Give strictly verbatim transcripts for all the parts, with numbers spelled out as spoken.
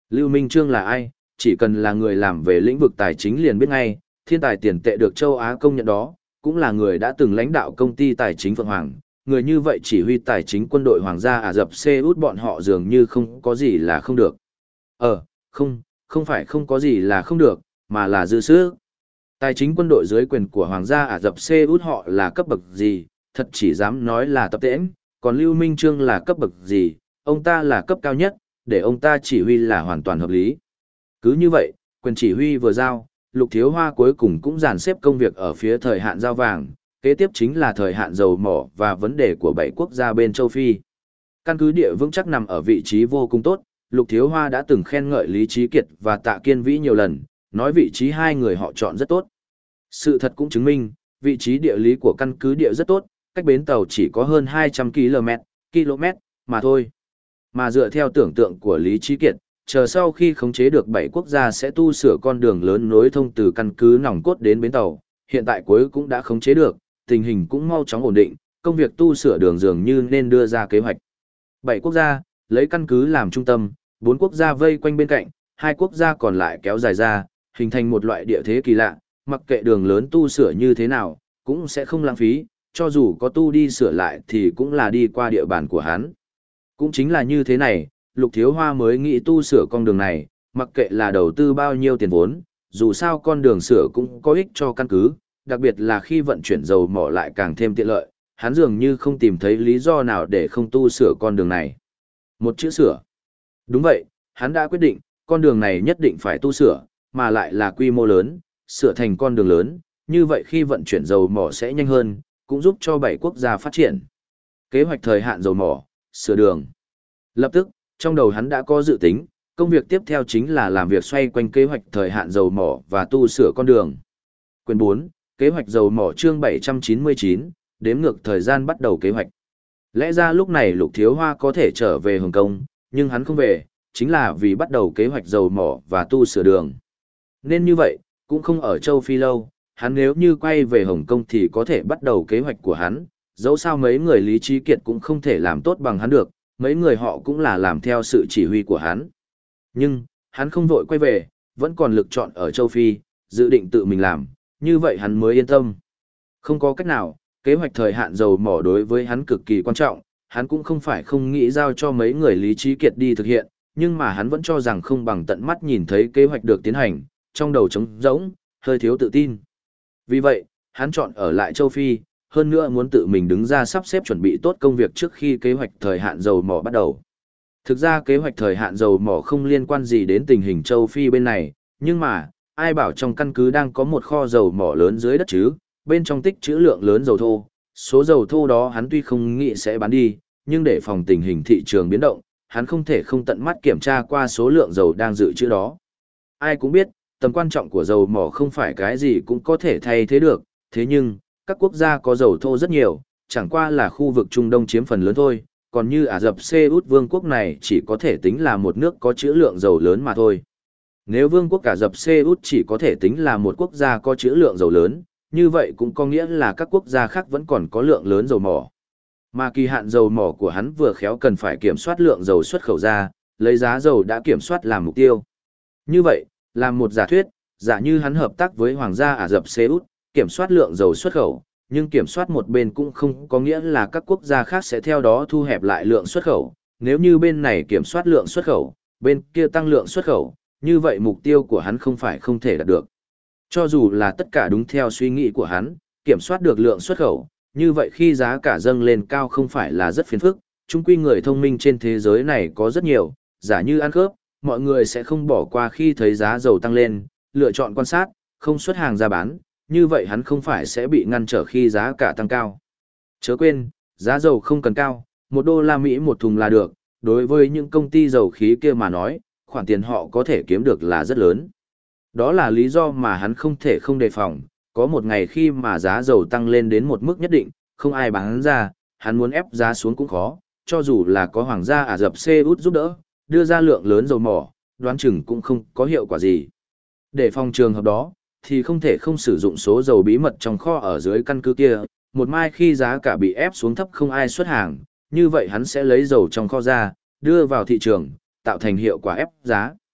Lưu Minh Trương là ai? Chỉ cần là người làm về lĩnh vực tài chính liền biết ngay, thiên tài tiền tệ được châu Á công nhận đó, cũng là người đã từng lãnh đạo công ty tài chính Phượng Hoàng. Người như vậy chỉ huy tài chính quân đội Hoàng gia Ả Rập Xê Út bọn họ dường như không có gì là không được. Ờ, không, không phải không có gì là không được, mà là dư sức. Tài chính quân đội dưới quyền của Hoàng gia Ả Rập Xê Út họ là cấp bậc gì, thật chỉ dám nói là tập tễnh, còn Lưu Minh Trương là cấp bậc gì, ông ta là cấp cao nhất, để ông ta chỉ huy là hoàn toàn hợp lý. Cứ như vậy, quyền chỉ huy vừa giao, Lục Thiếu Hoa cuối cùng cũng dàn xếp công việc ở phía thời hạn giao vàng, kế tiếp chính là thời hạn dầu mỏ và vấn đề của bảy quốc gia bên châu Phi. Căn cứ địa vững chắc nằm ở vị trí vô cùng tốt, Lục Thiếu Hoa đã từng khen ngợi Lý Trí Kiệt và Tạ Kiên Vĩ nhiều lần, nói vị trí hai người họ chọn rất tốt. Sự thật cũng chứng minh, vị trí địa lý của căn cứ địa rất tốt, cách bến tàu chỉ có hơn hai trăm ki lô mét, km mà thôi. Mà dựa theo tưởng tượng của Lý Trí Kiệt, chờ sau khi khống chế được bảy quốc gia sẽ tu sửa con đường lớn nối thông từ căn cứ nòng cốt đến bến tàu, hiện tại cuối cũng đã khống chế được, tình hình cũng mau chóng ổn định, công việc tu sửa đường dường như nên đưa ra kế hoạch. Bảy quốc gia, lấy căn cứ làm trung tâm, bốn quốc gia vây quanh bên cạnh, hai quốc gia còn lại kéo dài ra, hình thành một loại địa thế kỳ lạ, mặc kệ đường lớn tu sửa như thế nào, cũng sẽ không lãng phí, cho dù có tu đi sửa lại thì cũng là đi qua địa bàn của hắn. Cũng chính là như thế này, Lục Thiếu Hoa mới nghĩ tu sửa con đường này, mặc kệ là đầu tư bao nhiêu tiền vốn, dù sao con đường sửa cũng có ích cho căn cứ, đặc biệt là khi vận chuyển dầu mỏ lại càng thêm tiện lợi, hắn dường như không tìm thấy lý do nào để không tu sửa con đường này. Một chữ sửa. Đúng vậy, hắn đã quyết định, con đường này nhất định phải tu sửa, mà lại là quy mô lớn, sửa thành con đường lớn, như vậy khi vận chuyển dầu mỏ sẽ nhanh hơn, cũng giúp cho bảy quốc gia phát triển. Kế hoạch thời hạn dầu mỏ, sửa đường. Lập tức, trong đầu hắn đã có dự tính, công việc tiếp theo chính là làm việc xoay quanh kế hoạch thời hạn dầu mỏ và tu sửa con đường. Quyền bốn, kế hoạch dầu mỏ chương bảy trăm chín mươi chín, đếm ngược thời gian bắt đầu kế hoạch. Lẽ ra lúc này Lục Thiếu Hoa có thể trở về Hồng Kông, nhưng hắn không về, chính là vì bắt đầu kế hoạch dầu mỏ và tu sửa đường. Nên như vậy, cũng không ở châu Phi lâu, hắn nếu như quay về Hồng Kông thì có thể bắt đầu kế hoạch của hắn, dẫu sao mấy người Lý Trí Kiệt cũng không thể làm tốt bằng hắn được, mấy người họ cũng là làm theo sự chỉ huy của hắn. Nhưng, hắn không vội quay về, vẫn còn lực chọn ở châu Phi, dự định tự mình làm, như vậy hắn mới yên tâm. Không có cách nào, kế hoạch thời hạn dầu mỏ đối với hắn cực kỳ quan trọng, hắn cũng không phải không nghĩ giao cho mấy người Lý Trí Kiệt đi thực hiện, nhưng mà hắn vẫn cho rằng không bằng tận mắt nhìn thấy kế hoạch được tiến hành, trong đầu trống rỗng, hơi thiếu tự tin. Vì vậy, hắn chọn ở lại châu Phi, hơn nữa muốn tự mình đứng ra sắp xếp chuẩn bị tốt công việc trước khi kế hoạch thời hạn dầu mỏ bắt đầu. Thực ra kế hoạch thời hạn dầu mỏ không liên quan gì đến tình hình châu Phi bên này, nhưng mà, ai bảo trong căn cứ đang có một kho dầu mỏ lớn dưới đất chứ, bên trong tích trữ lượng lớn dầu thô. Số dầu thô đó hắn tuy không nghĩ sẽ bán đi, nhưng để phòng tình hình thị trường biến động, hắn không thể không tận mắt kiểm tra qua số lượng dầu đang dự trữ đó. Ai cũng biết, tầm quan trọng của dầu mỏ không phải cái gì cũng có thể thay thế được, thế nhưng, các quốc gia có dầu thô rất nhiều, chẳng qua là khu vực Trung Đông chiếm phần lớn thôi, còn như Ả Rập Xê Út vương quốc này chỉ có thể tính là một nước có trữ lượng dầu lớn mà thôi. Nếu vương quốc Ả Rập Xê Út chỉ có thể tính là một quốc gia có trữ lượng dầu lớn, như vậy cũng có nghĩa là các quốc gia khác vẫn còn có lượng lớn dầu mỏ. Mà kỳ hạn dầu mỏ của hắn vừa khéo cần phải kiểm soát lượng dầu xuất khẩu ra, lấy giá dầu đã kiểm soát làm mục tiêu. Như vậy, làm một giả thuyết, giả như hắn hợp tác với Hoàng gia Ả Rập Xê Út, kiểm soát lượng dầu xuất khẩu, nhưng kiểm soát một bên cũng không có nghĩa là các quốc gia khác sẽ theo đó thu hẹp lại lượng xuất khẩu. Nếu như bên này kiểm soát lượng xuất khẩu, bên kia tăng lượng xuất khẩu, như vậy mục tiêu của hắn không phải không thể đạt được. Cho dù là tất cả đúng theo suy nghĩ của hắn, kiểm soát được lượng xuất khẩu, như vậy khi giá cả dâng lên cao không phải là rất phiền phức, chung quy người thông minh trên thế giới này có rất nhiều, giả như ăn khớp, mọi người sẽ không bỏ qua khi thấy giá dầu tăng lên, lựa chọn quan sát, không xuất hàng ra bán, như vậy hắn không phải sẽ bị ngăn trở khi giá cả tăng cao. Chớ quên, giá dầu không cần cao, một đô la Mỹ một thùng là được, đối với những công ty dầu khí kia mà nói, khoản tiền họ có thể kiếm được là rất lớn. Đó là lý do mà hắn không thể không đề phòng, có một ngày khi mà giá dầu tăng lên đến một mức nhất định, không ai bán ra, hắn muốn ép giá xuống cũng khó, cho dù là có Hoàng gia Ả Rập Xê Út giúp đỡ, đưa ra lượng lớn dầu mỏ, đoán chừng cũng không có hiệu quả gì. Để phòng trường hợp đó, thì không thể không sử dụng số dầu bí mật trong kho ở dưới căn cứ kia, một mai khi giá cả bị ép xuống thấp không ai xuất hàng, như vậy hắn sẽ lấy dầu trong kho ra, đưa vào thị trường, tạo thành hiệu quả ép giá.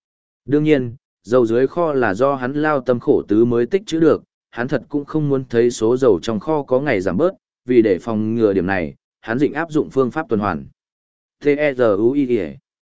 Đương nhiên, dầu dưới kho là do hắn lao tâm khổ tứ mới tích trữ được, hắn thật cũng không muốn thấy số dầu trong kho có ngày giảm bớt, vì để phòng ngừa điểm này, hắn định áp dụng phương pháp tuần hoàn. T-E-Z-U-I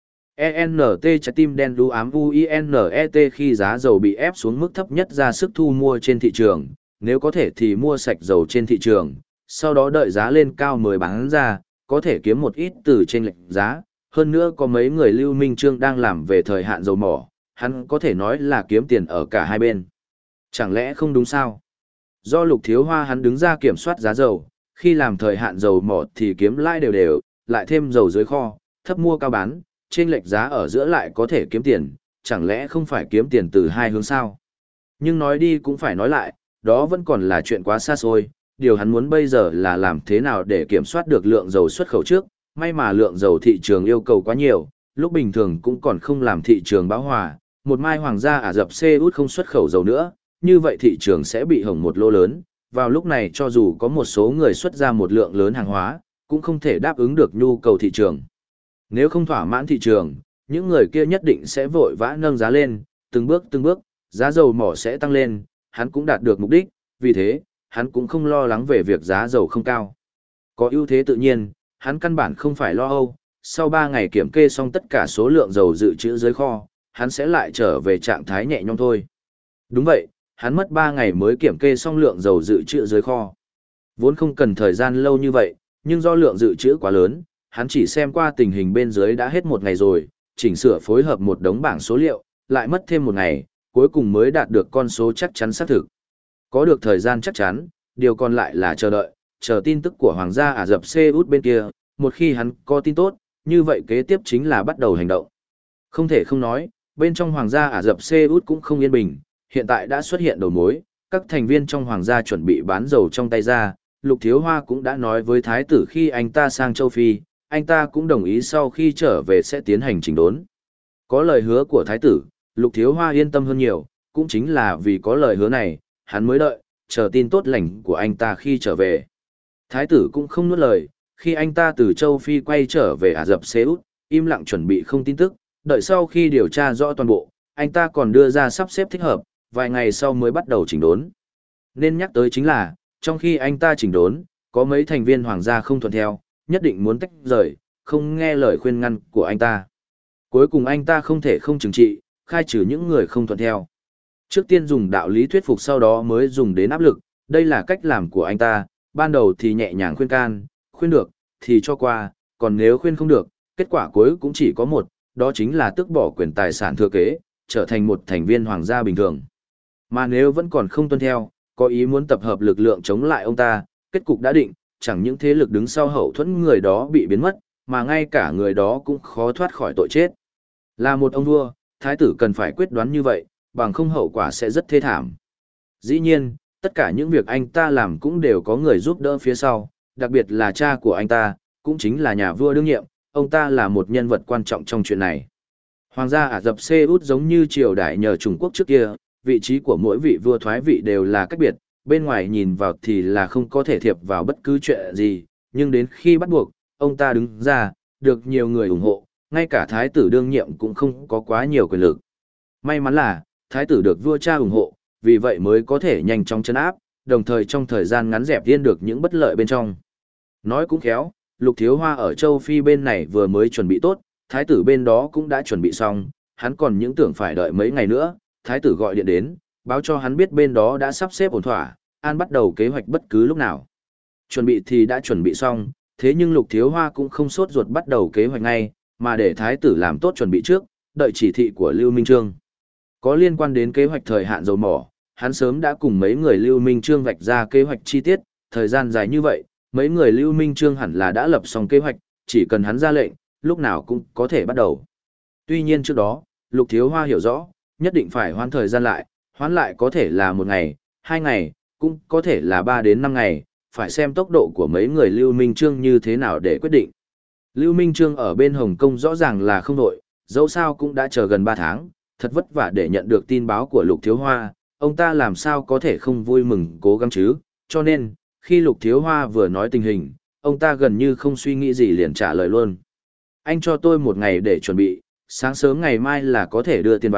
E N T trái tim đen đu ám U I N E T khi giá dầu bị ép xuống mức thấp nhất ra sức thu mua trên thị trường, nếu có thể thì mua sạch dầu trên thị trường, sau đó đợi giá lên cao mới bán ra, có thể kiếm một ít từ trên lệch giá. Hơn nữa có mấy người Lưu Minh Trương đang làm về thời hạn dầu mỏ, hắn có thể nói là kiếm tiền ở cả hai bên. Chẳng lẽ không đúng sao? Do Lục Thiếu Hoa hắn đứng ra kiểm soát giá dầu, khi làm thời hạn dầu mỏ thì kiếm lãi đều đều, lại thêm dầu dưới kho, thấp mua cao bán, trên lệch giá ở giữa lại có thể kiếm tiền, chẳng lẽ không phải kiếm tiền từ hai hướng sao? Nhưng nói đi cũng phải nói lại, đó vẫn còn là chuyện quá xa xôi, điều hắn muốn bây giờ là làm thế nào để kiểm soát được lượng dầu xuất khẩu trước, may mà lượng dầu thị trường yêu cầu quá nhiều, lúc bình thường cũng còn không làm thị trường bão hòa, một mai hoàng gia Ả Rập Xê Út không xuất khẩu dầu nữa, như vậy thị trường sẽ bị hỏng một lỗ lớn, vào lúc này cho dù có một số người xuất ra một lượng lớn hàng hóa, cũng không thể đáp ứng được nhu cầu thị trường. Nếu không thỏa mãn thị trường, những người kia nhất định sẽ vội vã nâng giá lên, từng bước từng bước, giá dầu mỏ sẽ tăng lên, hắn cũng đạt được mục đích, vì thế, hắn cũng không lo lắng về việc giá dầu không cao. Có ưu thế tự nhiên, hắn căn bản không phải lo âu, sau ba ngày kiểm kê xong tất cả số lượng dầu dự trữ dưới kho, hắn sẽ lại trở về trạng thái nhẹ nhõm thôi. Đúng vậy, hắn mất ba ngày mới kiểm kê xong lượng dầu dự trữ dưới kho. Vốn không cần thời gian lâu như vậy, nhưng do lượng dự trữ quá lớn, hắn chỉ xem qua tình hình bên dưới đã hết một ngày rồi, chỉnh sửa phối hợp một đống bảng số liệu, lại mất thêm một ngày, cuối cùng mới đạt được con số chắc chắn xác thực. Có được thời gian chắc chắn, điều còn lại là chờ đợi, chờ tin tức của Hoàng gia Ả Rập Xê Út bên kia, một khi hắn có tin tốt, như vậy kế tiếp chính là bắt đầu hành động. Không thể không nói, bên trong Hoàng gia Ả Rập Xê Út cũng không yên bình, hiện tại đã xuất hiện đầu mối, các thành viên trong Hoàng gia chuẩn bị bán dầu trong tay ra, Lục Thiếu Hoa cũng đã nói với Thái tử khi anh ta sang châu Phi, anh ta cũng đồng ý sau khi trở về sẽ tiến hành chỉnh đốn. Có lời hứa của Thái tử, Lục Thiếu Hoa yên tâm hơn nhiều, cũng chính là vì có lời hứa này, hắn mới đợi, chờ tin tốt lành của anh ta khi trở về. Thái tử cũng không nuốt lời, khi anh ta từ châu Phi quay trở về Ả Rập Xê Út, im lặng chuẩn bị không tin tức, đợi sau khi điều tra rõ toàn bộ, anh ta còn đưa ra sắp xếp thích hợp, vài ngày sau mới bắt đầu chỉnh đốn. Nên nhắc tới chính là, trong khi anh ta chỉnh đốn, có mấy thành viên hoàng gia không thuận theo, nhất định muốn tách rời, không nghe lời khuyên ngăn của anh ta. Cuối cùng anh ta không thể không trừng trị, khai trừ những người không thuận theo. Trước tiên dùng đạo lý thuyết phục sau đó mới dùng đến áp lực, đây là cách làm của anh ta, ban đầu thì nhẹ nhàng khuyên can, khuyên được, thì cho qua, còn nếu khuyên không được, kết quả cuối cũng chỉ có một, đó chính là tước bỏ quyền tài sản thừa kế, trở thành một thành viên hoàng gia bình thường. Mà nếu vẫn còn không tuân theo, có ý muốn tập hợp lực lượng chống lại ông ta, kết cục đã định, chẳng những thế lực đứng sau hậu thuẫn người đó bị biến mất, mà ngay cả người đó cũng khó thoát khỏi tội chết. Là một ông vua, thái tử cần phải quyết đoán như vậy, bằng không hậu quả sẽ rất thê thảm. Dĩ nhiên, tất cả những việc anh ta làm cũng đều có người giúp đỡ phía sau, đặc biệt là cha của anh ta, cũng chính là nhà vua đương nhiệm, ông ta là một nhân vật quan trọng trong chuyện này. Hoàng gia Ả Rập Xê Út giống như triều đại nhờ Trung Quốc trước kia, vị trí của mỗi vị vua thoái vị đều là cách biệt, bên ngoài nhìn vào thì là không có thể thiệp vào bất cứ chuyện gì, nhưng đến khi bắt buộc, ông ta đứng ra, được nhiều người ủng hộ, ngay cả thái tử đương nhiệm cũng không có quá nhiều quyền lực. May mắn là, thái tử được vua cha ủng hộ, vì vậy mới có thể nhanh chóng trấn áp, đồng thời trong thời gian ngắn dẹp yên được những bất lợi bên trong. Nói cũng khéo, Lục Thiếu Hoa ở châu Phi bên này vừa mới chuẩn bị tốt, thái tử bên đó cũng đã chuẩn bị xong, hắn còn những tưởng phải đợi mấy ngày nữa, thái tử gọi điện đến, báo cho hắn biết bên đó đã sắp xếp ổn thỏa, an bắt đầu kế hoạch bất cứ lúc nào. Chuẩn bị thì đã chuẩn bị xong, thế nhưng Lục Thiếu Hoa cũng không sốt ruột bắt đầu kế hoạch ngay, mà để thái tử làm tốt chuẩn bị trước, đợi chỉ thị của Lưu Minh Chương. Có liên quan đến kế hoạch thời hạn dầu mỏ, hắn sớm đã cùng mấy người Lưu Minh Chương vạch ra kế hoạch chi tiết, thời gian dài như vậy, mấy người Lưu Minh Chương hẳn là đã lập xong kế hoạch, chỉ cần hắn ra lệnh, lúc nào cũng có thể bắt đầu. Tuy nhiên trước đó, Lục Thiếu Hoa hiểu rõ, nhất định phải hoãn thời gian lại, hoãn lại có thể là một ngày, hai ngày, cũng có thể là ba đến năm ngày, phải xem tốc độ của mấy người Lưu Minh Chương như thế nào để quyết định. Lưu Minh Chương ở bên Hồng Kông rõ ràng là không đội, dẫu sao cũng đã chờ gần ba tháng, thật vất vả để nhận được tin báo của Lục Thiếu Hoa, ông ta làm sao có thể không vui mừng cố gắng chứ, cho nên, khi Lục Thiếu Hoa vừa nói tình hình, ông ta gần như không suy nghĩ gì liền trả lời luôn. Anh cho tôi một ngày để chuẩn bị, sáng sớm ngày mai là có thể đưa tiền vào,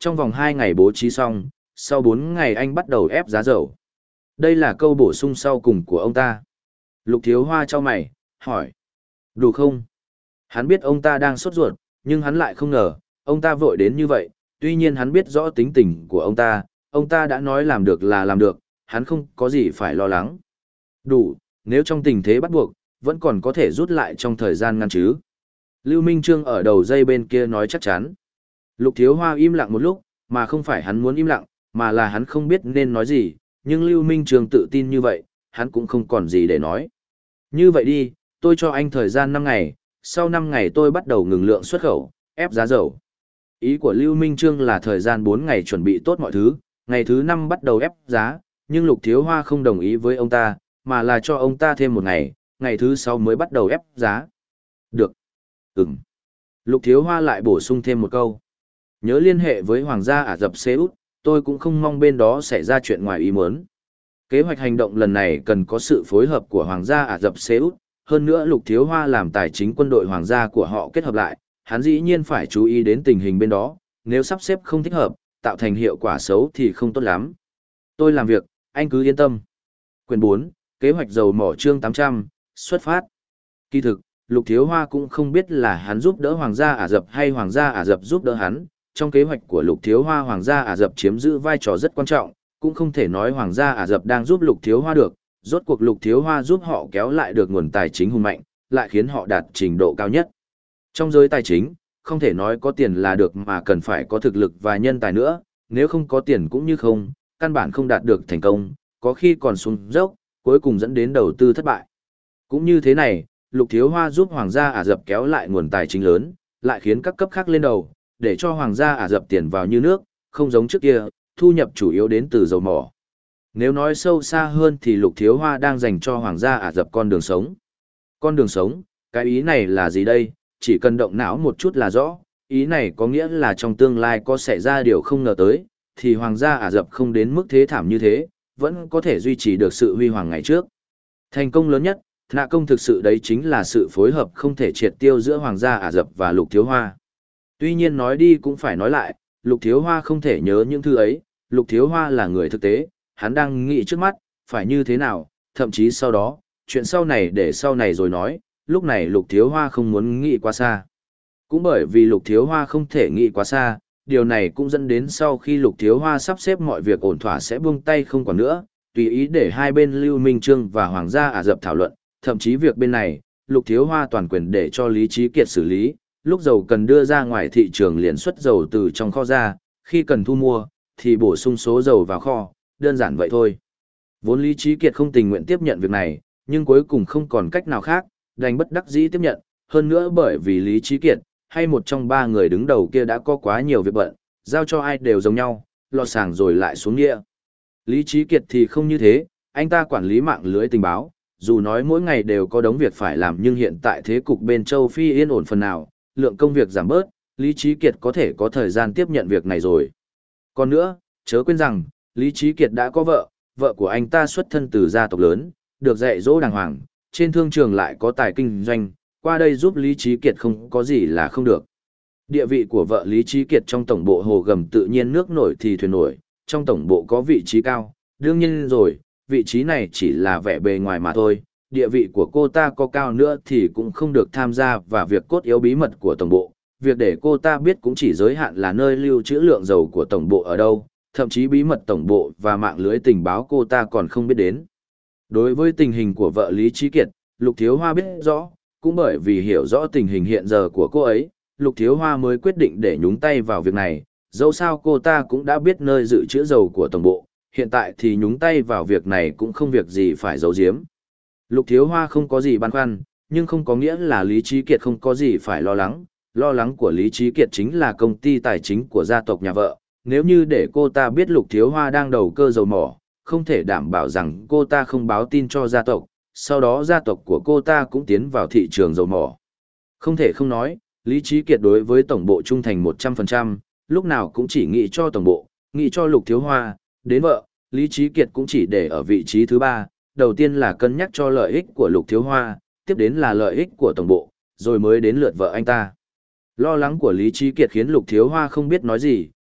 trong vòng hai ngày bố trí xong, sau bốn ngày anh bắt đầu ép giá dầu. Đây là câu bổ sung sau cùng của ông ta. Lục Thiếu Hoa chau mày, hỏi. Đủ không? Hắn biết ông ta đang sốt ruột, nhưng hắn lại không ngờ, ông ta vội đến như vậy. Tuy nhiên hắn biết rõ tính tình của ông ta, ông ta đã nói làm được là làm được, hắn không có gì phải lo lắng. Đủ, nếu trong tình thế bắt buộc, vẫn còn có thể rút lại trong thời gian ngắn chứ. Lưu Minh Trương ở đầu dây bên kia nói chắc chắn. Lục Thiếu Hoa im lặng một lúc, mà không phải hắn muốn im lặng, mà là hắn không biết nên nói gì, nhưng Lưu Minh Trương tự tin như vậy, hắn cũng không còn gì để nói. Như vậy đi, tôi cho anh thời gian năm ngày, sau năm ngày tôi bắt đầu ngừng lượng xuất khẩu, ép giá dầu. Ý của Lưu Minh Trương là thời gian bốn ngày chuẩn bị tốt mọi thứ, ngày thứ năm bắt đầu ép giá, nhưng Lục Thiếu Hoa không đồng ý với ông ta, mà là cho ông ta thêm một ngày, ngày thứ sáu mới bắt đầu ép giá. Được. Ừm. Lục Thiếu Hoa lại bổ sung thêm một câu. Nhớ liên hệ với Hoàng gia Ả Rập Xê Út, tôi cũng không mong bên đó xảy ra chuyện ngoài ý muốn. Kế hoạch hành động lần này cần có sự phối hợp của Hoàng gia Ả Rập Xê Út, hơn nữa Lục Thiếu Hoa làm tài chính quân đội Hoàng gia của họ kết hợp lại, hắn dĩ nhiên phải chú ý đến tình hình bên đó, nếu sắp xếp không thích hợp, tạo thành hiệu quả xấu thì không tốt lắm. Tôi làm việc, anh cứ yên tâm. Quyển bốn, Kế hoạch dầu mỏ chương tám trăm, xuất phát. Kỳ thực, Lục Thiếu Hoa cũng không biết là hắn giúp đỡ Hoàng gia Ả Rập hay Hoàng gia Ả Rập giúp đỡ hắn. Trong kế hoạch của Lục Thiếu Hoa, Hoàng gia Ả Rập chiếm giữ vai trò rất quan trọng, cũng không thể nói Hoàng gia Ả Rập đang giúp Lục Thiếu Hoa được. Rốt cuộc Lục Thiếu Hoa giúp họ kéo lại được nguồn tài chính hùng mạnh, lại khiến họ đạt trình độ cao nhất. Trong giới tài chính, không thể nói có tiền là được mà cần phải có thực lực và nhân tài nữa, nếu không có tiền cũng như không, căn bản không đạt được thành công, có khi còn xuống dốc, cuối cùng dẫn đến đầu tư thất bại. Cũng như thế này, Lục Thiếu Hoa giúp Hoàng gia Ả Rập kéo lại nguồn tài chính lớn, lại khiến các cấp khác lên đầu, để cho Hoàng gia Ả Rập tiền vào như nước, không giống trước kia, thu nhập chủ yếu đến từ dầu mỏ. Nếu nói sâu xa hơn thì Lục Thiếu Hoa đang dành cho Hoàng gia Ả Rập con đường sống. Con đường sống, cái ý này là gì đây? Chỉ cần động não một chút là rõ, ý này có nghĩa là trong tương lai có xảy ra điều không ngờ tới, thì Hoàng gia Ả Rập không đến mức thế thảm như thế, vẫn có thể duy trì được sự huy hoàng ngày trước. Thành công lớn nhất, nạ công thực sự đấy chính là sự phối hợp không thể triệt tiêu giữa Hoàng gia Ả Rập và Lục Thiếu Hoa. Tuy nhiên nói đi cũng phải nói lại, Lục Thiếu Hoa không thể nhớ những thứ ấy, Lục Thiếu Hoa là người thực tế, hắn đang nghĩ trước mắt, phải như thế nào, thậm chí sau đó, chuyện sau này để sau này rồi nói, lúc này Lục Thiếu Hoa không muốn nghĩ quá xa. Cũng bởi vì Lục Thiếu Hoa không thể nghĩ quá xa, điều này cũng dẫn đến sau khi Lục Thiếu Hoa sắp xếp mọi việc ổn thỏa sẽ buông tay không còn nữa, tùy ý để hai bên Lưu Minh Trương và Hoàng gia Ả Rập thảo luận, thậm chí việc bên này, Lục Thiếu Hoa toàn quyền để cho Lý Trí Kiệt xử lý, lúc dầu cần đưa ra ngoài thị trường liền xuất dầu từ trong kho ra, khi cần thu mua, thì bổ sung số dầu vào kho, đơn giản vậy thôi. Vốn Lý Trí Kiệt không tình nguyện tiếp nhận việc này, nhưng cuối cùng không còn cách nào khác, đành bất đắc dĩ tiếp nhận, hơn nữa bởi vì Lý Trí Kiệt, hay một trong ba người đứng đầu kia đã có quá nhiều việc bận, giao cho ai đều giống nhau, lọt sàng rồi lại xuống nghĩa. Lý Trí Kiệt thì không như thế, anh ta quản lý mạng lưới tình báo, dù nói mỗi ngày đều có đống việc phải làm nhưng hiện tại thế cục bên châu Phi yên ổn phần nào, lượng công việc giảm bớt, Lý Trí Kiệt có thể có thời gian tiếp nhận việc này rồi. Còn nữa, chớ quên rằng, Lý Trí Kiệt đã có vợ, vợ của anh ta xuất thân từ gia tộc lớn, được dạy dỗ đàng hoàng, trên thương trường lại có tài kinh doanh, qua đây giúp Lý Trí Kiệt không có gì là không được. Địa vị của vợ Lý Trí Kiệt trong tổng bộ hồ gầm tự nhiên nước nổi thì thuyền nổi, trong tổng bộ có vị trí cao, đương nhiên rồi, vị trí này chỉ là vẻ bề ngoài mà thôi, địa vị của cô ta có cao nữa thì cũng không được tham gia vào việc cốt yếu bí mật của tổng bộ, việc để cô ta biết cũng chỉ giới hạn là nơi lưu trữ lượng dầu của tổng bộ ở đâu, thậm chí bí mật tổng bộ và mạng lưới tình báo cô ta còn không biết đến. Đối với tình hình của vợ Lý Trí Kiệt, Lục Thiếu Hoa biết rõ, cũng bởi vì hiểu rõ tình hình hiện giờ của cô ấy, Lục Thiếu Hoa mới quyết định để nhúng tay vào việc này, dẫu sao cô ta cũng đã biết nơi dự trữ dầu của tổng bộ, hiện tại thì nhúng tay vào việc này cũng không việc gì phải giấu giếm. Lục Thiếu Hoa không có gì băn khoăn, nhưng không có nghĩa là Lý Trí Kiệt không có gì phải lo lắng, lo lắng của Lý Trí Kiệt chính là công ty tài chính của gia tộc nhà vợ, nếu như để cô ta biết Lục Thiếu Hoa đang đầu cơ dầu mỏ, không thể đảm bảo rằng cô ta không báo tin cho gia tộc, sau đó gia tộc của cô ta cũng tiến vào thị trường dầu mỏ. Không thể không nói, Lý Trí Kiệt đối với tổng bộ trung thành một trăm phần trăm, lúc nào cũng chỉ nghĩ cho tổng bộ, nghĩ cho Lục Thiếu Hoa, đến vợ, Lý Trí Kiệt cũng chỉ để ở vị trí thứ ba, đầu tiên là cân nhắc cho lợi ích của Lục Thiếu Hoa, tiếp đến là lợi ích của tổng bộ, rồi mới đến lượt vợ anh ta. Lo lắng của Lý Trí Kiệt khiến Lục Thiếu Hoa không biết nói gì,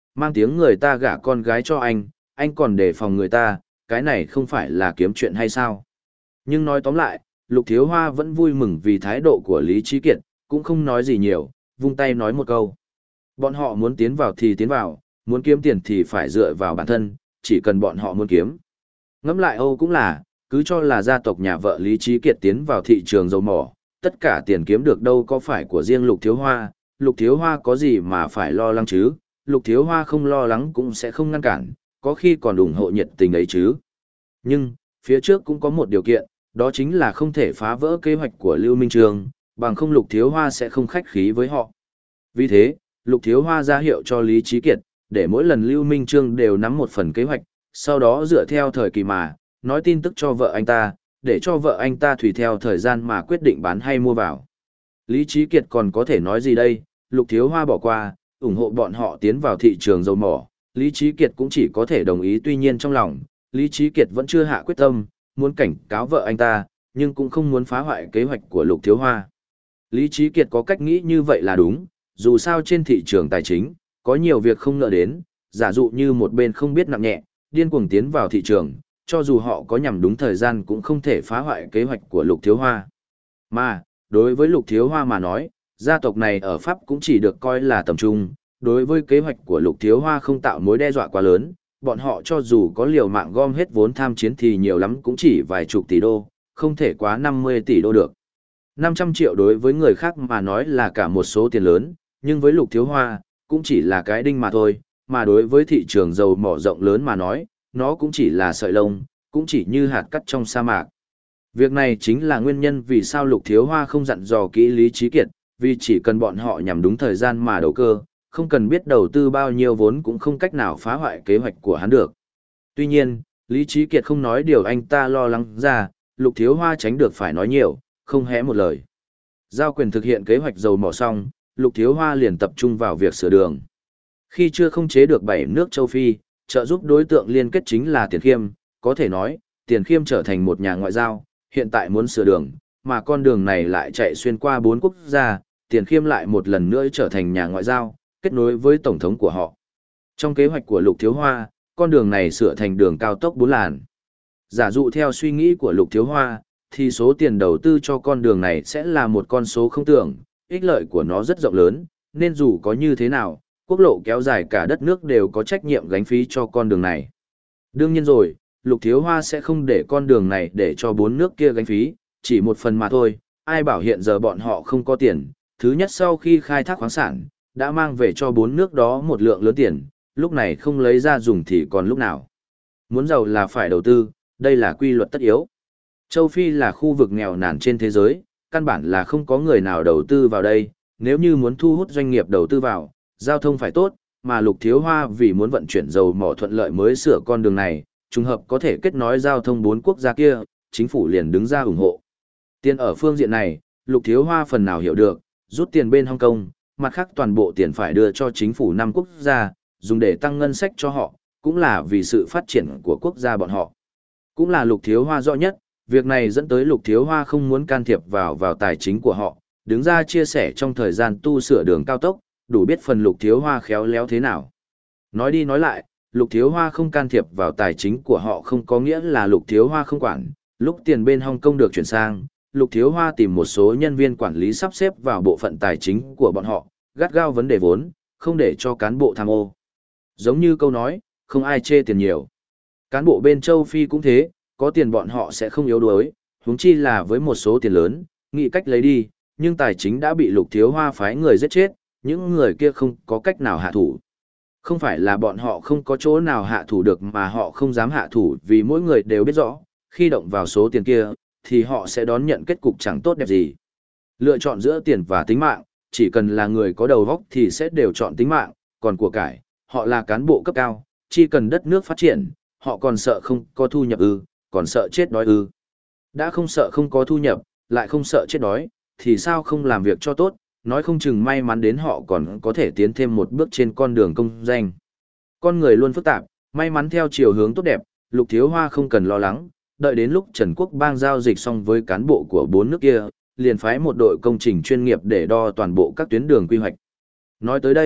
mang tiếng người ta gả con gái cho anh, anh còn đề phòng người ta, cái này không phải là kiếm chuyện hay sao? Nhưng nói tóm lại, Lục Thiếu Hoa vẫn vui mừng vì thái độ của Lý Trí Kiệt, cũng không nói gì nhiều, vung tay nói một câu. Bọn họ muốn tiến vào thì tiến vào, muốn kiếm tiền thì phải dựa vào bản thân, chỉ cần bọn họ muốn kiếm. Ngẫm lại Âu cũng là, cứ cho là gia tộc nhà vợ Lý Trí Kiệt tiến vào thị trường dầu mỏ, tất cả tiền kiếm được đâu có phải của riêng Lục Thiếu Hoa, Lục Thiếu Hoa có gì mà phải lo lắng chứ, Lục Thiếu Hoa không lo lắng cũng sẽ không ngăn cản, có khi còn ủng hộ nhiệt tình ấy chứ. Nhưng, phía trước cũng có một điều kiện, đó chính là không thể phá vỡ kế hoạch của Lưu Minh Trường, bằng không Lục Thiếu Hoa sẽ không khách khí với họ. Vì thế, Lục Thiếu Hoa ra hiệu cho Lý Trí Kiệt, để mỗi lần Lưu Minh Trương đều nắm một phần kế hoạch, sau đó dựa theo thời kỳ mà, nói tin tức cho vợ anh ta, để cho vợ anh ta tùy theo thời gian mà quyết định bán hay mua vào. Lý Trí Kiệt còn có thể nói gì đây, Lục Thiếu Hoa bỏ qua, ủng hộ bọn họ tiến vào thị trường dầu mỏ, Lý Trí Kiệt cũng chỉ có thể đồng ý, tuy nhiên trong lòng, Lý Trí Kiệt vẫn chưa hạ quyết tâm, muốn cảnh cáo vợ anh ta, nhưng cũng không muốn phá hoại kế hoạch của Lục Thiếu Hoa. Lý Trí Kiệt có cách nghĩ như vậy là đúng, dù sao trên thị trường tài chính, có nhiều việc không ngờ đến, giả dụ như một bên không biết nặng nhẹ, điên cuồng tiến vào thị trường, cho dù họ có nhằm đúng thời gian cũng không thể phá hoại kế hoạch của Lục Thiếu Hoa. Mà, đối với Lục Thiếu Hoa mà nói, gia tộc này ở Pháp cũng chỉ được coi là tầm trung, đối với kế hoạch của Lục Thiếu Hoa không tạo mối đe dọa quá lớn, bọn họ cho dù có liều mạng gom hết vốn tham chiến thì nhiều lắm cũng chỉ vài chục tỷ đô, không thể quá năm mươi tỷ đô được. năm trăm triệu đối với người khác mà nói là cả một số tiền lớn, nhưng với Lục Thiếu Hoa, cũng chỉ là cái đinh mà thôi, mà đối với thị trường dầu mỏ rộng lớn mà nói, nó cũng chỉ là sợi lông, cũng chỉ như hạt cát trong sa mạc. Việc này chính là nguyên nhân vì sao Lục Thiếu Hoa không dặn dò kỹ Lý Trí Kiệt, vì chỉ cần bọn họ nhằm đúng thời gian mà đầu cơ, không cần biết đầu tư bao nhiêu vốn cũng không cách nào phá hoại kế hoạch của hắn được. Tuy nhiên, Lý Trí Kiệt không nói điều anh ta lo lắng ra, Lục Thiếu Hoa tránh được phải nói nhiều, không hé một lời. Giao quyền thực hiện kế hoạch dầu mỏ xong, Lục Thiếu Hoa liền tập trung vào việc sửa đường. Khi chưa không chế được bảy nước châu Phi, trợ giúp đối tượng liên kết chính là Tiền Khiêm, có thể nói, Tiền Khiêm trở thành một nhà ngoại giao, hiện tại muốn sửa đường, mà con đường này lại chạy xuyên qua bốn quốc gia, Tiền Khiêm lại một lần nữa trở thành nhà ngoại giao, kết nối với tổng thống của họ. Trong kế hoạch của Lục Thiếu Hoa, con đường này sửa thành đường cao tốc bốn làn. Giả dụ theo suy nghĩ của Lục Thiếu Hoa, thì số tiền đầu tư cho con đường này sẽ là một con số không tưởng, ích lợi của nó rất rộng lớn, nên dù có như thế nào, quốc lộ kéo dài cả đất nước đều có trách nhiệm gánh phí cho con đường này. Đương nhiên rồi, Lục Thiếu Hoa sẽ không để con đường này để cho bốn nước kia gánh phí, chỉ một phần mà thôi, ai bảo hiện giờ bọn họ không có tiền, thứ nhất sau khi khai thác khoáng sản, đã mang về cho bốn nước đó một lượng lớn tiền, lúc này không lấy ra dùng thì còn lúc nào. Muốn giàu là phải đầu tư, đây là quy luật tất yếu. Châu Phi là khu vực nghèo nàn trên thế giới, căn bản là không có người nào đầu tư vào đây, nếu như muốn thu hút doanh nghiệp đầu tư vào, giao thông phải tốt, mà Lục Thiếu Hoa vì muốn vận chuyển dầu mỏ thuận lợi mới sửa con đường này, trùng hợp có thể kết nối giao thông bốn quốc gia kia, chính phủ liền đứng ra ủng hộ. Tiền ở phương diện này, Lục Thiếu Hoa phần nào hiểu được, rút tiền bên Hong Kong, mặt khác toàn bộ tiền phải đưa cho chính phủ năm quốc gia, dùng để tăng ngân sách cho họ, cũng là vì sự phát triển của quốc gia bọn họ. Cũng là Lục Thiếu Hoa rõ nhất, việc này dẫn tới Lục Thiếu Hoa không muốn can thiệp vào vào tài chính của họ, đứng ra chia sẻ trong thời gian tu sửa đường cao tốc, đủ biết phần Lục Thiếu Hoa khéo léo thế nào. Nói đi nói lại, Lục Thiếu Hoa không can thiệp vào tài chính của họ không có nghĩa là Lục Thiếu Hoa không quản, lúc tiền bên Hong Kong được chuyển sang, Lục Thiếu Hoa tìm một số nhân viên quản lý sắp xếp vào bộ phận tài chính của bọn họ, gắt gao vấn đề vốn, không để cho cán bộ tham ô. Giống như câu nói, không ai chê tiền nhiều. Cán bộ bên châu Phi cũng thế, có tiền bọn họ sẽ không yếu đuối, huống chi là với một số tiền lớn, nghĩ cách lấy đi, nhưng tài chính đã bị Lục Thiếu Hoa phái người giết chết, những người kia không có cách nào hạ thủ. Không phải là bọn họ không có chỗ nào hạ thủ được mà họ không dám hạ thủ vì mỗi người đều biết rõ, khi động vào số tiền kia, thì họ sẽ đón nhận kết cục chẳng tốt đẹp gì. Lựa chọn giữa tiền và tính mạng, chỉ cần là người có đầu óc thì sẽ đều chọn tính mạng, còn của cải, họ là cán bộ cấp cao, chỉ cần đất nước phát triển, họ còn sợ không có thu nhập ư, còn sợ chết đói ư. Đã không sợ không có thu nhập, lại không sợ chết đói, thì sao không làm việc cho tốt, nói không chừng may mắn đến họ còn có thể tiến thêm một bước trên con đường công danh. Con người luôn phức tạp, may mắn theo chiều hướng tốt đẹp, Lục Thiếu Hoa không cần lo lắng, đợi đến lúc Trần Quốc Bang giao dịch xong với cán bộ của bốn nước kia, liền phái một đội công trình chuyên nghiệp để đo toàn bộ các tuyến đường quy hoạch. Nói tới đây,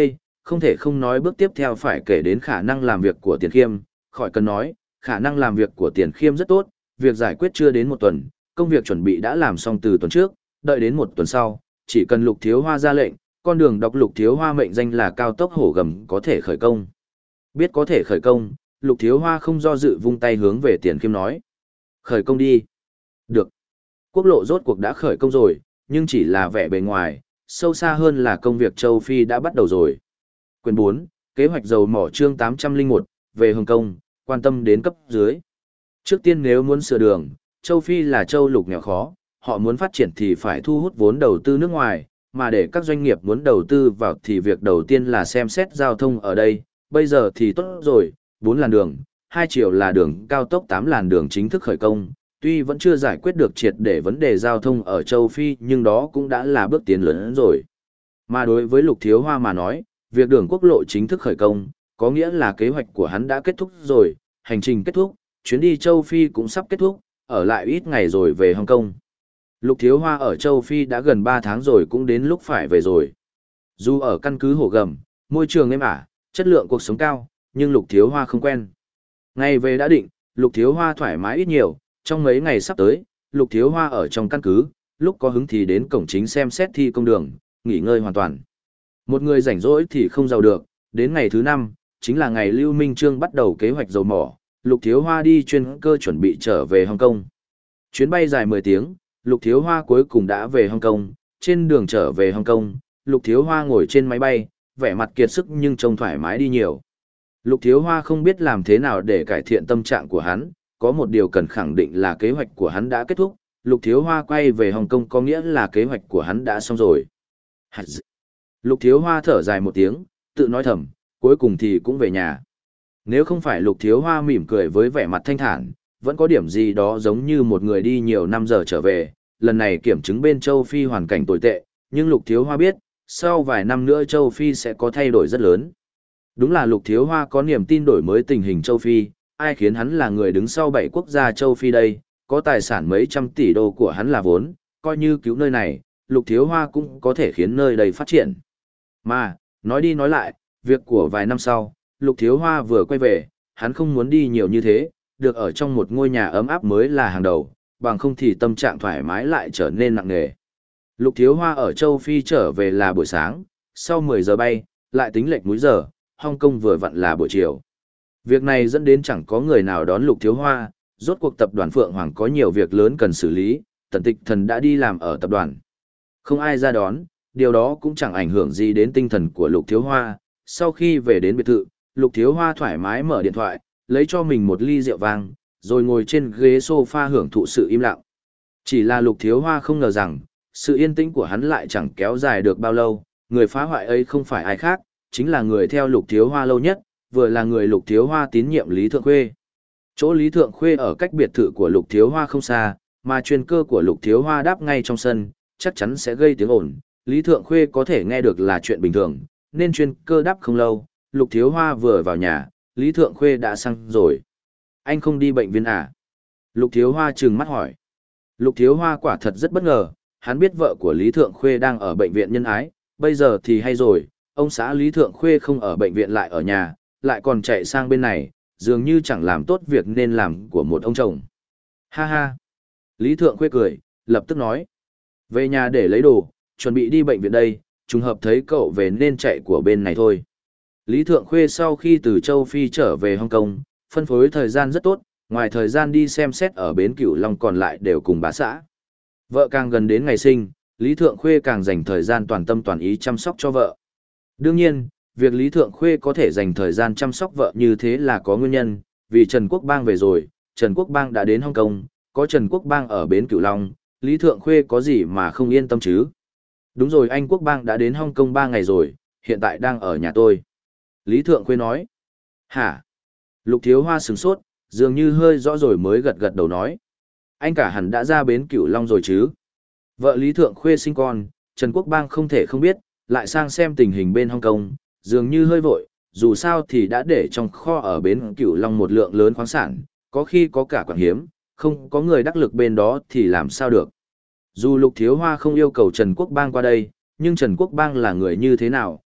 không thể không nói bước tiếp theo phải kể đến khả năng làm việc của Tiền Khiêm, khỏi cần nói, khả năng làm việc của Tiền Khiêm rất tốt, việc giải quyết chưa đến một tuần, công việc chuẩn bị đã làm xong từ tuần trước, đợi đến một tuần sau, chỉ cần Lục Thiếu Hoa ra lệnh, con đường đọc Lục Thiếu Hoa mệnh danh là cao tốc hổ gầm có thể khởi công. Biết có thể khởi công, Lục Thiếu Hoa không do dự vung tay hướng về Tiền Khiêm nói. Khởi công đi. Được. Quốc lộ rốt cuộc đã khởi công rồi, nhưng chỉ là vẻ bề ngoài, sâu xa hơn là công việc châu Phi đã bắt đầu rồi. Quyền bốn, kế hoạch dầu mỏ chương tám trăm lẻ một, về Hồng Kông, quan tâm đến cấp dưới. Trước tiên nếu muốn sửa đường, châu Phi là châu lục nghèo khó, họ muốn phát triển thì phải thu hút vốn đầu tư nước ngoài, mà để các doanh nghiệp muốn đầu tư vào thì việc đầu tiên là xem xét giao thông ở đây, bây giờ thì tốt rồi, bốn làn đường, hai chiều là đường cao tốc tám làn đường chính thức khởi công, tuy vẫn chưa giải quyết được triệt để vấn đề giao thông ở châu Phi nhưng đó cũng đã là bước tiến lớn hơn rồi. Mà đối với Lục Thiếu Hoa mà nói, việc đường quốc lộ chính thức khởi công, có nghĩa là kế hoạch của hắn đã kết thúc rồi, hành trình kết thúc, chuyến đi châu Phi cũng sắp kết thúc, ở lại ít ngày rồi về Hồng Kông. Lục Thiếu Hoa ở châu Phi đã gần ba tháng rồi cũng đến lúc phải về rồi. Dù ở căn cứ Hổ Gầm, môi trường êm ả, chất lượng cuộc sống cao, nhưng Lục Thiếu Hoa không quen. Ngày về đã định, Lục Thiếu Hoa thoải mái ít nhiều, trong mấy ngày sắp tới, Lục Thiếu Hoa ở trong căn cứ, lúc có hứng thì đến cổng chính xem xét thi công đường, nghỉ ngơi hoàn toàn. Một người rảnh rỗi thì không giàu được, đến ngày thứ năm, chính là ngày Lưu Minh Trương bắt đầu kế hoạch dầu mỏ, Lục Thiếu Hoa đi chuyên cơ chuẩn bị trở về Hồng Kông. Chuyến bay dài mười tiếng, Lục Thiếu Hoa cuối cùng đã về Hồng Kông, trên đường trở về Hồng Kông, Lục Thiếu Hoa ngồi trên máy bay, vẻ mặt kiệt sức nhưng trông thoải mái đi nhiều. Lục Thiếu Hoa không biết làm thế nào để cải thiện tâm trạng của hắn, có một điều cần khẳng định là kế hoạch của hắn đã kết thúc, Lục Thiếu Hoa quay về Hồng Kông có nghĩa là kế hoạch của hắn đã xong rồi. Lục Thiếu Hoa thở dài một tiếng, tự nói thầm, cuối cùng thì cũng về nhà. Nếu không phải Lục Thiếu Hoa mỉm cười với vẻ mặt thanh thản, vẫn có điểm gì đó giống như một người đi nhiều năm giờ trở về, lần này kiểm chứng bên châu Phi hoàn cảnh tồi tệ, nhưng Lục Thiếu Hoa biết, sau vài năm nữa châu Phi sẽ có thay đổi rất lớn. Đúng là Lục Thiếu Hoa có niềm tin đổi mới tình hình châu Phi, ai khiến hắn là người đứng sau bảy quốc gia châu Phi đây, có tài sản mấy trăm tỷ đô của hắn là vốn, coi như cứu nơi này, Lục Thiếu Hoa cũng có thể khiến nơi đây phát triển. Mà, nói đi nói lại, việc của vài năm sau, Lục Thiếu Hoa vừa quay về, hắn không muốn đi nhiều như thế, được ở trong một ngôi nhà ấm áp mới là hàng đầu, bằng không thì tâm trạng thoải mái lại trở nên nặng nề. Lục Thiếu Hoa ở châu Phi trở về là buổi sáng, sau mười giờ bay, lại tính lệch múi giờ, Hong Kong vừa vặn là buổi chiều. Việc này dẫn đến chẳng có người nào đón Lục Thiếu Hoa, rốt cuộc tập đoàn Phượng Hoàng có nhiều việc lớn cần xử lý, Tần Tịch Thần đã đi làm ở tập đoàn. Không ai ra đón, điều đó cũng chẳng ảnh hưởng gì đến tinh thần của Lục Thiếu Hoa. Sau khi về đến biệt thự, Lục Thiếu Hoa thoải mái mở điện thoại, lấy cho mình một ly rượu vang, rồi ngồi trên ghế sofa hưởng thụ sự im lặng. Chỉ là Lục Thiếu Hoa không ngờ rằng, sự yên tĩnh của hắn lại chẳng kéo dài được bao lâu, người phá hoại ấy không phải ai khác, chính là người theo Lục Thiếu Hoa lâu nhất, vừa là người Lục Thiếu Hoa tín nhiệm Lý Thượng Khuê. Chỗ Lý Thượng Khuê ở cách biệt thự của Lục Thiếu Hoa không xa, mà chuyên cơ của Lục Thiếu Hoa đáp ngay trong sân, chắc chắn sẽ gây tiếng ồn. Lý Thượng Khuê có thể nghe được là chuyện bình thường, nên chuyên cơ đáp không lâu, Lục Thiếu Hoa vừa vào nhà, Lý Thượng Khuê đã sang rồi. Anh không đi bệnh viện à? Lục Thiếu Hoa trừng mắt hỏi. Lục Thiếu Hoa quả thật rất bất ngờ, hắn biết vợ của Lý Thượng Khuê đang ở bệnh viện nhân ái, bây giờ thì hay rồi, ông xã Lý Thượng Khuê không ở bệnh viện lại ở nhà, lại còn chạy sang bên này, dường như chẳng làm tốt việc nên làm của một ông chồng. Ha ha! Lý Thượng Khuê cười, lập tức nói. Về nhà để lấy đồ, chuẩn bị đi bệnh viện đây, trùng hợp thấy cậu về nên chạy của bên này thôi. Lý Thượng Khuê sau khi từ châu Phi trở về Hong Kong, phân phối thời gian rất tốt, ngoài thời gian đi xem xét ở bến Cửu Long còn lại đều cùng bà xã. Vợ càng gần đến ngày sinh, Lý Thượng Khuê càng dành thời gian toàn tâm toàn ý chăm sóc cho vợ. Đương nhiên, việc Lý Thượng Khuê có thể dành thời gian chăm sóc vợ như thế là có nguyên nhân, vì Trần Quốc Bang về rồi, Trần Quốc Bang đã đến Hong Kong, có Trần Quốc Bang ở bến Cửu Long, Lý Thượng Khuê có gì mà không yên tâm chứ? Đúng rồi, anh Quốc Bang đã đến Hong Kong ba ngày rồi, hiện tại đang ở nhà tôi. Lý Thượng Khuê nói. Hả? Lục Thiếu Hoa sửng sốt, dường như hơi rõ rồi mới gật gật đầu nói. Anh cả hẳn đã ra bến Cửu Long rồi chứ? Vợ Lý Thượng Khuê sinh con, Trần Quốc Bang không thể không biết, lại sang xem tình hình bên Hong Kong, dường như hơi vội, dù sao thì đã để trong kho ở bến Cửu Long một lượng lớn khoáng sản, có khi có cả quặng hiếm, không có người đắc lực bên đó thì làm sao được. Dù Lục Thiếu Hoa không yêu cầu Trần Quốc Bang qua đây, nhưng Trần Quốc Bang là người như thế nào,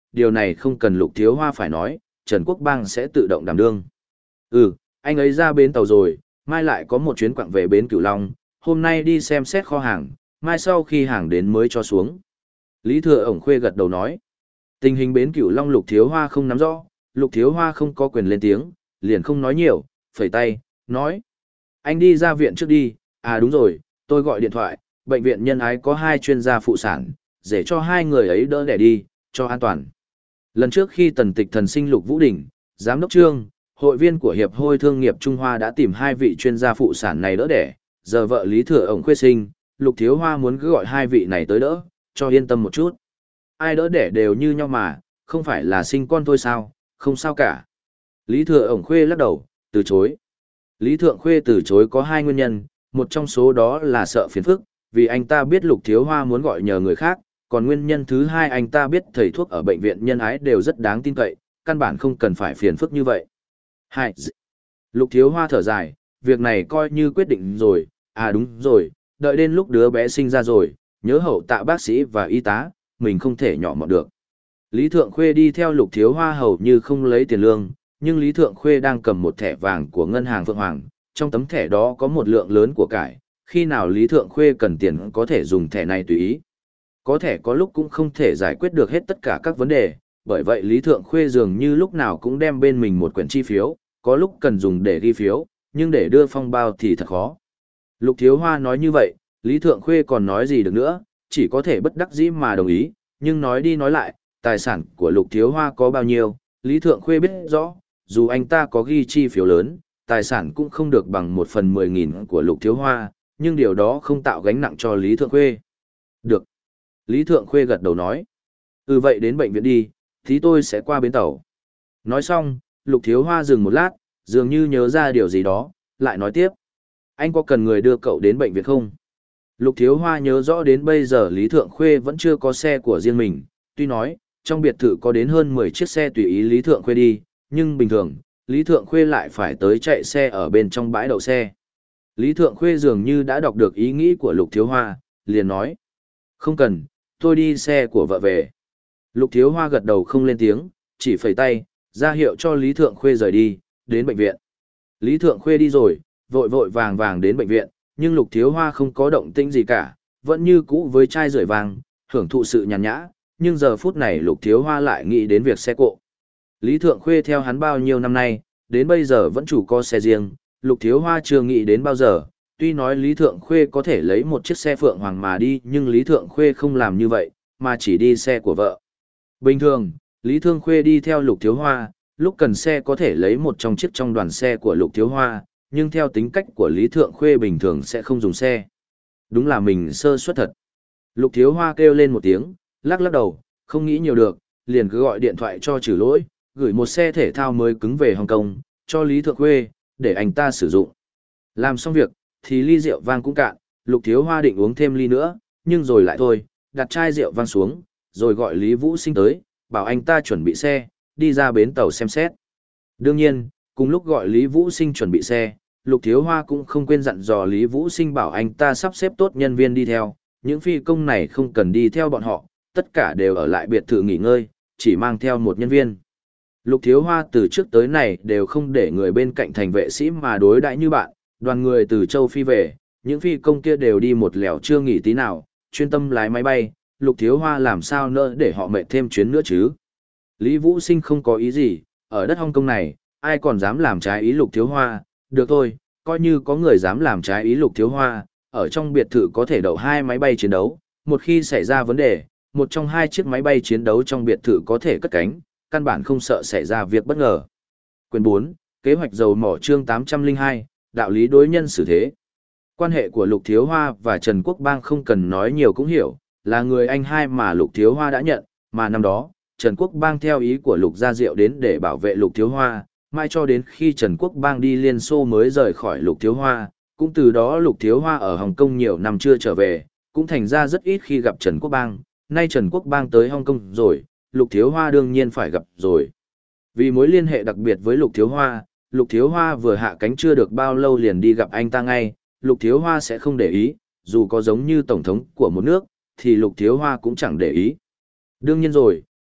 điều này không cần Lục Thiếu Hoa phải nói, Trần Quốc Bang sẽ tự động đảm đương. Ừ, anh ấy ra bến tàu rồi, mai lại có một chuyến quặng về bến Cửu Long, hôm nay đi xem xét kho hàng, mai sau khi hàng đến mới cho xuống. Lý Thừa ổng khuê gật đầu nói. Tình hình bến Cửu Long Lục Thiếu Hoa không nắm rõ, Lục Thiếu Hoa không có quyền lên tiếng, liền không nói nhiều, phẩy tay, nói. Anh đi ra viện trước đi, à đúng rồi, tôi gọi điện thoại, bệnh viện Nhân Ái có hai chuyên gia phụ sản, để cho hai người ấy đỡ đẻ đi, cho an toàn. Lần trước khi tần tịch thần sinh Lục Vũ Đình, giám đốc Trương, hội viên của Hiệp hội Thương nghiệp Trung Hoa đã tìm hai vị chuyên gia phụ sản này đỡ đẻ, giờ vợ Lý Thừa ổng khuê sinh, Lục Thiếu Hoa muốn cứ gọi hai vị này tới đỡ, cho yên tâm một chút. Ai đỡ đẻ đều như nhau mà, không phải là sinh con thôi sao, không sao cả. Lý Thừa ổng khuê lắc đầu, từ chối. Lý Thượng Khuê từ chối có hai nguyên nhân, một trong số đó là sợ phiền phức, vì anh ta biết Lục Thiếu Hoa muốn gọi nhờ người khác, còn nguyên nhân thứ hai anh ta biết thầy thuốc ở bệnh viện Nhân Ái đều rất đáng tin cậy, căn bản không cần phải phiền phức như vậy. Hai. Lục Thiếu Hoa thở dài, việc này coi như quyết định rồi, à đúng rồi, đợi đến lúc đứa bé sinh ra rồi, nhớ hậu tạ bác sĩ và y tá, mình không thể nhỏ mọn được. Lý Thượng Khuê đi theo Lục Thiếu Hoa hầu như không lấy tiền lương, nhưng Lý Thượng Khuê đang cầm một thẻ vàng của ngân hàng Phượng Hoàng, trong tấm thẻ đó có một lượng lớn của cải, khi nào Lý Thượng Khuê cần tiền có thể dùng thẻ này tùy ý. Có thẻ có lúc cũng không thể giải quyết được hết tất cả các vấn đề, bởi vậy Lý Thượng Khuê dường như lúc nào cũng đem bên mình một quyển chi phiếu, có lúc cần dùng để ghi phiếu, nhưng để đưa phong bao thì thật khó. Lục Thiếu Hoa nói như vậy, Lý Thượng Khuê còn nói gì được nữa, chỉ có thể bất đắc dĩ mà đồng ý, nhưng nói đi nói lại, tài sản của Lục Thiếu Hoa có bao nhiêu, Lý Thượng Khuê biết rõ, dù anh ta có ghi chi phiếu lớn, tài sản cũng không được bằng một phần mười nghìn của Lục Thiếu Hoa, nhưng điều đó không tạo gánh nặng cho Lý Thượng Khuê. Được. Lý Thượng Khuê gật đầu nói. Ừ vậy đến bệnh viện đi, thì tôi sẽ qua bến tàu. Nói xong, Lục Thiếu Hoa dừng một lát, dường như nhớ ra điều gì đó, lại nói tiếp. Anh có cần người đưa cậu đến bệnh viện không? Lục Thiếu Hoa nhớ rõ đến bây giờ Lý Thượng Khuê vẫn chưa có xe của riêng mình, tuy nói, trong biệt thự có đến hơn mười chiếc xe tùy ý Lý Thượng Khuê đi, nhưng bình thường, Lý Thượng Khuê lại phải tới chạy xe ở bên trong bãi đậu xe. Lý Thượng Khuê dường như đã đọc được ý nghĩ của Lục Thiếu Hoa, liền nói. Không cần, tôi đi xe của vợ về. Lục Thiếu Hoa gật đầu không lên tiếng, chỉ phẩy tay, ra hiệu cho Lý Thượng Khuê rời đi, đến bệnh viện. Lý Thượng Khuê đi rồi, vội vội vàng vàng đến bệnh viện, nhưng Lục Thiếu Hoa không có động tĩnh gì cả, vẫn như cũ với chai rưởi vàng, hưởng thụ sự nhàn nhã, nhưng giờ phút này Lục Thiếu Hoa lại nghĩ đến việc xe cộ. Lý Thượng Khuê theo hắn bao nhiêu năm nay, đến bây giờ vẫn chủ có xe riêng, Lục Thiếu Hoa chưa nghĩ đến bao giờ, tuy nói Lý Thượng Khuê có thể lấy một chiếc xe Phượng Hoàng mà đi, nhưng Lý Thượng Khuê không làm như vậy, mà chỉ đi xe của vợ. Bình thường, Lý Thượng Khuê đi theo Lục Thiếu Hoa, lúc cần xe có thể lấy một trong chiếc trong đoàn xe của Lục Thiếu Hoa, nhưng theo tính cách của Lý Thượng Khuê bình thường sẽ không dùng xe. Đúng là mình sơ suất thật. Lục Thiếu Hoa kêu lên một tiếng, lắc lắc đầu, không nghĩ nhiều được, liền cứ gọi điện thoại cho Trừ Lỗi, gửi một xe thể thao mới cứng về Hồng Kông, cho Lý Thượng Khuê, để anh ta sử dụng. Làm xong việc, thì ly rượu vang cũng cạn, Lục Thiếu Hoa định uống thêm ly nữa, nhưng rồi lại thôi, đặt chai rượu vang xuống, rồi gọi Lý Vũ Sinh tới, bảo anh ta chuẩn bị xe, đi ra bến tàu xem xét. Đương nhiên, cùng lúc gọi Lý Vũ Sinh chuẩn bị xe, Lục Thiếu Hoa cũng không quên dặn dò Lý Vũ Sinh bảo anh ta sắp xếp tốt nhân viên đi theo, những phi công này không cần đi theo bọn họ, tất cả đều ở lại biệt thự nghỉ ngơi, chỉ mang theo một nhân viên. Lục Thiếu Hoa từ trước tới này đều không để người bên cạnh thành vệ sĩ mà đối đãi như bạn, đoàn người từ châu Phi về, những phi công kia đều đi một lèo chưa nghỉ tí nào, chuyên tâm lái máy bay, Lục Thiếu Hoa làm sao nỡ để họ mệt thêm chuyến nữa chứ. Lý Vũ Sinh không có ý gì, ở đất Hong Kong này, ai còn dám làm trái ý Lục Thiếu Hoa, được thôi, coi như có người dám làm trái ý Lục Thiếu Hoa, ở trong biệt thự có thể đậu hai máy bay chiến đấu, một khi xảy ra vấn đề, một trong hai chiếc máy bay chiến đấu trong biệt thự có thể cất cánh, căn bản không sợ xảy ra việc bất ngờ. Quyền bốn, Kế hoạch dầu mỏ chương tám trăm lẻ hai, đạo lý đối nhân xử thế. Quan hệ của Lục Thiếu Hoa và Trần Quốc Bang không cần nói nhiều cũng hiểu, là người anh hai mà Lục Thiếu Hoa đã nhận, mà năm đó, Trần Quốc Bang theo ý của Lục Gia Diệu đến để bảo vệ Lục Thiếu Hoa, mai cho đến khi Trần Quốc Bang đi Liên Xô mới rời khỏi Lục Thiếu Hoa, cũng từ đó Lục Thiếu Hoa ở Hồng Kông nhiều năm chưa trở về, cũng thành ra rất ít khi gặp Trần Quốc Bang, nay Trần Quốc Bang tới Hồng Kông rồi, Lục Thiếu Hoa đương nhiên phải gặp rồi. Vì mối liên hệ đặc biệt với Lục Thiếu Hoa, Lục Thiếu Hoa vừa hạ cánh chưa được bao lâu liền đi gặp anh ta ngay, Lục Thiếu Hoa sẽ không để ý, dù có giống như tổng thống của một nước, thì Lục Thiếu Hoa cũng chẳng để ý. Đương nhiên rồi,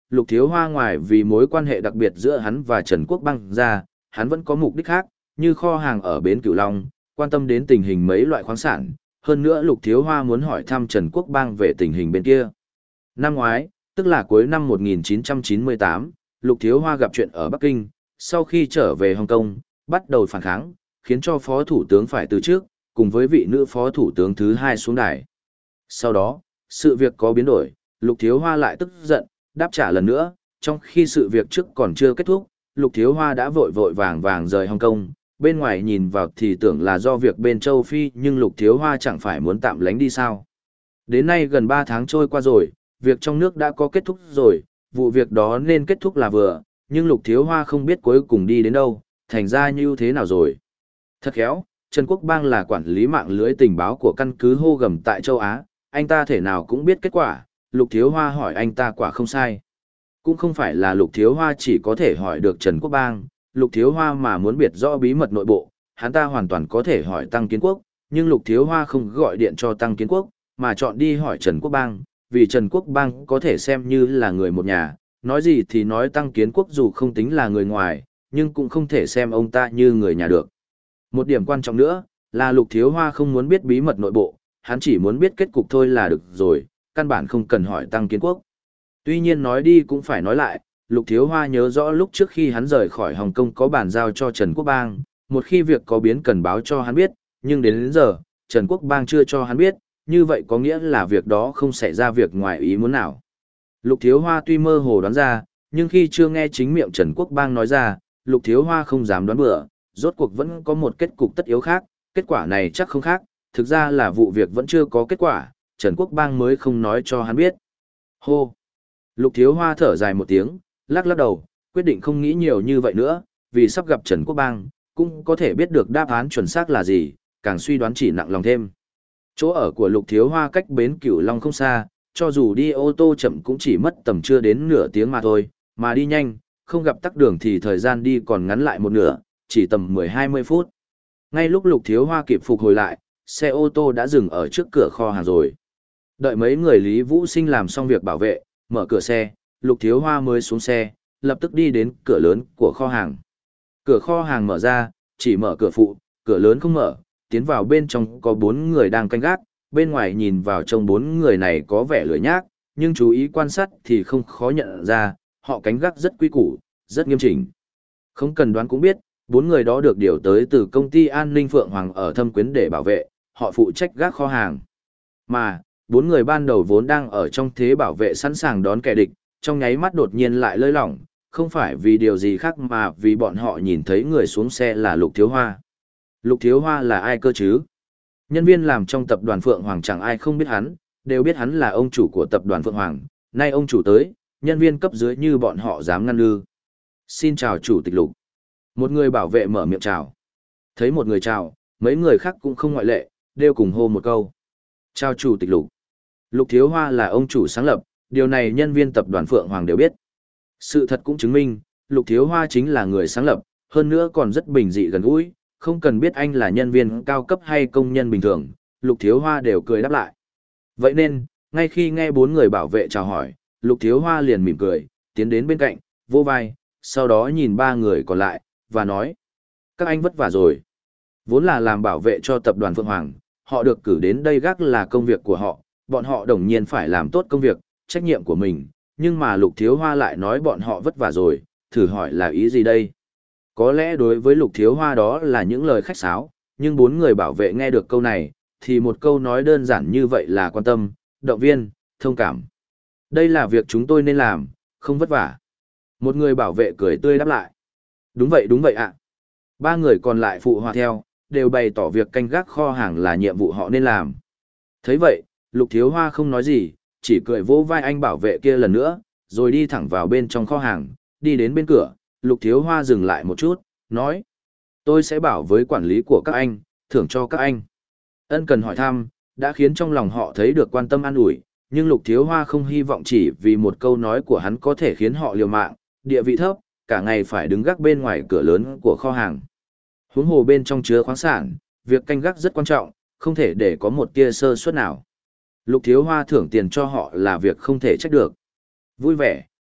Lục Thiếu Hoa ngoài vì mối quan hệ đặc biệt giữa hắn và Trần Quốc Bang ra, hắn vẫn có mục đích khác, như kho hàng ở bến Cửu Long, quan tâm đến tình hình mấy loại khoáng sản, hơn nữa Lục Thiếu Hoa muốn hỏi thăm Trần Quốc Bang về tình hình bên kia. Năm ngoái, tức là cuối năm một nghìn chín trăm chín mươi tám, Lục Thiếu Hoa gặp chuyện ở Bắc Kinh, sau khi trở về Hồng Kông, bắt đầu phản kháng, khiến cho Phó Thủ tướng phải từ trước, cùng với vị nữ Phó Thủ tướng thứ hai xuống đài. Sau đó, sự việc có biến đổi, Lục Thiếu Hoa lại tức giận, đáp trả lần nữa, trong khi sự việc trước còn chưa kết thúc, Lục Thiếu Hoa đã vội vội vàng vàng rời Hồng Kông, bên ngoài nhìn vào thì tưởng là do việc bên châu Phi nhưng Lục Thiếu Hoa chẳng phải muốn tạm lánh đi sao. Đến nay gần ba tháng trôi qua rồi, việc trong nước đã có kết thúc rồi, vụ việc đó nên kết thúc là vừa, nhưng Lục Thiếu Hoa không biết cuối cùng đi đến đâu, thành ra như thế nào rồi. Thật khéo, Trần Quốc Bang là quản lý mạng lưới tình báo của căn cứ hô gầm tại châu Á, anh ta thể nào cũng biết kết quả, Lục Thiếu Hoa hỏi anh ta quả không sai. Cũng không phải là Lục Thiếu Hoa chỉ có thể hỏi được Trần Quốc Bang, Lục Thiếu Hoa mà muốn biết rõ bí mật nội bộ, hắn ta hoàn toàn có thể hỏi Tăng Kiến Quốc, nhưng Lục Thiếu Hoa không gọi điện cho Tăng Kiến Quốc, mà chọn đi hỏi Trần Quốc Bang, vì Trần Quốc Bang có thể xem như là người một nhà, nói gì thì nói Tăng Kiến Quốc dù không tính là người ngoài, nhưng cũng không thể xem ông ta như người nhà được. Một điểm quan trọng nữa, là Lục Thiếu Hoa không muốn biết bí mật nội bộ, hắn chỉ muốn biết kết cục thôi là được rồi, căn bản không cần hỏi Tăng Kiến Quốc. Tuy nhiên nói đi cũng phải nói lại, Lục Thiếu Hoa nhớ rõ lúc trước khi hắn rời khỏi Hồng Kông có bàn giao cho Trần Quốc Bang, một khi việc có biến cần báo cho hắn biết, nhưng đến đến giờ, Trần Quốc Bang chưa cho hắn biết, như vậy có nghĩa là việc đó không xảy ra việc ngoài ý muốn nào. Lục Thiếu Hoa tuy mơ hồ đoán ra, nhưng khi chưa nghe chính miệng Trần Quốc Bang nói ra, Lục Thiếu Hoa không dám đoán bừa, rốt cuộc vẫn có một kết cục tất yếu khác, kết quả này chắc không khác, thực ra là vụ việc vẫn chưa có kết quả, Trần Quốc Bang mới không nói cho hắn biết. Hô! Lục Thiếu Hoa thở dài một tiếng, lắc lắc đầu, quyết định không nghĩ nhiều như vậy nữa, vì sắp gặp Trần Quốc Bang, cũng có thể biết được đáp án chuẩn xác là gì, càng suy đoán chỉ nặng lòng thêm. Chỗ ở của Lục Thiếu Hoa cách bến Cửu Long không xa, cho dù đi ô tô chậm cũng chỉ mất tầm chưa đến nửa tiếng mà thôi, mà đi nhanh, không gặp tắc đường thì thời gian đi còn ngắn lại một nửa, chỉ tầm mười hai mươi phút. Ngay lúc Lục Thiếu Hoa kịp phục hồi lại, xe ô tô đã dừng ở trước cửa kho hàng rồi. Đợi mấy người Lý Vũ Sinh làm xong việc bảo vệ, mở cửa xe, Lục Thiếu Hoa mới xuống xe, lập tức đi đến cửa lớn của kho hàng. Cửa kho hàng mở ra, chỉ mở cửa phụ, cửa lớn không mở, tiến vào bên trong có bốn người đang canh gác, bên ngoài nhìn vào trong bốn người này có vẻ lười nhác, nhưng chú ý quan sát thì không khó nhận ra, họ canh gác rất quy củ, rất nghiêm chỉnh. Không cần đoán cũng biết, bốn người đó được điều tới từ công ty an ninh Phượng Hoàng ở Thâm Quyến để bảo vệ, họ phụ trách gác kho hàng. Mà, bốn người ban đầu vốn đang ở trong thế bảo vệ sẵn sàng đón kẻ địch, trong nháy mắt đột nhiên lại lơi lỏng, không phải vì điều gì khác mà vì bọn họ nhìn thấy người xuống xe là Lục Thiếu Hoa. Lục Thiếu Hoa là ai cơ chứ? Nhân viên làm trong tập đoàn Phượng Hoàng chẳng ai không biết hắn, đều biết hắn là ông chủ của tập đoàn Phượng Hoàng, nay ông chủ tới, nhân viên cấp dưới như bọn họ dám ngăn ư. Xin chào chủ tịch Lục. Một người bảo vệ mở miệng chào. Thấy một người chào, mấy người khác cũng không ngoại lệ, đều cùng hô một câu. Chào chủ tịch Lục. Lục Thiếu Hoa là ông chủ sáng lập, điều này nhân viên tập đoàn Phượng Hoàng đều biết. Sự thật cũng chứng minh, Lục Thiếu Hoa chính là người sáng lập, hơn nữa còn rất bình dị gần gũi, không cần biết anh là nhân viên cao cấp hay công nhân bình thường, Lục Thiếu Hoa đều cười đáp lại. Vậy nên, ngay khi nghe bốn người bảo vệ chào hỏi, Lục Thiếu Hoa liền mỉm cười, tiến đến bên cạnh, vô vai, sau đó nhìn ba người còn lại, và nói. Các anh vất vả rồi. Vốn là làm bảo vệ cho tập đoàn Phượng Hoàng, họ được cử đến đây gác là công việc của họ, bọn họ đồng nhiên phải làm tốt công việc, trách nhiệm của mình, nhưng mà Lục Thiếu Hoa lại nói bọn họ vất vả rồi, thử hỏi là ý gì đây? Có lẽ đối với Lục Thiếu Hoa đó là những lời khách sáo, nhưng bốn người bảo vệ nghe được câu này, thì một câu nói đơn giản như vậy là quan tâm, động viên, thông cảm. Đây là việc chúng tôi nên làm, không vất vả. Một người bảo vệ cười tươi đáp lại. Đúng vậy đúng vậy ạ. Ba người còn lại phụ họa theo, đều bày tỏ việc canh gác kho hàng là nhiệm vụ họ nên làm. Thấy vậy, Lục Thiếu Hoa không nói gì, chỉ cười vỗ vai anh bảo vệ kia lần nữa, rồi đi thẳng vào bên trong kho hàng, đi đến bên cửa, Lục Thiếu Hoa dừng lại một chút, nói. Tôi sẽ bảo với quản lý của các anh, thưởng cho các anh. Ân cần hỏi thăm, đã khiến trong lòng họ thấy được quan tâm an ủi, nhưng Lục Thiếu Hoa không hy vọng chỉ vì một câu nói của hắn có thể khiến họ liều mạng, địa vị thấp, cả ngày phải đứng gác bên ngoài cửa lớn của kho hàng. Huống hồ bên trong chứa khoáng sản, việc canh gác rất quan trọng, không thể để có một tia sơ suất nào. Lục Thiếu Hoa thưởng tiền cho họ là việc không thể trách được. Vui vẻ,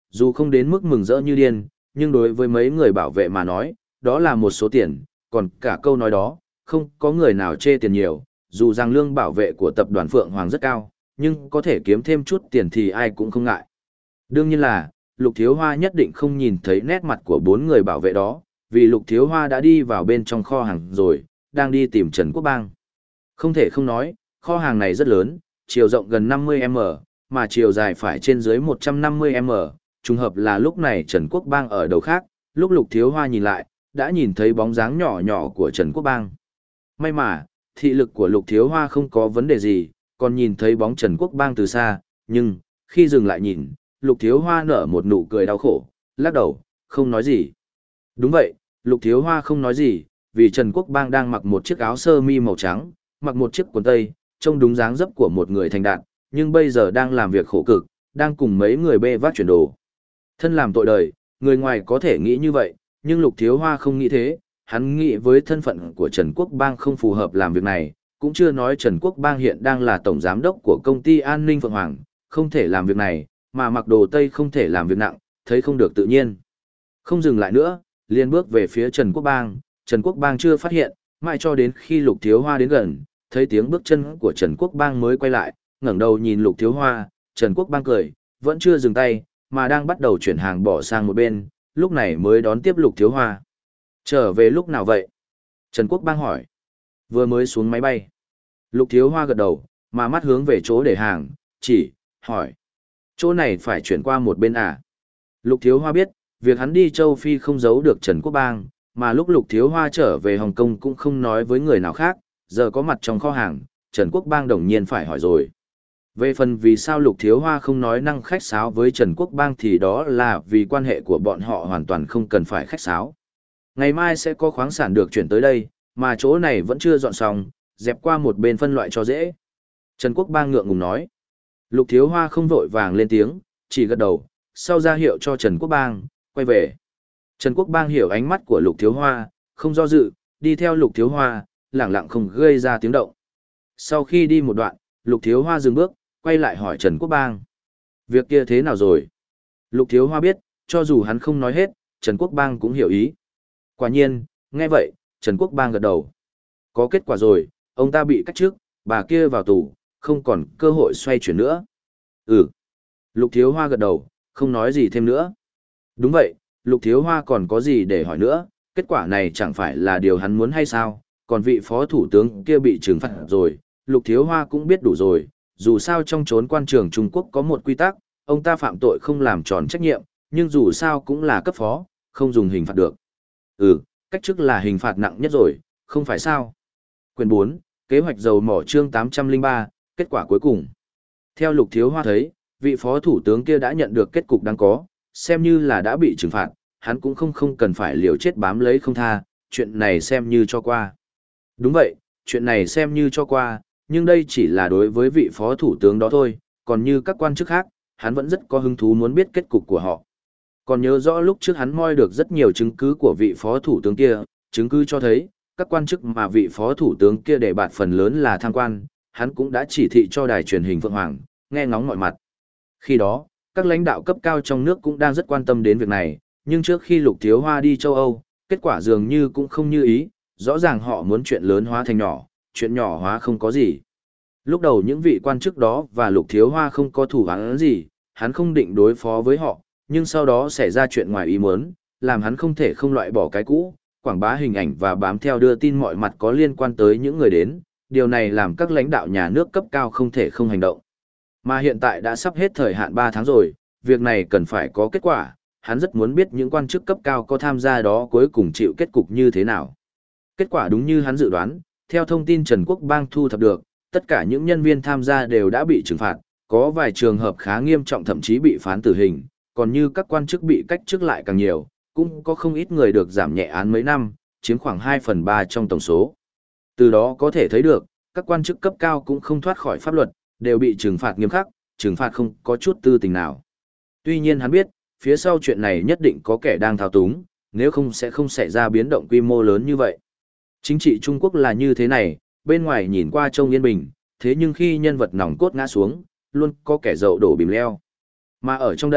dù không đến mức mừng rỡ như điên, nhưng đối với mấy người bảo vệ mà nói, đó là một số tiền, còn cả câu nói đó, không có người nào chê tiền nhiều, dù rằng lương bảo vệ của tập đoàn Phượng Hoàng rất cao, nhưng có thể kiếm thêm chút tiền thì ai cũng không ngại. Đương nhiên là, Lục Thiếu Hoa nhất định không nhìn thấy nét mặt của bốn người bảo vệ đó, vì Lục Thiếu Hoa đã đi vào bên trong kho hàng rồi, đang đi tìm Trần Quốc Bang. Không thể không nói, kho hàng này rất lớn, chiều rộng gần năm mươi mét, mà chiều dài phải trên dưới một trăm năm mươi mét, trùng hợp là lúc này Trần Quốc Bang ở đầu khác, lúc Lục Thiếu Hoa nhìn lại, đã nhìn thấy bóng dáng nhỏ nhỏ của Trần Quốc Bang. May mà, thị lực của Lục Thiếu Hoa không có vấn đề gì, còn nhìn thấy bóng Trần Quốc Bang từ xa, nhưng, khi dừng lại nhìn, Lục Thiếu Hoa nở một nụ cười đau khổ, lắc đầu, không nói gì. Đúng vậy, Lục Thiếu Hoa không nói gì, vì Trần Quốc Bang đang mặc một chiếc áo sơ mi màu trắng, mặc một chiếc quần tây, trông đúng dáng dấp của một người thành đạt, nhưng bây giờ đang làm việc khổ cực, đang cùng mấy người bê vác chuyển đồ. Thân làm tội đời, người ngoài có thể nghĩ như vậy, nhưng Lục Thiếu Hoa không nghĩ thế, hắn nghĩ với thân phận của Trần Quốc Bang không phù hợp làm việc này, cũng chưa nói Trần Quốc Bang hiện đang là tổng giám đốc của công ty an ninh Phượng Hoàng, không thể làm việc này, mà mặc đồ tây không thể làm việc nặng, thấy không được tự nhiên. Không dừng lại nữa, liền bước về phía Trần Quốc Bang, Trần Quốc Bang chưa phát hiện, mãi cho đến khi Lục Thiếu Hoa đến gần, thấy tiếng bước chân của Trần Quốc Bang mới quay lại, ngẩng đầu nhìn Lục Thiếu Hoa, Trần Quốc Bang cười, vẫn chưa dừng tay, mà đang bắt đầu chuyển hàng bỏ sang một bên, lúc này mới đón tiếp Lục Thiếu Hoa. Trở về lúc nào vậy? Trần Quốc Bang hỏi. Vừa mới xuống máy bay. Lục Thiếu Hoa gật đầu, mà mắt hướng về chỗ để hàng, chỉ, hỏi. Chỗ này phải chuyển qua một bên à? Lục Thiếu Hoa biết, việc hắn đi châu Phi không giấu được Trần Quốc Bang, mà lúc Lục Thiếu Hoa trở về Hồng Kông cũng không nói với người nào khác, giờ có mặt trong kho hàng, Trần Quốc Bang đồng nhiên phải hỏi rồi. Về phần vì sao Lục Thiếu Hoa không nói năng khách sáo với Trần Quốc Bang thì đó là vì quan hệ của bọn họ hoàn toàn không cần phải khách sáo. Ngày mai sẽ có khoáng sản được chuyển tới đây, mà chỗ này vẫn chưa dọn xong, dẹp qua một bên phân loại cho dễ. Trần Quốc Bang ngượng ngùng nói. Lục Thiếu Hoa không vội vàng lên tiếng, chỉ gật đầu, sau ra hiệu cho Trần Quốc Bang, quay về. Trần Quốc Bang hiểu ánh mắt của Lục Thiếu Hoa, không do dự, đi theo Lục Thiếu Hoa, lẳng lặng không gây ra tiếng động. Sau khi đi một đoạn, Lục Thiếu Hoa dừng bước, quay lại hỏi Trần Quốc Bang. Việc kia thế nào rồi? Lục Thiếu Hoa biết, cho dù hắn không nói hết, Trần Quốc Bang cũng hiểu ý. Quả nhiên, nghe vậy, Trần Quốc Bang gật đầu. Có kết quả rồi, ông ta bị cách chức, bà kia vào tù, không còn cơ hội xoay chuyển nữa. Ừ. Lục Thiếu Hoa gật đầu, không nói gì thêm nữa. Đúng vậy, Lục Thiếu Hoa còn có gì để hỏi nữa, kết quả này chẳng phải là điều hắn muốn hay sao, còn vị phó thủ tướng kia bị trừng phạt rồi, Lục Thiếu Hoa cũng biết đủ rồi, dù sao trong chốn quan trường Trung Quốc có một quy tắc, ông ta phạm tội không làm tròn trách nhiệm, nhưng dù sao cũng là cấp phó, không dùng hình phạt được. Ừ, cách chức là hình phạt nặng nhất rồi, không phải sao. Quyền bốn, kế hoạch dầu mỏ chương tám trăm lẻ ba, kết quả cuối cùng. Theo Lục Thiếu Hoa thấy, vị phó thủ tướng kia đã nhận được kết cục đáng có, xem như là đã bị trừng phạt, hắn cũng không không cần phải liều chết bám lấy không tha, chuyện này xem như cho qua. Đúng vậy, chuyện này xem như cho qua, nhưng đây chỉ là đối với vị phó thủ tướng đó thôi, còn như các quan chức khác, hắn vẫn rất có hứng thú muốn biết kết cục của họ. Còn nhớ rõ lúc trước hắn moi được rất nhiều chứng cứ của vị phó thủ tướng kia, chứng cứ cho thấy, các quan chức mà vị phó thủ tướng kia đề bạt phần lớn là tham quan, hắn cũng đã chỉ thị cho đài truyền hình Phượng Hoàng, nghe ngóng mọi mặt. Khi đó, các lãnh đạo cấp cao trong nước cũng đang rất quan tâm đến việc này, nhưng trước khi Lục Thiếu Hoa đi châu Âu, kết quả dường như cũng không như ý, rõ ràng họ muốn chuyện lớn hóa thành nhỏ, chuyện nhỏ hóa không có gì. Lúc đầu những vị quan chức đó và Lục Thiếu Hoa không có thủ án gì, hắn không định đối phó với họ, nhưng sau đó xảy ra chuyện ngoài ý muốn, làm hắn không thể không loại bỏ cái cũ, quảng bá hình ảnh và bám theo đưa tin mọi mặt có liên quan tới những người đến, điều này làm các lãnh đạo nhà nước cấp cao không thể không hành động. Mà hiện tại đã sắp hết thời hạn ba tháng rồi, việc này cần phải có kết quả, hắn rất muốn biết những quan chức cấp cao có tham gia đó cuối cùng chịu kết cục như thế nào. Kết quả đúng như hắn dự đoán, theo thông tin Trần Quốc Bang thu thập được, tất cả những nhân viên tham gia đều đã bị trừng phạt, có vài trường hợp khá nghiêm trọng thậm chí bị phán tử hình, còn như các quan chức bị cách chức lại càng nhiều, cũng có không ít người được giảm nhẹ án mấy năm, chiếm khoảng hai phần ba trong tổng số. Từ đó có thể thấy được, các quan chức cấp cao cũng không thoát khỏi pháp luật, đều bị trừng phạt nghiêm khắc, trừng phạt không có chút tư tình nào. Tuy nhiên hắn biết, phía sau chuyện này nhất định có kẻ đang thao túng, nếu không sẽ không xảy ra biến động quy mô lớn như vậy. Chính trị Trung Quốc là như thế này, bên ngoài nhìn qua trông yên bình, thế nhưng khi nhân vật nòng cốt ngã xuống, luôn có kẻ dậu đổ bìm leo. Mà ở trong đây,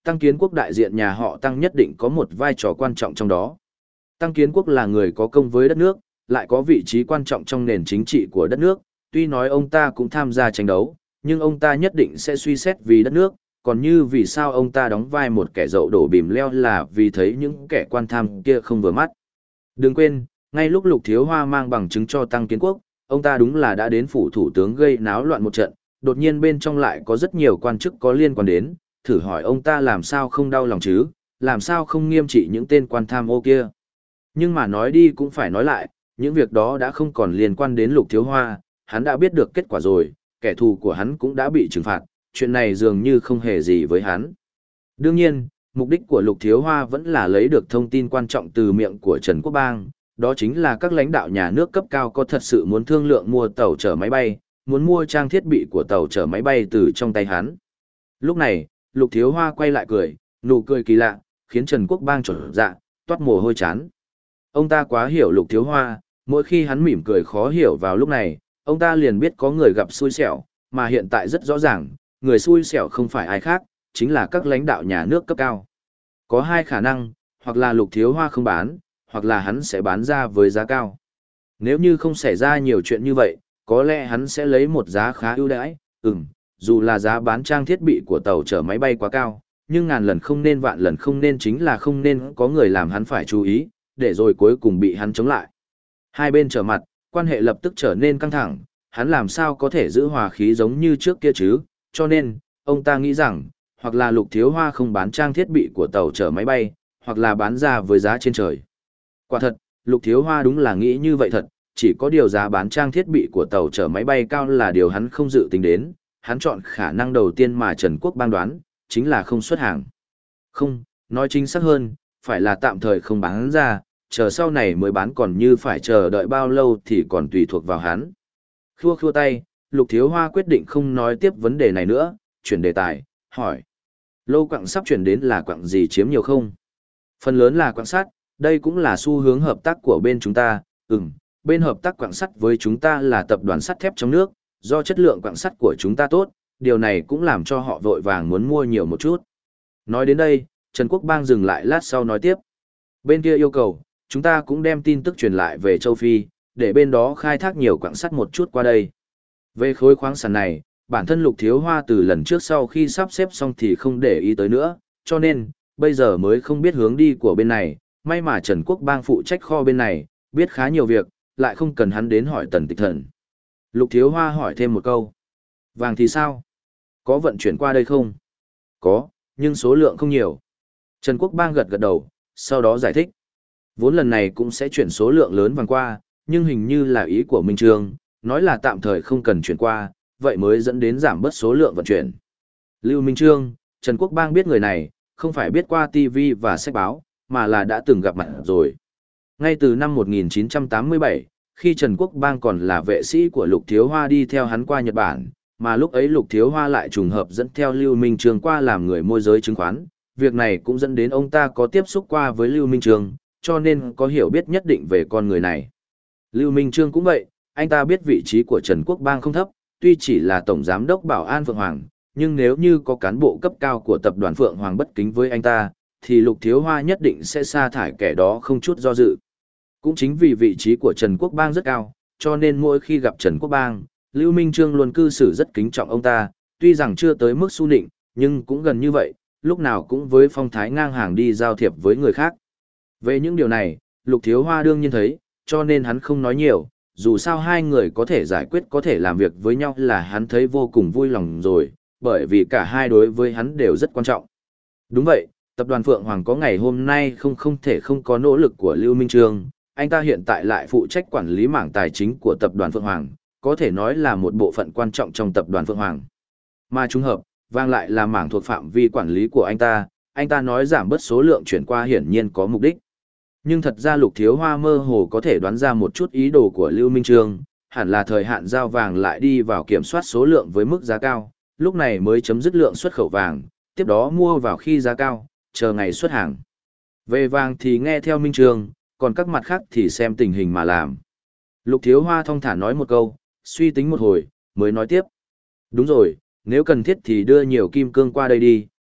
Tăng Kiến Quốc đại diện nhà họ Tăng nhất định có một vai trò quan trọng trong đó. Tăng Kiến Quốc là người có công với đất nước, lại có vị trí quan trọng trong nền chính trị của đất nước, tuy nói ông ta cũng tham gia tranh đấu, nhưng ông ta nhất định sẽ suy xét vì đất nước, còn như vì sao ông ta đóng vai một kẻ dậu đổ bìm leo là vì thấy những kẻ quan tham kia không vừa mắt. Đừng quên, ngay lúc Lục Thiếu Hoa mang bằng chứng cho Tăng Kiến Quốc, ông ta đúng là đã đến phủ thủ tướng gây náo loạn một trận, đột nhiên bên trong lại có rất nhiều quan chức có liên quan đến, thử hỏi ông ta làm sao không đau lòng chứ, làm sao không nghiêm trị những tên quan tham ô kia. Nhưng mà nói đi cũng phải nói lại, những việc đó đã không còn liên quan đến Lục Thiếu Hoa, hắn đã biết được kết quả rồi, kẻ thù của hắn cũng đã bị trừng phạt, chuyện này dường như không hề gì với hắn. Đương nhiên, mục đích của Lục Thiếu Hoa vẫn là lấy được thông tin quan trọng từ miệng của Trần Quốc Bang, đó chính là các lãnh đạo nhà nước cấp cao có thật sự muốn thương lượng mua tàu chở máy bay, muốn mua trang thiết bị của tàu chở máy bay từ trong tay hắn. Lúc này, Lục Thiếu Hoa quay lại cười, nụ cười kỳ lạ, khiến Trần Quốc Bang trở dạ, toát mồ hôi chán. Ông ta quá hiểu Lục Thiếu Hoa, mỗi khi hắn mỉm cười khó hiểu vào lúc này, ông ta liền biết có người gặp xui xẻo, mà hiện tại rất rõ ràng, người xui xẻo không phải ai khác, chính là các lãnh đạo nhà nước cấp cao. Có hai khả năng, hoặc là Lục Thiếu Hoa không bán, hoặc là hắn sẽ bán ra với giá cao. Nếu như không xảy ra nhiều chuyện như vậy, có lẽ hắn sẽ lấy một giá khá ưu đãi, ừm, dù là giá bán trang thiết bị của tàu chở máy bay quá cao, nhưng ngàn lần không nên vạn lần không nên chính là không nên có người làm hắn phải chú ý, để rồi cuối cùng bị hắn chống lại. Hai bên trở mặt, quan hệ lập tức trở nên căng thẳng, hắn làm sao có thể giữ hòa khí giống như trước kia chứ, cho nên, ông ta nghĩ rằng, hoặc là Lục Thiếu Hoa không bán trang thiết bị của tàu chở máy bay, hoặc là bán ra với giá trên trời. Quả thật, Lục Thiếu Hoa đúng là nghĩ như vậy thật, chỉ có điều giá bán trang thiết bị của tàu chở máy bay cao là điều hắn không dự tính đến, hắn chọn khả năng đầu tiên mà Trần Quốc Bang đoán, chính là không xuất hàng. Không, nói chính xác hơn, phải là tạm thời không bán ra, chờ sau này mới bán, còn như phải chờ đợi bao lâu thì còn tùy thuộc vào hắn. Khua khua tay, Lục Thiếu Hoa quyết định không nói tiếp vấn đề này nữa, chuyển đề tài, hỏi. Lô quặng sắp chuyển đến là quặng gì chiếm nhiều không? Phần lớn là quặng sắt, đây cũng là xu hướng hợp tác của bên chúng ta, ừm, bên hợp tác quặng sắt với chúng ta là tập đoàn sắt thép trong nước, do chất lượng quặng sắt của chúng ta tốt, điều này cũng làm cho họ vội vàng muốn mua nhiều một chút. Nói đến đây, Trần Quốc Bang dừng lại lát sau nói tiếp. Bên kia yêu cầu, chúng ta cũng đem tin tức truyền lại về châu Phi, để bên đó khai thác nhiều quặng sắt một chút qua đây. Về khối khoáng sản này, bản thân Lục Thiếu Hoa từ lần trước sau khi sắp xếp xong thì không để ý tới nữa, cho nên, bây giờ mới không biết hướng đi của bên này, may mà Trần Quốc Bang phụ trách kho bên này, biết khá nhiều việc, lại không cần hắn đến hỏi Tần Tịch Thần. Lục Thiếu Hoa hỏi thêm một câu. Vàng thì sao? Có vận chuyển qua đây không? Có, nhưng số lượng không nhiều. Trần Quốc Bang gật gật đầu, sau đó giải thích. Vốn lần này cũng sẽ chuyển số lượng lớn vàng qua, nhưng hình như là ý của Minh Trương, nói là tạm thời không cần chuyển qua, vậy mới dẫn đến giảm bớt số lượng vận chuyển. Lưu Minh Trương, Trần Quốc Bang biết người này, không phải biết qua ti vi và sách báo, mà là đã từng gặp mặt rồi. Ngay từ năm một nghìn chín trăm tám mươi bảy, khi Trần Quốc Bang còn là vệ sĩ của Lục Thiếu Hoa đi theo hắn qua Nhật Bản, mà lúc ấy Lục Thiếu Hoa lại trùng hợp dẫn theo Lưu Minh Trương qua làm người môi giới chứng khoán. Việc này cũng dẫn đến ông ta có tiếp xúc qua với Lưu Minh Trương, cho nên có hiểu biết nhất định về con người này. Lưu Minh Trương cũng vậy, anh ta biết vị trí của Trần Quốc Bang không thấp, tuy chỉ là Tổng Giám đốc Bảo an Phượng Hoàng, nhưng nếu như có cán bộ cấp cao của tập đoàn Phượng Hoàng bất kính với anh ta, thì Lục Thiếu Hoa nhất định sẽ sa thải kẻ đó không chút do dự. Cũng chính vì vị trí của Trần Quốc Bang rất cao, cho nên mỗi khi gặp Trần Quốc Bang, Lưu Minh Trương luôn cư xử rất kính trọng ông ta, tuy rằng chưa tới mức su nịnh, nhưng cũng gần như vậy, lúc nào cũng với phong thái ngang hàng đi giao thiệp với người khác. Về những điều này, Lục Thiếu Hoa đương nhiên thấy, cho nên hắn không nói nhiều, dù sao hai người có thể giải quyết có thể làm việc với nhau là hắn thấy vô cùng vui lòng rồi, bởi vì cả hai đối với hắn đều rất quan trọng. Đúng vậy, tập đoàn Phượng Hoàng có ngày hôm nay không không thể không có nỗ lực của Lưu Minh Trương, anh ta hiện tại lại phụ trách quản lý mảng tài chính của tập đoàn Phượng Hoàng, có thể nói là một bộ phận quan trọng trong tập đoàn Phượng Hoàng. Mà trùng hợp, vang lại là mảng thuộc phạm vi quản lý của anh ta, anh ta nói giảm bớt số lượng chuyển qua hiển nhiên có mục đích. Nhưng thật ra Lục Thiếu Hoa mơ hồ có thể đoán ra một chút ý đồ của Lưu Minh Trương, hẳn là thời hạn giao vàng lại đi vào kiểm soát số lượng với mức giá cao, lúc này mới chấm dứt lượng xuất khẩu vàng, tiếp đó mua vào khi giá cao, chờ ngày xuất hàng. Về vàng thì nghe theo Minh Trương, còn các mặt khác thì xem tình hình mà làm. Lục Thiếu Hoa thong thả nói một câu, suy tính một hồi, mới nói tiếp. Đúng rồi, nếu cần thiết thì đưa nhiều kim cương qua đây đi,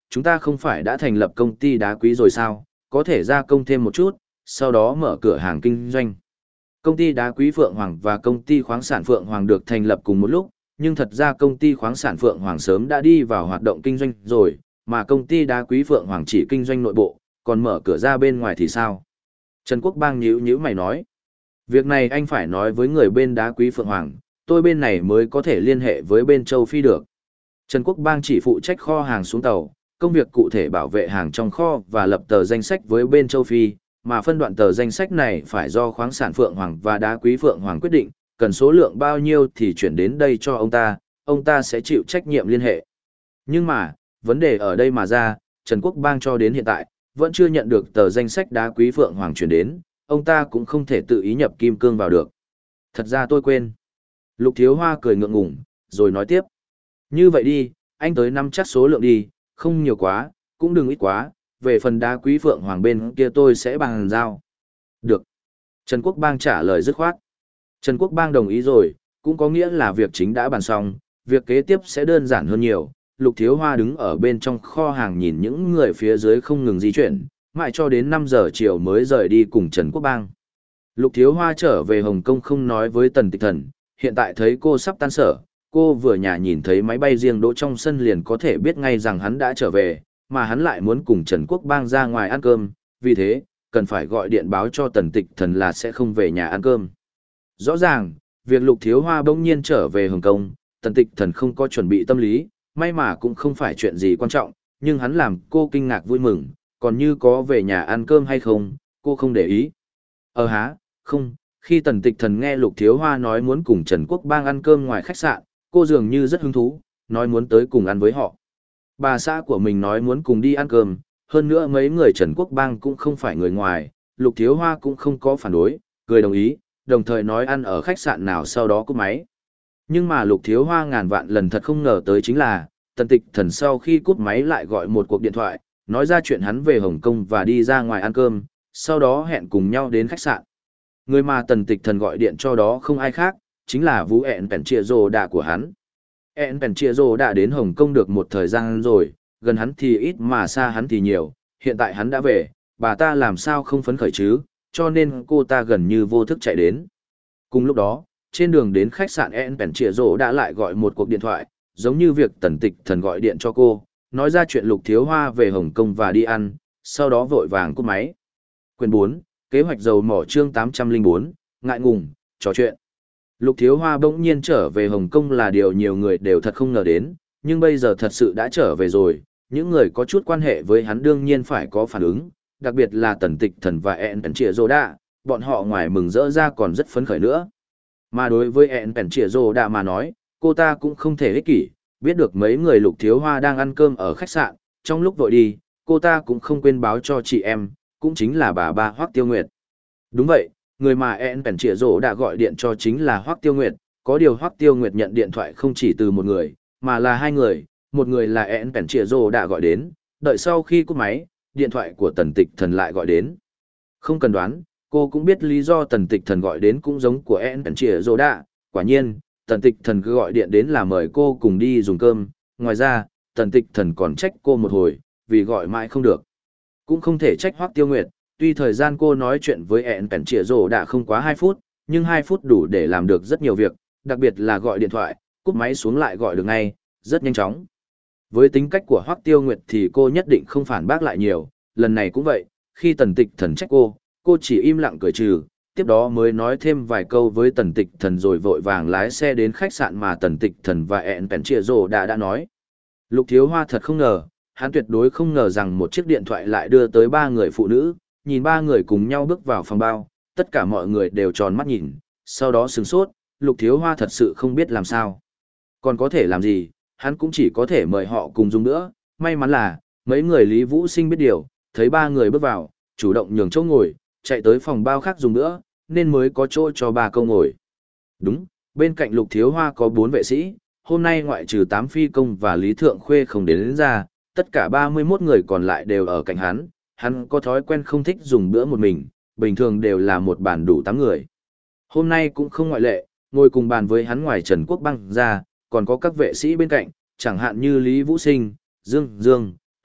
chúng ta không phải đã thành lập công ty đá quý rồi sao, có thể gia công thêm một chút, sau đó mở cửa hàng kinh doanh. Công ty đá quý Phượng Hoàng và công ty khoáng sản Phượng Hoàng được thành lập cùng một lúc, nhưng thật ra công ty khoáng sản Phượng Hoàng sớm đã đi vào hoạt động kinh doanh rồi, mà công ty đá quý Phượng Hoàng chỉ kinh doanh nội bộ, còn mở cửa ra bên ngoài thì sao? Trần Quốc Bang nhíu nhíu mày nói. Việc này anh phải nói với người bên đá quý Phượng Hoàng, tôi bên này mới có thể liên hệ với bên châu Phi được. Trần Quốc Bang chỉ phụ trách kho hàng xuống tàu, công việc cụ thể bảo vệ hàng trong kho và lập tờ danh sách với bên châu Phi, mà phân đoạn tờ danh sách này phải do khoáng sản Phượng Hoàng và đá quý Phượng Hoàng quyết định, cần số lượng bao nhiêu thì chuyển đến đây cho ông ta, ông ta sẽ chịu trách nhiệm liên hệ. Nhưng mà, vấn đề ở đây mà ra, Trần Quốc Bang cho đến hiện tại, vẫn chưa nhận được tờ danh sách đá quý Phượng Hoàng chuyển đến, ông ta cũng không thể tự ý nhập kim cương vào được. Thật ra tôi quên. Lục Thiếu Hoa cười ngượng ngùng, rồi nói tiếp. Như vậy đi, anh tới năm chắc số lượng đi, không nhiều quá, cũng đừng ít quá, về phần đá quý Phượng Hoàng bên kia tôi sẽ bàn giao. Được. Trần Quốc Bang trả lời dứt khoát. Trần Quốc Bang đồng ý rồi, cũng có nghĩa là việc chính đã bàn xong, việc kế tiếp sẽ đơn giản hơn nhiều. Lục Thiếu Hoa đứng ở bên trong kho hàng nhìn những người phía dưới không ngừng di chuyển, mãi cho đến năm giờ chiều mới rời đi cùng Trần Quốc Bang. Lục Thiếu Hoa trở về Hồng Kông không nói với Tần Tịch Thần, hiện tại thấy cô sắp tan sở, cô vừa nhà nhìn thấy máy bay riêng đỗ trong sân liền có thể biết ngay rằng hắn đã trở về, mà hắn lại muốn cùng Trần Quốc Bang ra ngoài ăn cơm, vì thế, cần phải gọi điện báo cho Tần Tịch Thần là sẽ không về nhà ăn cơm. Rõ ràng, việc Lục Thiếu Hoa bỗng nhiên trở về Hồng Kông, Tần Tịch Thần không có chuẩn bị tâm lý, may mà cũng không phải chuyện gì quan trọng, nhưng hắn làm cô kinh ngạc vui mừng, còn như có về nhà ăn cơm hay không, cô không để ý. Ờ há, không, khi Tần Tịch Thần nghe Lục Thiếu Hoa nói muốn cùng Trần Quốc Bang ăn cơm ngoài khách sạn, cô dường như rất hứng thú, nói muốn tới cùng ăn với họ. Bà xã của mình nói muốn cùng đi ăn cơm, hơn nữa mấy người Trần Quốc Bang cũng không phải người ngoài, Lục Thiếu Hoa cũng không có phản đối, cười đồng ý, đồng thời nói ăn ở khách sạn nào sau đó cúp máy. Nhưng mà Lục Thiếu Hoa ngàn vạn lần thật không ngờ tới chính là, Tần Tịch Thần sau khi cúp máy lại gọi một cuộc điện thoại, nói ra chuyện hắn về Hồng Kông và đi ra ngoài ăn cơm, sau đó hẹn cùng nhau đến khách sạn. Người mà Tần Tịch Thần gọi điện cho đó không ai khác, chính là Vũ ẹn Pèn Chia Rồ Đạ của hắn. ẹn Pèn Chia Rồ đã đến Hồng Kông được một thời gian rồi, gần hắn thì ít mà xa hắn thì nhiều, hiện tại hắn đã về, bà ta làm sao không phấn khởi chứ, cho nên cô ta gần như vô thức chạy đến. Cùng lúc đó, trên đường đến khách sạn ẹn Pèn Chia Rồ đã lại gọi một cuộc điện thoại, giống như việc Tần Tịch Thần gọi điện cho cô, nói ra chuyện Lục Thiếu Hoa về Hồng Kông và đi ăn, sau đó vội vàng cúp máy. Quyền bốn, kế hoạch dầu mỏ chương tám trăm lẻ bốn, ngại ngùng, trò chuyện. Lục Thiếu Hoa bỗng nhiên trở về Hồng Kông là điều nhiều người đều thật không ngờ đến, nhưng bây giờ thật sự đã trở về rồi, những người có chút quan hệ với hắn đương nhiên phải có phản ứng, đặc biệt là Tần Tịch Thần và ẹn Pèn Chia Rồ Đạ, bọn họ ngoài mừng rỡ ra còn rất phấn khởi nữa. Mà đối với ẹn Pèn Chia Rồ Đạ mà nói, cô ta cũng không thể ích kỷ, biết được mấy người Lục Thiếu Hoa đang ăn cơm ở khách sạn, trong lúc vội đi, cô ta cũng không quên báo cho chị em, cũng chính là bà ba Hoắc Tiêu Nguyệt. Đúng vậy, người mà ẹn Pèn Chia Rồ đã gọi điện cho chính là Hoắc Tiêu Nguyệt, có điều Hoắc Tiêu Nguyệt nhận điện thoại không chỉ từ một người, mà là hai người, một người là ẹn Pèn Chia Rồ đã gọi đến, đợi sau khi cúp máy, điện thoại của Tần Tịch Thần lại gọi đến. Không cần đoán, cô cũng biết lý do Tần Tịch Thần gọi đến cũng giống của ẹn Pèn Chia Rồ đã, quả nhiên, Tần Tịch Thần cứ gọi điện đến là mời cô cùng đi dùng cơm, ngoài ra, Tần Tịch Thần còn trách cô một hồi, vì gọi mãi không được. Cũng không thể trách Hoắc Tiêu Nguyệt, tuy thời gian cô nói chuyện với ẹn Pèn Chia Rồ đã không quá hai phút, nhưng hai phút đủ để làm được rất nhiều việc, đặc biệt là gọi điện thoại, cúp máy xuống lại gọi được ngay, rất nhanh chóng. Với tính cách của Hoắc Tiêu Nguyệt thì cô nhất định không phản bác lại nhiều, lần này cũng vậy, khi Tần Tịch Thần trách cô, cô chỉ im lặng cười trừ, tiếp đó mới nói thêm vài câu với Tần Tịch Thần rồi vội vàng lái xe đến khách sạn mà Tần Tịch Thần và ẹn Pèn Chia Rồ đã đã nói. Lục Thiếu Hoa thật không ngờ, hắn tuyệt đối không ngờ rằng một chiếc điện thoại lại đưa tới ba người phụ nữ, nhìn ba người cùng nhau bước vào phòng bao, tất cả mọi người đều tròn mắt nhìn, sau đó sửng sốt, Lục Thiếu Hoa thật sự không biết làm sao. Còn có thể làm gì, hắn cũng chỉ có thể mời họ cùng dùng nữa, may mắn là, mấy người Lý Vũ Sinh biết điều, thấy ba người bước vào, chủ động nhường chỗ ngồi, chạy tới phòng bao khác dùng nữa, nên mới có chỗ cho ba câu ngồi. Đúng, bên cạnh Lục Thiếu Hoa có bốn vệ sĩ, hôm nay ngoại trừ tám phi công và Lý Thượng Khuê không đến, đến ra, tất cả ba mươi mốt người còn lại đều ở cạnh hắn, hắn có thói quen không thích dùng bữa một mình, bình thường đều là một bàn đủ tám người. Hôm nay cũng không ngoại lệ, ngồi cùng bàn với hắn ngoài Trần Quốc Bang ra, còn có các vệ sĩ bên cạnh, chẳng hạn như Lý Vũ Sinh, Dương Dương,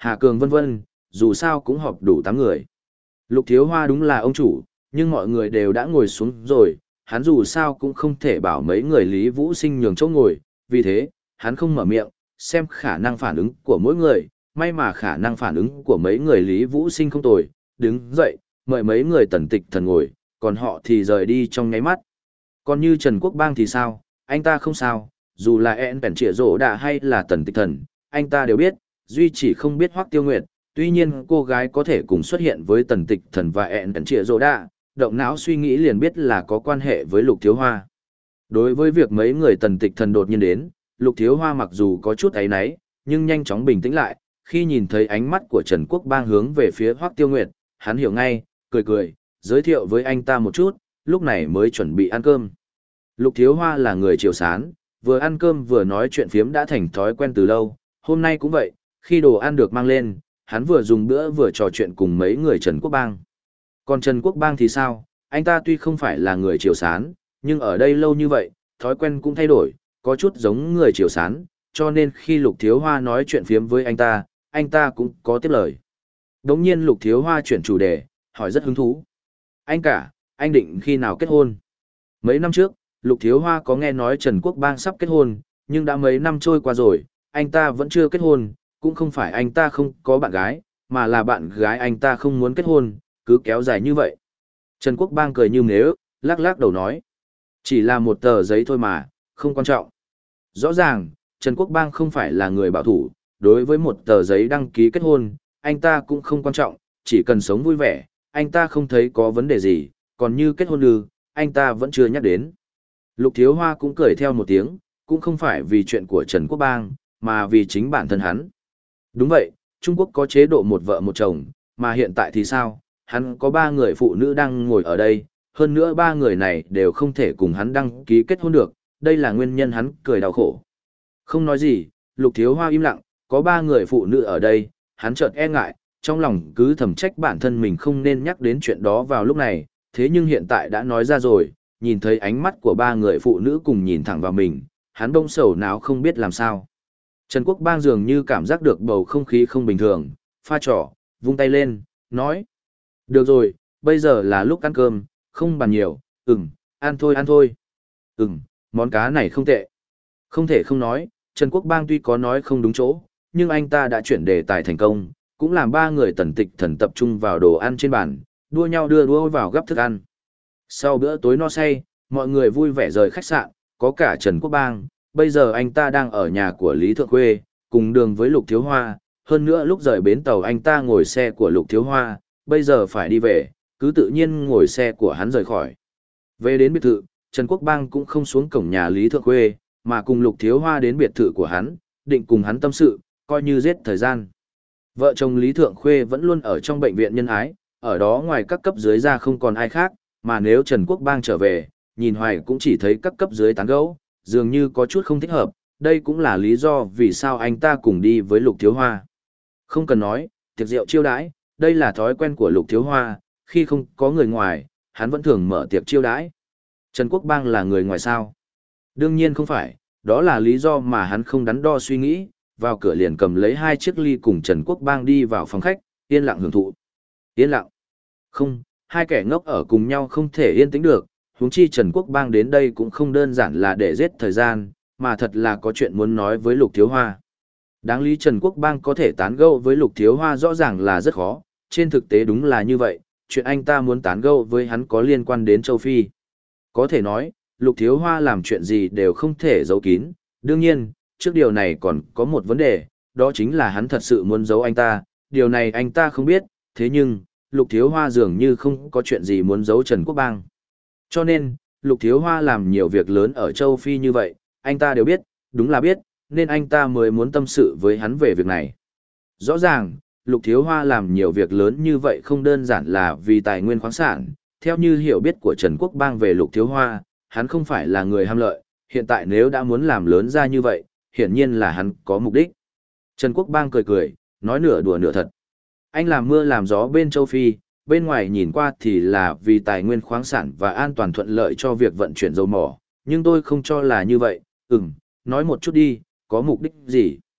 Hà Cường vân vân, dù sao cũng họp đủ tám người. Lục Thiếu Hoa đúng là ông chủ, nhưng mọi người đều đã ngồi xuống rồi, hắn dù sao cũng không thể bảo mấy người Lý Vũ Sinh nhường chỗ ngồi, vì thế, hắn không mở miệng, xem khả năng phản ứng của mỗi người, may mà khả năng phản ứng của mấy người Lý Vũ Sinh không tồi, đứng dậy, mời mấy người tần tịch thần ngồi, còn họ thì rời đi trong nháy mắt. Còn như Trần Quốc Bang thì sao, anh ta không sao, dù là En Bèn Trịa Rổ Đạ hay là tần tịch thần, anh ta đều biết, duy chỉ không biết Hoắc Tiêu Nguyệt, tuy nhiên cô gái có thể cùng xuất hiện với tần tịch thần và En Bèn Trịa Rổ Đạ, động não suy nghĩ liền biết là có quan hệ với Lục Thiếu Hoa. Đối với việc mấy người tần tịch thần đột nhiên đến, Lục Thiếu Hoa mặc dù có chút áy náy, nhưng nhanh chóng bình tĩnh lại, khi nhìn thấy ánh mắt của Trần Quốc Bang hướng về phía Hoắc Tiêu Nguyệt, hắn hiểu ngay, cười cười, giới thiệu với anh ta một chút, lúc này mới chuẩn bị ăn cơm. Lục Thiếu Hoa là người chiều sán, vừa ăn cơm vừa nói chuyện phiếm đã thành thói quen từ lâu, hôm nay cũng vậy, khi đồ ăn được mang lên, hắn vừa dùng bữa vừa trò chuyện cùng mấy người Trần Quốc Bang. Còn Trần Quốc Bang thì sao, anh ta tuy không phải là người chiều sán, nhưng ở đây lâu như vậy, thói quen cũng thay đổi, có chút giống người chiều sán, cho nên khi Lục Thiếu Hoa nói chuyện phiếm với anh ta, anh ta cũng có tiếp lời. Đống nhiên Lục Thiếu Hoa chuyển chủ đề, hỏi rất hứng thú. Anh cả, anh định khi nào kết hôn? Mấy năm trước, Lục Thiếu Hoa có nghe nói Trần Quốc Bang sắp kết hôn, nhưng đã mấy năm trôi qua rồi, anh ta vẫn chưa kết hôn, cũng không phải anh ta không có bạn gái, mà là bạn gái anh ta không muốn kết hôn, cứ kéo dài như vậy. Trần Quốc Bang cười như nếu, lắc lắc đầu nói. Chỉ là một tờ giấy thôi mà, không quan trọng. Rõ ràng, Trần Quốc Bang không phải là người bảo thủ, đối với một tờ giấy đăng ký kết hôn, anh ta cũng không quan trọng, chỉ cần sống vui vẻ, anh ta không thấy có vấn đề gì, còn như kết hôn ư, anh ta vẫn chưa nhắc đến. Lục Thiếu Hoa cũng cười theo một tiếng, cũng không phải vì chuyện của Trần Quốc Bang, mà vì chính bản thân hắn. Đúng vậy, Trung Quốc có chế độ một vợ một chồng, mà hiện tại thì sao, hắn có ba người phụ nữ đang ngồi ở đây, hơn nữa ba người này đều không thể cùng hắn đăng ký kết hôn được, đây là nguyên nhân hắn cười đau khổ. Không nói gì, Lục Thiếu Hoa im lặng, có ba người phụ nữ ở đây, hắn chợt e ngại, trong lòng cứ thầm trách bản thân mình không nên nhắc đến chuyện đó vào lúc này, thế nhưng hiện tại đã nói ra rồi, nhìn thấy ánh mắt của ba người phụ nữ cùng nhìn thẳng vào mình, hắn bỗng sầu não không biết làm sao. Trần Quốc Bang dường như cảm giác được bầu không khí không bình thường, pha trò, vung tay lên, nói. Được rồi, bây giờ là lúc ăn cơm, không bàn nhiều, ừm, ăn thôi ăn thôi. Ừm, món cá này không tệ. Không thể không nói, Trần Quốc Bang tuy có nói không đúng chỗ, nhưng anh ta đã chuyển đề tài thành công, cũng làm ba người tần tịch thần tập trung vào đồ ăn trên bàn, đua nhau đưa đũa vào gắp thức ăn. Sau bữa tối no say, mọi người vui vẻ rời khách sạn, có cả Trần Quốc Bang, bây giờ anh ta đang ở nhà của Lý Thượng Khuê, cùng đường với Lục Thiếu Hoa, hơn nữa lúc rời bến tàu anh ta ngồi xe của Lục Thiếu Hoa, bây giờ phải đi về, cứ tự nhiên ngồi xe của hắn rời khỏi. Về đến biệt thự, Trần Quốc Bang cũng không xuống cổng nhà Lý Thượng Khuê, mà cùng Lục Thiếu Hoa đến biệt thự của hắn, định cùng hắn tâm sự, coi như giết thời gian. Vợ chồng Lý Thượng Khuê vẫn luôn ở trong bệnh viện nhân ái, ở đó ngoài các cấp dưới ra không còn ai khác, mà nếu Trần Quốc Bang trở về, nhìn hoài cũng chỉ thấy các cấp dưới tán gẫu, dường như có chút không thích hợp, đây cũng là lý do vì sao anh ta cùng đi với Lục Thiếu Hoa. Không cần nói, tiệc rượu chiêu đãi, đây là thói quen của Lục Thiếu Hoa, khi không có người ngoài, hắn vẫn thường mở tiệc chiêu đãi. Trần Quốc Bang là người ngoài sao? Đương nhiên không phải, đó là lý do mà hắn không đắn đo suy nghĩ, vào cửa liền cầm lấy hai chiếc ly cùng Trần Quốc Bang đi vào phòng khách, yên lặng hưởng thụ. Yên lặng? Không, hai kẻ ngốc ở cùng nhau không thể yên tĩnh được, huống chi Trần Quốc Bang đến đây cũng không đơn giản là để giết thời gian, mà thật là có chuyện muốn nói với Lục Thiếu Hoa. Đáng lý Trần Quốc Bang có thể tán gẫu với Lục Thiếu Hoa rõ ràng là rất khó, trên thực tế đúng là như vậy, chuyện anh ta muốn tán gẫu với hắn có liên quan đến châu Phi. Có thể nói, Lục Thiếu Hoa làm chuyện gì đều không thể giấu kín, đương nhiên, trước điều này còn có một vấn đề, đó chính là hắn thật sự muốn giấu anh ta, điều này anh ta không biết, thế nhưng, Lục Thiếu Hoa dường như không có chuyện gì muốn giấu Trần Quốc Bang. Cho nên, Lục Thiếu Hoa làm nhiều việc lớn ở châu Phi như vậy, anh ta đều biết, đúng là biết, nên anh ta mới muốn tâm sự với hắn về việc này. Rõ ràng, Lục Thiếu Hoa làm nhiều việc lớn như vậy không đơn giản là vì tài nguyên khoáng sản, theo như hiểu biết của Trần Quốc Bang về Lục Thiếu Hoa, hắn không phải là người ham lợi, hiện tại nếu đã muốn làm lớn ra như vậy, hiển nhiên là hắn có mục đích. Trần Quốc Bang cười cười, nói nửa đùa nửa thật. Anh làm mưa làm gió bên châu Phi, bên ngoài nhìn qua thì là vì tài nguyên khoáng sản và an toàn thuận lợi cho việc vận chuyển dầu mỏ, nhưng tôi không cho là như vậy, ừm, nói một chút đi, có mục đích gì?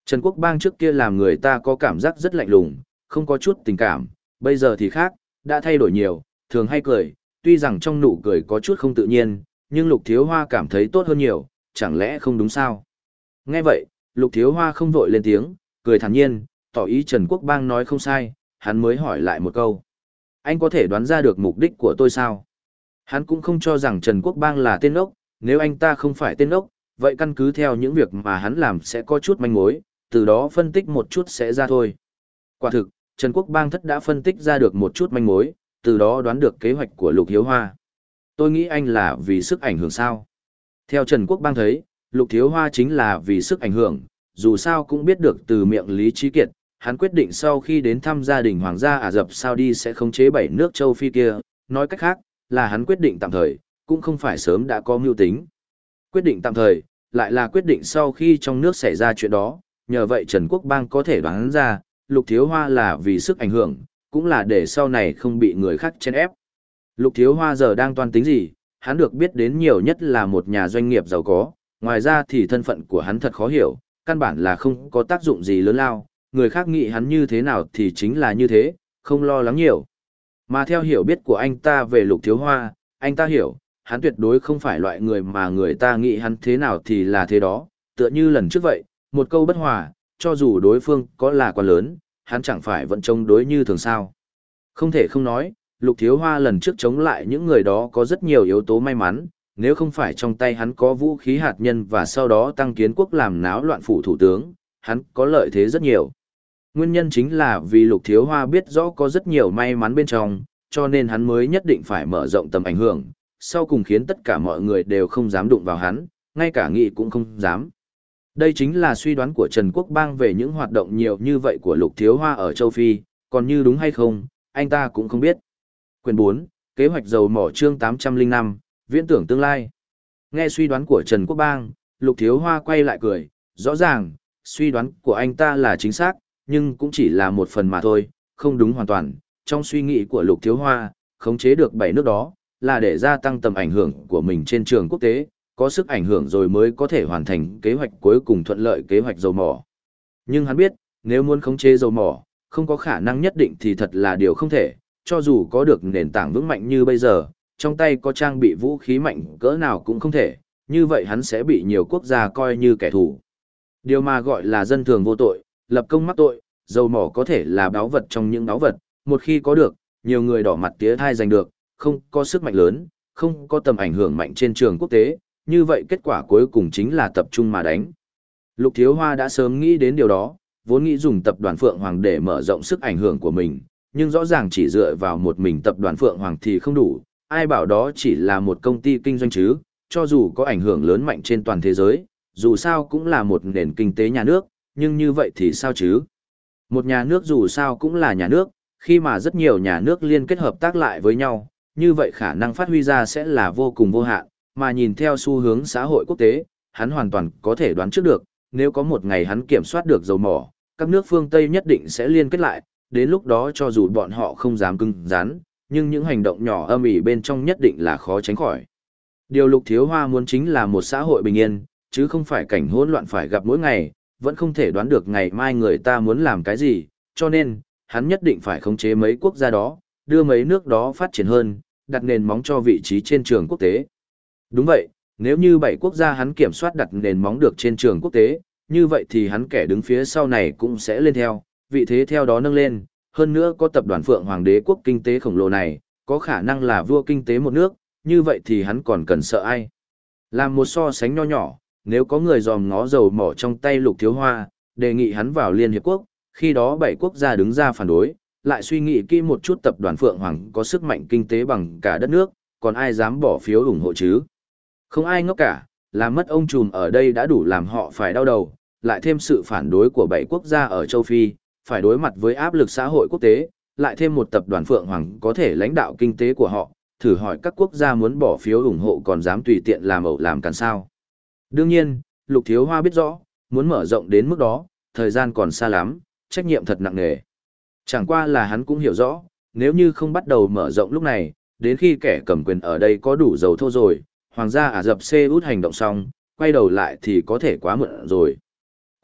Trần Quốc Bang trước kia làm người ta có cảm giác rất lạnh lùng, không có chút tình cảm, bây giờ thì khác, đã thay đổi nhiều, thường hay cười, tuy rằng trong nụ cười có chút không tự nhiên, nhưng Lục Thiếu Hoa cảm thấy tốt hơn nhiều, chẳng lẽ không đúng sao? Nghe vậy, Lục Thiếu Hoa không vội lên tiếng, cười thản nhiên, tỏ ý Trần Quốc Bang nói không sai, hắn mới hỏi lại một câu. Anh có thể đoán ra được mục đích của tôi sao? Hắn cũng không cho rằng Trần Quốc Bang là tên ốc, nếu anh ta không phải tên ốc, vậy căn cứ theo những việc mà hắn làm sẽ có chút manh mối, từ đó phân tích một chút sẽ ra thôi. Quả thực, Trần Quốc Bang thất đã phân tích ra được một chút manh mối, từ đó đoán được kế hoạch của Lục Thiếu Hoa. Tôi nghĩ anh là vì sức ảnh hưởng sao? Theo Trần Quốc Bang thấy, Lục Thiếu Hoa chính là vì sức ảnh hưởng, dù sao cũng biết được từ miệng Lý Trí Kiệt, hắn quyết định sau khi đến thăm gia đình Hoàng gia Ả Rập Saudi sẽ khống chế bảy nước châu Phi kia, nói cách khác, là hắn quyết định tạm thời, cũng không phải sớm đã có mưu tính. Quyết định tạm thời, lại là quyết định sau khi trong nước xảy ra chuyện đó, nhờ vậy Trần Quốc Bang có thể đoán ra, Lục Thiếu Hoa là vì sức ảnh hưởng, cũng là để sau này không bị người khác chen ép. Lục Thiếu Hoa giờ đang toan tính gì, hắn được biết đến nhiều nhất là một nhà doanh nghiệp giàu có, ngoài ra thì thân phận của hắn thật khó hiểu, căn bản là không có tác dụng gì lớn lao, người khác nghĩ hắn như thế nào thì chính là như thế, không lo lắng nhiều. Mà theo hiểu biết của anh ta về Lục Thiếu Hoa, anh ta hiểu, hắn tuyệt đối không phải loại người mà người ta nghĩ hắn thế nào thì là thế đó, tựa như lần trước vậy, một câu bất hòa, cho dù đối phương có là quan lớn, hắn chẳng phải vẫn chống đối như thường sao. Không thể không nói, Lục Thiếu Hoa lần trước chống lại những người đó có rất nhiều yếu tố may mắn, nếu không phải trong tay hắn có vũ khí hạt nhân và sau đó tăng kiến quốc làm náo loạn phủ thủ tướng, hắn có lợi thế rất nhiều. Nguyên nhân chính là vì Lục Thiếu Hoa biết rõ có rất nhiều may mắn bên trong, cho nên hắn mới nhất định phải mở rộng tầm ảnh hưởng, sau cùng khiến tất cả mọi người đều không dám đụng vào hắn, ngay cả nghị cũng không dám. Đây chính là suy đoán của Trần Quốc Bang về những hoạt động nhiều như vậy của Lục Thiếu Hoa ở châu Phi, còn như đúng hay không, anh ta cũng không biết. Quyền bốn, Kế hoạch dầu mỏ chương tám trăm lẻ năm, Viễn tưởng tương lai. Nghe suy đoán của Trần Quốc Bang, Lục Thiếu Hoa quay lại cười, rõ ràng, suy đoán của anh ta là chính xác, nhưng cũng chỉ là một phần mà thôi, không đúng hoàn toàn. Trong suy nghĩ của Lục Thiếu Hoa, khống chế được bảy nước đó, là để gia tăng tầm ảnh hưởng của mình trên trường quốc tế, có sức ảnh hưởng rồi mới có thể hoàn thành kế hoạch cuối cùng thuận lợi kế hoạch dầu mỏ. Nhưng hắn biết, nếu muốn khống chế dầu mỏ, không có khả năng nhất định thì thật là điều không thể, cho dù có được nền tảng vững mạnh như bây giờ, trong tay có trang bị vũ khí mạnh cỡ nào cũng không thể, như vậy hắn sẽ bị nhiều quốc gia coi như kẻ thù. Điều mà gọi là dân thường vô tội, lập công mắc tội, dầu mỏ có thể là báu vật trong những báu vật, một khi có được, nhiều người đỏ mặt tía thai giành được, không có sức mạnh lớn, không có tầm ảnh hưởng mạnh trên trường quốc tế, như vậy kết quả cuối cùng chính là tập trung mà đánh. Lục Thiếu Hoa đã sớm nghĩ đến điều đó, vốn nghĩ dùng tập đoàn Phượng Hoàng để mở rộng sức ảnh hưởng của mình, nhưng rõ ràng chỉ dựa vào một mình tập đoàn Phượng Hoàng thì không đủ, ai bảo đó chỉ là một công ty kinh doanh chứ, cho dù có ảnh hưởng lớn mạnh trên toàn thế giới, dù sao cũng là một nền kinh tế nhà nước, nhưng như vậy thì sao chứ? Một nhà nước dù sao cũng là nhà nước, khi mà rất nhiều nhà nước liên kết hợp tác lại với nhau, như vậy khả năng phát huy ra sẽ là vô cùng vô hạn, mà nhìn theo xu hướng xã hội quốc tế, hắn hoàn toàn có thể đoán trước được, nếu có một ngày hắn kiểm soát được dầu mỏ, các nước phương Tây nhất định sẽ liên kết lại, đến lúc đó cho dù bọn họ không dám cứng rắn, nhưng những hành động nhỏ âm ỉ bên trong nhất định là khó tránh khỏi. Điều Lục Thiếu Hoa muốn chính là một xã hội bình yên, chứ không phải cảnh hỗn loạn phải gặp mỗi ngày, vẫn không thể đoán được ngày mai người ta muốn làm cái gì, cho nên, hắn nhất định phải khống chế mấy quốc gia đó, đưa mấy nước đó phát triển hơn, đặt nền móng cho vị trí trên trường quốc tế. Đúng vậy, nếu như bảy quốc gia hắn kiểm soát đặt nền móng được trên trường quốc tế, như vậy thì hắn kẻ đứng phía sau này cũng sẽ lên theo, vị thế theo đó nâng lên, hơn nữa có tập đoàn Phượng Hoàng đế quốc kinh tế khổng lồ này, có khả năng là vua kinh tế một nước, như vậy thì hắn còn cần sợ ai. Làm một so sánh nho nhỏ, nếu có người dòm ngó dầu mỏ trong tay Lục Thiếu Hoa, đề nghị hắn vào Liên Hiệp Quốc, khi đó bảy quốc gia đứng ra phản đối, lại suy nghĩ kỹ một chút tập đoàn Phượng Hoàng có sức mạnh kinh tế bằng cả đất nước, còn ai dám bỏ phiếu ủng hộ chứ? Không ai ngốc cả, làm mất ông trùm ở đây đã đủ làm họ phải đau đầu, lại thêm sự phản đối của bảy quốc gia ở châu Phi, phải đối mặt với áp lực xã hội quốc tế, lại thêm một tập đoàn Phượng Hoàng có thể lãnh đạo kinh tế của họ, thử hỏi các quốc gia muốn bỏ phiếu ủng hộ còn dám tùy tiện làm ẩu làm càn sao. Đương nhiên, Lục Thiếu Hoa biết rõ, muốn mở rộng đến mức đó, thời gian còn xa lắm, trách nhiệm thật nặng nề. Chẳng qua là hắn cũng hiểu rõ, nếu như không bắt đầu mở rộng lúc này, đến khi kẻ cầm quyền ở đây có đủ dầu thô rồi, Hoàng gia Ả Rập Xê Út hành động xong, quay đầu lại thì có thể quá muộn rồi.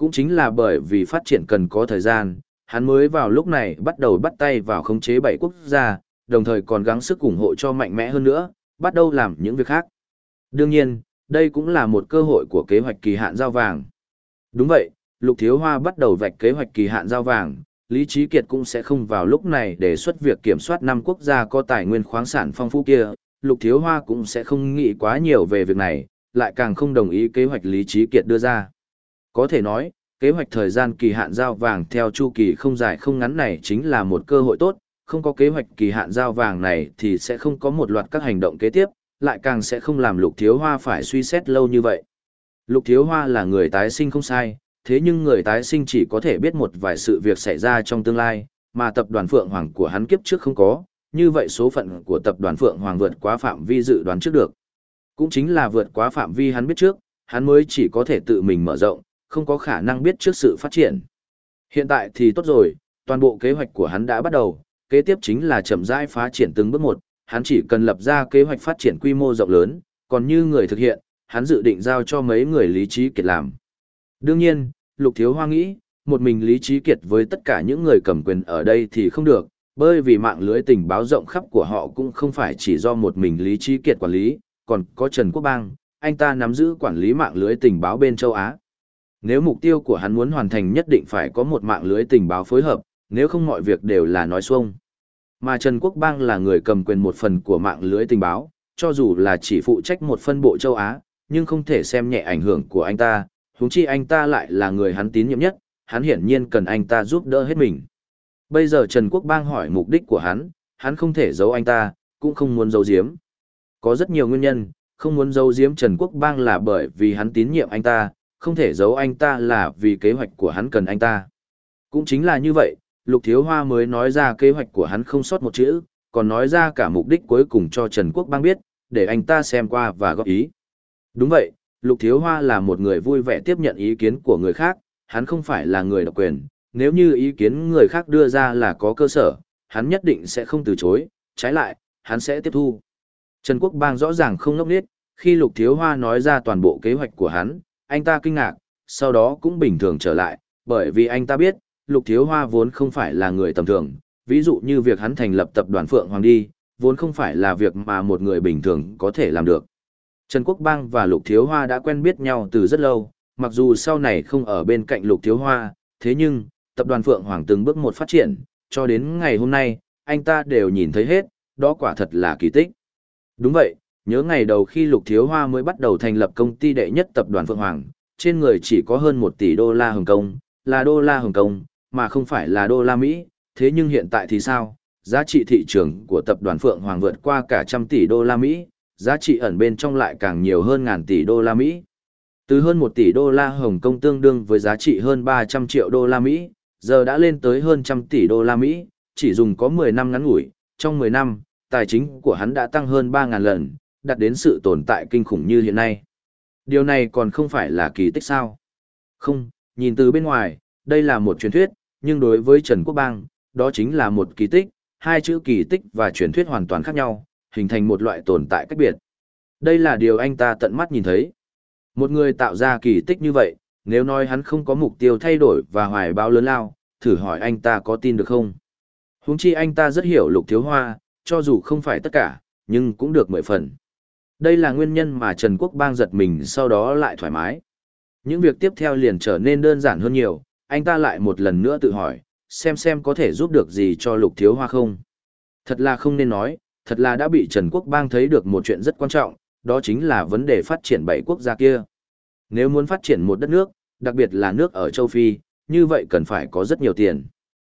Cũng chính là bởi vì phát triển cần có thời gian, hắn mới vào lúc này bắt đầu bắt tay vào khống chế bảy quốc gia, đồng thời còn gắng sức ủng hộ cho mạnh mẽ hơn nữa, bắt đầu làm những việc khác. Đương nhiên, đây cũng là một cơ hội của kế hoạch kỳ hạn giao vàng. Đúng vậy, Lục Thiếu Hoa bắt đầu vạch kế hoạch kỳ hạn giao vàng, Lý Chí Kiệt cũng sẽ không vào lúc này đề xuất việc kiểm soát năm quốc gia có tài nguyên khoáng sản phong phú kia, Lục Thiếu Hoa cũng sẽ không nghĩ quá nhiều về việc này, lại càng không đồng ý kế hoạch Lý Chí Kiệt đưa ra. Có thể nói, kế hoạch thời gian kỳ hạn giao vàng theo chu kỳ không dài không ngắn này chính là một cơ hội tốt, không có kế hoạch kỳ hạn giao vàng này thì sẽ không có một loạt các hành động kế tiếp, lại càng sẽ không làm Lục Thiếu Hoa phải suy xét lâu như vậy. Lục Thiếu Hoa là người tái sinh không sai, thế nhưng người tái sinh chỉ có thể biết một vài sự việc xảy ra trong tương lai, mà tập đoàn Phượng Hoàng của hắn kiếp trước không có, như vậy số phận của tập đoàn Phượng Hoàng vượt quá phạm vi dự đoán trước được. Cũng chính là vượt quá phạm vi hắn biết trước, hắn mới chỉ có thể tự mình mở rộng, không có khả năng biết trước sự phát triển. Hiện tại thì tốt rồi, toàn bộ kế hoạch của hắn đã bắt đầu, kế tiếp chính là chậm rãi phát triển từng bước một, hắn chỉ cần lập ra kế hoạch phát triển quy mô rộng lớn, còn như người thực hiện, hắn dự định giao cho mấy người Lý Trí Kiệt làm. Đương nhiên, Lục Thiếu Hoa nghĩ, một mình Lý Trí Kiệt với tất cả những người cầm quyền ở đây thì không được, bởi vì mạng lưới tình báo rộng khắp của họ cũng không phải chỉ do một mình Lý Trí Kiệt quản lý, còn có Trần Quốc Bang, anh ta nắm giữ quản lý mạng lưới tình báo bên châu Á. Nếu mục tiêu của hắn muốn hoàn thành nhất định phải có một mạng lưới tình báo phối hợp, nếu không mọi việc đều là nói xuông. Mà Trần Quốc Bang là người cầm quyền một phần của mạng lưới tình báo, cho dù là chỉ phụ trách một phân bộ châu Á, nhưng không thể xem nhẹ ảnh hưởng của anh ta, huống chi anh ta lại là người hắn tín nhiệm nhất, hắn hiển nhiên cần anh ta giúp đỡ hết mình. Bây giờ Trần Quốc Bang hỏi mục đích của hắn, hắn không thể giấu anh ta, cũng không muốn giấu giếm. Có rất nhiều nguyên nhân, không muốn giấu giếm Trần Quốc Bang là bởi vì hắn tín nhiệm anh ta, không thể giấu anh ta là vì kế hoạch của hắn cần anh ta. Cũng chính là như vậy, Lục Thiếu Hoa mới nói ra kế hoạch của hắn không sót một chữ, còn nói ra cả mục đích cuối cùng cho Trần Quốc Bang biết, để anh ta xem qua và góp ý. Đúng vậy, Lục Thiếu Hoa là một người vui vẻ tiếp nhận ý kiến của người khác, hắn không phải là người độc quyền, nếu như ý kiến người khác đưa ra là có cơ sở, hắn nhất định sẽ không từ chối, trái lại, hắn sẽ tiếp thu. Trần Quốc Bang rõ ràng không ngốc nghếch, khi Lục Thiếu Hoa nói ra toàn bộ kế hoạch của hắn, anh ta kinh ngạc, sau đó cũng bình thường trở lại, bởi vì anh ta biết, Lục Thiếu Hoa vốn không phải là người tầm thường, ví dụ như việc hắn thành lập tập đoàn Phượng Hoàng đi, vốn không phải là việc mà một người bình thường có thể làm được. Trần Quốc Bang và Lục Thiếu Hoa đã quen biết nhau từ rất lâu, mặc dù sau này không ở bên cạnh Lục Thiếu Hoa, thế nhưng, tập đoàn Phượng Hoàng từng bước một phát triển, cho đến ngày hôm nay, anh ta đều nhìn thấy hết, đó quả thật là kỳ tích. Đúng vậy, nhớ ngày đầu khi Lục Thiếu Hoa mới bắt đầu thành lập công ty đệ nhất tập đoàn Phượng Hoàng, trên người chỉ có hơn một tỷ đô la Hồng Kông, là đô la Hồng Kông, mà không phải là đô la Mỹ, thế nhưng hiện tại thì sao? Giá trị thị trường của tập đoàn Phượng Hoàng vượt qua cả trăm tỷ đô la Mỹ, giá trị ẩn bên trong lại càng nhiều hơn ngàn tỷ đô la Mỹ. Từ hơn một tỷ đô la Hồng Kông tương đương với giá trị hơn ba trăm triệu đô la Mỹ, giờ đã lên tới hơn trăm tỷ đô la Mỹ, chỉ dùng có mười năm ngắn ngủi, trong mười năm, tài chính của hắn đã tăng hơn ba nghìn lần, đạt đến sự tồn tại kinh khủng như hiện nay. Điều này còn không phải là kỳ tích sao? Không, nhìn từ bên ngoài, đây là một truyền thuyết, nhưng đối với Trần Quốc Bang, đó chính là một kỳ tích, hai chữ kỳ tích và truyền thuyết hoàn toàn khác nhau, hình thành một loại tồn tại cách biệt. Đây là điều anh ta tận mắt nhìn thấy. Một người tạo ra kỳ tích như vậy, nếu nói hắn không có mục tiêu thay đổi và hoài bão lớn lao, thử hỏi anh ta có tin được không? Huống chi anh ta rất hiểu Lục Thiếu Hoa, cho dù không phải tất cả, nhưng cũng được mười phần. Đây là nguyên nhân mà Trần Quốc Bang giật mình sau đó lại thoải mái. Những việc tiếp theo liền trở nên đơn giản hơn nhiều, anh ta lại một lần nữa tự hỏi, xem xem có thể giúp được gì cho Lục Thiếu Hoa không. Thật là không nên nói, thật là đã bị Trần Quốc Bang thấy được một chuyện rất quan trọng, đó chính là vấn đề phát triển bảy quốc gia kia. Nếu muốn phát triển một đất nước, đặc biệt là nước ở châu Phi, như vậy cần phải có rất nhiều tiền.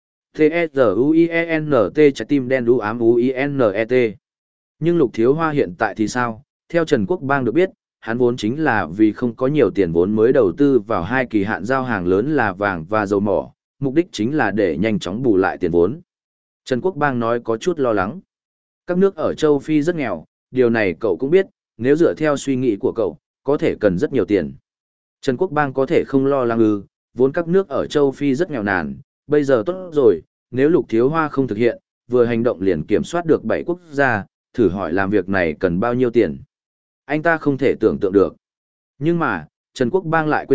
T-E-Z-U-I-E-N-T trái tim đen đu ám U-I-N-E-T. Nhưng Lục Thiếu Hoa hiện tại thì sao? Theo Trần Quốc Bang được biết, hắn vốn chính là vì không có nhiều tiền vốn mới đầu tư vào hai kỳ hạn giao hàng lớn là vàng và dầu mỏ, mục đích chính là để nhanh chóng bù lại tiền vốn. Trần Quốc Bang nói có chút lo lắng. Các nước ở châu Phi rất nghèo, điều này cậu cũng biết, nếu dựa theo suy nghĩ của cậu, có thể cần rất nhiều tiền. Trần Quốc Bang có thể không lo lắng ư, vốn các nước ở châu Phi rất nghèo nàn, bây giờ tốt rồi, nếu Lục Thiếu Hoa không thực hiện, vừa hành động liền kiểm soát được bảy quốc gia, thử hỏi làm việc này cần bao nhiêu tiền. Anh ta không thể tưởng tượng được. Nhưng mà, Trần Quốc Bang lại quên mất,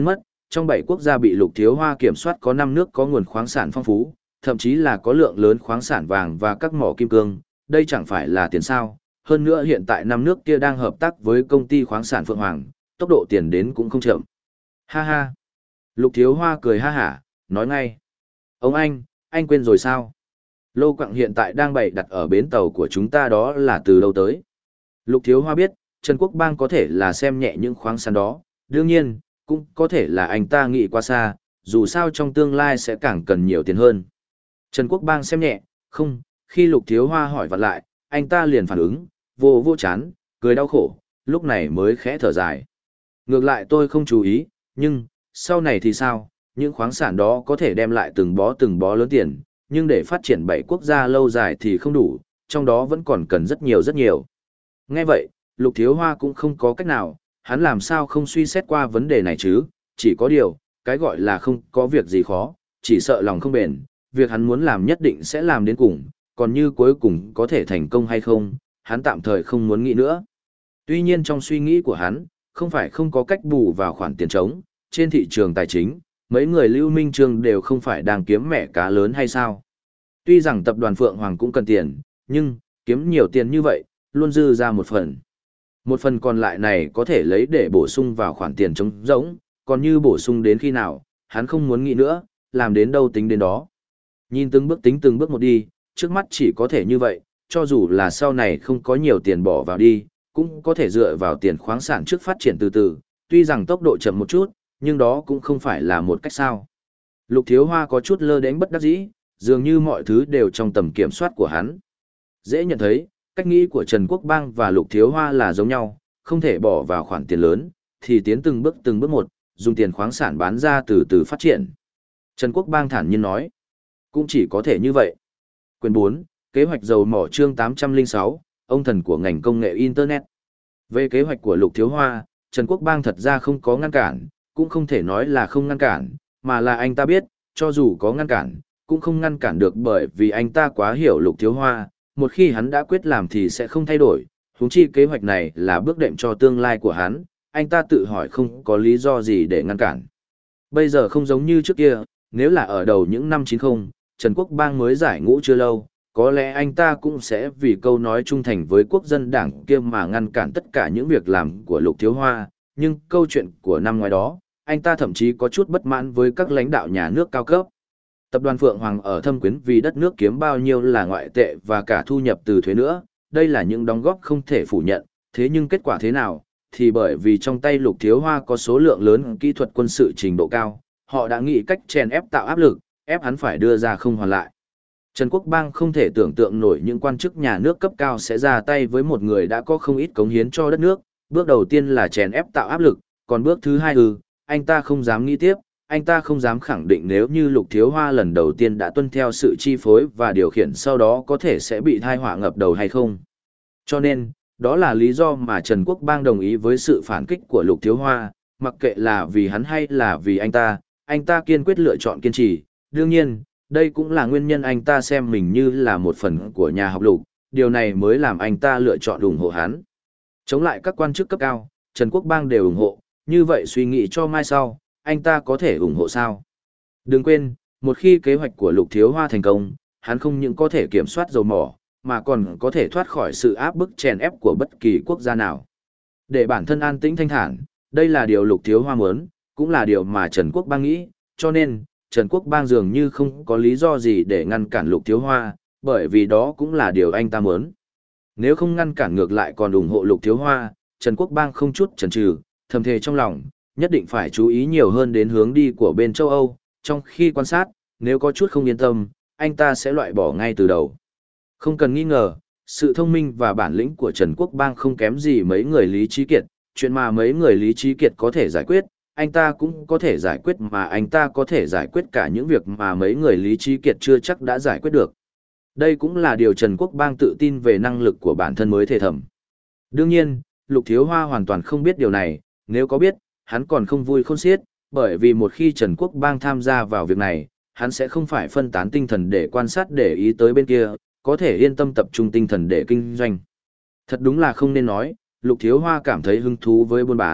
trong bảy quốc gia bị Lục Thiếu Hoa kiểm soát có năm nước có nguồn khoáng sản phong phú, thậm chí là có lượng lớn khoáng sản vàng và các mỏ kim cương, đây chẳng phải là tiền sao. Hơn nữa hiện tại năm nước kia đang hợp tác với công ty khoáng sản Phượng Hoàng, tốc độ tiền đến cũng không chậm. Ha ha. Lục Thiếu Hoa cười ha hả, nói ngay. Ông anh, anh quên rồi sao? Lô quặng hiện tại đang bày đặt ở bến tàu của chúng ta đó là từ đâu tới? Lục Thiếu Hoa biết, Trần Quốc Bang có thể là xem nhẹ những khoáng sản đó, đương nhiên, cũng có thể là anh ta nghĩ quá xa, dù sao trong tương lai sẽ càng cần nhiều tiền hơn. Trần Quốc Bang xem nhẹ, không, khi Lục Thiếu Hoa hỏi vặn lại, anh ta liền phản ứng, vô vô chán, cười đau khổ, lúc này mới khẽ thở dài. Ngược lại tôi không chú ý, nhưng, sau này thì sao, những khoáng sản đó có thể đem lại từng bó từng bó lớn tiền, nhưng để phát triển bảy quốc gia lâu dài thì không đủ, trong đó vẫn còn cần rất nhiều rất nhiều. Nghe vậy, Lục Thiếu Hoa cũng không có cách nào, hắn làm sao không suy xét qua vấn đề này chứ, chỉ có điều, cái gọi là không có việc gì khó, chỉ sợ lòng không bền, việc hắn muốn làm nhất định sẽ làm đến cùng, còn như cuối cùng có thể thành công hay không, hắn tạm thời không muốn nghĩ nữa. Tuy nhiên trong suy nghĩ của hắn, không phải không có cách bù vào khoản tiền trống, trên thị trường tài chính, mấy người Lưu Minh Trương đều không phải đang kiếm mẹ cá lớn hay sao. Tuy rằng tập đoàn Phượng Hoàng cũng cần tiền, nhưng, kiếm nhiều tiền như vậy, luôn dư ra một phần. Một phần còn lại này có thể lấy để bổ sung vào khoản tiền trống rỗng, còn như bổ sung đến khi nào, hắn không muốn nghĩ nữa, làm đến đâu tính đến đó. Nhìn từng bước tính từng bước một đi, trước mắt chỉ có thể như vậy, cho dù là sau này không có nhiều tiền bỏ vào đi, cũng có thể dựa vào tiền khoáng sản trước phát triển từ từ, tuy rằng tốc độ chậm một chút, nhưng đó cũng không phải là một cách sao. Lục Thiếu Hoa có chút lơ đến bất đắc dĩ, dường như mọi thứ đều trong tầm kiểm soát của hắn. Dễ nhận thấy, cách nghĩ của Trần Quốc Bang và Lục Thiếu Hoa là giống nhau, không thể bỏ vào khoản tiền lớn, thì tiến từng bước từng bước một, dùng tiền khoáng sản bán ra từ từ phát triển. Trần Quốc Bang thản nhiên nói, cũng chỉ có thể như vậy. Quyền bốn, kế hoạch dầu mỏ chương tám trăm lẻ sáu, ông thần của ngành công nghệ Internet. Về kế hoạch của Lục Thiếu Hoa, Trần Quốc Bang thật ra không có ngăn cản, cũng không thể nói là không ngăn cản, mà là anh ta biết, cho dù có ngăn cản, cũng không ngăn cản được bởi vì anh ta quá hiểu Lục Thiếu Hoa, một khi hắn đã quyết làm thì sẽ không thay đổi, huống chi kế hoạch này là bước đệm cho tương lai của hắn, anh ta tự hỏi không có lý do gì để ngăn cản. Bây giờ không giống như trước kia, nếu là ở đầu những năm chín mươi, Trần Quốc Bang mới giải ngũ chưa lâu, có lẽ anh ta cũng sẽ vì câu nói trung thành với quốc dân đảng kia mà ngăn cản tất cả những việc làm của Lục Thiếu Hoa, nhưng câu chuyện của năm ngoài đó, anh ta thậm chí có chút bất mãn với các lãnh đạo nhà nước cao cấp. Tập đoàn Phượng Hoàng ở Thâm Quyến vì đất nước kiếm bao nhiêu là ngoại tệ và cả thu nhập từ thuế nữa, đây là những đóng góp không thể phủ nhận, thế nhưng kết quả thế nào, thì bởi vì trong tay Lục Thiếu Hoa có số lượng lớn kỹ thuật quân sự trình độ cao, họ đã nghĩ cách chèn ép tạo áp lực, ép hắn phải đưa ra không hoàn lại. Trần Quốc Bang không thể tưởng tượng nổi những quan chức nhà nước cấp cao sẽ ra tay với một người đã có không ít cống hiến cho đất nước, bước đầu tiên là chèn ép tạo áp lực, còn bước thứ hai ừ, anh ta không dám nghĩ tiếp, anh ta không dám khẳng định nếu như Lục Thiếu Hoa lần đầu tiên đã tuân theo sự chi phối và điều khiển sau đó có thể sẽ bị thai họa ngập đầu hay không. Cho nên, đó là lý do mà Trần Quốc Bang đồng ý với sự phản kích của Lục Thiếu Hoa, mặc kệ là vì hắn hay là vì anh ta, anh ta kiên quyết lựa chọn kiên trì. Đương nhiên, đây cũng là nguyên nhân anh ta xem mình như là một phần của nhà học Lục, điều này mới làm anh ta lựa chọn ủng hộ hắn. Chống lại các quan chức cấp cao, Trần Quốc Bang đều ủng hộ, như vậy suy nghĩ cho mai sau, anh ta có thể ủng hộ sao? Đừng quên, một khi kế hoạch của Lục Thiếu Hoa thành công, hắn không những có thể kiểm soát dầu mỏ, mà còn có thể thoát khỏi sự áp bức chèn ép của bất kỳ quốc gia nào. Để bản thân an tĩnh thanh thản, đây là điều Lục Thiếu Hoa muốn, cũng là điều mà Trần Quốc Bang nghĩ, cho nên, Trần Quốc Bang dường như không có lý do gì để ngăn cản Lục Thiếu Hoa, bởi vì đó cũng là điều anh ta muốn. Nếu không ngăn cản ngược lại còn ủng hộ Lục Thiếu Hoa, Trần Quốc Bang không chút chần chừ, thầm thề trong lòng, nhất định phải chú ý nhiều hơn đến hướng đi của bên châu Âu, trong khi quan sát, nếu có chút không yên tâm, anh ta sẽ loại bỏ ngay từ đầu. Không cần nghi ngờ, sự thông minh và bản lĩnh của Trần Quốc Bang không kém gì mấy người Lý Trí Kiệt, chuyện mà mấy người Lý Trí Kiệt có thể giải quyết, anh ta cũng có thể giải quyết mà anh ta có thể giải quyết cả những việc mà mấy người Lý Trí Kiệt chưa chắc đã giải quyết được. Đây cũng là điều Trần Quốc Bang tự tin về năng lực của bản thân mới thể thầm. Đương nhiên, Lục Thiếu Hoa hoàn toàn không biết điều này, nếu có biết, hắn còn không vui khôn xiết, bởi vì một khi Trần Quốc Bang tham gia vào việc này, hắn sẽ không phải phân tán tinh thần để quan sát để ý tới bên kia, có thể yên tâm tập trung tinh thần để kinh doanh. Thật đúng là không nên nói, Lục Thiếu Hoa cảm thấy hứng thú với buôn bán,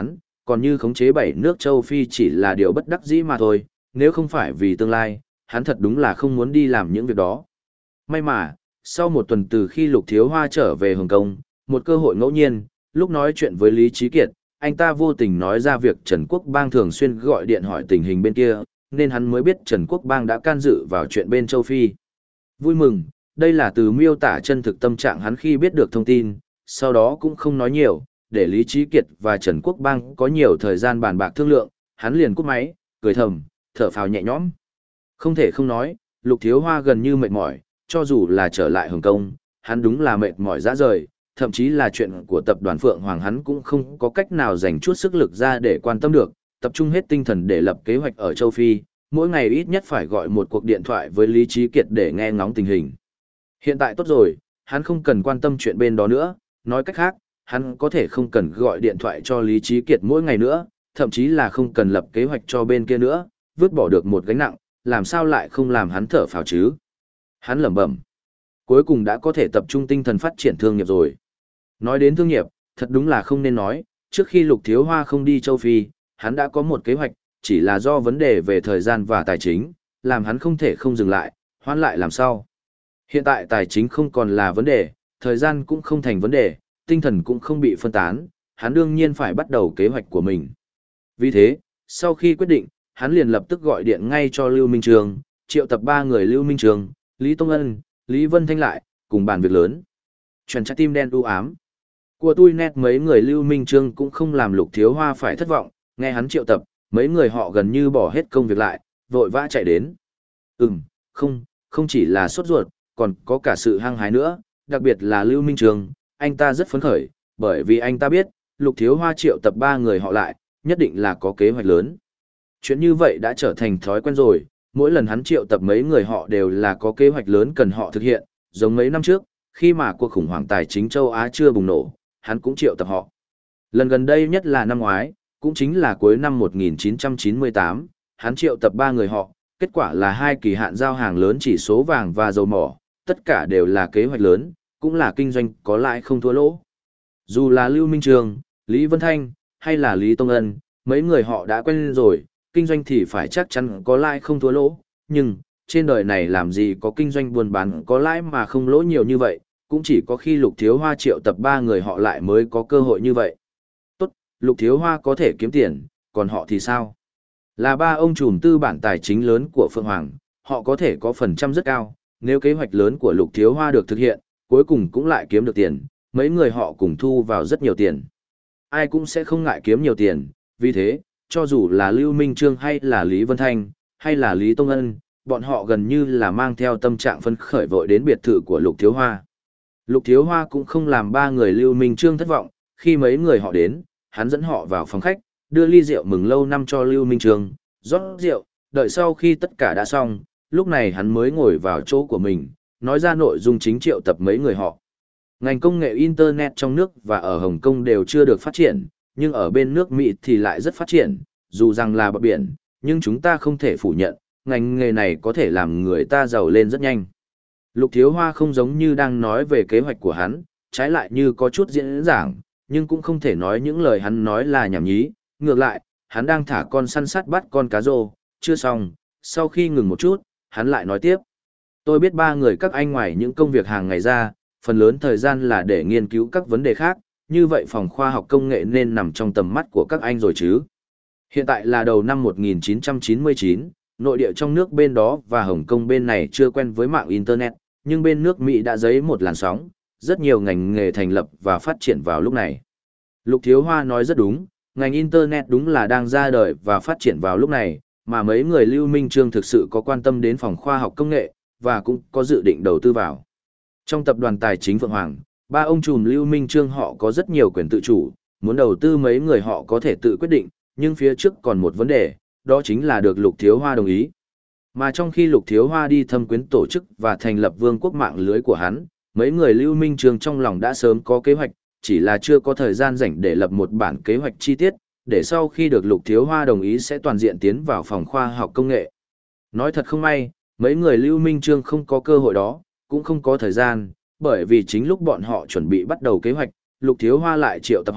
còn như khống chế bảy nước châu Phi chỉ là điều bất đắc dĩ mà thôi, nếu không phải vì tương lai, hắn thật đúng là không muốn đi làm những việc đó. May mà, sau một tuần từ khi Lục Thiếu Hoa trở về Hồng Kông, một cơ hội ngẫu nhiên, lúc nói chuyện với Lý Trí Kiệt, anh ta vô tình nói ra việc Trần Quốc Bang thường xuyên gọi điện hỏi tình hình bên kia, nên hắn mới biết Trần Quốc Bang đã can dự vào chuyện bên châu Phi. Vui mừng, đây là từ miêu tả chân thực tâm trạng hắn khi biết được thông tin, sau đó cũng không nói nhiều, để Lý Trí Kiệt và Trần Quốc Bang có nhiều thời gian bàn bạc thương lượng, hắn liền cúp máy, cười thầm, thở phào nhẹ nhõm. Không thể không nói, Lục Thiếu Hoa gần như mệt mỏi, cho dù là trở lại Hồng Kông, hắn đúng là mệt mỏi rã rời, thậm chí là chuyện của tập đoàn Phượng Hoàng hắn cũng không có cách nào dành chút sức lực ra để quan tâm được, tập trung hết tinh thần để lập kế hoạch ở châu Phi, mỗi ngày ít nhất phải gọi một cuộc điện thoại với Lý Trí Kiệt để nghe ngóng tình hình. Hiện tại tốt rồi, hắn không cần quan tâm chuyện bên đó nữa, nói cách khác, hắn có thể không cần gọi điện thoại cho Lý Trí Kiệt mỗi ngày nữa, thậm chí là không cần lập kế hoạch cho bên kia nữa, vứt bỏ được một gánh nặng, làm sao lại không làm hắn thở phào chứ? Hắn lẩm bẩm. Cuối cùng đã có thể tập trung tinh thần phát triển thương nghiệp rồi. Nói đến thương nghiệp, thật đúng là không nên nói, trước khi Lục Thiếu Hoa không đi châu Phi, hắn đã có một kế hoạch, chỉ là do vấn đề về thời gian và tài chính, làm hắn không thể không dừng lại, hoãn lại làm sao. Hiện tại tài chính không còn là vấn đề, thời gian cũng không thành vấn đề, tinh thần cũng không bị phân tán, hắn đương nhiên phải bắt đầu kế hoạch của mình. Vì thế, sau khi quyết định, hắn liền lập tức gọi điện ngay cho Lưu Minh Trường, triệu tập ba người Lưu Minh Trường, Lý Tông Ân, Lý Vân Thanh lại, cùng bàn việc lớn. Chuyển trái tim đen u ám. Của tôi nét mấy người Lưu Minh Trương cũng không làm Lục Thiếu Hoa phải thất vọng, nghe hắn triệu tập, mấy người họ gần như bỏ hết công việc lại, vội vã chạy đến. Ừm, không, không chỉ là sốt ruột, còn có cả sự hăng hái nữa, đặc biệt là Lưu Minh Trương, anh ta rất phấn khởi, bởi vì anh ta biết, Lục Thiếu Hoa triệu tập ba người họ lại, nhất định là có kế hoạch lớn. Chuyện như vậy đã trở thành thói quen rồi, mỗi lần hắn triệu tập mấy người họ đều là có kế hoạch lớn cần họ thực hiện, giống mấy năm trước, khi mà cuộc khủng hoảng tài chính châu Á chưa bùng nổ, hắn cũng triệu tập họ. Lần gần đây nhất là năm ngoái, cũng chính là cuối năm một nghìn chín trăm chín mươi tám, hắn triệu tập ba người họ, kết quả là hai kỳ hạn giao hàng lớn chỉ số vàng và dầu mỏ, tất cả đều là kế hoạch lớn, cũng là kinh doanh có lãi không thua lỗ. Dù là Lưu Minh Trường, Lý Vân Thanh, hay là Lý Tông Ân, mấy người họ đã quen rồi, kinh doanh thì phải chắc chắn có lãi không thua lỗ, nhưng, trên đời này làm gì có kinh doanh buôn bán có lãi mà không lỗ nhiều như vậy, cũng chỉ có khi Lục Thiếu Hoa triệu tập ba người họ lại mới có cơ hội như vậy. Tốt, Lục Thiếu Hoa có thể kiếm tiền, còn họ thì sao? Là ba ông trùm tư bản tài chính lớn của Phượng Hoàng, họ có thể có phần trăm rất cao, nếu kế hoạch lớn của Lục Thiếu Hoa được thực hiện, cuối cùng cũng lại kiếm được tiền, mấy người họ cùng thu vào rất nhiều tiền. Ai cũng sẽ không ngại kiếm nhiều tiền, vì thế, cho dù là Lưu Minh Trương hay là Lý Vân Thanh, hay là Lý Tông Ân, bọn họ gần như là mang theo tâm trạng phấn khởi vội đến biệt thự của Lục Thiếu Hoa. Lục Thiếu Hoa cũng không làm ba người Lưu Minh Trương thất vọng, khi mấy người họ đến, hắn dẫn họ vào phòng khách, đưa ly rượu mừng lâu năm cho Lưu Minh Trương, rót rượu, đợi sau khi tất cả đã xong, lúc này hắn mới ngồi vào chỗ của mình, nói ra nội dung chính triệu tập mấy người họ. Ngành công nghệ Internet trong nước và ở Hồng Kông đều chưa được phát triển, nhưng ở bên nước Mỹ thì lại rất phát triển, dù rằng là bờ biển, nhưng chúng ta không thể phủ nhận, ngành nghề này có thể làm người ta giàu lên rất nhanh. Lục Thiếu Hoa không giống như đang nói về kế hoạch của hắn, trái lại như có chút diễn giảng, nhưng cũng không thể nói những lời hắn nói là nhảm nhí, ngược lại, hắn đang thả con săn sắt bắt con cá rô, chưa xong, sau khi ngừng một chút, hắn lại nói tiếp. Tôi biết ba người các anh ngoài những công việc hàng ngày ra, phần lớn thời gian là để nghiên cứu các vấn đề khác, như vậy phòng khoa học công nghệ nên nằm trong tầm mắt của các anh rồi chứ. Hiện tại là đầu năm một nghìn chín trăm chín mươi chín, nội địa trong nước bên đó và Hồng Kông bên này chưa quen với mạng Internet, nhưng bên nước Mỹ đã dấy một làn sóng, rất nhiều ngành nghề thành lập và phát triển vào lúc này. Lục Thiếu Hoa nói rất đúng, ngành Internet đúng là đang ra đời và phát triển vào lúc này, mà mấy người Lưu Minh Trương thực sự có quan tâm đến phòng khoa học công nghệ, và cũng có dự định đầu tư vào. Trong tập đoàn tài chính Phượng Hoàng, ba ông trùm Lưu Minh Trương họ có rất nhiều quyền tự chủ, muốn đầu tư mấy người họ có thể tự quyết định, nhưng phía trước còn một vấn đề, đó chính là được Lục Thiếu Hoa đồng ý. Mà trong khi Lục Thiếu Hoa đi thâm quyến tổ chức và thành lập vương quốc mạng lưới của hắn, mấy người Lưu Minh Trương trong lòng đã sớm có kế hoạch, chỉ là chưa có thời gian rảnh để lập một bản kế hoạch chi tiết, để sau khi được Lục Thiếu Hoa đồng ý sẽ toàn diện tiến vào phòng khoa học công nghệ. Nói thật không may, mấy người Lưu Minh Trương không có cơ hội đó, cũng không có thời gian, bởi vì chính lúc bọn họ chuẩn bị bắt đầu kế hoạch, Lục Thiếu Hoa lại triệu tập họ,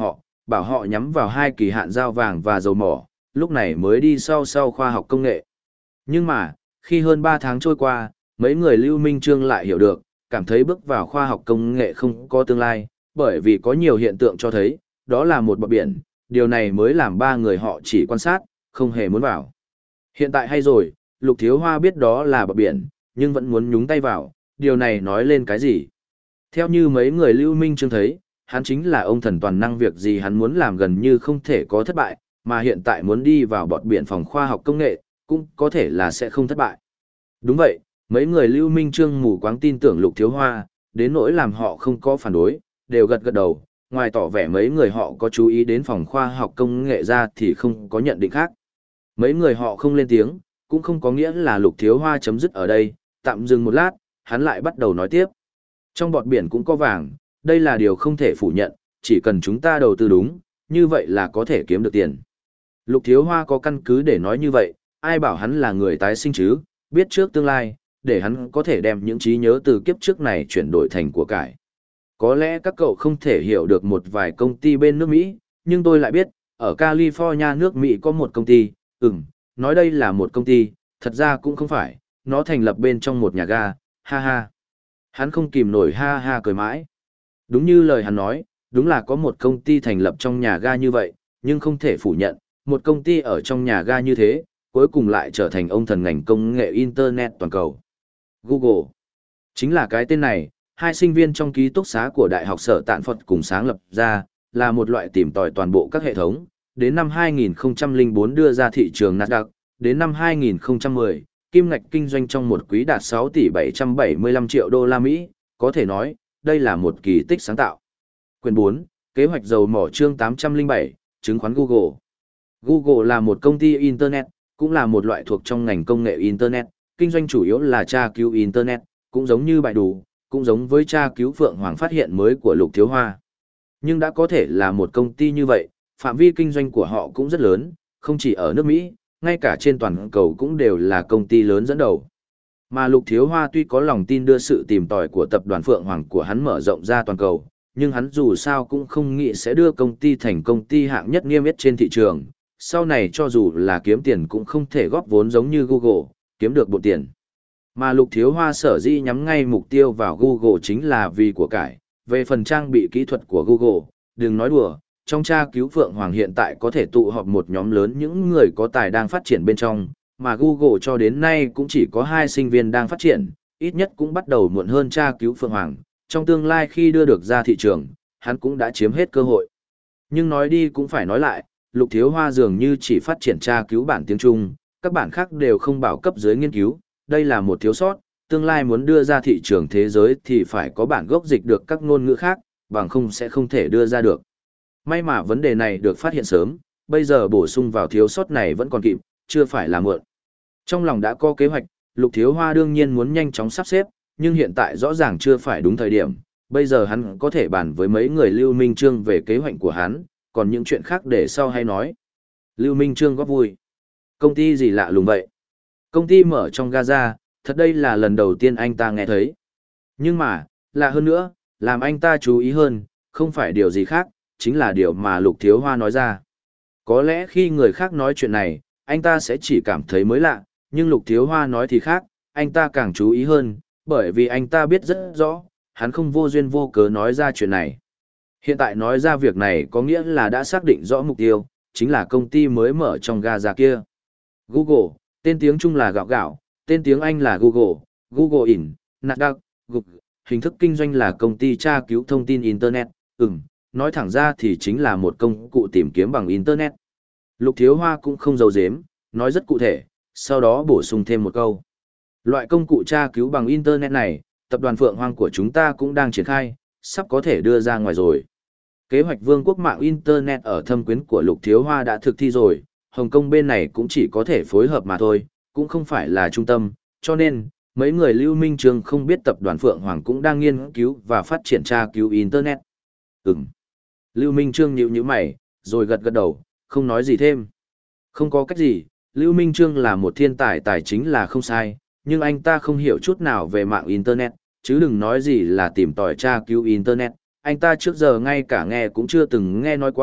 bảo họ nhắm vào hai kỳ hạn giao vàng và dầu mỏ, lúc này mới đi sau sau khoa học công nghệ. Nhưng mà, khi hơn ba tháng trôi qua, mấy người Lưu Minh Trương lại hiểu được, cảm thấy bước vào khoa học công nghệ không có tương lai, bởi vì có nhiều hiện tượng cho thấy, đó là một bọt biển, điều này mới làm ba người họ chỉ quan sát, không hề muốn vào. Hiện tại hay rồi, Lục Thiếu Hoa biết đó là bọt biển, nhưng vẫn muốn nhúng tay vào, điều này nói lên cái gì? Theo như mấy người Lưu Minh Trương thấy, hắn chính là ông thần toàn năng, việc gì hắn muốn làm gần như không thể có thất bại, mà hiện tại muốn đi vào bọt biển phòng khoa học công nghệ, cũng có thể là sẽ không thất bại. Đúng vậy, mấy người Lưu Minh Trương mù quáng tin tưởng Lục Thiếu Hoa, đến nỗi làm họ không có phản đối, đều gật gật đầu, ngoài tỏ vẻ mấy người họ có chú ý đến phòng khoa học công nghệ ra thì không có nhận định khác. Mấy người họ không lên tiếng, cũng không có nghĩa là Lục Thiếu Hoa chấm dứt ở đây, tạm dừng một lát, hắn lại bắt đầu nói tiếp. Trong bọt biển cũng có vàng, đây là điều không thể phủ nhận, chỉ cần chúng ta đầu tư đúng, như vậy là có thể kiếm được tiền. Lục Thiếu Hoa có căn cứ để nói như vậy, ai bảo hắn là người tái sinh chứ, biết trước tương lai, để hắn có thể đem những trí nhớ từ kiếp trước này chuyển đổi thành của cải. Có lẽ các cậu không thể hiểu được một vài công ty bên nước Mỹ, nhưng tôi lại biết, ở California nước Mỹ có một công ty, ừm, nói đây là một công ty, thật ra cũng không phải, nó thành lập bên trong một nhà ga, ha ha. Hắn không kìm nổi ha ha cười mãi. Đúng như lời hắn nói, đúng là có một công ty thành lập trong nhà ga như vậy, nhưng không thể phủ nhận, một công ty ở trong nhà ga như thế, cuối cùng lại trở thành ông thần ngành công nghệ Internet toàn cầu. Google. Chính là cái tên này, hai sinh viên trong ký túc xá của Đại học Sở Tạn Phật cùng sáng lập ra, là một loại tìm tòi toàn bộ các hệ thống, đến năm hai nghìn không trăm lẻ bốn đưa ra thị trường Nasdaq, đến năm hai nghìn không trăm mười, kim ngạch kinh doanh trong một quý đạt sáu tỷ bảy trăm bảy mươi lăm triệu đô la Mỹ, có thể nói, đây là một kỳ tích sáng tạo. Quyển bốn, Kế hoạch dầu mỏ chương tám trăm lẻ bảy, chứng khoán Google. Google là một công ty Internet, cũng là một loại thuộc trong ngành công nghệ Internet, kinh doanh chủ yếu là tra cứu Internet, cũng giống như Baidu, cũng giống với tra cứu Phượng Hoàng phát hiện mới của Lục Thiếu Hoa. Nhưng đã có thể là một công ty như vậy, phạm vi kinh doanh của họ cũng rất lớn, không chỉ ở nước Mỹ, ngay cả trên toàn cầu cũng đều là công ty lớn dẫn đầu. Mà Lục Thiếu Hoa tuy có lòng tin đưa sự tìm tòi của tập đoàn Phượng Hoàng của hắn mở rộng ra toàn cầu, nhưng hắn dù sao cũng không nghĩ sẽ đưa công ty thành công ty hạng nhất niêm yết trên thị trường. Sau này cho dù là kiếm tiền cũng không thể góp vốn giống như Google, kiếm được bộn tiền. Mà Lục Thiếu Hoa sở dĩ nhắm ngay mục tiêu vào Google chính là vì của cải. Về phần trang bị kỹ thuật của Google, đừng nói đùa, trong tra cứu Phượng Hoàng hiện tại có thể tụ họp một nhóm lớn những người có tài đang phát triển bên trong, mà Google cho đến nay cũng chỉ có hai sinh viên đang phát triển, ít nhất cũng bắt đầu muộn hơn tra cứu Phượng Hoàng. Trong tương lai khi đưa được ra thị trường, hắn cũng đã chiếm hết cơ hội. Nhưng nói đi cũng phải nói lại, Lục Thiếu Hoa dường như chỉ phát triển tra cứu bản tiếng Trung, các bản khác đều không bảo cấp dưới nghiên cứu, đây là một thiếu sót, tương lai muốn đưa ra thị trường thế giới thì phải có bản gốc dịch được các ngôn ngữ khác, bằng không sẽ không thể đưa ra được. May mà vấn đề này được phát hiện sớm, bây giờ bổ sung vào thiếu sót này vẫn còn kịp, chưa phải là muộn. Trong lòng đã có kế hoạch, Lục Thiếu Hoa đương nhiên muốn nhanh chóng sắp xếp, nhưng hiện tại rõ ràng chưa phải đúng thời điểm, bây giờ hắn có thể bàn với mấy người Lưu Minh Trương về kế hoạch của hắn, còn những chuyện khác để sau hay nói. Lưu Minh Trương góp vui. Công ty gì lạ lùng vậy? Công ty mở trong Gaza, thật đây là lần đầu tiên anh ta nghe thấy. Nhưng mà, lạ hơn nữa, làm anh ta chú ý hơn, không phải điều gì khác, chính là điều mà Lục Thiếu Hoa nói ra. Có lẽ khi người khác nói chuyện này, anh ta sẽ chỉ cảm thấy mới lạ, nhưng Lục Thiếu Hoa nói thì khác, anh ta càng chú ý hơn, bởi vì anh ta biết rất rõ, hắn không vô duyên vô cớ nói ra chuyện này. Hiện tại nói ra việc này có nghĩa là đã xác định rõ mục tiêu, chính là công ty mới mở trong Gaza kia. Google, tên tiếng Trung là gạo gạo, tên tiếng Anh là Google, Google In, Nasdaq, Google, hình thức kinh doanh là công ty tra cứu thông tin Internet, ừm, nói thẳng ra thì chính là một công cụ tìm kiếm bằng Internet. Lục Thiếu Hoa cũng không giấu giếm, nói rất cụ thể, sau đó bổ sung thêm một câu. Loại công cụ tra cứu bằng Internet này, tập đoàn Phượng Hoàng của chúng ta cũng đang triển khai, sắp có thể đưa ra ngoài rồi. Kế hoạch vương quốc mạng Internet ở thâm quyến của Lục Thiếu Hoa đã thực thi rồi, Hồng Kông bên này cũng chỉ có thể phối hợp mà thôi, cũng không phải là trung tâm, cho nên, mấy người Lưu Minh Trương không biết tập đoàn Phượng Hoàng cũng đang nghiên cứu và phát triển tra cứu Internet. Ừm. Lưu Minh Trương nhíu nhíu mày, rồi gật gật đầu, không nói gì thêm. Không có cách gì, Lưu Minh Trương là một thiên tài tài chính là không sai, nhưng anh ta không hiểu chút nào về mạng Internet, chứ đừng nói gì là tìm tòi tra cứu Internet. Anh ta trước giờ ngay cả nghe cũng chưa từng nghe nói qua,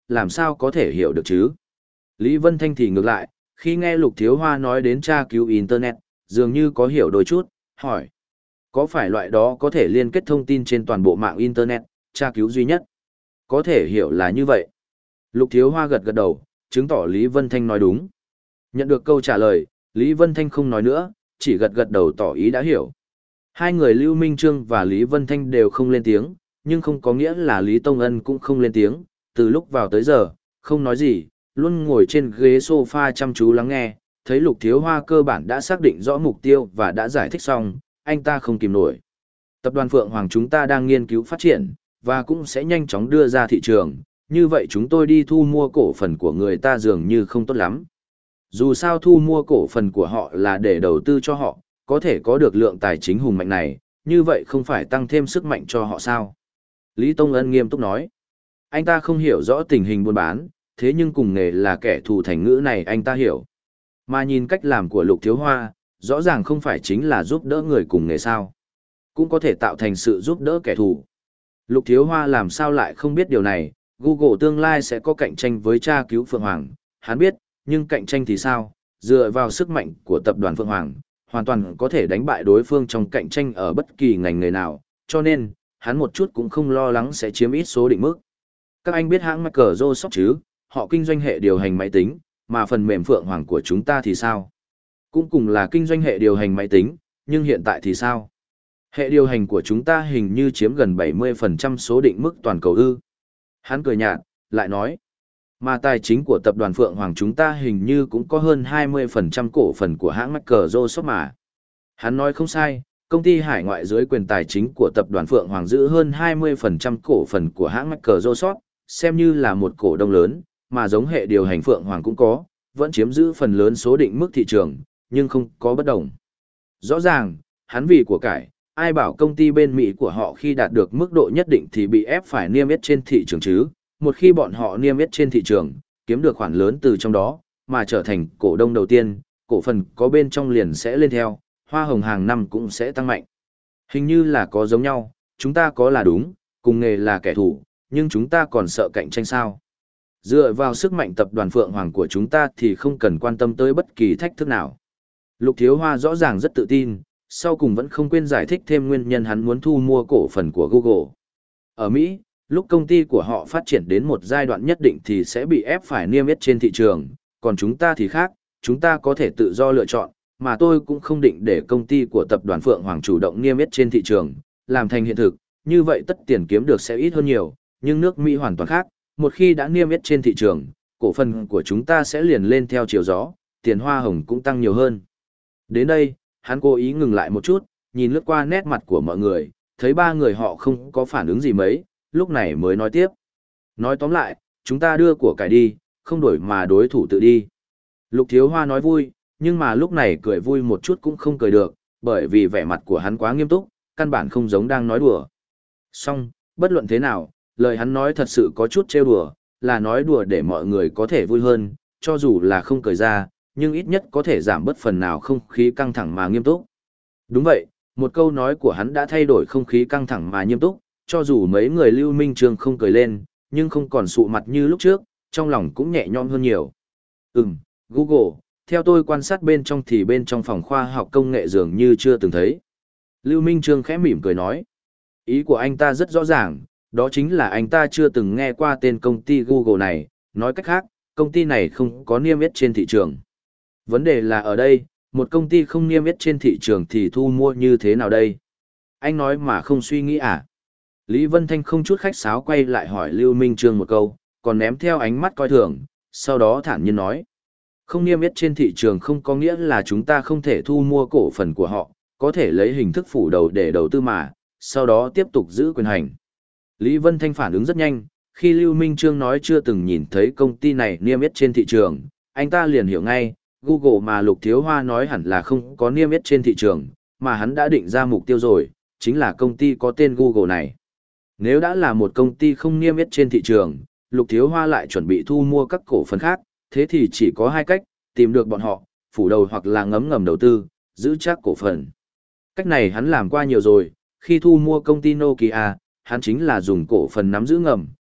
làm sao có thể hiểu được chứ? Lý Vân Thanh thì ngược lại, khi nghe Lục Thiếu Hoa nói đến tra cứu Internet, dường như có hiểu đôi chút, hỏi. Có phải loại đó có thể liên kết thông tin trên toàn bộ mạng Internet, tra cứu duy nhất? Có thể hiểu là như vậy. Lục Thiếu Hoa gật gật đầu, chứng tỏ Lý Vân Thanh nói đúng. Nhận được câu trả lời, Lý Vân Thanh không nói nữa, chỉ gật gật đầu tỏ ý đã hiểu. Hai người Lưu Minh Trương và Lý Vân Thanh đều không lên tiếng, nhưng không có nghĩa là Lý Tông Ân cũng không lên tiếng, từ lúc vào tới giờ, không nói gì, luôn ngồi trên ghế sofa chăm chú lắng nghe, thấy Lục Thiếu Hoa cơ bản đã xác định rõ mục tiêu và đã giải thích xong, anh ta không kìm nổi. Tập đoàn Phượng Hoàng chúng ta đang nghiên cứu phát triển, và cũng sẽ nhanh chóng đưa ra thị trường, như vậy chúng tôi đi thu mua cổ phần của người ta dường như không tốt lắm. Dù sao thu mua cổ phần của họ là để đầu tư cho họ, có thể có được lượng tài chính hùng mạnh này, như vậy không phải tăng thêm sức mạnh cho họ sao? Lý Tông Ân nghiêm túc nói. Anh ta không hiểu rõ tình hình buôn bán, thế nhưng cùng nghề là kẻ thù thành ngữ này anh ta hiểu. Mà nhìn cách làm của Lục Thiếu Hoa, rõ ràng không phải chính là giúp đỡ người cùng nghề sao. Cũng có thể tạo thành sự giúp đỡ kẻ thù. Lục Thiếu Hoa làm sao lại không biết điều này, Google tương lai sẽ có cạnh tranh với tra cứu Phượng Hoàng, hắn biết, nhưng cạnh tranh thì sao, dựa vào sức mạnh của tập đoàn Phượng Hoàng, hoàn toàn có thể đánh bại đối phương trong cạnh tranh ở bất kỳ ngành nghề nào, cho nên, hắn một chút cũng không lo lắng sẽ chiếm ít số định mức. Các anh biết hãng Microsoft chứ, họ kinh doanh hệ điều hành máy tính, mà phần mềm Phượng Hoàng của chúng ta thì sao? Cũng cùng là kinh doanh hệ điều hành máy tính, nhưng hiện tại thì sao? Hệ điều hành của chúng ta hình như chiếm gần bảy mươi phần trăm số định mức toàn cầu ư. Hắn cười nhạt, lại nói, mà tài chính của tập đoàn Phượng Hoàng chúng ta hình như cũng có hơn hai mươi phần trăm cổ phần của hãng Microsoft mà. Hắn nói không sai, công ty hải ngoại dưới quyền tài chính của tập đoàn Phượng Hoàng giữ hơn hai mươi phần trăm cổ phần của hãng Microsoft, xem như là một cổ đông lớn, mà giống hệ điều hành Phượng Hoàng cũng có, vẫn chiếm giữ phần lớn số định mức thị trường, nhưng không có bất đồng. Rõ ràng, hắn vì của cải, ai bảo công ty bên Mỹ của họ khi đạt được mức độ nhất định thì bị ép phải niêm yết trên thị trường chứ, một khi bọn họ niêm yết trên thị trường, kiếm được khoản lớn từ trong đó, mà trở thành cổ đông đầu tiên, cổ phần có bên trong liền sẽ lên theo, hoa hồng hàng năm cũng sẽ tăng mạnh. Hình như là có giống nhau, chúng ta có là đúng, cùng nghề là kẻ thù, nhưng chúng ta còn sợ cạnh tranh sao. Dựa vào sức mạnh tập đoàn Phượng Hoàng của chúng ta thì không cần quan tâm tới bất kỳ thách thức nào. Lục Thiếu Hoa rõ ràng rất tự tin, sau cùng vẫn không quên giải thích thêm nguyên nhân hắn muốn thu mua cổ phần của Google. Ở Mỹ, lúc công ty của họ phát triển đến một giai đoạn nhất định thì sẽ bị ép phải niêm yết trên thị trường, còn chúng ta thì khác, chúng ta có thể tự do lựa chọn, mà tôi cũng không định để công ty của tập đoàn Phượng Hoàng chủ động niêm yết trên thị trường, làm thành hiện thực, như vậy tất tiền kiếm được sẽ ít hơn nhiều, nhưng nước Mỹ hoàn toàn khác, một khi đã niêm yết trên thị trường, cổ phần của chúng ta sẽ liền lên theo chiều gió, tiền hoa hồng cũng tăng nhiều hơn. Đến đây, hắn cố ý ngừng lại một chút, nhìn lướt qua nét mặt của mọi người, thấy ba người họ không có phản ứng gì mấy, lúc này mới nói tiếp. Nói tóm lại, chúng ta đưa của cải đi, không đổi mà đối thủ tự đi. Lục Thiếu Hoa nói vui, nhưng mà lúc này cười vui một chút cũng không cười được, bởi vì vẻ mặt của hắn quá nghiêm túc, căn bản không giống đang nói đùa. Song, bất luận thế nào, lời hắn nói thật sự có chút trêu đùa, là nói đùa để mọi người có thể vui hơn, cho dù là không cười ra, nhưng ít nhất có thể giảm bớt phần nào không khí căng thẳng mà nghiêm túc. Đúng vậy, một câu nói của hắn đã thay đổi không khí căng thẳng mà nghiêm túc, cho dù mấy người Lưu Minh Trương không cười lên, nhưng không còn sụ mặt như lúc trước, trong lòng cũng nhẹ nhõm hơn nhiều. Ừm, Google, theo tôi quan sát bên trong thì bên trong phòng khoa học công nghệ dường như chưa từng thấy. Lưu Minh Trương khẽ mỉm cười nói. Ý của anh ta rất rõ ràng, đó chính là anh ta chưa từng nghe qua tên công ty Google này, nói cách khác, công ty này không có niêm yết trên thị trường. Vấn đề là ở đây, một công ty không niêm yết trên thị trường thì thu mua như thế nào đây? Anh nói mà không suy nghĩ à? Lý Vân Thanh không chút khách sáo quay lại hỏi Lưu Minh Trương một câu, còn ném theo ánh mắt coi thường, sau đó thản nhiên nói. Không niêm yết trên thị trường không có nghĩa là chúng ta không thể thu mua cổ phần của họ, có thể lấy hình thức phủ đầu để đầu tư mà, sau đó tiếp tục giữ quyền hành. Lý Vân Thanh phản ứng rất nhanh, khi Lưu Minh Trương nói chưa từng nhìn thấy công ty này niêm yết trên thị trường, anh ta liền hiểu ngay, Google mà Lục Thiếu Hoa nói hẳn là không có niêm yết trên thị trường, mà hắn đã định ra mục tiêu rồi, chính là công ty có tên Google này. Nếu đã là một công ty không niêm yết trên thị trường, Lục Thiếu Hoa lại chuẩn bị thu mua các cổ phần khác, thế thì chỉ có hai cách, tìm được bọn họ, phủ đầu hoặc là ngấm ngầm đầu tư, giữ chắc cổ phần. Cách này hắn làm qua nhiều rồi, khi thu mua công ty Nokia, hắn chính là dùng cổ phần nắm giữ ngầm,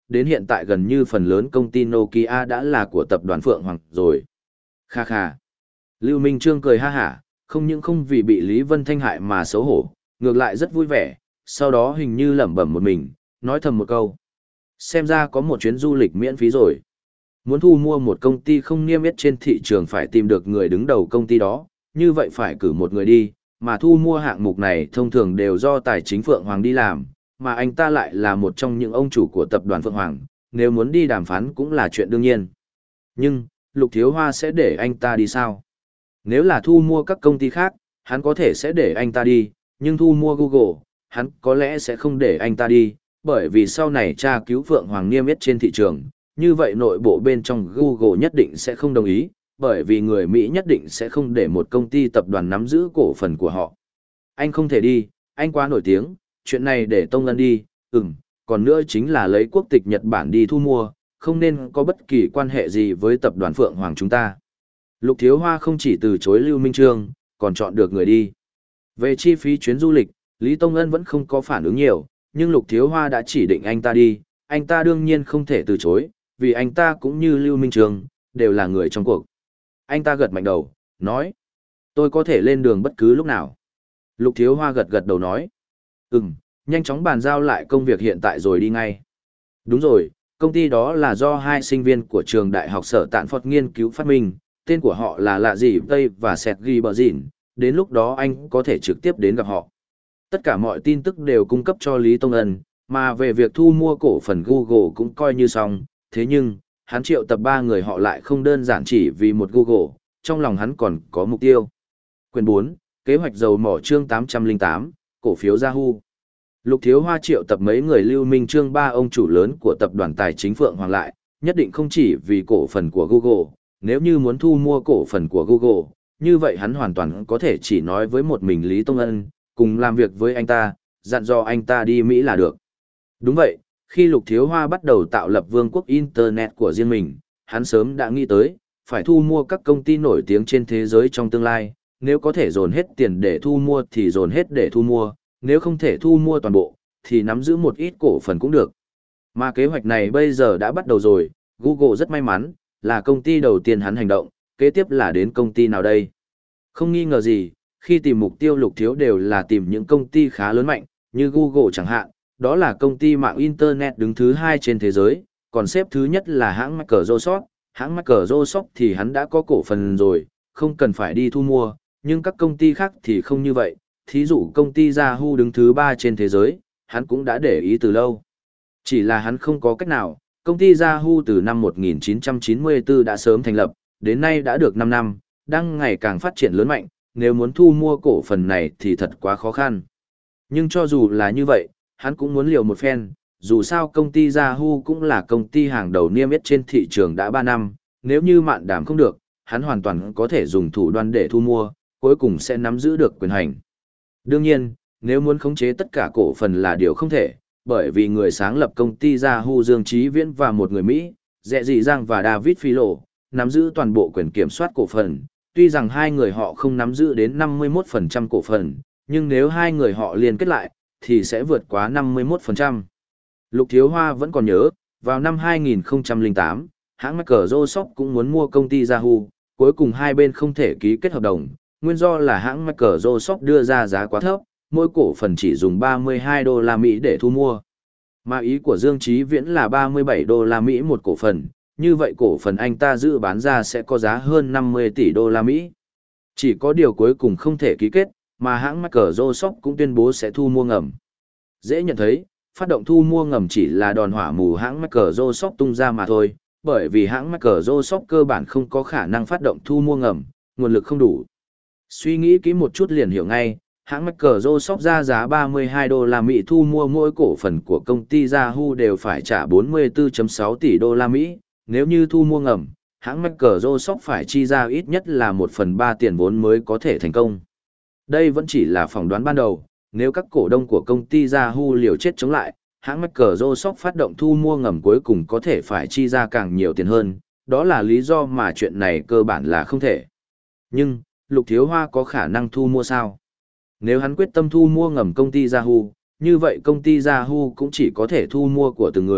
đến hiện tại gần như phần lớn công ty Nokia đã là của tập đoàn Phượng Hoàng rồi. Kha kha. Lưu Minh Trương cười ha hả, không những không vì bị Lý Vân Thanh hại mà xấu hổ, ngược lại rất vui vẻ, sau đó hình như lẩm bẩm một mình, nói thầm một câu. Xem ra có một chuyến du lịch miễn phí rồi. Muốn thu mua một công ty không niêm yết trên thị trường phải tìm được người đứng đầu công ty đó, như vậy phải cử một người đi, mà thu mua hạng mục này thông thường đều do tài chính Phượng Hoàng đi làm, mà anh ta lại là một trong những ông chủ của tập đoàn Phượng Hoàng, nếu muốn đi đàm phán cũng là chuyện đương nhiên. Nhưng, Lục Thiếu Hoa sẽ để anh ta đi sao? Nếu là thu mua các công ty khác, hắn có thể sẽ để anh ta đi, nhưng thu mua Google, hắn có lẽ sẽ không để anh ta đi, bởi vì sau này tra cứu Phượng Hoàng niêm yết trên thị trường, như vậy nội bộ bên trong Google nhất định sẽ không đồng ý, bởi vì người Mỹ nhất định sẽ không để một công ty tập đoàn nắm giữ cổ phần của họ. Anh không thể đi, anh quá nổi tiếng, chuyện này để Tông Ân đi, ừm, còn nữa chính là lấy quốc tịch Nhật Bản đi thu mua, không nên có bất kỳ quan hệ gì với tập đoàn Phượng Hoàng chúng ta. Lục Thiếu Hoa không chỉ từ chối Lưu Minh Trương, còn chọn được người đi. Về chi phí chuyến du lịch, Lý Tông Ân vẫn không có phản ứng nhiều, nhưng Lục Thiếu Hoa đã chỉ định anh ta đi, anh ta đương nhiên không thể từ chối, vì anh ta cũng như Lưu Minh Trương, đều là người trong cuộc. Anh ta gật mạnh đầu, nói, tôi có thể lên đường bất cứ lúc nào. Lục Thiếu Hoa gật gật đầu nói, ừm, nhanh chóng bàn giao lại công việc hiện tại rồi đi ngay. Đúng rồi, công ty đó là do hai sinh viên của trường đại học Sở Tạn Phật nghiên cứu phát minh, tên của họ là Lạ Dị Tây và Sẹt Ghi Bờ Dịn, đến lúc đó anh có thể trực tiếp đến gặp họ. Tất cả mọi tin tức đều cung cấp cho Lý Tông Ân, mà về việc thu mua cổ phần Google cũng coi như xong, thế nhưng, hắn triệu tập ba người họ lại không đơn giản chỉ vì một Google, trong lòng hắn còn có mục tiêu. Quyền bốn, kế hoạch dầu mỏ chương tám trăm lẻ tám, cổ phiếu Yahoo. Lục Thiếu Hoa triệu tập mấy người Lưu Minh Trương ba ông chủ lớn của tập đoàn tài chính Phượng Hoàng lại, nhất định không chỉ vì cổ phần của Google, nếu như muốn thu mua cổ phần của Google, như vậy hắn hoàn toàn có thể chỉ nói với một mình Lý Tông Ân, cùng làm việc với anh ta, dặn dò anh ta đi Mỹ là được. Đúng vậy, khi Lục Thiếu Hoa bắt đầu tạo lập vương quốc Internet của riêng mình, hắn sớm đã nghĩ tới, phải thu mua các công ty nổi tiếng trên thế giới trong tương lai, nếu có thể dồn hết tiền để thu mua thì dồn hết để thu mua, nếu không thể thu mua toàn bộ, thì nắm giữ một ít cổ phần cũng được. Mà kế hoạch này bây giờ đã bắt đầu rồi, Google rất may mắn, là công ty đầu tiên hắn hành động, kế tiếp là đến công ty nào đây? Không nghi ngờ gì, khi tìm mục tiêu Lục Thiếu đều là tìm những công ty khá lớn mạnh, như Google chẳng hạn, đó là công ty mạng Internet đứng thứ hai trên thế giới, còn xếp thứ nhất là hãng Microsoft, hãng Microsoft thì hắn đã có cổ phần rồi, không cần phải đi thu mua, nhưng các công ty khác thì không như vậy, thí dụ công ty Yahoo đứng thứ ba trên thế giới, hắn cũng đã để ý từ lâu. Chỉ là hắn không có cách nào, công ty Yahoo từ năm một nghìn chín trăm chín mươi tư đã sớm thành lập, đến nay đã được năm năm, đang ngày càng phát triển lớn mạnh, nếu muốn thu mua cổ phần này thì thật quá khó khăn. Nhưng cho dù là như vậy, hắn cũng muốn liều một phen, dù sao công ty Yahoo cũng là công ty hàng đầu niêm yết trên thị trường đã ba năm, nếu như mạn đàm không được, hắn hoàn toàn có thể dùng thủ đoạn để thu mua, cuối cùng sẽ nắm giữ được quyền hành. Đương nhiên, nếu muốn khống chế tất cả cổ phần là điều không thể, bởi vì người sáng lập công ty Yahoo Dương Chí Viễn và một người Mỹ, Dẹ Dị Giang và David Philo, nắm giữ toàn bộ quyền kiểm soát cổ phần. Tuy rằng hai người họ không nắm giữ đến năm mươi mốt phần trăm cổ phần, nhưng nếu hai người họ liên kết lại, thì sẽ vượt quá năm mươi mốt phần trăm. Lục Thiếu Hoa vẫn còn nhớ, vào năm hai nghìn không trăm lẻ tám, hãng Microsoft cũng muốn mua công ty Yahoo, cuối cùng hai bên không thể ký kết hợp đồng, nguyên do là hãng Microsoft đưa ra giá quá thấp, mỗi cổ phần chỉ dùng ba mươi hai đô la Mỹ để thu mua. Mà ý của Dương Chí Viễn là ba mươi bảy đô la Mỹ một cổ phần, như vậy cổ phần anh ta dự bán ra sẽ có giá hơn năm mươi tỷ đô la Mỹ. Chỉ có điều cuối cùng không thể ký kết, mà hãng Microsoft cũng tuyên bố sẽ thu mua ngầm. Dễ nhận thấy, phát động thu mua ngầm chỉ là đòn hỏa mù hãng Microsoft tung ra mà thôi, bởi vì hãng Microsoft cơ bản không có khả năng phát động thu mua ngầm, nguồn lực không đủ. Suy nghĩ kỹ một chút liền hiểu ngay, hãng Microsoft ra giá ba mươi hai đô la Mỹ thu mua mỗi cổ phần của công ty Yahoo đều phải trả bốn mươi tư phẩy sáu tỷ đô la Mỹ, nếu như thu mua ngầm, hãng Microsoft phải chi ra ít nhất là một phần ba tiền vốn mới có thể thành công. Đây vẫn chỉ là phỏng đoán ban đầu, nếu các cổ đông của công ty Yahoo liều chết chống lại, hãng Microsoft phát động thu mua ngầm cuối cùng có thể phải chi ra càng nhiều tiền hơn, đó là lý do mà chuyện này cơ bản là không thể. Nhưng, Lục Thiếu Hoa có khả năng thu mua sao? Nếu hắn quyết tâm thu mua ngầm công ty Yahoo, như vậy công ty Yahoo cũng chỉ có thể thu mua của từng người,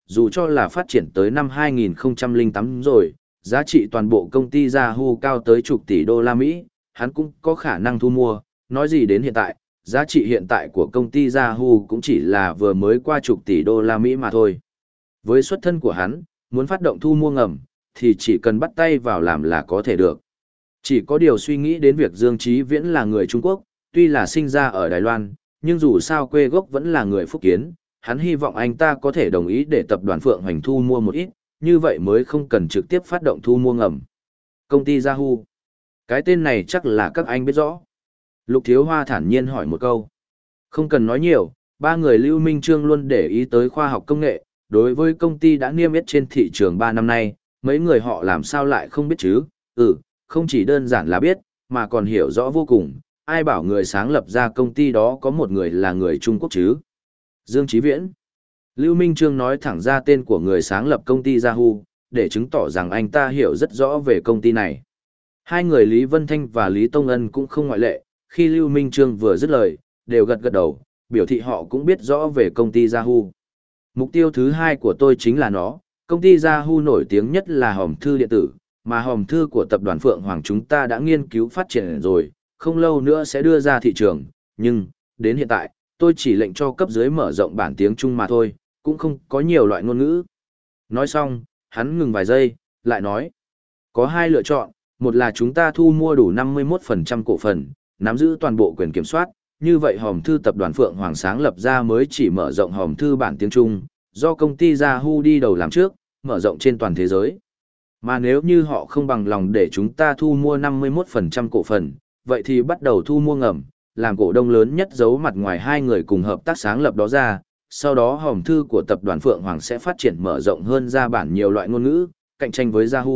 dù cho là phát triển tới năm hai nghìn không trăm lẻ tám rồi, giá trị toàn bộ công ty Yahoo cao tới chục tỷ đô la Mỹ, hắn cũng có khả năng thu mua, nói gì đến hiện tại, giá trị hiện tại của công ty Yahoo cũng chỉ là vừa mới qua chục tỷ đô la Mỹ mà thôi. Với xuất thân của hắn, muốn phát động thu mua ngầm, thì chỉ cần bắt tay vào làm là có thể được. Chỉ có điều suy nghĩ đến việc Dương Chí Viễn là người Trung Quốc, tuy là sinh ra ở Đài Loan, nhưng dù sao quê gốc vẫn là người Phúc Kiến, hắn hy vọng anh ta có thể đồng ý để tập đoàn Phượng Hoành thu mua một ít, như vậy mới không cần trực tiếp phát động thu mua ngầm. Công ty Yahoo. Cái tên này chắc là các anh biết rõ. Lục Thiếu Hoa thản nhiên hỏi một câu. Không cần nói nhiều, ba người Lưu Minh Trương luôn để ý tới khoa học công nghệ, đối với công ty đã niêm yết trên thị trường ba năm nay, mấy người họ làm sao lại không biết chứ? Ừ, không chỉ đơn giản là biết, mà còn hiểu rõ vô cùng, ai bảo người sáng lập ra công ty đó có một người là người Trung Quốc chứ? Dương Chí Viễn. Lưu Minh Trương nói thẳng ra tên của người sáng lập công ty Yahoo, để chứng tỏ rằng anh ta hiểu rất rõ về công ty này. Hai người Lý Vân Thanh và Lý Tông Ân cũng không ngoại lệ, khi Lưu Minh Trương vừa dứt lời, đều gật gật đầu, biểu thị họ cũng biết rõ về công ty Yahoo. Mục tiêu thứ hai của tôi chính là nó, công ty Yahoo nổi tiếng nhất là hòm thư điện tử, mà hòm thư của tập đoàn Phượng Hoàng chúng ta đã nghiên cứu phát triển rồi, không lâu nữa sẽ đưa ra thị trường, nhưng, đến hiện tại, tôi chỉ lệnh cho cấp dưới mở rộng bản tiếng Trung mà thôi, cũng không có nhiều loại ngôn ngữ. Nói xong, hắn ngừng vài giây, lại nói, có hai lựa chọn, một là chúng ta thu mua đủ năm mươi mốt phần trăm cổ phần, nắm giữ toàn bộ quyền kiểm soát, như vậy hòm thư tập đoàn Phượng Hoàng sáng lập ra mới chỉ mở rộng hòm thư bản tiếng Trung, do công ty Yahoo đi đầu làm trước, mở rộng trên toàn thế giới. Mà nếu như họ không bằng lòng để chúng ta thu mua năm mươi mốt phần trăm cổ phần, vậy thì bắt đầu thu mua ngầm, làm cổ đông lớn nhất giấu mặt ngoài hai người cùng hợp tác sáng lập đó ra, sau đó hòm thư của tập đoàn Phượng Hoàng sẽ phát triển mở rộng hơn ra bản nhiều loại ngôn ngữ, cạnh tranh với Yahoo.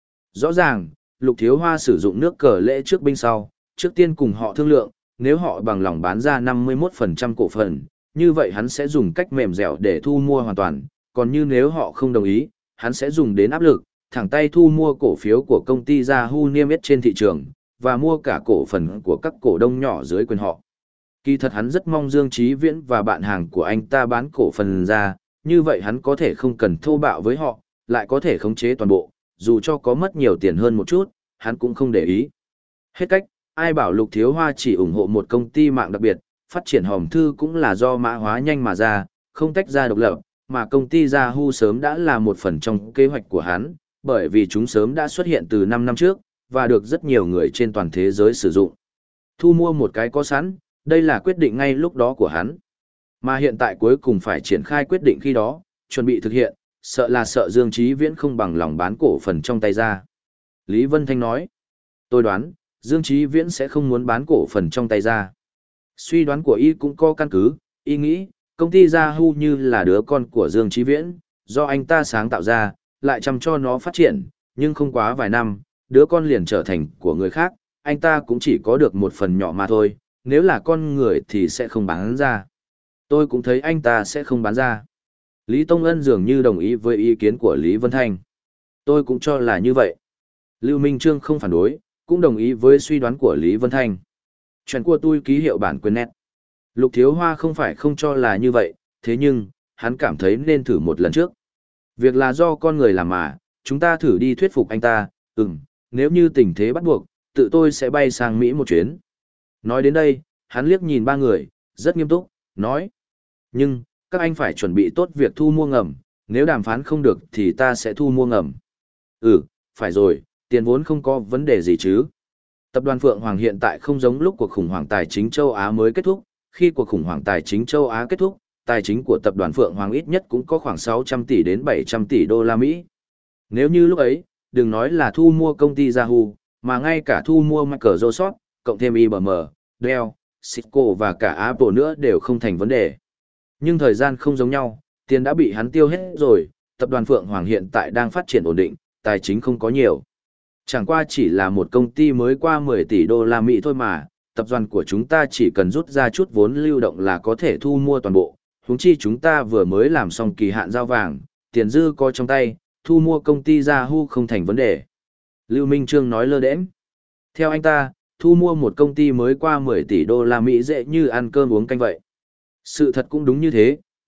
Rõ ràng, Lục Thiếu Hoa sử dụng nước cờ lễ trước binh sau, trước tiên cùng họ thương lượng, nếu họ bằng lòng bán ra năm mươi mốt phần trăm cổ phần, như vậy hắn sẽ dùng cách mềm dẻo để thu mua hoàn toàn, còn như nếu họ không đồng ý, hắn sẽ dùng đến áp lực, thẳng tay thu mua cổ phiếu của công ty Yahoo niêm yết trên thị trường, và mua cả cổ phần của các cổ đông nhỏ dưới quyền họ. Kỳ thật hắn rất mong Dương Chí Viễn và bạn hàng của anh ta bán cổ phần ra, như vậy hắn có thể không cần thô bạo với họ, lại có thể khống chế toàn bộ, dù cho có mất nhiều tiền hơn một chút, hắn cũng không để ý. Hết cách, ai bảo Lục Thiếu Hoa chỉ ủng hộ một công ty mạng đặc biệt, phát triển hòm thư cũng là do mã hóa nhanh mà ra, không tách ra độc lập, mà công ty Yahoo sớm đã là một phần trong kế hoạch của hắn, bởi vì chúng sớm đã xuất hiện từ năm năm trước, và được rất nhiều người trên toàn thế giới sử dụng. Thu mua một cái có sẵn, đây là quyết định ngay lúc đó của hắn. Mà hiện tại cuối cùng phải triển khai quyết định khi đó, chuẩn bị thực hiện, sợ là sợ Dương Chí Viễn không bằng lòng bán cổ phần trong tay ra. Lý Vân Thanh nói, tôi đoán, Dương Chí Viễn sẽ không muốn bán cổ phần trong tay ra. Suy đoán của y cũng có căn cứ, y nghĩ, công ty Yahoo như là đứa con của Dương Chí Viễn, do anh ta sáng tạo ra, lại chăm cho nó phát triển, nhưng không quá vài năm, đứa con liền trở thành của người khác, anh ta cũng chỉ có được một phần nhỏ mà thôi, nếu là con người thì sẽ không bán ra. Tôi cũng thấy anh ta sẽ không bán ra. Lý Tông Ân dường như đồng ý với ý kiến của Lý Vân Thanh. Tôi cũng cho là như vậy. Lưu Minh Trương không phản đối, cũng đồng ý với suy đoán của Lý Vân Thanh. Chuyện của tôi ký hiệu bản quyền nét. Lục Thiếu Hoa không phải không cho là như vậy, thế nhưng, hắn cảm thấy nên thử một lần trước. Việc là do con người làm mà, chúng ta thử đi thuyết phục anh ta, ừm, nếu như tình thế bắt buộc, tự tôi sẽ bay sang Mỹ một chuyến. Nói đến đây, hắn liếc nhìn ba người, rất nghiêm túc, nói. Nhưng, các anh phải chuẩn bị tốt việc thu mua ngầm, nếu đàm phán không được thì ta sẽ thu mua ngầm. Ừ, phải rồi, tiền vốn không có vấn đề gì chứ. Tập đoàn Phượng Hoàng hiện tại không giống lúc cuộc khủng hoảng tài chính châu Á mới kết thúc, khi cuộc khủng hoảng tài chính châu Á kết thúc, tài chính của tập đoàn Phượng Hoàng ít nhất cũng có khoảng sáu trăm tỷ đến bảy trăm tỷ đô la Mỹ. Nếu như lúc ấy, đừng nói là thu mua công ty Yahoo, mà ngay cả thu mua Microsoft, cộng thêm i bê em, Dell, Cisco và cả Apple nữa đều không thành vấn đề. Nhưng thời gian không giống nhau, tiền đã bị hắn tiêu hết rồi, tập đoàn Phượng Hoàng hiện tại đang phát triển ổn định, tài chính không có nhiều. Chẳng qua chỉ là một công ty mới qua mười tỷ đô la Mỹ thôi mà, tập đoàn của chúng ta chỉ cần rút ra chút vốn lưu động là có thể thu mua toàn bộ, huống chi chúng ta vừa mới làm xong kỳ hạn giao vàng, tiền dư có trong tay, thu mua công ty Yahoo không thành vấn đề. Lưu Minh Trương nói lơ đễnh. Theo anh ta, thu mua một công ty mới qua mười tỷ đô la Mỹ dễ như ăn cơm uống canh vậy. Sự thật cũng đúng như thế,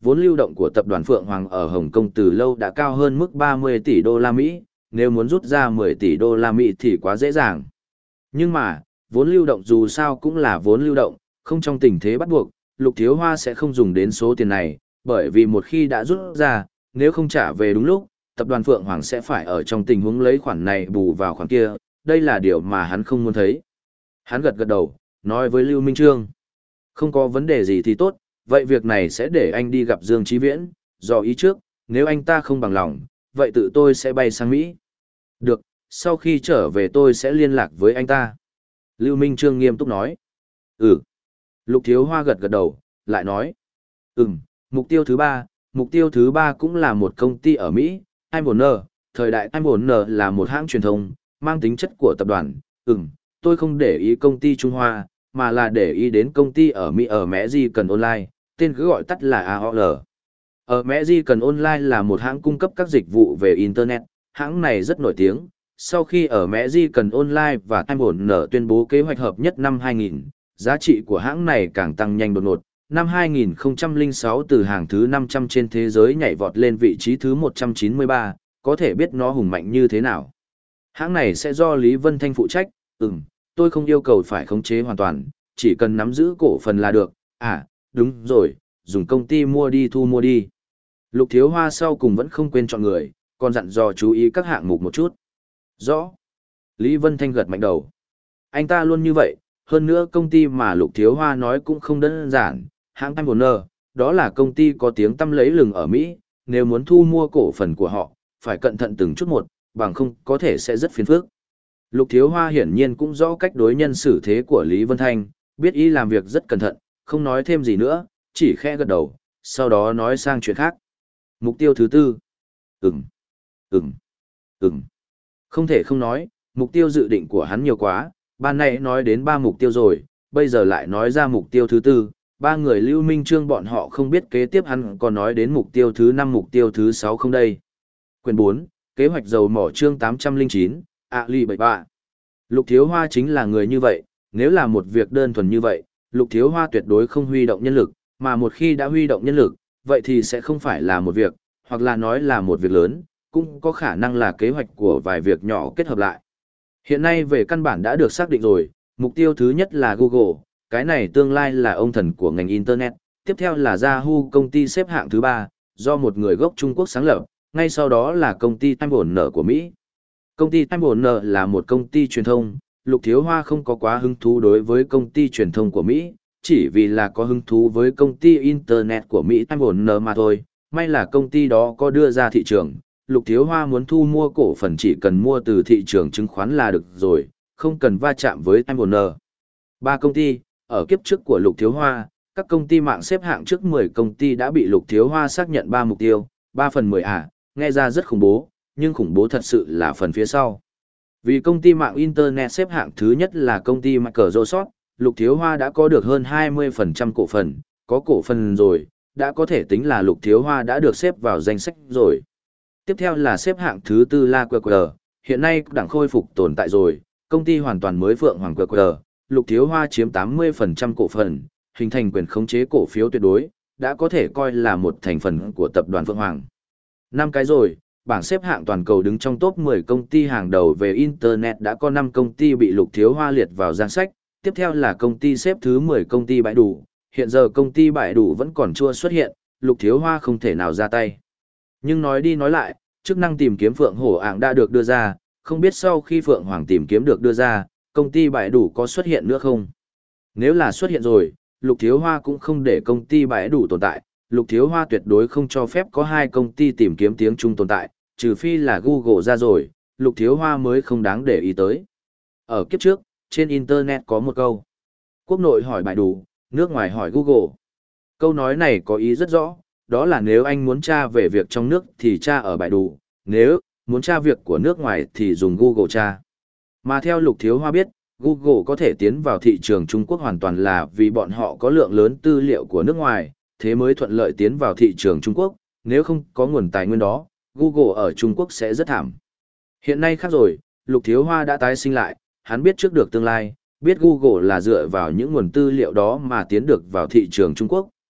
vốn lưu động của tập đoàn Phượng Hoàng ở Hồng Kông từ lâu đã cao hơn mức ba mươi tỷ đô la Mỹ, nếu muốn rút ra mười tỷ đô la Mỹ thì quá dễ dàng. Nhưng mà, vốn lưu động dù sao cũng là vốn lưu động, không trong tình thế bắt buộc, Lục Thiếu Hoa sẽ không dùng đến số tiền này, bởi vì một khi đã rút ra, nếu không trả về đúng lúc, tập đoàn Phượng Hoàng sẽ phải ở trong tình huống lấy khoản này bù vào khoản kia, đây là điều mà hắn không muốn thấy. Hắn gật gật đầu, nói với Lưu Minh Trương. Không có vấn đề gì thì tốt, vậy việc này sẽ để anh đi gặp Dương Chí Viễn, dò ý trước, nếu anh ta không bằng lòng, vậy tự tôi sẽ bay sang Mỹ. Được, sau khi trở về tôi sẽ liên lạc với anh ta. Lưu Minh Trương nghiêm túc nói. Ừ. Lục Thiếu Hoa gật gật đầu, lại nói. Ừm, mục tiêu thứ ba, mục tiêu thứ ba cũng là một công ty ở Mỹ, Time Warner, thời đại Time Warner là một hãng truyền thông, mang tính chất của tập đoàn. Ừm, tôi không để ý công ty Trung Hoa, mà là để ý đến công ty ở Mỹ ở American Online, tên cứ gọi tắt là a o lờ. Ở American Online là một hãng cung cấp các dịch vụ về Internet, hãng này rất nổi tiếng. Sau khi ở American Online và Time Warner tuyên bố kế hoạch hợp nhất năm hai nghìn, giá trị của hãng này càng tăng nhanh đột ngột. Năm hai nghìn không trăm lẻ sáu từ hàng thứ năm trăm trên thế giới nhảy vọt lên vị trí thứ một trăm chín mươi ba, có thể biết nó hùng mạnh như thế nào. Hãng này sẽ do Lý Vân Thanh phụ trách, ừm, tôi không yêu cầu phải khống chế hoàn toàn, chỉ cần nắm giữ cổ phần là được, à, đúng rồi, dùng công ty mua đi thu mua đi. Lục Thiếu Hoa sau cùng vẫn không quên chọn người, còn dặn dò chú ý các hạng mục một chút. Rõ. Lý Vân Thanh gật mạnh đầu. Anh ta luôn như vậy, hơn nữa công ty mà Lục Thiếu Hoa nói cũng không đơn giản, hãng Time Warner, đó là công ty có tiếng tăm lẫy lừng ở Mỹ, nếu muốn thu mua cổ phần của họ, phải cẩn thận từng chút một, bằng không có thể sẽ rất phiền phức. Lục Thiếu Hoa hiển nhiên cũng rõ cách đối nhân xử thế của Lý Vân Thanh, biết ý làm việc rất cẩn thận, không nói thêm gì nữa, chỉ khẽ gật đầu, sau đó nói sang chuyện khác. Mục tiêu thứ tư. Ừm, ừm, ừm. Không thể không nói, mục tiêu dự định của hắn nhiều quá, ban nãy nói đến ba mục tiêu rồi, bây giờ lại nói ra mục tiêu thứ tư, ba người Lưu Minh Trương bọn họ không biết kế tiếp hắn còn nói đến mục tiêu thứ năm mục tiêu thứ sáu không đây. Quyền bốn, kế hoạch dầu mỏ chương tám trăm lẻ chín, ạ lì bảy ba. Lục Thiếu Hoa chính là người như vậy, nếu là một việc đơn thuần như vậy, Lục Thiếu Hoa tuyệt đối không huy động nhân lực, mà một khi đã huy động nhân lực, vậy thì sẽ không phải là một việc, hoặc là nói là một việc lớn, cũng có khả năng là kế hoạch của vài việc nhỏ kết hợp lại. Hiện nay về căn bản đã được xác định rồi, mục tiêu thứ nhất là Google, cái này tương lai là ông thần của ngành Internet, tiếp theo là Yahoo công ty xếp hạng thứ ba, do một người gốc Trung Quốc sáng lập, ngay sau đó là công ty Time Warner của Mỹ. Công ty Time Warner là một công ty truyền thông, Lục Thiếu Hoa không có quá hứng thú đối với công ty truyền thông của Mỹ, chỉ vì là có hứng thú với công ty Internet của Mỹ Time Warner mà thôi, may là công ty đó có đưa ra thị trường. Lục Thiếu Hoa muốn thu mua cổ phần chỉ cần mua từ thị trường chứng khoán là được rồi, không cần va chạm với Time Warner. Ba công ty, ở kiếp trước của Lục Thiếu Hoa, các công ty mạng xếp hạng trước mười công ty đã bị Lục Thiếu Hoa xác nhận ba mục tiêu, ba phần mười à, nghe ra rất khủng bố, nhưng khủng bố thật sự là phần phía sau. Vì công ty mạng Internet xếp hạng thứ nhất là công ty Microsoft, Lục Thiếu Hoa đã có được hơn hai mươi phần trăm cổ phần, có cổ phần rồi, đã có thể tính là Lục Thiếu Hoa đã được xếp vào danh sách rồi. Tiếp theo là xếp hạng thứ tư là quy quy rờ, hiện nay đang khôi phục tồn tại rồi, công ty hoàn toàn mới Phượng Hoàng quy quy rờ, Lục Thiếu Hoa chiếm tám mươi phần trăm cổ phần, hình thành quyền khống chế cổ phiếu tuyệt đối, đã có thể coi là một thành phần của tập đoàn Phượng Hoàng. Năm cái rồi, bảng xếp hạng toàn cầu đứng trong top mười công ty hàng đầu về Internet đã có năm công ty bị Lục Thiếu Hoa liệt vào danh sách, tiếp theo là công ty xếp thứ mười công ty Bãi Đủ, hiện giờ công ty Bãi Đủ vẫn còn chưa xuất hiện, Lục Thiếu Hoa không thể nào ra tay. Nhưng nói đi nói lại, chức năng tìm kiếm Phượng Hổ ạng đã được đưa ra, không biết sau khi Phượng Hoàng tìm kiếm được đưa ra, công ty Bãi Đủ có xuất hiện nữa không? Nếu là xuất hiện rồi, Lục Thiếu Hoa cũng không để công ty Bãi Đủ tồn tại, Lục Thiếu Hoa tuyệt đối không cho phép có hai công ty tìm kiếm tiếng Trung tồn tại, trừ phi là Google ra rồi, Lục Thiếu Hoa mới không đáng để ý tới. Ở kiếp trước, trên Internet có một câu. Quốc nội hỏi Bãi Đủ, nước ngoài hỏi Google. Câu nói này có ý rất rõ, đó là nếu anh muốn tra về việc trong nước thì tra ở Bãi Đủ, nếu muốn tra việc của nước ngoài thì dùng Google tra. Mà theo Lục Thiếu Hoa biết, Google có thể tiến vào thị trường Trung Quốc hoàn toàn là vì bọn họ có lượng lớn tư liệu của nước ngoài, thế mới thuận lợi tiến vào thị trường Trung Quốc, nếu không có nguồn tài nguyên đó, Google ở Trung Quốc sẽ rất thảm. Hiện nay khác rồi, Lục Thiếu Hoa đã tái sinh lại, hắn biết trước được tương lai, biết Google là dựa vào những nguồn tư liệu đó mà tiến được vào thị trường Trung Quốc,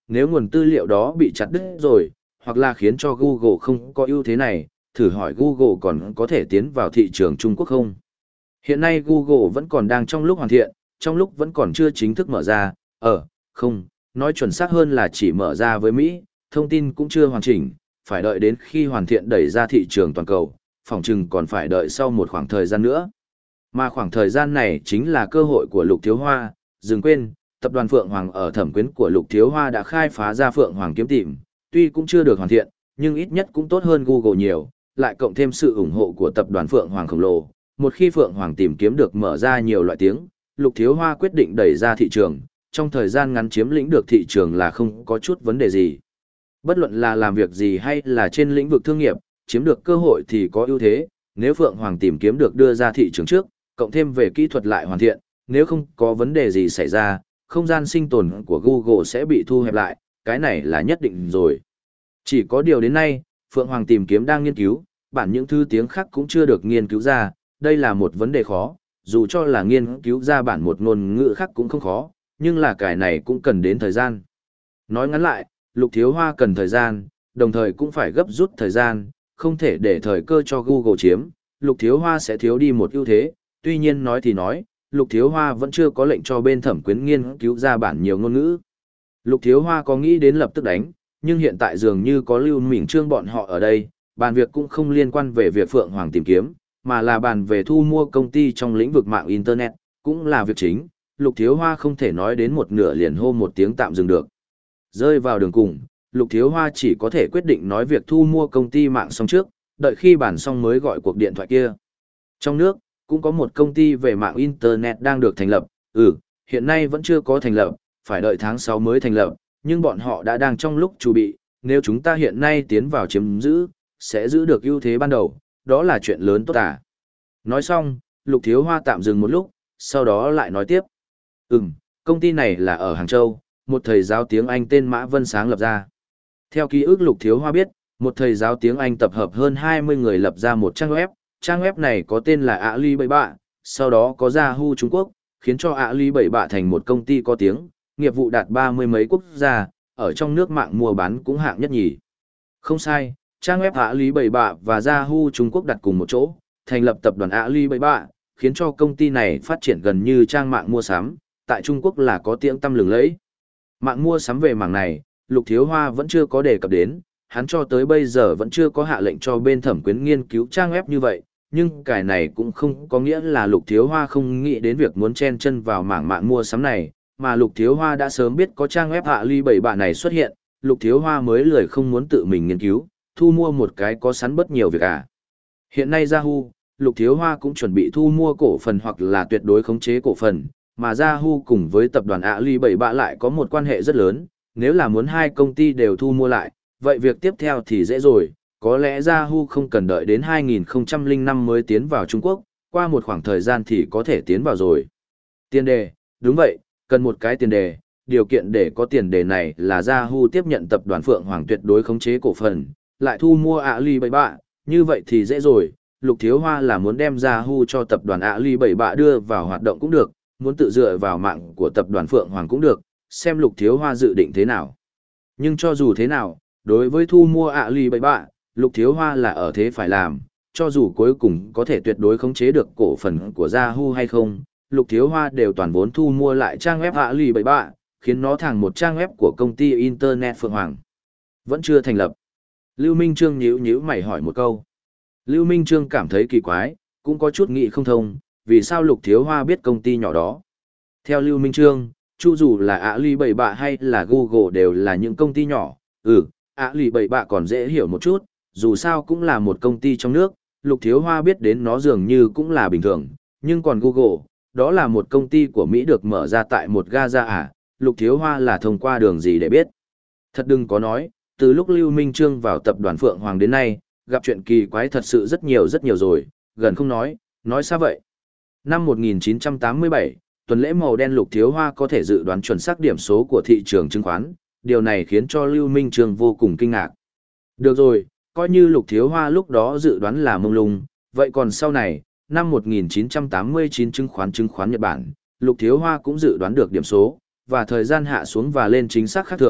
nếu nguồn tư liệu đó bị chặt đứt rồi, hoặc là khiến cho Google không có ưu thế này, thử hỏi Google còn có thể tiến vào thị trường Trung Quốc không? Hiện nay Google vẫn còn đang trong lúc hoàn thiện, trong lúc vẫn còn chưa chính thức mở ra, ờ, không, nói chuẩn xác hơn là chỉ mở ra với Mỹ, thông tin cũng chưa hoàn chỉnh, phải đợi đến khi hoàn thiện đẩy ra thị trường toàn cầu, phòng chừng còn phải đợi sau một khoảng thời gian nữa. Mà khoảng thời gian này chính là cơ hội của Lục Thiếu Hoa, đừng quên, tập đoàn Phượng Hoàng ở thẩm quyến của Lục Thiếu Hoa đã khai phá ra Phượng Hoàng kiếm tìm, tuy cũng chưa được hoàn thiện, nhưng ít nhất cũng tốt hơn Google nhiều, lại cộng thêm sự ủng hộ của tập đoàn Phượng Hoàng khổng lồ. Một khi Phượng Hoàng tìm kiếm được mở ra nhiều loại tiếng, Lục Thiếu Hoa quyết định đẩy ra thị trường, trong thời gian ngắn chiếm lĩnh được thị trường là không có chút vấn đề gì. Bất luận là làm việc gì hay là trên lĩnh vực thương nghiệp, chiếm được cơ hội thì có ưu thế, nếu Phượng Hoàng tìm kiếm được đưa ra thị trường trước, cộng thêm về kỹ thuật lại hoàn thiện, nếu không có vấn đề gì xảy ra, không gian sinh tồn của Google sẽ bị thu hẹp lại, cái này là nhất định rồi. Chỉ có điều đến nay, Phượng Hoàng tìm kiếm đang nghiên cứu, bản những thứ tiếng khác cũng chưa được nghiên cứu ra, đây là một vấn đề khó, dù cho là nghiên cứu ra bản một ngôn ngữ khác cũng không khó, nhưng là cái này cũng cần đến thời gian. Nói ngắn lại, Lục Thiếu Hoa cần thời gian, đồng thời cũng phải gấp rút thời gian, không thể để thời cơ cho Google chiếm, Lục Thiếu Hoa sẽ thiếu đi một ưu thế, tuy nhiên nói thì nói, Lục Thiếu Hoa vẫn chưa có lệnh cho bên thẩm quyến nghiên cứu ra bản nhiều ngôn ngữ. Lục Thiếu Hoa có nghĩ đến lập tức đánh, nhưng hiện tại dường như có Lưu Minh Trương bọn họ ở đây, bàn việc cũng không liên quan về việc Phượng Hoàng tìm kiếm, mà là bàn về thu mua công ty trong lĩnh vực mạng Internet, cũng là việc chính, Lục Thiếu Hoa không thể nói đến một nửa liền hô một tiếng tạm dừng được. Rơi vào đường cùng, Lục Thiếu Hoa chỉ có thể quyết định nói việc thu mua công ty mạng xong trước, đợi khi bàn xong mới gọi cuộc điện thoại kia. Trong nước, cũng có một công ty về mạng Internet đang được thành lập, ừ, hiện nay vẫn chưa có thành lập, phải đợi tháng sáu mới thành lập, nhưng bọn họ đã đang trong lúc chuẩn bị, nếu chúng ta hiện nay tiến vào chiếm giữ, sẽ giữ được ưu thế ban đầu, đó là chuyện lớn tốt à. Nói xong, Lục Thiếu Hoa tạm dừng một lúc, sau đó lại nói tiếp. Ừm, công ty này là ở Hàng Châu, một thầy giáo tiếng Anh tên Mã Vân sáng lập ra. Theo ký ức Lục Thiếu Hoa biết, một thầy giáo tiếng Anh tập hợp hơn hai mươi người lập ra một trang web, trang web này có tên là Alibaba, sau đó có Yahoo Trung Quốc, khiến cho Alibaba thành một công ty có tiếng, nghiệp vụ đạt ba mươi mấy quốc gia, ở trong nước mạng mua bán cũng hạng nhất nhì. Không sai, trang web Alibaba và Yahoo Trung Quốc đặt cùng một chỗ, thành lập tập đoàn Alibaba, khiến cho công ty này phát triển gần như trang mạng mua sắm, tại Trung Quốc là có tiếng tăm lừng lẫy. Mạng mua sắm về mảng này, Lục Thiếu Hoa vẫn chưa có đề cập đến, hắn cho tới bây giờ vẫn chưa có hạ lệnh cho bên thẩm quyến nghiên cứu trang web như vậy, nhưng cái này cũng không có nghĩa là Lục Thiếu Hoa không nghĩ đến việc muốn chen chân vào mảng mạng mua sắm này, mà Lục Thiếu Hoa đã sớm biết có trang web Alibaba này xuất hiện, Lục Thiếu Hoa mới lười không muốn tự mình nghiên cứu, thu mua một cái có sẵn bất nhiều việc à. Hiện nay Yahoo, Lục Thiếu Hoa cũng chuẩn bị thu mua cổ phần hoặc là tuyệt đối khống chế cổ phần, mà Yahoo cùng với tập đoàn Alibaba lại có một quan hệ rất lớn, nếu là muốn hai công ty đều thu mua lại, vậy việc tiếp theo thì dễ rồi, có lẽ Yahoo không cần đợi đến hai nghìn không trăm lẻ năm mới tiến vào Trung Quốc, qua một khoảng thời gian thì có thể tiến vào rồi. Tiền đề, đúng vậy, cần một cái tiền đề, điều kiện để có tiền đề này là Yahoo tiếp nhận tập đoàn Phượng Hoàng tuyệt đối khống chế cổ phần, lại thu mua Alibaba, như vậy thì dễ rồi. Lục Thiếu Hoa là muốn đem Yahoo cho tập đoàn Alibaba đưa vào hoạt động cũng được, muốn tự dựa vào mạng của tập đoàn Phượng Hoàng cũng được, xem Lục Thiếu Hoa dự định thế nào. Nhưng cho dù thế nào, đối với thu mua Alibaba, Lục Thiếu Hoa là ở thế phải làm, cho dù cuối cùng có thể tuyệt đối khống chế được cổ phần của Yahoo hay không, Lục Thiếu Hoa đều toàn vốn thu mua lại trang web Alibaba, khiến nó thành một trang web của công ty Internet Phượng Hoàng. Vẫn chưa thành lập. Lưu Minh Trương nhíu nhíu mày hỏi một câu. Lưu Minh Trương cảm thấy kỳ quái, cũng có chút nghĩ không thông, vì sao Lục Thiếu Hoa biết công ty nhỏ đó. Theo Lưu Minh Trương, chu dù là Alibaba hay là Google đều là những công ty nhỏ, ừ, Alibaba còn dễ hiểu một chút, dù sao cũng là một công ty trong nước, Lục Thiếu Hoa biết đến nó dường như cũng là bình thường, nhưng còn Google, đó là một công ty của Mỹ được mở ra tại một Gaza à, Lục Thiếu Hoa là thông qua đường gì để biết. Thật đừng có nói, từ lúc Lưu Minh Trương vào tập đoàn Phượng Hoàng đến nay, gặp chuyện kỳ quái thật sự rất nhiều rất nhiều rồi, gần không nói, nói sao vậy. Năm một nghìn chín trăm tám mươi bảy, tuần lễ màu đen Lục Thiếu Hoa có thể dự đoán chuẩn xác điểm số của thị trường chứng khoán, điều này khiến cho Lưu Minh Trương vô cùng kinh ngạc. Được rồi, coi như Lục Thiếu Hoa lúc đó dự đoán là mông lung, vậy còn sau này, năm một nghìn chín trăm tám mươi chín chứng khoán chứng khoán Nhật Bản, Lục Thiếu Hoa cũng dự đoán được điểm số, và thời gian hạ xuống và lên chính xác khác thường,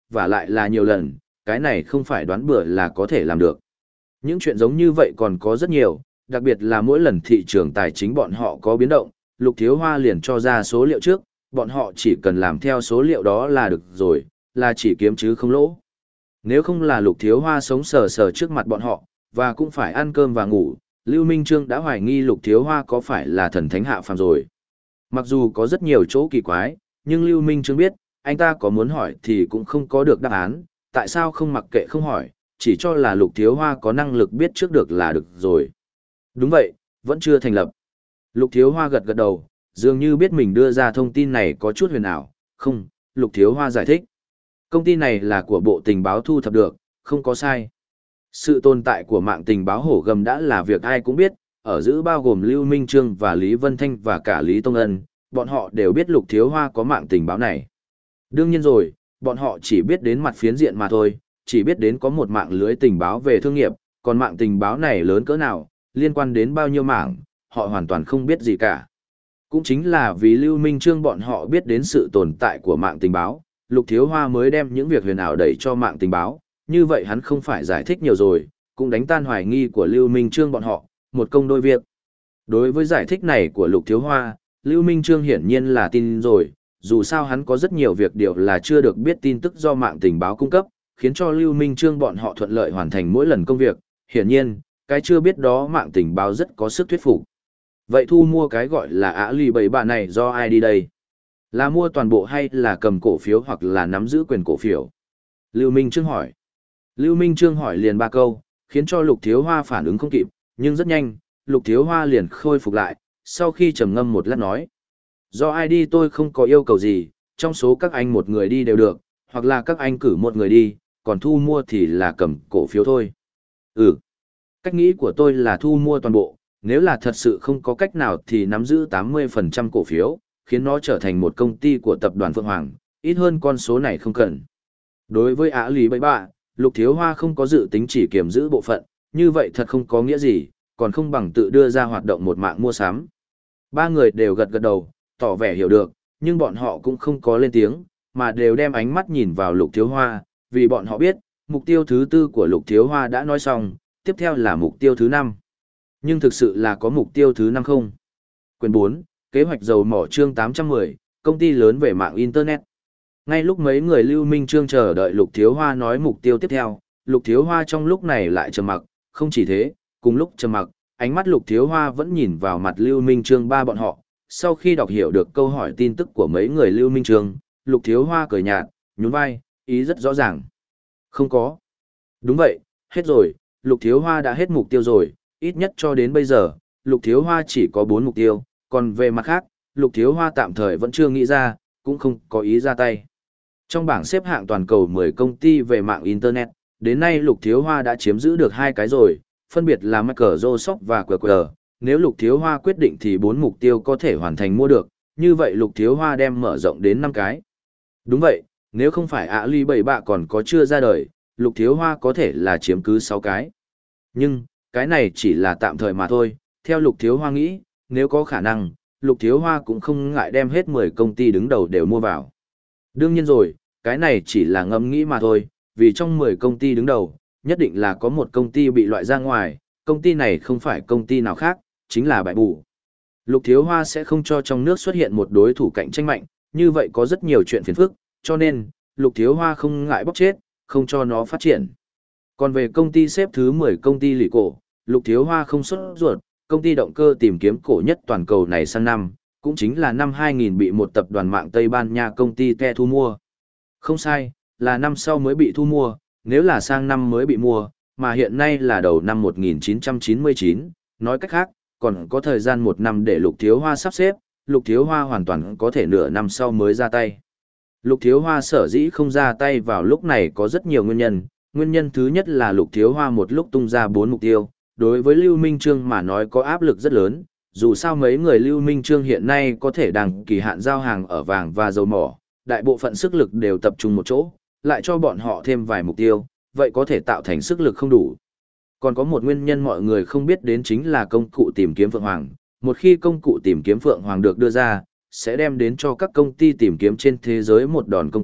và lại là nhiều lần, cái này không phải đoán bừa là có thể làm được. Những chuyện giống như vậy còn có rất nhiều, đặc biệt là mỗi lần thị trường tài chính bọn họ có biến động, Lục Thiếu Hoa liền cho ra số liệu trước, bọn họ chỉ cần làm theo số liệu đó là được rồi, là chỉ kiếm chứ không lỗ. Nếu không là Lục Thiếu Hoa sống sờ sờ trước mặt bọn họ, và cũng phải ăn cơm và ngủ, Lưu Minh Trương đã hoài nghi Lục Thiếu Hoa có phải là thần thánh hạ phàm rồi. Mặc dù có rất nhiều chỗ kỳ quái, nhưng Lưu Minh Trương biết, anh ta có muốn hỏi thì cũng không có được đáp án, tại sao không mặc kệ không hỏi, chỉ cho là Lục Thiếu Hoa có năng lực biết trước được là được rồi. Đúng vậy, vẫn chưa thành lập. Lục Thiếu Hoa gật gật đầu, dường như biết mình đưa ra thông tin này có chút huyền ảo, không, Lục Thiếu Hoa giải thích. Công ty này là của Bộ Tình báo thu thập được, không có sai. Sự tồn tại của mạng tình báo hổ gầm đã là việc ai cũng biết, ở giữ bao gồm Lưu Minh Trương và Lý Vân Thanh và cả Lý Tông Ân, bọn họ đều biết Lục Thiếu Hoa có mạng tình báo này. Đương nhiên rồi, bọn họ chỉ biết đến mặt phiến diện mà thôi, chỉ biết đến có một mạng lưới tình báo về thương nghiệp, còn mạng tình báo này lớn cỡ nào, liên quan đến bao nhiêu mảng, họ hoàn toàn không biết gì cả. Cũng chính là vì Lưu Minh Trương bọn họ biết đến sự tồn tại của mạng tình báo, Lục Thiếu Hoa mới đem những việc huyền ảo đẩy cho mạng tình báo, như vậy hắn không phải giải thích nhiều rồi, cũng đánh tan hoài nghi của Lưu Minh Trương bọn họ, một công đôi việc. Đối với giải thích này của Lục Thiếu Hoa, Lưu Minh Trương hiển nhiên là tin rồi, dù sao hắn có rất nhiều việc điều là chưa được biết tin tức do mạng tình báo cung cấp, khiến cho Lưu Minh Trương bọn họ thuận lợi hoàn thành mỗi lần công việc, hiển nhiên, cái chưa biết đó mạng tình báo rất có sức thuyết phục. Vậy thu mua cái gọi là ả lì bảy bạn này do ai đi đây? Là mua toàn bộ hay là cầm cổ phiếu hoặc là nắm giữ quyền cổ phiếu? Lưu Minh Trương hỏi. Lưu Minh Trương hỏi liền ba câu, khiến cho Lục Thiếu Hoa phản ứng không kịp, nhưng rất nhanh, Lục Thiếu Hoa liền khôi phục lại, sau khi trầm ngâm một lát nói. Do ai đi tôi không có yêu cầu gì, trong số các anh một người đi đều được, hoặc là các anh cử một người đi, còn thu mua thì là cầm cổ phiếu thôi. Ừ. Cách nghĩ của tôi là thu mua toàn bộ, nếu là thật sự không có cách nào thì nắm giữ tám mươi phần trăm cổ phiếu, khiến nó trở thành một công ty của tập đoàn Phượng Hoàng, ít hơn con số này không cần. Đối với ả lý bậy bạ, Lục Thiếu Hoa không có dự tính chỉ kiểm giữ bộ phận, như vậy thật không có nghĩa gì, còn không bằng tự đưa ra hoạt động một mạng mua sắm. Ba người đều gật gật đầu, tỏ vẻ hiểu được, nhưng bọn họ cũng không có lên tiếng, mà đều đem ánh mắt nhìn vào Lục Thiếu Hoa, vì bọn họ biết, mục tiêu thứ tư của Lục Thiếu Hoa đã nói xong, tiếp theo là mục tiêu thứ năm. Nhưng thực sự là có mục tiêu thứ năm không? Quyển bốn, kế hoạch dầu mỏ chương tám trăm mười, công ty lớn về mạng Internet. Ngay lúc mấy người Lưu Minh Trương chờ đợi Lục Thiếu Hoa nói mục tiêu tiếp theo, Lục Thiếu Hoa trong lúc này lại trầm mặc, không chỉ thế, cùng lúc trầm mặc, ánh mắt Lục Thiếu Hoa vẫn nhìn vào mặt Lưu Minh Trương ba bọn họ. Sau khi đọc hiểu được câu hỏi tin tức của mấy người Lưu Minh Trương, Lục Thiếu Hoa cười nhạt, nhún vai, ý rất rõ ràng. Không có. Đúng vậy, hết rồi, Lục Thiếu Hoa đã hết mục tiêu rồi, ít nhất cho đến bây giờ, Lục Thiếu Hoa chỉ có bốn mục tiêu, còn về mặt khác, Lục Thiếu Hoa tạm thời vẫn chưa nghĩ ra, cũng không có ý ra tay. Trong bảng xếp hạng toàn cầu mười công ty về mạng Internet, đến nay Lục Thiếu Hoa đã chiếm giữ được hai cái rồi, phân biệt là Microsoft và quy quy rờ. Nếu Lục Thiếu Hoa quyết định thì bốn mục tiêu có thể hoàn thành mua được, như vậy Lục Thiếu Hoa đem mở rộng đến năm cái. Đúng vậy, nếu không phải ả ly bảy bạ còn có chưa ra đời, Lục Thiếu Hoa có thể là chiếm cứ sáu cái. Nhưng, cái này chỉ là tạm thời mà thôi, theo Lục Thiếu Hoa nghĩ, nếu có khả năng, Lục Thiếu Hoa cũng không ngại đem hết mười công ty đứng đầu đều mua vào. Đương nhiên rồi, cái này chỉ là ngẫm nghĩ mà thôi, vì trong mười công ty đứng đầu, nhất định là có một công ty bị loại ra ngoài, công ty này không phải công ty nào khác, chính là bại bù. Lục Thiếu Hoa sẽ không cho trong nước xuất hiện một đối thủ cạnh tranh mạnh, như vậy có rất nhiều chuyện phiền phức, cho nên, Lục Thiếu Hoa không ngại bóc chết, không cho nó phát triển. Còn về công ty xếp thứ mười công ty lì cổ, Lục Thiếu Hoa không sốt ruột, công ty động cơ tìm kiếm cổ nhất toàn cầu này sang năm, cũng chính là năm hai nghìn bị một tập đoàn mạng Tây Ban Nha công ty Te thu mua. Không sai, là năm sau mới bị thu mua, nếu là sang năm mới bị mua, mà hiện nay là đầu năm một nghìn chín trăm chín mươi chín, nói cách khác, còn có thời gian một năm để Lục Thiếu Hoa sắp xếp, Lục Thiếu Hoa hoàn toàn có thể nửa năm sau mới ra tay. Lục Thiếu Hoa sở dĩ không ra tay vào lúc này có rất nhiều nguyên nhân, nguyên nhân thứ nhất là Lục Thiếu Hoa một lúc tung ra bốn mục tiêu, đối với Lưu Minh Trương mà nói có áp lực rất lớn, dù sao mấy người Lưu Minh Trương hiện nay có thể đằng kỳ hạn giao hàng ở vàng và dầu mỏ, đại bộ phận sức lực đều tập trung một chỗ, lại cho bọn họ thêm vài mục tiêu, vậy có thể tạo thành sức lực không đủ. Còn có một nguyên nhân mọi người không biết đến chính là công cụ tìm kiếm Phượng Hoàng, một khi công cụ tìm kiếm Phượng Hoàng được đưa ra, sẽ đem đến cho các công ty tìm kiếm trên thế giới một đòn công kích,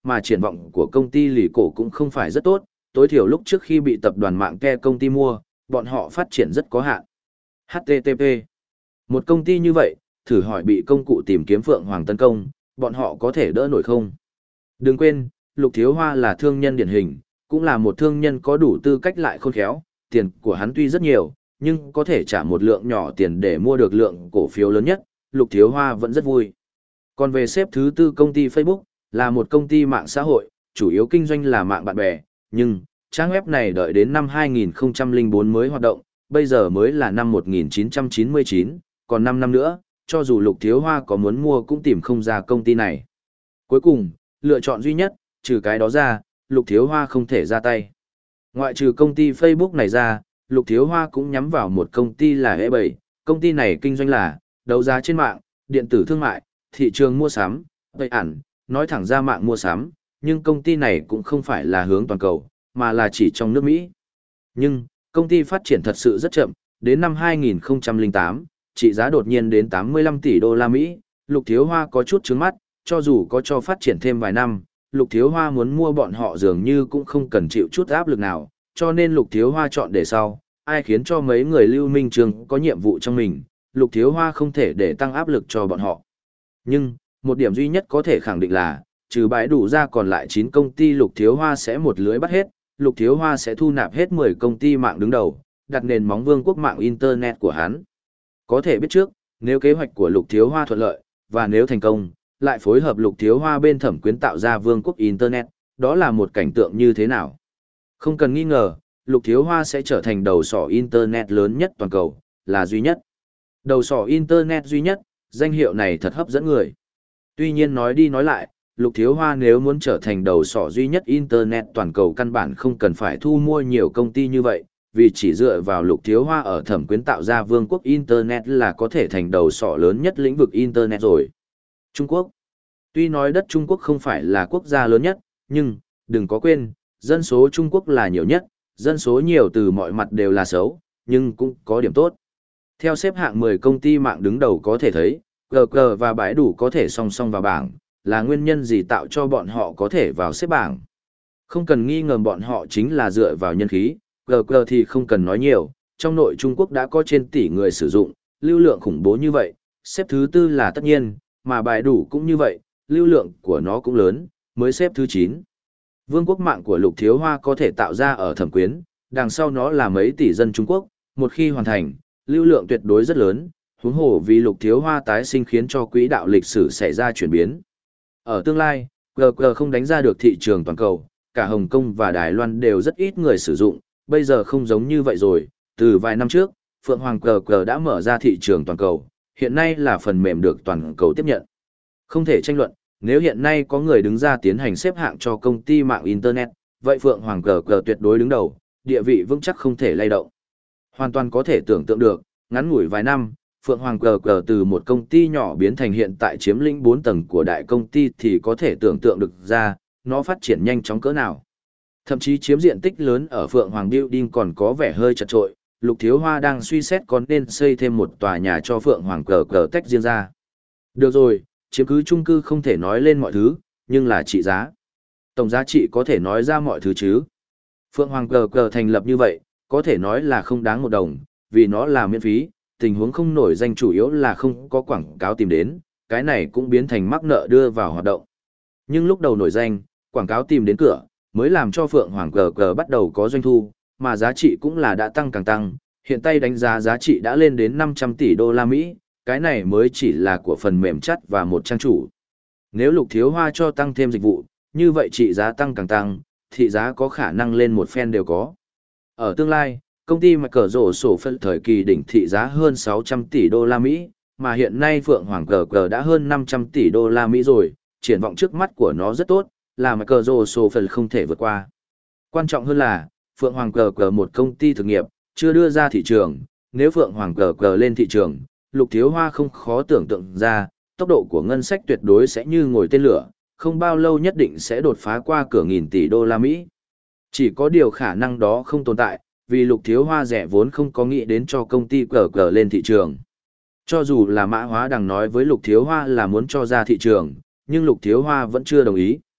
mà triển vọng của công ty lì cổ cũng không phải rất tốt, tối thiểu lúc trước khi bị tập đoàn mạng ke công ty mua, bọn họ phát triển rất có hạn. hát tê tê pê. Một công ty như vậy, thử hỏi bị công cụ tìm kiếm Phượng Hoàng tấn công, bọn họ có thể đỡ nổi không? Đừng quên, Lục Thiếu Hoa là thương nhân điển hình, cũng là một thương nhân có đủ tư cách lại khôn khéo, tiền của hắn tuy rất nhiều, nhưng có thể trả một lượng nhỏ tiền để mua được lượng cổ phiếu lớn nhất, Lục Thiếu Hoa vẫn rất vui. Còn về xếp thứ tư công ty Facebook, là một công ty mạng xã hội, chủ yếu kinh doanh là mạng bạn bè, nhưng trang web này đợi đến năm hai nghìn không trăm lẻ bốn mới hoạt động, bây giờ mới là năm một nghìn chín trăm chín mươi chín, còn năm năm nữa, cho dù Lục Thiếu Hoa có muốn mua cũng tìm không ra công ty này. Cuối cùng, lựa chọn duy nhất, trừ cái đó ra, Lục Thiếu Hoa không thể ra tay. Ngoại trừ công ty Facebook này ra, Lục Thiếu Hoa cũng nhắm vào một công ty là e bảy, công ty này kinh doanh là đấu giá trên mạng, điện tử thương mại, thị trường mua sắm, vậy ẩn, nói thẳng ra mạng mua sắm, nhưng công ty này cũng không phải là hướng toàn cầu, mà là chỉ trong nước Mỹ. Nhưng, công ty phát triển thật sự rất chậm, đến năm hai nghìn không trăm lẻ tám, trị giá đột nhiên đến tám mươi lăm tỷ đô la Mỹ, Lục Thiếu Hoa có chút trướng mắt, cho dù có cho phát triển thêm vài năm, Lục Thiếu Hoa muốn mua bọn họ dường như cũng không cần chịu chút áp lực nào, cho nên Lục Thiếu Hoa chọn để sau, ai khiến cho mấy người Lưu Minh Trường có nhiệm vụ trong mình, Lục Thiếu Hoa không thể để tăng áp lực cho bọn họ. Nhưng, một điểm duy nhất có thể khẳng định là, trừ bãi đủ ra còn lại chín công ty Lục Thiếu Hoa sẽ một lưới bắt hết, Lục Thiếu Hoa sẽ thu nạp hết mười công ty mạng đứng đầu, đặt nền móng vương quốc mạng Internet của hắn. Có thể biết trước, nếu kế hoạch của Lục Thiếu Hoa thuận lợi, và nếu thành công, lại phối hợp Lục Thiếu Hoa bên thẩm quyến tạo ra vương quốc Internet, đó là một cảnh tượng như thế nào? Không cần nghi ngờ, Lục Thiếu Hoa sẽ trở thành đầu sỏ Internet lớn nhất toàn cầu, là duy nhất. Đầu sỏ Internet duy nhất, danh hiệu này thật hấp dẫn người. Tuy nhiên nói đi nói lại, Lục Thiếu Hoa nếu muốn trở thành đầu sỏ duy nhất Internet toàn cầu căn bản không cần phải thu mua nhiều công ty như vậy, vì chỉ dựa vào Lục Thiếu Hoa ở thẩm quyến tạo ra vương quốc Internet là có thể thành đầu sỏ lớn nhất lĩnh vực Internet rồi. Trung Quốc. Tuy nói đất Trung Quốc không phải là quốc gia lớn nhất, nhưng, đừng có quên, dân số Trung Quốc là nhiều nhất, dân số nhiều từ mọi mặt đều là xấu, nhưng cũng có điểm tốt. Theo xếp hạng mười công ty mạng đứng đầu có thể thấy, giê giê và Bãi Đủ có thể song song vào bảng, là nguyên nhân gì tạo cho bọn họ có thể vào xếp bảng. Không cần nghi ngờ bọn họ chính là dựa vào nhân khí, giê giê thì không cần nói nhiều, trong nội Trung Quốc đã có trên tỷ người sử dụng, lưu lượng khủng bố như vậy, xếp thứ tư là tất nhiên, mà Bãi Đủ cũng như vậy, lưu lượng của nó cũng lớn, mới xếp thứ chín. Vương quốc mạng của Lục Thiếu Hoa có thể tạo ra ở thẩm quyến, đằng sau nó là mấy tỷ dân Trung Quốc, một khi hoàn thành, lưu lượng tuyệt đối rất lớn, huống hồ vì Lục Thiếu Hoa tái sinh khiến cho quỹ đạo lịch sử xảy ra chuyển biến. Ở tương lai, giê giê không đánh ra được thị trường toàn cầu, cả Hồng Kông và Đài Loan đều rất ít người sử dụng, bây giờ không giống như vậy rồi, từ vài năm trước, Phượng Hoàng giê giê đã mở ra thị trường toàn cầu, hiện nay là phần mềm được toàn cầu tiếp nhận. Không thể tranh luận, nếu hiện nay có người đứng ra tiến hành xếp hạng cho công ty mạng Internet, vậy Phượng Hoàng giê giê tuyệt đối đứng đầu, địa vị vững chắc không thể lay động. Hoàn toàn có thể tưởng tượng được, ngắn ngủi vài năm, Phượng Hoàng giê giê từ một công ty nhỏ biến thành hiện tại chiếm lĩnh bốn tầng của đại công ty thì có thể tưởng tượng được ra, nó phát triển nhanh chóng cỡ nào. Thậm chí chiếm diện tích lớn ở Phượng Hoàng Building còn có vẻ hơi chật chội, Lục Thiếu Hoa đang suy xét còn nên xây thêm một tòa nhà cho Phượng Hoàng giê giê tách riêng ra. Được rồi, chiếm cứ chung cư không thể nói lên mọi thứ, nhưng là trị giá. Tổng giá trị có thể nói ra mọi thứ chứ. Phượng Hoàng giê giê thành lập như vậy, có thể nói là không đáng một đồng, vì nó là miễn phí, tình huống không nổi danh chủ yếu là không có quảng cáo tìm đến, cái này cũng biến thành mắc nợ đưa vào hoạt động. Nhưng lúc đầu nổi danh, quảng cáo tìm đến cửa, mới làm cho Phượng Hoàng giê giê bắt đầu có doanh thu, mà giá trị cũng là đã tăng càng tăng, hiện tay đánh giá giá trị đã lên đến năm trăm tỷ đô la Mỹ, cái này mới chỉ là của phần mềm chắt và một trang chủ. Nếu Lục Thiếu Hoa cho tăng thêm dịch vụ, như vậy trị giá tăng càng tăng, thị giá có khả năng lên một phen đều có. Ở tương lai, công ty mà cờ rổ sổ phân thời kỳ đỉnh thị giá hơn sáu trăm tỷ đô la Mỹ, mà hiện nay Phượng Hoàng giê giê đã hơn năm trăm tỷ đô la Mỹ rồi, triển vọng trước mắt của nó rất tốt, là mà cờ rổ sổ phân không thể vượt qua. Quan trọng hơn là, Phượng Hoàng giê giê một công ty thực nghiệp, chưa đưa ra thị trường, nếu Phượng Hoàng giê giê lên thị trường, Lục Thiếu Hoa không khó tưởng tượng ra, tốc độ của ngân sách tuyệt đối sẽ như ngồi tên lửa, không bao lâu nhất định sẽ đột phá qua cửa nghìn tỷ đô la Mỹ. Chỉ có điều khả năng đó không tồn tại, vì Lục Thiếu Hoa rẻ vốn không có nghĩ đến cho công ty giê giê lên thị trường. Cho dù là Mã Hóa Đằng nói với Lục Thiếu Hoa là muốn cho ra thị trường, nhưng Lục Thiếu Hoa vẫn chưa đồng ý.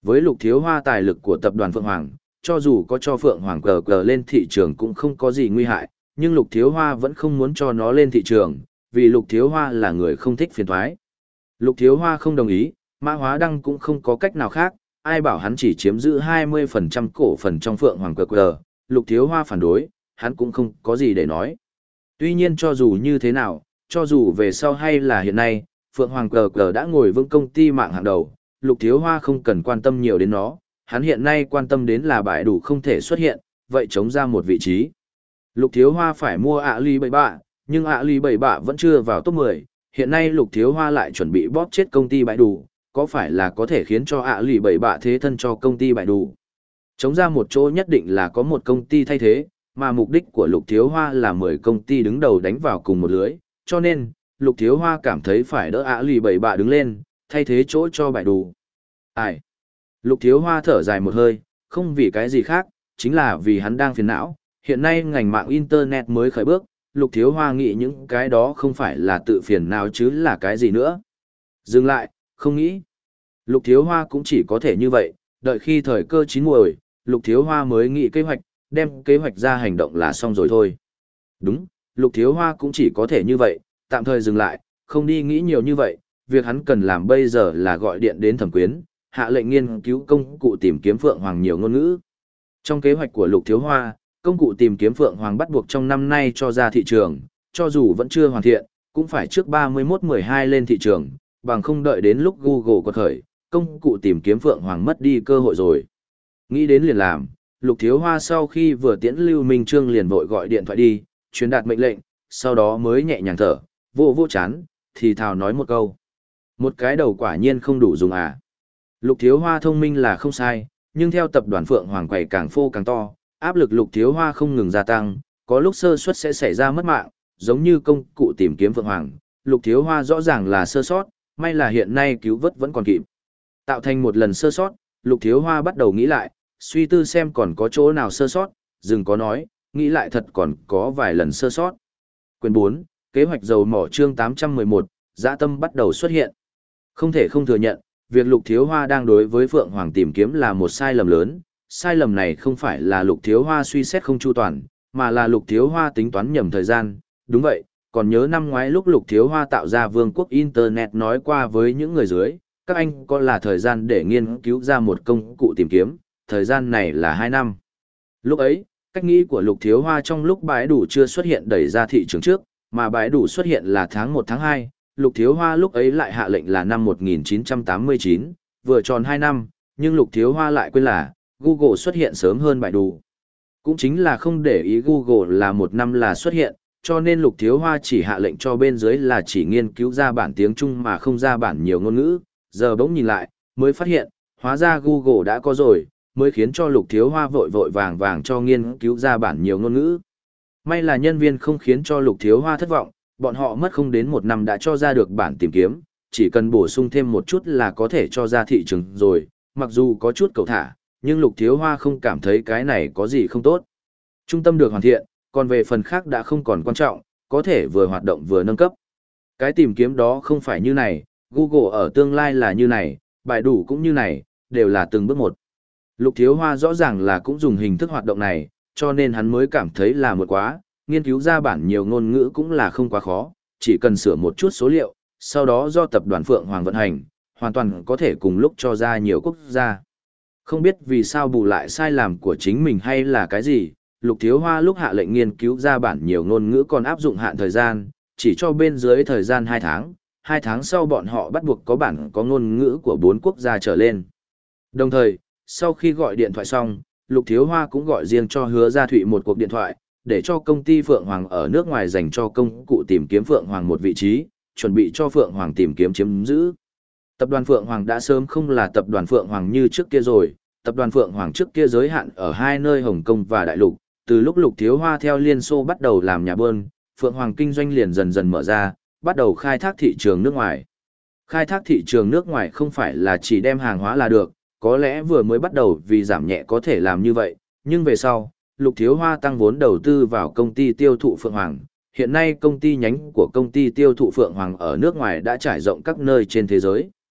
Với Lục Thiếu Hoa tài lực của tập đoàn Phượng Hoàng, cho dù có cho Phượng Hoàng cờ cờ lên thị trường cũng không có gì nguy hại, nhưng Lục Thiếu Hoa vẫn không muốn cho nó lên thị trường, vì Lục Thiếu Hoa là người không thích phiền toái. Lục Thiếu Hoa không đồng ý, Mã Hóa Đăng cũng không có cách nào khác, ai bảo hắn chỉ chiếm giữ hai mươi phần trăm cổ phần trong Phượng Hoàng cờ cờ, Lục Thiếu Hoa phản đối, hắn cũng không có gì để nói. Tuy nhiên cho dù như thế nào, cho dù về sau hay là hiện nay, Phượng Hoàng cờ cờ đã ngồi vững công ty mạng hàng đầu, Lục Thiếu Hoa không cần quan tâm nhiều đến nó, hắn hiện nay quan tâm đến là bãi đủ không thể xuất hiện, vậy chống ra một vị trí. Lục Thiếu Hoa phải mua ạ ly bảy bạ, nhưng ạ ly bảy bạ vẫn chưa vào top mười, hiện nay Lục Thiếu Hoa lại chuẩn bị bóp chết công ty bãi đủ, có phải là có thể khiến cho ạ ly bảy bạ thế thân cho công ty bãi đủ. Chống ra một chỗ nhất định là có một công ty thay thế, mà mục đích của Lục Thiếu Hoa là mười công ty đứng đầu đánh vào cùng một lưới, cho nên, Lục Thiếu Hoa cảm thấy phải đỡ ạ lì bảy bạ đứng lên, thay thế chỗ cho bãi đủ. Ai? Lục Thiếu Hoa thở dài một hơi, không vì cái gì khác, chính là vì hắn đang phiền não, hiện nay ngành mạng Internet mới khởi bước, Lục Thiếu Hoa nghĩ những cái đó không phải là tự phiền nào chứ là cái gì nữa. Dừng lại, không nghĩ. Lục Thiếu Hoa cũng chỉ có thể như vậy, đợi khi thời cơ chín muồi, Lục Thiếu Hoa mới nghĩ kế hoạch, đem kế hoạch ra hành động là xong rồi thôi. Đúng, Lục Thiếu Hoa cũng chỉ có thể như vậy, tạm thời dừng lại, không đi nghĩ nhiều như vậy, việc hắn cần làm bây giờ là gọi điện đến thẩm quyến, hạ lệnh nghiên cứu công cụ tìm kiếm Phượng Hoàng nhiều ngôn ngữ. Trong kế hoạch của Lục Thiếu Hoa, công cụ tìm kiếm Phượng Hoàng bắt buộc trong năm nay cho ra thị trường, cho dù vẫn chưa hoàn thiện, cũng phải trước ba mươi mốt mười hai lên thị trường, bằng không đợi đến lúc Google quật khởi, công cụ tìm kiếm Phượng Hoàng mất đi cơ hội rồi. Nghĩ đến liền làm, Lục Thiếu Hoa sau khi vừa tiễn Lưu Minh Trương liền vội gọi điện thoại đi, truyền đạt mệnh lệnh, sau đó mới nhẹ nhàng thở, vô vô chán, thì thào nói một câu. Một cái đầu quả nhiên không đủ dùng à. Lục Thiếu Hoa thông minh là không sai, nhưng theo tập đoàn Phượng Hoàng quầy càng phô càng to, áp lực Lục Thiếu Hoa không ngừng gia tăng, có lúc sơ suất sẽ xảy ra mất mạng, giống như công cụ tìm kiếm Phượng Hoàng, Lục Thiếu Hoa rõ ràng là sơ sót, may là hiện nay cứu vớt vẫn còn kịp. Tạo thành một lần sơ sót, Lục Thiếu Hoa bắt đầu nghĩ lại, suy tư xem còn có chỗ nào sơ sót, dừng có nói, nghĩ lại thật còn có vài lần sơ sót. Quyền bốn, kế hoạch dầu mỏ chương tám trăm mười một, dã tâm bắt đầu xuất hiện. Không thể không thừa nhận, việc Lục Thiếu Hoa đang đối với Phượng Hoàng tìm kiếm là một sai lầm lớn, sai lầm này không phải là Lục Thiếu Hoa suy xét không chu toàn, mà là Lục Thiếu Hoa tính toán nhầm thời gian, đúng vậy, còn nhớ năm ngoái lúc Lục Thiếu Hoa tạo ra vương quốc Internet nói qua với những người dưới, các anh có là thời gian để nghiên cứu ra một công cụ tìm kiếm, thời gian này là hai năm. Lúc ấy, cách nghĩ của Lục Thiếu Hoa trong lúc bãi đủ chưa xuất hiện đẩy ra thị trường trước, mà bãi đủ xuất hiện là tháng một tháng hai, Lục Thiếu Hoa lúc ấy lại hạ lệnh là năm một nghìn chín trăm tám mươi chín, vừa tròn hai năm, nhưng Lục Thiếu Hoa lại quên là, Google xuất hiện sớm hơn bãi đủ. Cũng chính là không để ý Google là một năm là xuất hiện, cho nên Lục Thiếu Hoa chỉ hạ lệnh cho bên dưới là chỉ nghiên cứu ra bản tiếng Trung mà không ra bản nhiều ngôn ngữ, giờ bỗng nhìn lại, mới phát hiện, hóa ra Google đã có rồi, mới khiến cho Lục Thiếu Hoa vội vội vàng vàng cho nghiên cứu ra bản nhiều ngôn ngữ. May là nhân viên không khiến cho Lục Thiếu Hoa thất vọng, bọn họ mất không đến một năm đã cho ra được bản tìm kiếm, chỉ cần bổ sung thêm một chút là có thể cho ra thị trường rồi, mặc dù có chút cầu thả, nhưng Lục Thiếu Hoa không cảm thấy cái này có gì không tốt. Trung tâm được hoàn thiện, còn về phần khác đã không còn quan trọng, có thể vừa hoạt động vừa nâng cấp. Cái tìm kiếm đó không phải như này, Google ở tương lai là như này, bài đủ cũng như này, đều là từng bước một. Lục Thiếu Hoa rõ ràng là cũng dùng hình thức hoạt động này, cho nên hắn mới cảm thấy là một quá, nghiên cứu ra bản nhiều ngôn ngữ cũng là không quá khó, chỉ cần sửa một chút số liệu, sau đó do tập đoàn Phượng Hoàng vận hành, hoàn toàn có thể cùng lúc cho ra nhiều quốc gia. Không biết vì sao bù lại sai lầm của chính mình hay là cái gì, Lục Thiếu Hoa lúc hạ lệnh nghiên cứu ra bản nhiều ngôn ngữ còn áp dụng hạn thời gian, chỉ cho bên dưới thời gian hai tháng, hai tháng sau bọn họ bắt buộc có bản có ngôn ngữ của bốn quốc gia trở lên. Đồng thời, sau khi gọi điện thoại xong, Lục Thiếu Hoa cũng gọi riêng cho Hứa Gia Thụy một cuộc điện thoại, để cho công ty Phượng Hoàng ở nước ngoài dành cho công cụ tìm kiếm Phượng Hoàng một vị trí, chuẩn bị cho Phượng Hoàng tìm kiếm chiếm giữ. Tập đoàn Phượng Hoàng đã sớm không là tập đoàn Phượng Hoàng như trước kia rồi, tập đoàn Phượng Hoàng trước kia giới hạn ở hai nơi Hồng Kông và Đại Lục, từ lúc Lục Thiếu Hoa theo Liên Xô bắt đầu làm nhà bơn, Phượng Hoàng kinh doanh liền dần dần mở ra, bắt đầu khai thác thị trường nước ngoài. Khai thác thị trường nước ngoài không phải là chỉ đem hàng hóa là được, có lẽ vừa mới bắt đầu vì giảm nhẹ có thể làm như vậy, nhưng về sau, Lục Thiếu Hoa tăng vốn đầu tư vào công ty tiêu thụ Phượng Hoàng. Hiện nay công ty nhánh của công ty tiêu thụ Phượng Hoàng ở nước ngoài đã trải rộng các nơi trên thế giới.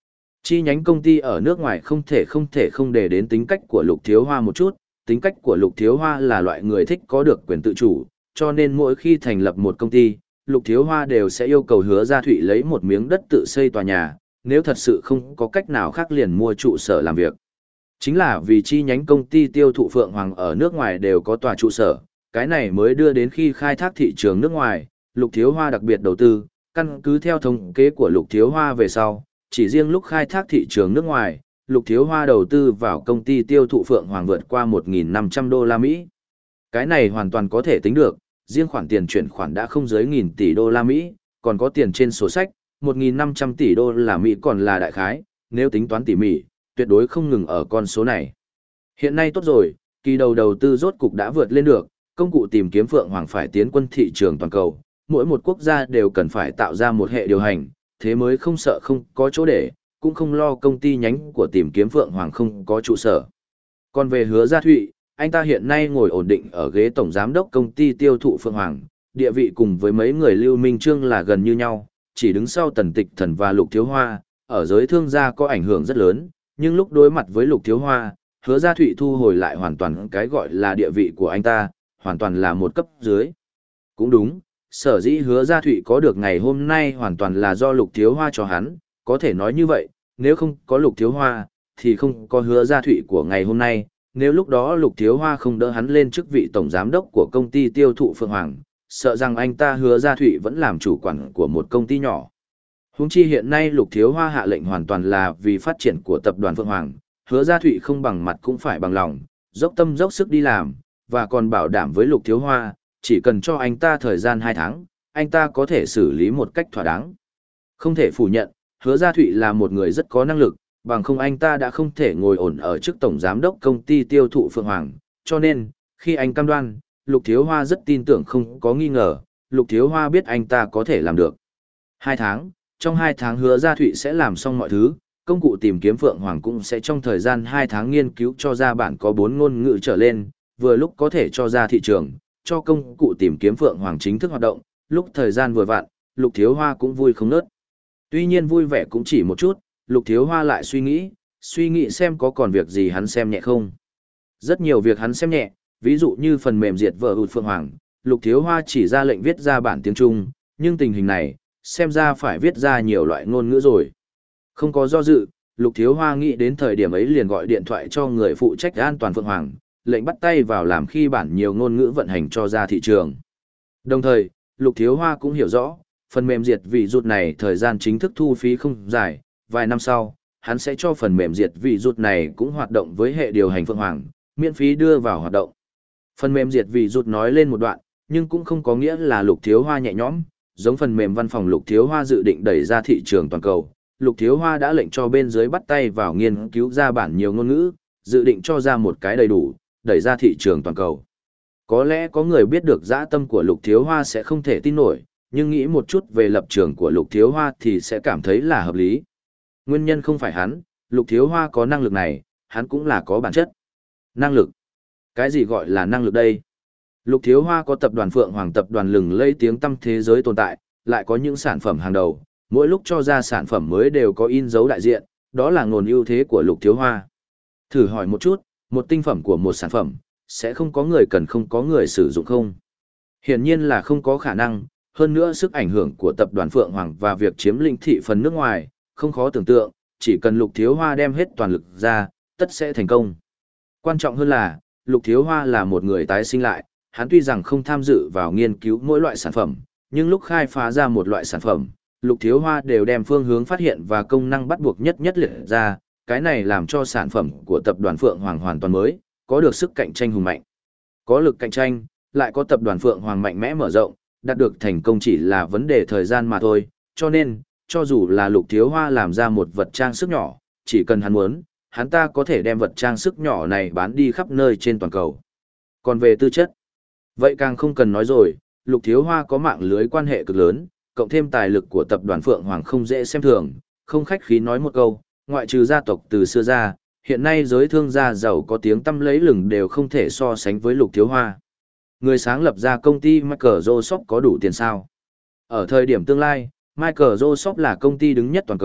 Chi nhánh công ty ở nước ngoài không thể không thể không để đến tính cách của Lục Thiếu Hoa một chút, tính cách của Lục Thiếu Hoa là loại người thích có được quyền tự chủ, cho nên mỗi khi thành lập một công ty, Lục Thiếu Hoa đều sẽ yêu cầu Hứa Gia Thụy lấy một miếng đất tự xây tòa nhà, nếu thật sự không có cách nào khác liền mua trụ sở làm việc. Chính là vì chi nhánh công ty tiêu thụ Phượng Hoàng ở nước ngoài đều có tòa trụ sở, cái này mới đưa đến khi khai thác thị trường nước ngoài, Lục Thiếu Hoa đặc biệt đầu tư, căn cứ theo thống kế của Lục Thiếu Hoa về sau, chỉ riêng lúc khai thác thị trường nước ngoài, Lục Thiếu Hoa đầu tư vào công ty tiêu thụ Phượng Hoàng vượt qua một nghìn năm trăm đô la Mỹ. Cái này hoàn toàn có thể tính được, riêng khoản tiền chuyển khoản đã không dưới nghìn tỷ đô la Mỹ, còn có tiền trên sổ sách, một nghìn năm trăm tỷ đô la Mỹ còn là đại khái, nếu tính toán tỉ mỉ, tuyệt đối không ngừng ở con số này. Hiện nay tốt rồi, kỳ đầu đầu tư rốt cục đã vượt lên được, công cụ tìm kiếm Phượng Hoàng phải tiến quân thị trường toàn cầu, mỗi một quốc gia đều cần phải tạo ra một hệ điều hành, thế mới không sợ không có chỗ để, cũng không lo công ty nhánh của tìm kiếm Phượng Hoàng không có trụ sở. Còn về Hứa Gia Thụy, anh ta hiện nay ngồi ổn định ở ghế tổng giám đốc công ty tiêu thụ Phượng Hoàng, địa vị cùng với mấy người Lưu Minh Trương là gần như nhau, chỉ đứng sau Tần Tịch Thần và Lục Thiếu Hoa, ở giới thương gia có ảnh hưởng rất lớn, nhưng lúc đối mặt với Lục Thiếu Hoa, Hứa Gia Thụy thu hồi lại hoàn toàn cái gọi là địa vị của anh ta, hoàn toàn là một cấp dưới. Cũng đúng, sở dĩ Hứa Gia Thụy có được ngày hôm nay hoàn toàn là do Lục Thiếu Hoa cho hắn, có thể nói như vậy, nếu không có Lục Thiếu Hoa, thì không có Hứa Gia Thụy của ngày hôm nay, nếu lúc đó Lục Thiếu Hoa không đỡ hắn lên chức vị tổng giám đốc của công ty tiêu thụ Phượng Hoàng, sợ rằng anh ta Hứa Gia Thụy vẫn làm chủ quản của một công ty nhỏ. Huống chi hiện nay Lục Thiếu Hoa hạ lệnh hoàn toàn là vì phát triển của tập đoàn Phượng Hoàng, Hứa Gia Thụy không bằng mặt cũng phải bằng lòng, dốc tâm dốc sức đi làm, và còn bảo đảm với Lục Thiếu Hoa, chỉ cần cho anh ta thời gian hai tháng, anh ta có thể xử lý một cách thỏa đáng. Không thể phủ nhận, Hứa Gia Thụy là một người rất có năng lực, bằng không anh ta đã không thể ngồi ổn ở chức tổng giám đốc công ty tiêu thụ Phượng Hoàng, cho nên, khi anh cam đoan, Lục Thiếu Hoa rất tin tưởng không có nghi ngờ, Lục Thiếu Hoa biết anh ta có thể làm được. Hai tháng, trong hai tháng Hứa Gia Thụy sẽ làm xong mọi thứ, công cụ tìm kiếm Phượng Hoàng cũng sẽ trong thời gian hai tháng nghiên cứu cho ra bản có bốn ngôn ngữ trở lên, vừa lúc có thể cho ra thị trường, cho công cụ tìm kiếm Phượng Hoàng chính thức hoạt động, lúc thời gian vừa vặn, Lục Thiếu Hoa cũng vui không nớt. Tuy nhiên vui vẻ cũng chỉ một chút, Lục Thiếu Hoa lại suy nghĩ, suy nghĩ xem có còn việc gì hắn xem nhẹ không. Rất nhiều việc hắn xem nhẹ, ví dụ như phần mềm diệt vợ hụt Phượng Hoàng, Lục Thiếu Hoa chỉ ra lệnh viết ra bản tiếng Trung, nhưng tình hình này, xem ra phải viết ra nhiều loại ngôn ngữ rồi. Không có do dự, Lục Thiếu Hoa nghĩ đến thời điểm ấy liền gọi điện thoại cho người phụ trách an toàn Phượng Hoàng, lệnh bắt tay vào làm khi bản nhiều ngôn ngữ vận hành cho ra thị trường. Đồng thời, Lục Thiếu Hoa cũng hiểu rõ, phần mềm diệt vị rút này thời gian chính thức thu phí không dài, vài năm sau, hắn sẽ cho phần mềm diệt vị rút này cũng hoạt động với hệ điều hành Phượng Hoàng, miễn phí đưa vào hoạt động. Phần mềm diệt vị rút nói lên một đoạn, nhưng cũng không có nghĩa là Lục Thiếu Hoa nhẹ nhõm, giống phần mềm văn phòng Lục Thiếu Hoa dự định đẩy ra thị trường toàn cầu. Lục Thiếu Hoa đã lệnh cho bên dưới bắt tay vào nghiên cứu ra bản nhiều ngôn ngữ, dự định cho ra một cái đầy đủ, đẩy ra thị trường toàn cầu. Có lẽ có người biết được dã tâm của Lục Thiếu Hoa sẽ không thể tin nổi, nhưng nghĩ một chút về lập trường của Lục Thiếu Hoa thì sẽ cảm thấy là hợp lý. Nguyên nhân không phải hắn, Lục Thiếu Hoa có năng lực này, hắn cũng là có bản chất. Năng lực? Cái gì gọi là năng lực đây? Lục Thiếu Hoa có tập đoàn Phượng Hoàng, tập đoàn lừng lẫy tiếng tăm thế giới tồn tại, lại có những sản phẩm hàng đầu, mỗi lúc cho ra sản phẩm mới đều có in dấu đại diện, đó là nguồn ưu thế của Lục Thiếu Hoa. Thử hỏi một chút, một tinh phẩm của một sản phẩm, sẽ không có người cần không có người sử dụng không? Hiển nhiên là không có khả năng, hơn nữa sức ảnh hưởng của tập đoàn Phượng Hoàng và việc chiếm lĩnh thị phần nước ngoài, không khó tưởng tượng, chỉ cần Lục Thiếu Hoa đem hết toàn lực ra, tất sẽ thành công. Quan trọng hơn là, Lục Thiếu Hoa là một người tái sinh lại, hắn tuy rằng không tham dự vào nghiên cứu mỗi loại sản phẩm, nhưng lúc khai phá ra một loại sản phẩm, Lục Thiếu Hoa đều đem phương hướng phát hiện và công năng bắt buộc nhất nhất liệt ra, cái này làm cho sản phẩm của tập đoàn Phượng Hoàng hoàn toàn mới, có được sức cạnh tranh hùng mạnh. Có lực cạnh tranh, lại có tập đoàn Phượng Hoàng mạnh mẽ mở rộng, đạt được thành công chỉ là vấn đề thời gian mà thôi, cho nên, cho dù là Lục Thiếu Hoa làm ra một vật trang sức nhỏ, chỉ cần hắn muốn, hắn ta có thể đem vật trang sức nhỏ này bán đi khắp nơi trên toàn cầu. Còn về tư chất, vậy càng không cần nói rồi, Lục Thiếu Hoa có mạng lưới quan hệ cực lớn, cộng thêm tài lực của tập đoàn Phượng Hoàng không dễ xem thường, không khách khí nói một câu, ngoại trừ gia tộc từ xưa ra, hiện nay giới thương gia giàu có tiếng tăm lấy lừng đều không thể so sánh với Lục Thiếu Hoa. Người sáng lập ra công ty Microsoft có đủ tiền sao? Ở thời điểm tương lai, Microsoft là công ty đứng nhất toàn cầu,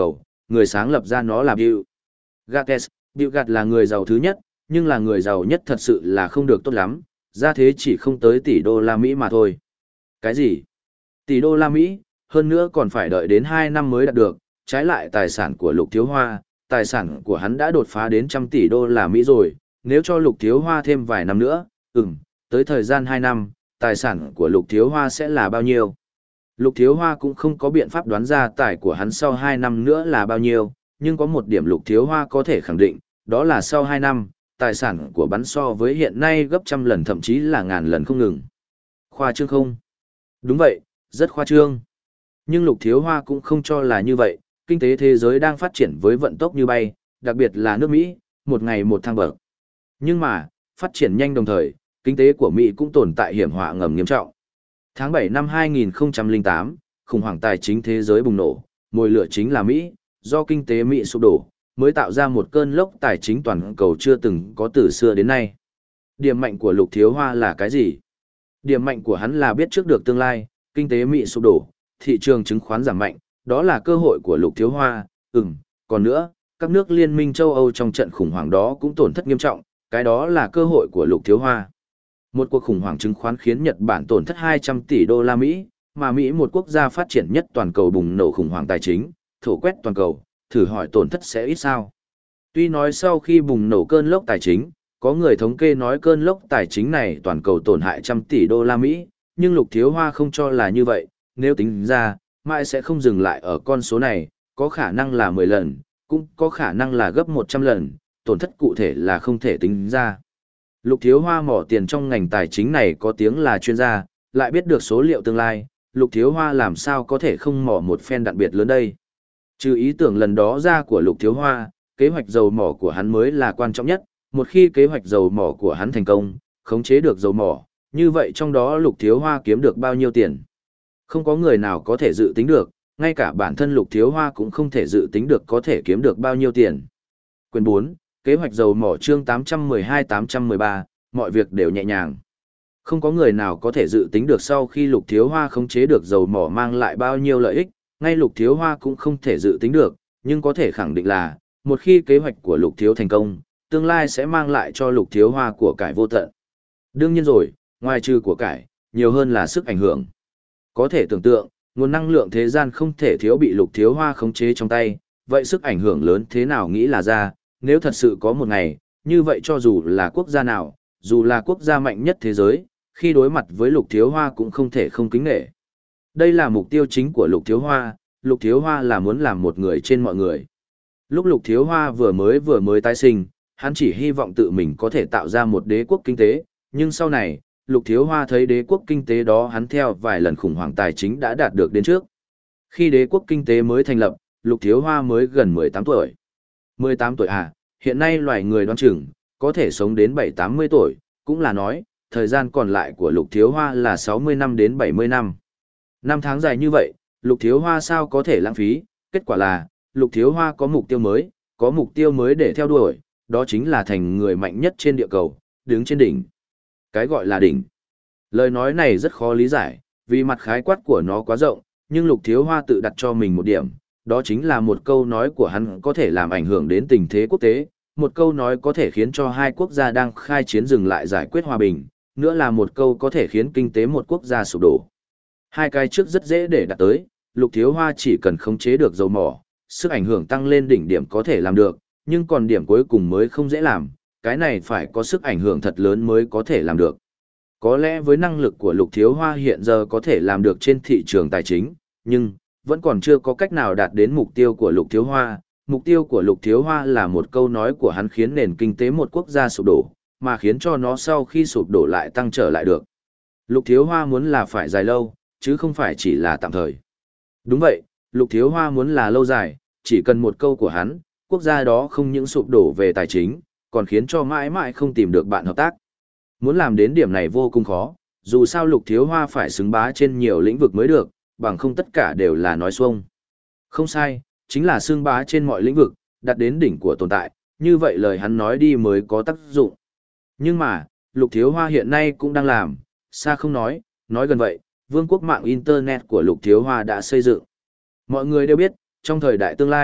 người sáng lập ra nó là Bill Gates. Bill Gates là người giàu thứ nhất, nhưng là người giàu nhất thật sự là không được tốt lắm, ra thế chỉ không tới tỷ đô la Mỹ mà thôi. Cái gì? Tỷ đô la Mỹ, hơn nữa còn phải đợi đến hai năm mới đạt được, trái lại tài sản của Lục Thiếu Hoa, tài sản của hắn đã đột phá đến trăm tỷ đô la Mỹ rồi, nếu cho Lục Thiếu Hoa thêm vài năm nữa, ừm, tới thời gian hai năm, tài sản của Lục Thiếu Hoa sẽ là bao nhiêu? Lục Thiếu Hoa cũng không có biện pháp đoán ra tài của hắn sau hai năm nữa là bao nhiêu, nhưng có một điểm Lục Thiếu Hoa có thể khẳng định, đó là sau hai năm, tài sản của hắn so với hiện nay gấp trăm lần thậm chí là ngàn lần không ngừng. Khoa trương không? Đúng vậy, rất khoa trương. Nhưng Lục Thiếu Hoa cũng không cho là như vậy, kinh tế thế giới đang phát triển với vận tốc như bay, đặc biệt là nước Mỹ, một ngày một thăng bậc. Nhưng mà, phát triển nhanh đồng thời, kinh tế của Mỹ cũng tồn tại hiểm họa ngầm nghiêm trọng. Tháng bảy năm hai nghìn không trăm lẻ tám, khủng hoảng tài chính thế giới bùng nổ, mồi lửa chính là Mỹ, do kinh tế Mỹ sụp đổ, mới tạo ra một cơn lốc tài chính toàn cầu chưa từng có từ xưa đến nay. Điểm mạnh của Lục Thiếu Hoa là cái gì? Điểm mạnh của hắn là biết trước được tương lai, kinh tế Mỹ sụp đổ, thị trường chứng khoán giảm mạnh, đó là cơ hội của Lục Thiếu Hoa, ừm, còn nữa, các nước liên minh châu Âu trong trận khủng hoảng đó cũng tổn thất nghiêm trọng, cái đó là cơ hội của Lục Thiếu Hoa. Một cuộc khủng hoảng chứng khoán khiến Nhật Bản tổn thất hai trăm tỷ đô la Mỹ, mà Mỹ một quốc gia phát triển nhất toàn cầu bùng nổ khủng hoảng tài chính, thổ quét toàn cầu, thử hỏi tổn thất sẽ ít sao. Tuy nói sau khi bùng nổ cơn lốc tài chính, có người thống kê nói cơn lốc tài chính này toàn cầu tổn hại trăm tỷ đô la Mỹ, nhưng Lục Thiếu Hoa không cho là như vậy, nếu tính ra, mãi sẽ không dừng lại ở con số này, có khả năng là mười lần, cũng có khả năng là gấp một trăm lần, tổn thất cụ thể là không thể tính ra. Lục Thiếu Hoa mỏ tiền trong ngành tài chính này có tiếng là chuyên gia, lại biết được số liệu tương lai, Lục Thiếu Hoa làm sao có thể không mỏ một phen đặc biệt lớn đây. Trừ ý tưởng lần đó ra của Lục Thiếu Hoa, kế hoạch dầu mỏ của hắn mới là quan trọng nhất, một khi kế hoạch dầu mỏ của hắn thành công, khống chế được dầu mỏ, như vậy trong đó Lục Thiếu Hoa kiếm được bao nhiêu tiền. Không có người nào có thể dự tính được, ngay cả bản thân Lục Thiếu Hoa cũng không thể dự tính được có thể kiếm được bao nhiêu tiền. Quyền bốn, kế hoạch dầu mỏ chương tám trăm mười hai tám trăm mười ba, mọi việc đều nhẹ nhàng. Không có người nào có thể dự tính được sau khi Lục Thiếu Hoa khống chế được dầu mỏ mang lại bao nhiêu lợi ích, ngay Lục Thiếu Hoa cũng không thể dự tính được, nhưng có thể khẳng định là, một khi kế hoạch của Lục Thiếu thành công, tương lai sẽ mang lại cho Lục Thiếu Hoa của cải vô tận. Đương nhiên rồi, ngoài trừ của cải, nhiều hơn là sức ảnh hưởng. Có thể tưởng tượng, nguồn năng lượng thế gian không thể thiếu bị Lục Thiếu Hoa khống chế trong tay, vậy sức ảnh hưởng lớn thế nào nghĩ là ra, nếu thật sự có một ngày, như vậy cho dù là quốc gia nào, dù là quốc gia mạnh nhất thế giới, khi đối mặt với Lục Thiếu Hoa cũng không thể không kính nể. Đây là mục tiêu chính của Lục Thiếu Hoa, Lục Thiếu Hoa là muốn làm một người trên mọi người. Lúc Lục Thiếu Hoa vừa mới vừa mới tái sinh, hắn chỉ hy vọng tự mình có thể tạo ra một đế quốc kinh tế, nhưng sau này, Lục Thiếu Hoa thấy đế quốc kinh tế đó hắn theo vài lần khủng hoảng tài chính đã đạt được đến trước. Khi đế quốc kinh tế mới thành lập, Lục Thiếu Hoa mới gần mười tám tuổi. mười tám tuổi à, hiện nay loài người đoán chừng, có thể sống đến bảy tám mươi tuổi, cũng là nói, thời gian còn lại của Lục Thiếu Hoa là sáu mươi năm đến bảy mươi năm. Năm tháng dài như vậy, Lục Thiếu Hoa sao có thể lãng phí, kết quả là, Lục Thiếu Hoa có mục tiêu mới, có mục tiêu mới để theo đuổi, đó chính là thành người mạnh nhất trên địa cầu, đứng trên đỉnh. Cái gọi là đỉnh. Lời nói này rất khó lý giải, vì mặt khái quát của nó quá rộng, nhưng Lục Thiếu Hoa tự đặt cho mình một điểm, đó chính là một câu nói của hắn có thể làm ảnh hưởng đến tình thế quốc tế, một câu nói có thể khiến cho hai quốc gia đang khai chiến dừng lại giải quyết hòa bình, nữa là một câu có thể khiến kinh tế một quốc gia sụp đổ. Hai cái trước rất dễ để đạt tới, Lục Thiếu Hoa chỉ cần khống chế được dầu mỏ, sức ảnh hưởng tăng lên đỉnh điểm có thể làm được, nhưng còn điểm cuối cùng mới không dễ làm, cái này phải có sức ảnh hưởng thật lớn mới có thể làm được. Có lẽ với năng lực của Lục Thiếu Hoa hiện giờ có thể làm được trên thị trường tài chính, nhưng vẫn còn chưa có cách nào đạt đến mục tiêu của Lục Thiếu Hoa. Mục tiêu của Lục Thiếu Hoa là một câu nói của hắn khiến nền kinh tế một quốc gia sụp đổ, mà khiến cho nó sau khi sụp đổ lại tăng trở lại được. Lục Thiếu Hoa muốn là phải dài lâu, chứ không phải chỉ là tạm thời. Đúng vậy, Lục Thiếu Hoa muốn là lâu dài, chỉ cần một câu của hắn, quốc gia đó không những sụp đổ về tài chính, còn khiến cho mãi mãi không tìm được bạn hợp tác. Muốn làm đến điểm này vô cùng khó, dù sao Lục Thiếu Hoa phải xứng bá trên nhiều lĩnh vực mới được, bằng không tất cả đều là nói xuông. Không sai, chính là xứng bá trên mọi lĩnh vực, đạt đến đỉnh của tồn tại, như vậy lời hắn nói đi mới có tác dụng. Nhưng mà, Lục Thiếu Hoa hiện nay cũng đang làm, xa không nói, nói gần vậy, vương quốc mạng Internet của Lục Thiếu Hoa đã xây dựng. Mọi người đều biết, trong thời đại tương lai,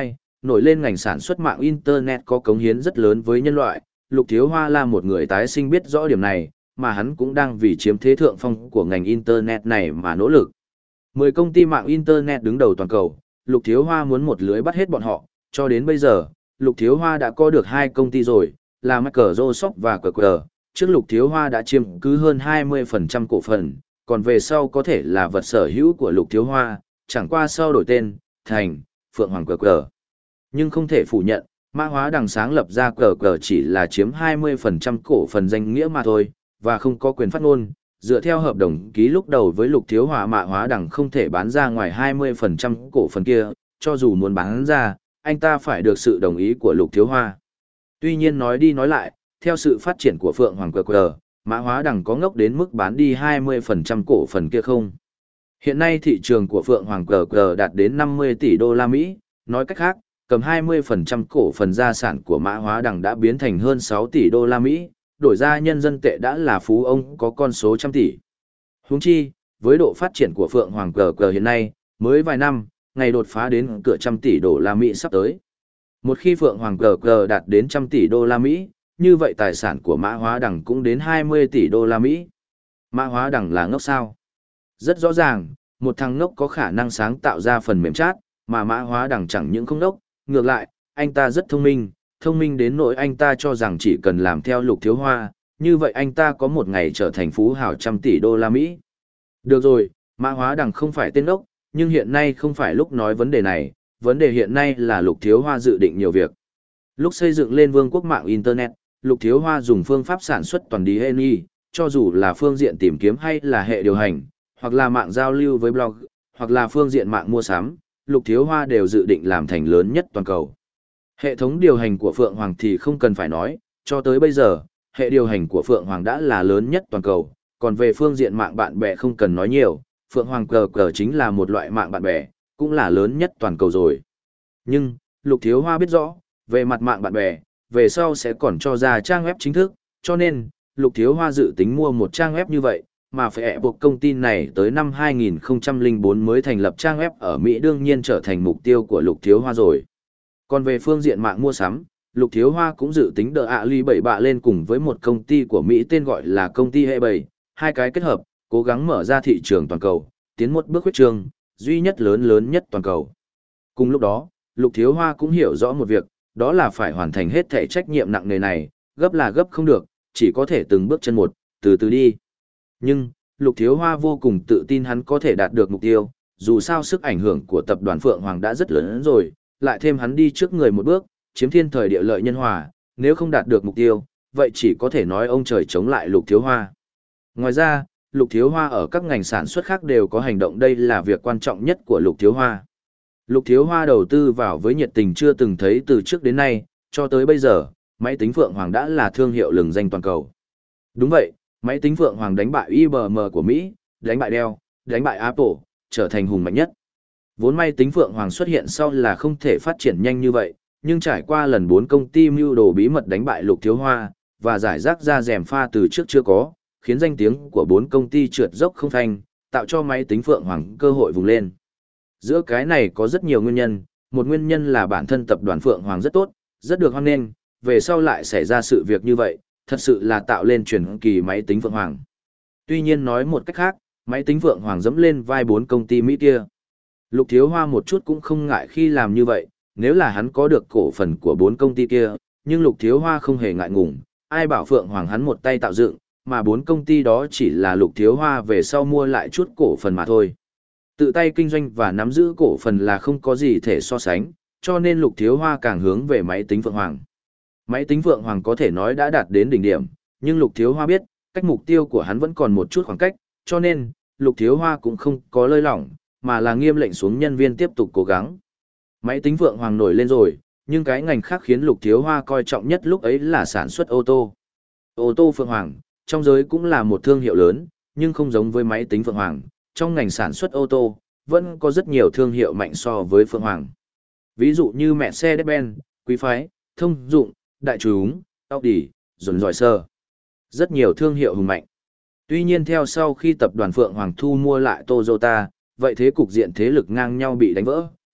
nổi lên ngành sản xuất mạng Internet có cống hiến rất lớn với nhân loại, Lục Thiếu Hoa là một người tái sinh biết rõ điểm này, mà hắn cũng đang vì chiếm thế thượng phong của ngành Internet này mà nỗ lực. Mười công ty mạng Internet đứng đầu toàn cầu, Lục Thiếu Hoa muốn một lưới bắt hết bọn họ, cho đến bây giờ, Lục Thiếu Hoa đã có được hai công ty rồi, là Microsoft và quy quy e, trước Lục Thiếu Hoa đã chiếm cứ hơn hai mươi phần trăm cổ phần, còn về sau có thể là vật sở hữu của Lục Thiếu Hoa, chẳng qua sau đổi tên, thành, Phượng Hoàng quy quy e. Nhưng không thể phủ nhận, Mã Hóa Đằng sáng lập ra quy quy e chỉ là chiếm hai mươi phần trăm cổ phần danh nghĩa mà thôi, và không có quyền phát ngôn. Dựa theo hợp đồng ký lúc đầu với Lục Thiếu Hoa, Mã Hóa Đằng không thể bán ra ngoài hai mươi phần trăm cổ phần kia, cho dù muốn bán ra, anh ta phải được sự đồng ý của Lục Thiếu Hoa. Tuy nhiên nói đi nói lại, theo sự phát triển của Phượng Hoàng quy quy e, Mã Hóa Đằng có ngốc đến mức bán đi hai mươi phần trăm cổ phần kia không? Hiện nay thị trường của Phượng Hoàng quy quy e đạt đến năm mươi tỷ đô la Mỹ, nói cách khác, cầm hai mươi phần trăm cổ phần gia sản của Mã Hóa Đằng đã biến thành hơn sáu tỷ đô la Mỹ, đổi ra nhân dân tệ đã là phú ông có con số trăm tỷ. Huống chi, với độ phát triển của Phượng Hoàng quy quy e hiện nay, mới vài năm, ngày đột phá đến cửa trăm tỷ đô la Mỹ sắp tới. Một khi Phượng Hoàng quy quy e đạt đến trăm tỷ đô la Mỹ, như vậy tài sản của Mã Hóa Đằng cũng đến hai mươi tỷ đô la Mỹ. Mã Hóa Đằng là ngốc sao? Rất rõ ràng, một thằng ngốc có khả năng sáng tạo ra phần mềm chat, mà Mã Hóa Đằng chẳng những không ngốc, ngược lại, anh ta rất thông minh, thông minh đến nỗi anh ta cho rằng chỉ cần làm theo Lục Thiếu Hoa, như vậy anh ta có một ngày trở thành phú hào trăm tỷ đô la Mỹ. Được rồi, Mã Hóa Đằng không phải tên ngốc, nhưng hiện nay không phải lúc nói vấn đề này, vấn đề hiện nay là Lục Thiếu Hoa dự định nhiều việc. Lúc xây dựng lên vương quốc mạng Internet, Lục Thiếu Hoa dùng phương pháp sản xuất toàn đê en i, cho dù là phương diện tìm kiếm hay là hệ điều hành, hoặc là mạng giao lưu với blog, hoặc là phương diện mạng mua sắm, Lục Thiếu Hoa đều dự định làm thành lớn nhất toàn cầu. Hệ thống điều hành của Phượng Hoàng thì không cần phải nói, cho tới bây giờ, hệ điều hành của Phượng Hoàng đã là lớn nhất toàn cầu, còn về phương diện mạng bạn bè không cần nói nhiều, Phượng Hoàng cờ cờ chính là một loại mạng bạn bè, cũng là lớn nhất toàn cầu rồi. Nhưng, Lục Thiếu Hoa biết rõ, về mặt mạng bạn bè, về sau sẽ còn cho ra trang web chính thức, cho nên, Lục Thiếu Hoa dự tính mua một trang web như vậy, mà phải ép buộc công ty này tới năm hai nghìn không trăm lẻ bốn mới thành lập trang web ở Mỹ đương nhiên trở thành mục tiêu của Lục Thiếu Hoa rồi. Còn về phương diện mạng mua sắm, Lục Thiếu Hoa cũng dự tính đỡ ạ ly bảy bạ lên cùng với một công ty của Mỹ tên gọi là công ty hệ bảy, hai cái kết hợp, cố gắng mở ra thị trường toàn cầu, tiến một bước huyết trường, duy nhất lớn lớn nhất toàn cầu. Cùng lúc đó, Lục Thiếu Hoa cũng hiểu rõ một việc, đó là phải hoàn thành hết thể trách nhiệm nặng nề này, gấp là gấp không được, chỉ có thể từng bước chân một, từ từ đi. Nhưng, Lục Thiếu Hoa vô cùng tự tin hắn có thể đạt được mục tiêu, dù sao sức ảnh hưởng của tập đoàn Phượng Hoàng đã rất lớn rồi, lại thêm hắn đi trước người một bước, chiếm thiên thời địa lợi nhân hòa, nếu không đạt được mục tiêu, vậy chỉ có thể nói ông trời chống lại Lục Thiếu Hoa. Ngoài ra, Lục Thiếu Hoa ở các ngành sản xuất khác đều có hành động, đây là việc quan trọng nhất của Lục Thiếu Hoa. Lục Thiếu Hoa đầu tư vào với nhiệt tình chưa từng thấy từ trước đến nay, cho tới bây giờ, máy tính Phượng Hoàng đã là thương hiệu lừng danh toàn cầu. Đúng vậy, máy tính Phượng Hoàng đánh bại i bê em của Mỹ, đánh bại Dell, đánh bại Apple, trở thành hùng mạnh nhất. Vốn máy tính Phượng Hoàng xuất hiện sau là không thể phát triển nhanh như vậy, nhưng trải qua lần bốn công ty mưu đồ bí mật đánh bại Lục Thiếu Hoa, và giải rác ra rèm pha từ trước chưa có, khiến danh tiếng của bốn công ty trượt dốc không phanh, tạo cho máy tính Phượng Hoàng cơ hội vùng lên. Giữa cái này có rất nhiều nguyên nhân, một nguyên nhân là bản thân tập đoàn Phượng Hoàng rất tốt, rất được hoan nghênh, về sau lại xảy ra sự việc như vậy, thật sự là tạo lên truyền kỳ máy tính Phượng Hoàng. Tuy nhiên nói một cách khác, máy tính Phượng Hoàng dẫm lên vai bốn công ty Mỹ kia. Lục Thiếu Hoa một chút cũng không ngại khi làm như vậy, nếu là hắn có được cổ phần của bốn công ty kia, nhưng Lục Thiếu Hoa không hề ngại ngùng, ai bảo Phượng Hoàng hắn một tay tạo dựng, mà bốn công ty đó chỉ là Lục Thiếu Hoa về sau mua lại chút cổ phần mà thôi. Tự tay kinh doanh và nắm giữ cổ phần là không có gì thể so sánh, cho nên Lục Thiếu Hoa càng hướng về máy tính Phượng Hoàng. Máy tính Phượng Hoàng có thể nói đã đạt đến đỉnh điểm, nhưng Lục Thiếu Hoa biết, cách mục tiêu của hắn vẫn còn một chút khoảng cách, cho nên, Lục Thiếu Hoa cũng không có lơi lỏng, mà là nghiêm lệnh xuống nhân viên tiếp tục cố gắng. Máy tính Phượng Hoàng nổi lên rồi, nhưng cái ngành khác khiến Lục Thiếu Hoa coi trọng nhất lúc ấy là sản xuất ô tô. Ô tô Phượng Hoàng, trong giới cũng là một thương hiệu lớn, nhưng không giống với máy tính Phượng Hoàng, trong ngành sản xuất ô tô, vẫn có rất nhiều thương hiệu mạnh so với Phượng Hoàng. Ví dụ như Mercedes-Benz, Quý Phái, Thông Dụng, Đại Chúng, Audi, Dồn Dòi Sơ. Rất nhiều thương hiệu hùng mạnh. Tuy nhiên theo sau khi tập đoàn Phượng Hoàng thu mua lại Toyota, vậy thế cục diện thế lực ngang nhau bị đánh vỡ.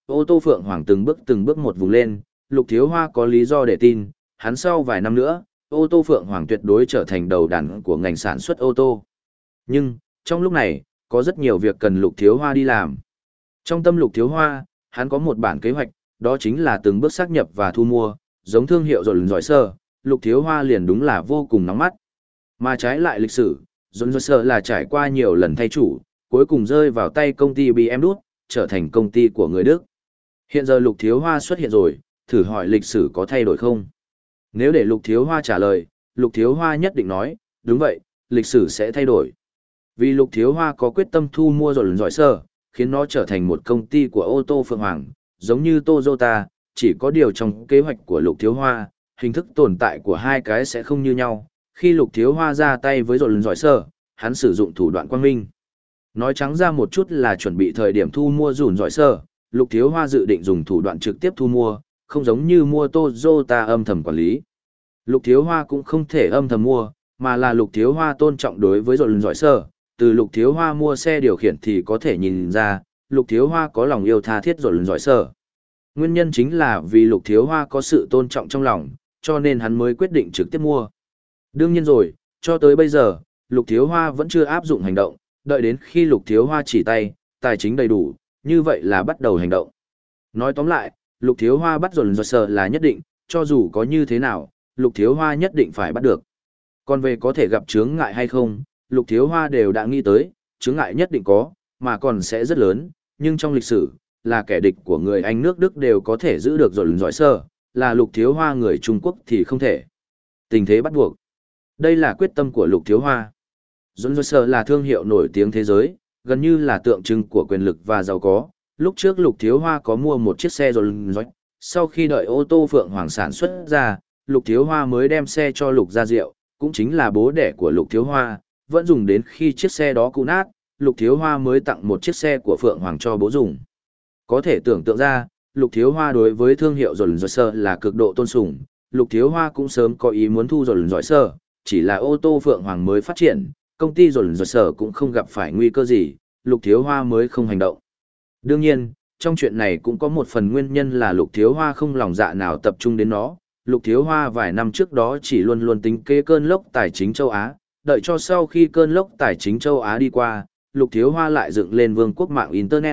ô tô Phượng Hoàng từng bước từng bước một vùng lên, Lục Thiếu Hoa có lý do để tin, hắn sau vài năm nữa, ô tô Phượng Hoàng tuyệt đối trở thành đầu đàn của ngành sản xuất ô tô. Nhưng, trong lúc này, có rất nhiều việc cần Lục Thiếu Hoa đi làm. Trong tâm Lục Thiếu Hoa, hắn có một bản kế hoạch, đó chính là từng bước xác nhập và thu mua, giống thương hiệu rồi giỏi sơ, Lục Thiếu Hoa liền đúng là vô cùng nóng mắt. Mà trái lại lịch sử, John Joycer là trải qua nhiều lần thay chủ, cuối cùng rơi vào tay công ty bê em đê, trở thành công ty của người Đức. Hiện giờ Lục Thiếu Hoa xuất hiện rồi, thử hỏi lịch sử có thay đổi không? Nếu để Lục Thiếu Hoa trả lời, Lục Thiếu Hoa nhất định nói, đúng vậy, lịch sử sẽ thay đổi. Vì Lục Thiếu Hoa có quyết tâm thu mua rồi giỏi sơ, khiến nó trở thành một công ty của ô tô Phượng Hoàng, giống như Toyota, chỉ có điều trong kế hoạch của Lục Thiếu Hoa, hình thức tồn tại của hai cái sẽ không như nhau. Khi Lục Thiếu Hoa ra tay với rồi giỏi sơ, hắn sử dụng thủ đoạn quang minh. Nói trắng ra một chút là chuẩn bị thời điểm thu mua rủn giỏi sơ, Lục Thiếu Hoa dự định dùng thủ đoạn trực tiếp thu mua, không giống như mua Toyota âm thầm quản lý. Lục Thiếu Hoa cũng không thể âm thầm mua, mà là Lục Thiếu Hoa tôn trọng đối với rồi giỏi sơ. Từ Lục Thiếu Hoa mua xe điều khiển thì có thể nhìn ra, Lục Thiếu Hoa có lòng yêu tha thiết rồi giỏi sơ. Nguyên nhân chính là vì Lục Thiếu Hoa có sự tôn trọng trong lòng, cho nên hắn mới quyết định trực tiếp mua. Đương nhiên rồi, cho tới bây giờ, Lục Thiếu Hoa vẫn chưa áp dụng hành động, đợi đến khi Lục Thiếu Hoa chỉ tay, tài chính đầy đủ, như vậy là bắt đầu hành động. Nói tóm lại, Lục Thiếu Hoa bắt rồi giỏi sơ là nhất định, cho dù có như thế nào, Lục Thiếu Hoa nhất định phải bắt được. Còn về có thể gặp chướng ngại hay không, Lục Thiếu Hoa đều đã nghĩ tới, chướng ngại nhất định có, mà còn sẽ rất lớn, nhưng trong lịch sử, là kẻ địch của người Anh nước Đức đều có thể giữ được rồi giỏi sơ, là Lục Thiếu Hoa người Trung Quốc thì không thể. Tình thế bắt buộc. Đây là quyết tâm của Lục Thiếu Hoa. John Joycer là thương hiệu nổi tiếng thế giới, gần như là tượng trưng của quyền lực và giàu có. Lúc trước Lục Thiếu Hoa có mua một chiếc xe rồi, sau khi đợi ô tô Phượng Hoàng sản xuất ra, Lục Thiếu Hoa mới đem xe cho Lục Gia Diệu, cũng chính là bố đẻ của Lục Thiếu Hoa, vẫn dùng đến khi chiếc xe đó cũ nát, Lục Thiếu Hoa mới tặng một chiếc xe của Phượng Hoàng cho bố dùng. Có thể tưởng tượng ra, Lục Thiếu Hoa đối với thương hiệu rồi giỏi sơ là cực độ tôn sùng, Lục Thiếu Hoa cũng sớm có ý muốn thu rồi giỏi sơ, chỉ là ô tô Phượng Hoàng mới phát triển, công ty rồi giỏi sơ cũng không gặp phải nguy cơ gì, Lục Thiếu Hoa mới không hành động. Đương nhiên, trong chuyện này cũng có một phần nguyên nhân là Lục Thiếu Hoa không lòng dạ nào tập trung đến nó. Lục Thiếu Hoa vài năm trước đó chỉ luôn luôn tính kế cơn lốc tài chính châu Á, đợi cho sau khi cơn lốc tài chính châu Á đi qua, Lục Thiếu Hoa lại dựng lên vương quốc mạng Internet.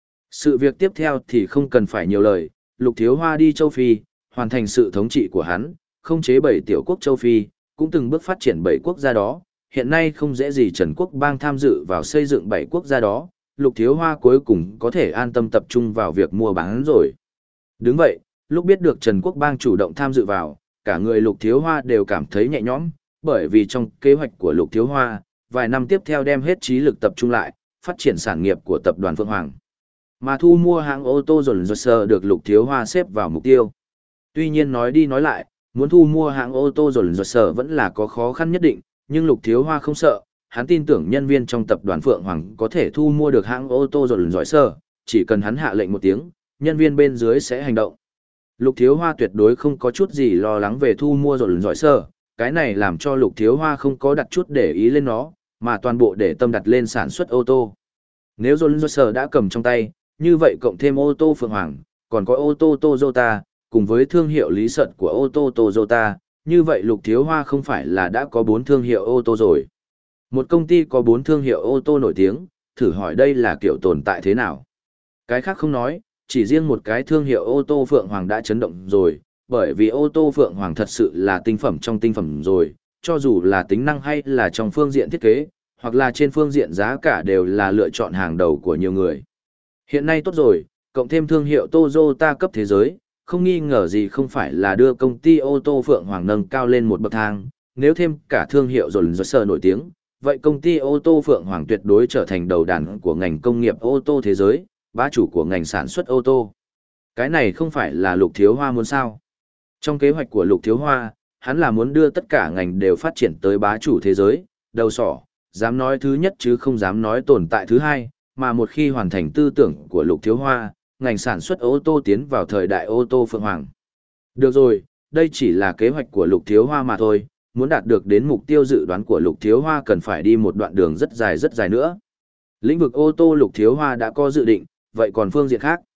Sự việc tiếp theo thì không cần phải nhiều lời, Lục Thiếu Hoa đi châu Phi, hoàn thành sự thống trị của hắn, không chế bảy tiểu quốc châu Phi, cũng từng bước phát triển bảy quốc gia đó. Hiện nay không dễ gì Trần Quốc Bang tham dự vào xây dựng bảy quốc gia đó, Lục Thiếu Hoa cuối cùng có thể an tâm tập trung vào việc mua bán rồi. Đứng vậy, lúc biết được Trần Quốc Bang chủ động tham dự vào, cả người Lục Thiếu Hoa đều cảm thấy nhẹ nhõm, bởi vì trong kế hoạch của Lục Thiếu Hoa, vài năm tiếp theo đem hết trí lực tập trung lại, phát triển sản nghiệp của tập đoàn Phượng Hoàng. Mà thu mua hãng ô tô Rolls-Royce được Lục Thiếu Hoa xếp vào mục tiêu. Tuy nhiên nói đi nói lại, muốn thu mua hãng ô tô Rolls-Royce vẫn là có khó khăn nhất định, nhưng Lục Thiếu Hoa không sợ, hắn tin tưởng nhân viên trong tập đoàn Phượng Hoàng có thể thu mua được hãng ô tô Rolls-Royce, chỉ cần hắn hạ lệnh một tiếng, nhân viên bên dưới sẽ hành động. Lục Thiếu Hoa tuyệt đối không có chút gì lo lắng về thu mua Rolls-Royce, cái này làm cho Lục Thiếu Hoa không có đặt chút để ý lên nó, mà toàn bộ để tâm đặt lên sản xuất ô tô. Nếu Rolls-Royce đã cầm trong tay, như vậy cộng thêm ô tô Phượng Hoàng, còn có ô tô Toyota, cùng với thương hiệu lý sợt của ô tô Toyota, như vậy Lục Thiếu Hoa không phải là đã có bốn thương hiệu ô tô rồi. Một công ty có bốn thương hiệu ô tô nổi tiếng, thử hỏi đây là kiểu tồn tại thế nào. Cái khác không nói, chỉ riêng một cái thương hiệu ô tô Phượng Hoàng đã chấn động rồi, bởi vì ô tô Phượng Hoàng thật sự là tinh phẩm trong tinh phẩm rồi, cho dù là tính năng hay là trong phương diện thiết kế, hoặc là trên phương diện giá cả đều là lựa chọn hàng đầu của nhiều người. Hiện nay tốt rồi, cộng thêm thương hiệu Toyota cấp thế giới, không nghi ngờ gì không phải là đưa công ty ô tô Phượng Hoàng nâng cao lên một bậc thang, nếu thêm cả thương hiệu Rolls-Royce nổi tiếng, vậy công ty ô tô Phượng Hoàng tuyệt đối trở thành đầu đàn của ngành công nghiệp ô tô thế giới, bá chủ của ngành sản xuất ô tô. Cái này không phải là Lục Thiếu Hoa muốn sao? Trong kế hoạch của Lục Thiếu Hoa, hắn là muốn đưa tất cả ngành đều phát triển tới bá chủ thế giới, đầu sỏ, dám nói thứ nhất chứ không dám nói tồn tại thứ hai, mà một khi hoàn thành tư tưởng của Lục Thiếu Hoa, ngành sản xuất ô tô tiến vào thời đại ô tô Phượng Hoàng. Được rồi, đây chỉ là kế hoạch của Lục Thiếu Hoa mà thôi, muốn đạt được đến mục tiêu dự đoán của Lục Thiếu Hoa cần phải đi một đoạn đường rất dài rất dài nữa. Lĩnh vực ô tô Lục Thiếu Hoa đã có dự định, vậy còn phương diện khác.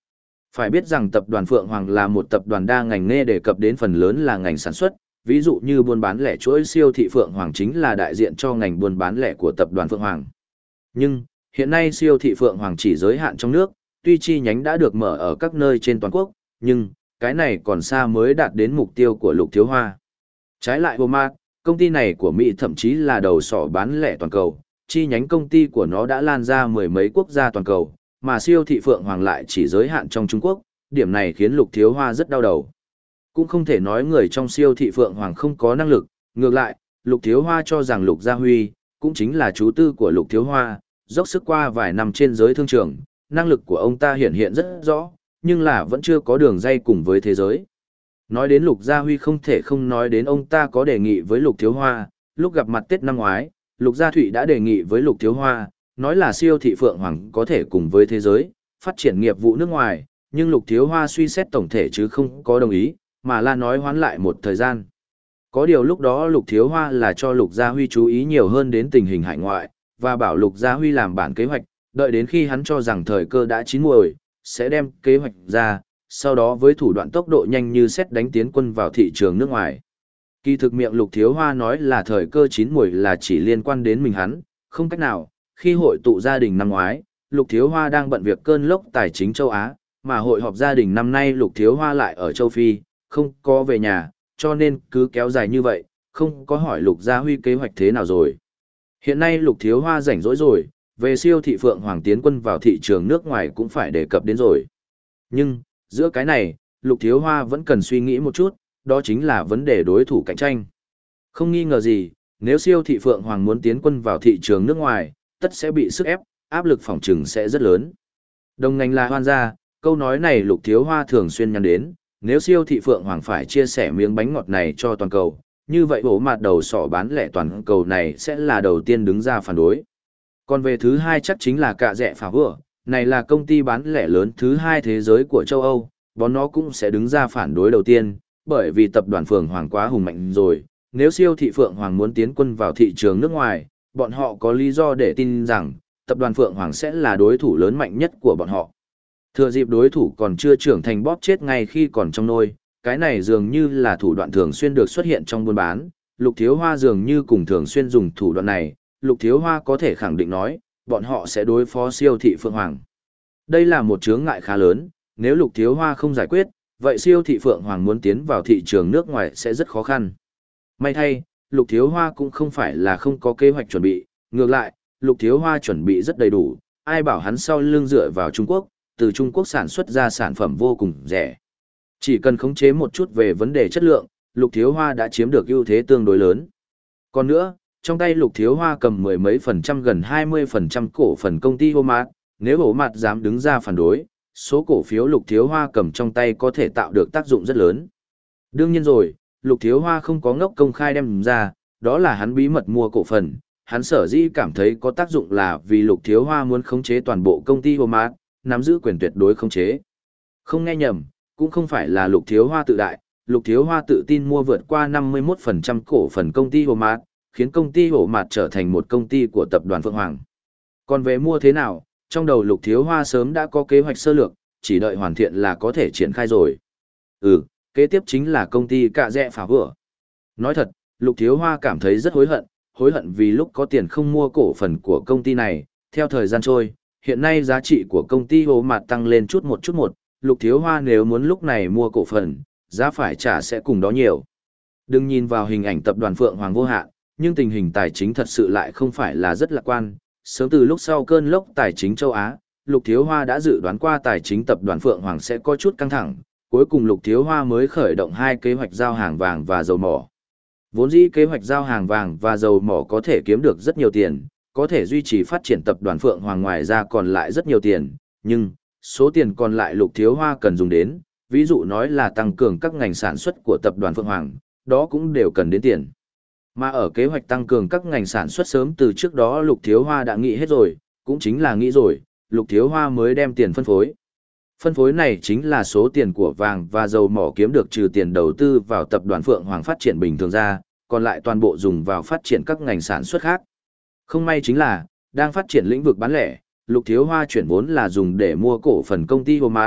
Phải biết rằng tập đoàn Phượng Hoàng là một tập đoàn đa ngành nghề, đề cập đến phần lớn là ngành sản xuất, ví dụ như buôn bán lẻ, chuỗi siêu thị Phượng Hoàng chính là đại diện cho ngành buôn bán lẻ của tập đoàn Phượng Hoàng. Nhưng, hiện nay siêu thị Phượng Hoàng chỉ giới hạn trong nước, tuy chi nhánh đã được mở ở các nơi trên toàn quốc, nhưng cái này còn xa mới đạt đến mục tiêu của Lục Thiếu Hoa. Trái lại Walmart, công ty này của Mỹ thậm chí là đầu sỏ bán lẻ toàn cầu, chi nhánh công ty của nó đã lan ra mười mấy quốc gia toàn cầu, mà siêu thị Phượng Hoàng lại chỉ giới hạn trong Trung Quốc, điểm này khiến Lục Thiếu Hoa rất đau đầu. Cũng không thể nói người trong siêu thị Phượng Hoàng không có năng lực, ngược lại, Lục Thiếu Hoa cho rằng Lục Gia Huy, cũng chính là chú tư của Lục Thiếu Hoa, dốc sức qua vài năm trên giới thương trường, năng lực của ông ta hiện hiện rất rõ, nhưng là vẫn chưa có đường dây cùng với thế giới. Nói đến Lục Gia Huy không thể không nói đến ông ta có đề nghị với Lục Thiếu Hoa, lúc gặp mặt Tết năm ngoái, Lục Gia Thụy đã đề nghị với Lục Thiếu Hoa, nói là siêu thị Phượng Hoàng có thể cùng với thế giới, phát triển nghiệp vụ nước ngoài, nhưng Lục Thiếu Hoa suy xét tổng thể chứ không có đồng ý, mà là nói hoán lại một thời gian. Có điều lúc đó Lục Thiếu Hoa là cho Lục Gia Huy chú ý nhiều hơn đến tình hình hải ngoại, và bảo Lục Gia Huy làm bản kế hoạch, đợi đến khi hắn cho rằng thời cơ đã chín muồi, sẽ đem kế hoạch ra, sau đó với thủ đoạn tốc độ nhanh như xét đánh tiến quân vào thị trường nước ngoài. Kỳ thực miệng Lục Thiếu Hoa nói là thời cơ chín muồi là chỉ liên quan đến mình hắn, không cách nào, khi hội tụ gia đình năm ngoái, Lục Thiếu Hoa đang bận việc cơn lốc tài chính châu Á, mà hội họp gia đình năm nay Lục Thiếu Hoa lại ở châu Phi, không có về nhà, cho nên cứ kéo dài như vậy, không có hỏi Lục Gia Huy kế hoạch thế nào rồi. Hiện nay Lục Thiếu Hoa rảnh rỗi rồi, về siêu thị Phượng Hoàng tiến quân vào thị trường nước ngoài cũng phải đề cập đến rồi. Nhưng, giữa cái này, Lục Thiếu Hoa vẫn cần suy nghĩ một chút, đó chính là vấn đề đối thủ cạnh tranh. Không nghi ngờ gì, nếu siêu thị Phượng Hoàng muốn tiến quân vào thị trường nước ngoài, tất sẽ bị sức ép, áp lực phòng trừng sẽ rất lớn. Đồng ngành là hoan gia, câu nói này Lục Thiếu Hoa thường xuyên nhắc đến, nếu siêu thị Phượng Hoàng phải chia sẻ miếng bánh ngọt này cho toàn cầu, như vậy bổ mặt đầu sỏ bán lẻ toàn cầu này sẽ là đầu tiên đứng ra phản đối. Còn về thứ hai chắc chính là Cạ Rẽ Phả Vừa, này là công ty bán lẻ lớn thứ hai thế giới của châu Âu, bọn nó cũng sẽ đứng ra phản đối đầu tiên, bởi vì tập đoàn Phượng Hoàng quá hùng mạnh rồi, nếu siêu thị Phượng Hoàng muốn tiến quân vào thị trường nước ngoài, bọn họ có lý do để tin rằng, tập đoàn Phượng Hoàng sẽ là đối thủ lớn mạnh nhất của bọn họ. Thừa dịp đối thủ còn chưa trưởng thành bóp chết ngay khi còn trong nôi, cái này dường như là thủ đoạn thường xuyên được xuất hiện trong buôn bán, Lục Thiếu Hoa dường như cùng thường xuyên dùng thủ đoạn này, Lục Thiếu Hoa có thể khẳng định nói, bọn họ sẽ đối phó siêu thị Phượng Hoàng. Đây là một chướng ngại khá lớn, nếu Lục Thiếu Hoa không giải quyết, vậy siêu thị Phượng Hoàng muốn tiến vào thị trường nước ngoài sẽ rất khó khăn. May thay, Lục Thiếu Hoa cũng không phải là không có kế hoạch chuẩn bị, ngược lại, Lục Thiếu Hoa chuẩn bị rất đầy đủ, ai bảo hắn sau lưng dựa vào Trung Quốc, từ Trung Quốc sản xuất ra sản phẩm vô cùng rẻ. Chỉ cần khống chế một chút về vấn đề chất lượng, Lục Thiếu Hoa đã chiếm được ưu thế tương đối lớn. Còn nữa, trong tay Lục Thiếu Hoa cầm mười mấy phần trăm gần hai mươi phần trăm cổ phần công ty Walmart, nếu Walmart dám đứng ra phản đối, số cổ phiếu Lục Thiếu Hoa cầm trong tay có thể tạo được tác dụng rất lớn. Đương nhiên rồi, Lục Thiếu Hoa không có ngốc công khai đem ra, đó là hắn bí mật mua cổ phần, hắn sở dĩ cảm thấy có tác dụng là vì Lục Thiếu Hoa muốn khống chế toàn bộ công ty Walmart, nắm giữ quyền tuyệt đối khống chế. Không nghe nhầm, cũng không phải là Lục Thiếu Hoa tự đại, Lục Thiếu Hoa tự tin mua vượt qua năm mươi mốt phần trăm cổ phần công ty Walmart, khiến công ty Walmart trở thành một công ty của tập đoàn Phượng Hoàng. Còn về mua thế nào, trong đầu Lục Thiếu Hoa sớm đã có kế hoạch sơ lược, chỉ đợi hoàn thiện là có thể triển khai rồi. Ừ, kế tiếp chính là công ty Cạ Rẽ Phả Vừa. Nói thật, Lục Thiếu Hoa cảm thấy rất hối hận, hối hận vì lúc có tiền không mua cổ phần của công ty này, theo thời gian trôi, hiện nay giá trị của công ty Walmart tăng lên chút một chút một, Lục Thiếu Hoa nếu muốn lúc này mua cổ phần, giá phải trả sẽ cùng đó nhiều. Đừng nhìn vào hình ảnh tập đoàn Phượng Hoàng vô hạn, nhưng tình hình tài chính thật sự lại không phải là rất lạc quan. Sớm từ lúc sau cơn lốc tài chính châu Á, Lục Thiếu Hoa đã dự đoán qua tài chính tập đoàn Phượng Hoàng sẽ có chút căng thẳng, cuối cùng Lục Thiếu Hoa mới khởi động hai kế hoạch giao hàng vàng và dầu mỏ. Vốn dĩ kế hoạch giao hàng vàng và dầu mỏ có thể kiếm được rất nhiều tiền, có thể duy trì phát triển tập đoàn Phượng Hoàng, ngoài ra còn lại rất nhiều tiền, nhưng số tiền còn lại Lục Thiếu Hoa cần dùng đến, ví dụ nói là tăng cường các ngành sản xuất của tập đoàn Phượng Hoàng, đó cũng đều cần đến tiền. Mà ở kế hoạch tăng cường các ngành sản xuất sớm từ trước đó Lục Thiếu Hoa đã nghĩ hết rồi, cũng chính là nghĩ rồi, Lục Thiếu Hoa mới đem tiền phân phối. Phân phối này chính là số tiền của vàng và dầu mỏ kiếm được trừ tiền đầu tư vào tập đoàn Phượng Hoàng phát triển bình thường ra, còn lại toàn bộ dùng vào phát triển các ngành sản xuất khác. Không may chính là, đang phát triển lĩnh vực bán lẻ, Lục Thiếu Hoa chuyển vốn là dùng để mua cổ phần công ty Walmart,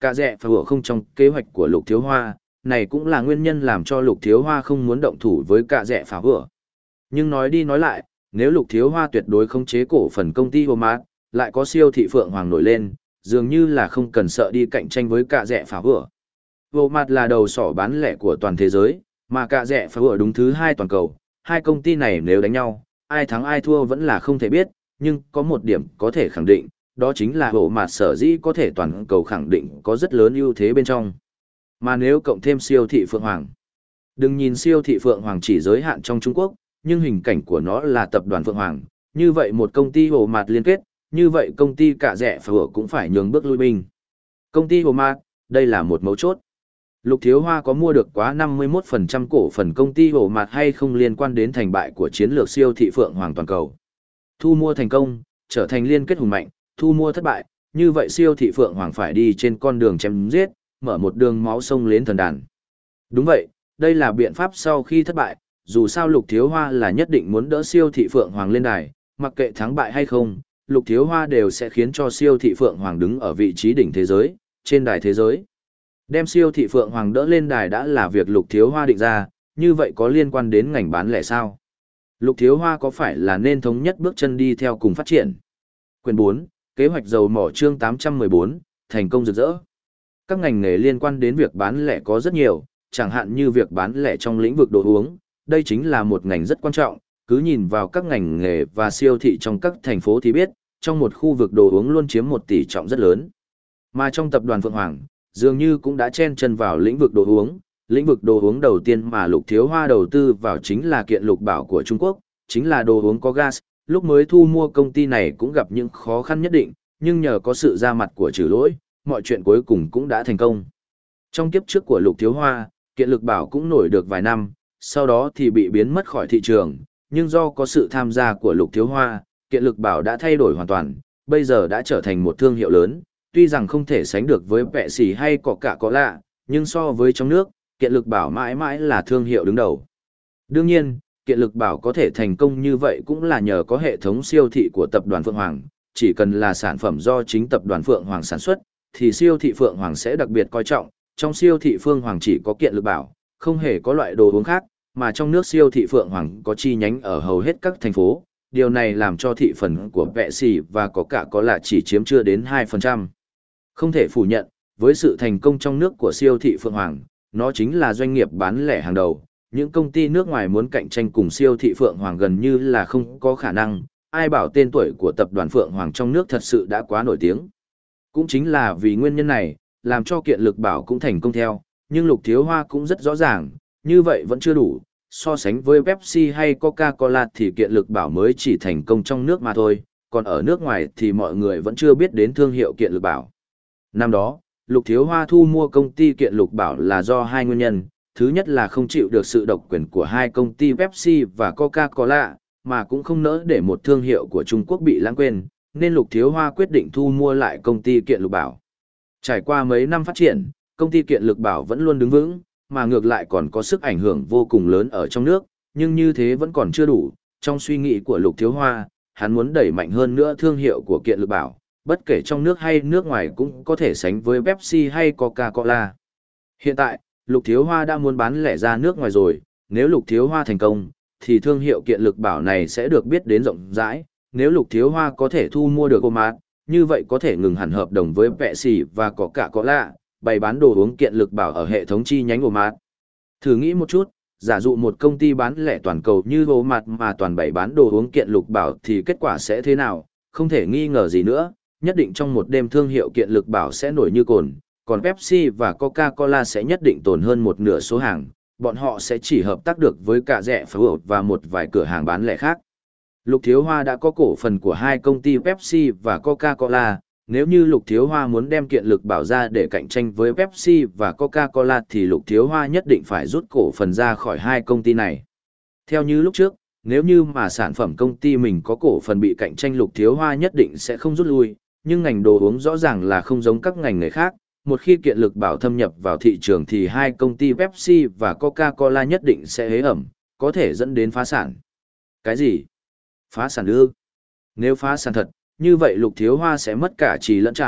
cả rẻ phá hủa không trong kế hoạch của Lục Thiếu Hoa, này cũng là nguyên nhân làm cho Lục Thiếu Hoa không muốn động thủ với cả rẻ phá hủa. Nhưng nói đi nói lại, nếu Lục Thiếu Hoa tuyệt đối không chế cổ phần công ty Walmart, lại có siêu thị Phượng Hoàng nổi lên, dường như là không cần sợ đi cạnh tranh với cả rẻ phá hủa. Walmart là đầu sỏ bán lẻ của toàn thế giới, mà cả rẻ phá hủa đúng thứ hai toàn cầu. Hai công ty này nếu đánh nhau, ai thắng ai thua vẫn là không thể biết, nhưng có một điểm có thể khẳng định, đó chính là Walmart sở dĩ có thể toàn cầu khẳng định có rất lớn ưu thế bên trong. Mà nếu cộng thêm siêu thị Phượng Hoàng, đừng nhìn siêu thị Phượng Hoàng chỉ giới hạn trong Trung Quốc, nhưng hình cảnh của nó là tập đoàn Phượng Hoàng, như vậy một công ty Walmart liên kết, như vậy công ty cả rẻ phá hủa cũng phải nhường bước lui binh. Công ty Walmart, đây là một mấu chốt. Lục Thiếu Hoa có mua được quá năm mươi mốt phần trăm cổ phần công ty Walmart hay không liên quan đến thành bại của chiến lược siêu thị Phượng Hoàng toàn cầu. Thu mua thành công, trở thành liên kết hùng mạnh, thu mua thất bại, như vậy siêu thị Phượng Hoàng phải đi trên con đường chém giết, mở một đường máu sông lên thần đàn. Đúng vậy, đây là biện pháp sau khi thất bại, dù sao Lục Thiếu Hoa là nhất định muốn đỡ siêu thị Phượng Hoàng lên đài, mặc kệ thắng bại hay không, Lục Thiếu Hoa đều sẽ khiến cho siêu thị Phượng Hoàng đứng ở vị trí đỉnh thế giới, trên đài thế giới. Đem siêu thị Phượng Hoàng đỡ lên đài đã là việc Lục Thiếu Hoa định ra, như vậy có liên quan đến ngành bán lẻ sao? Lục Thiếu Hoa có phải là nên thống nhất bước chân đi theo cùng phát triển? Quyền bốn, kế hoạch dầu mỏ chương tám trăm mười bốn, thành công rực rỡ. Các ngành nghề liên quan đến việc bán lẻ có rất nhiều, chẳng hạn như việc bán lẻ trong lĩnh vực đồ uống, đây chính là một ngành rất quan trọng, cứ nhìn vào các ngành nghề và siêu thị trong các thành phố thì biết, trong một khu vực đồ uống luôn chiếm một tỷ trọng rất lớn. Mà trong tập đoàn Phượng Hoàng, dường như cũng đã chen chân vào lĩnh vực đồ uống. Lĩnh vực đồ uống đầu tiên mà Lục Thiếu Hoa đầu tư vào chính là kiện lục bảo của Trung Quốc, chính là đồ uống có gas. Lúc mới thu mua công ty này cũng gặp những khó khăn nhất định, nhưng nhờ có sự ra mặt của Trừ Lỗi, mọi chuyện cuối cùng cũng đã thành công. Trong kiếp trước của Lục Thiếu Hoa, kiện lực bảo cũng nổi được vài năm, sau đó thì bị biến mất khỏi thị trường, nhưng do có sự tham gia của Lục Thiếu Hoa, kiện lực bảo đã thay đổi hoàn toàn, bây giờ đã trở thành một thương hiệu lớn, tuy rằng không thể sánh được với Pepsi hay Coca-Cola, nhưng so với trong nước, kiện lực bảo mãi mãi là thương hiệu đứng đầu. Đương nhiên, kiện lực bảo có thể thành công như vậy cũng là nhờ có hệ thống siêu thị của tập đoàn Phượng Hoàng, chỉ cần là sản phẩm do chính tập đoàn Phượng Hoàng sản xuất, thì siêu thị Phượng Hoàng sẽ đặc biệt coi trọng, trong siêu thị Phượng Hoàng chỉ có kiện lực bảo, không hề có loại đồ uống khác, mà trong nước siêu thị Phượng Hoàng có chi nhánh ở hầu hết các thành phố, điều này làm cho thị phần của Pepsi và Coca-Cola chỉ chiếm chưa đến hai phần trăm. Không thể phủ nhận, với sự thành công trong nước của siêu thị Phượng Hoàng, nó chính là doanh nghiệp bán lẻ hàng đầu. Những công ty nước ngoài muốn cạnh tranh cùng siêu thị Phượng Hoàng gần như là không có khả năng, ai bảo tên tuổi của tập đoàn Phượng Hoàng trong nước thật sự đã quá nổi tiếng. Cũng chính là vì nguyên nhân này, làm cho kiện lực bảo cũng thành công theo, nhưng Lục Thiếu Hoa cũng rất rõ ràng, như vậy vẫn chưa đủ, so sánh với Pepsi hay Coca-Cola thì kiện lực bảo mới chỉ thành công trong nước mà thôi, còn ở nước ngoài thì mọi người vẫn chưa biết đến thương hiệu kiện lực bảo. Năm đó, Lục Thiếu Hoa thu mua công ty kiện lực bảo là do hai nguyên nhân, thứ nhất là không chịu được sự độc quyền của hai công ty Pepsi và Coca-Cola, mà cũng không nỡ để một thương hiệu của Trung Quốc bị lãng quên, nên Lục Thiếu Hoa quyết định thu mua lại công ty kiện lực bảo. Trải qua mấy năm phát triển, công ty kiện lực bảo vẫn luôn đứng vững, mà ngược lại còn có sức ảnh hưởng vô cùng lớn ở trong nước, nhưng như thế vẫn còn chưa đủ. Trong suy nghĩ của Lục Thiếu Hoa, hắn muốn đẩy mạnh hơn nữa thương hiệu của kiện lực bảo, bất kể trong nước hay nước ngoài cũng có thể sánh với Pepsi hay Coca-Cola. Hiện tại, Lục Thiếu Hoa đã muốn bán lẻ ra nước ngoài rồi, nếu Lục Thiếu Hoa thành công, thì thương hiệu kiện lực bảo này sẽ được biết đến rộng rãi. Nếu Lục Thiếu Hoa có thể thu mua được Walmart, như vậy có thể ngừng hẳn hợp đồng với Pepsi và Coca-Cola, bày bán đồ uống kiện lực bảo ở hệ thống chi nhánh Walmart. Thử nghĩ một chút, giả dụ một công ty bán lẻ toàn cầu như Walmart mà toàn bày bán đồ uống kiện lực bảo thì kết quả sẽ thế nào? Không thể nghi ngờ gì nữa, nhất định trong một đêm thương hiệu kiện lực bảo sẽ nổi như cồn, còn Pepsi và Coca-Cola sẽ nhất định tồn hơn một nửa số hàng, bọn họ sẽ chỉ hợp tác được với cả rẻ phở và một vài cửa hàng bán lẻ khác. Lục Thiếu Hoa đã có cổ phần của hai công ty Pepsi và Coca-Cola, nếu như Lục Thiếu Hoa muốn đem kiện lực bảo ra để cạnh tranh với Pepsi và Coca-Cola thì Lục Thiếu Hoa nhất định phải rút cổ phần ra khỏi hai công ty này. Theo như lúc trước, nếu như mà sản phẩm công ty mình có cổ phần bị cạnh tranh Lục Thiếu Hoa nhất định sẽ không rút lui, nhưng ngành đồ uống rõ ràng là không giống các ngành nghề khác. Một khi kiện lực bảo thâm nhập vào thị trường thì hai công ty Pepsi và Coca-Cola nhất định sẽ hế ẩm, có thể dẫn đến phá sản. Cái gì? Phá sản ư? Nếu phá sản thật, như vậy Lục Thiếu Hoa sẽ mất cả trì lẫn trải,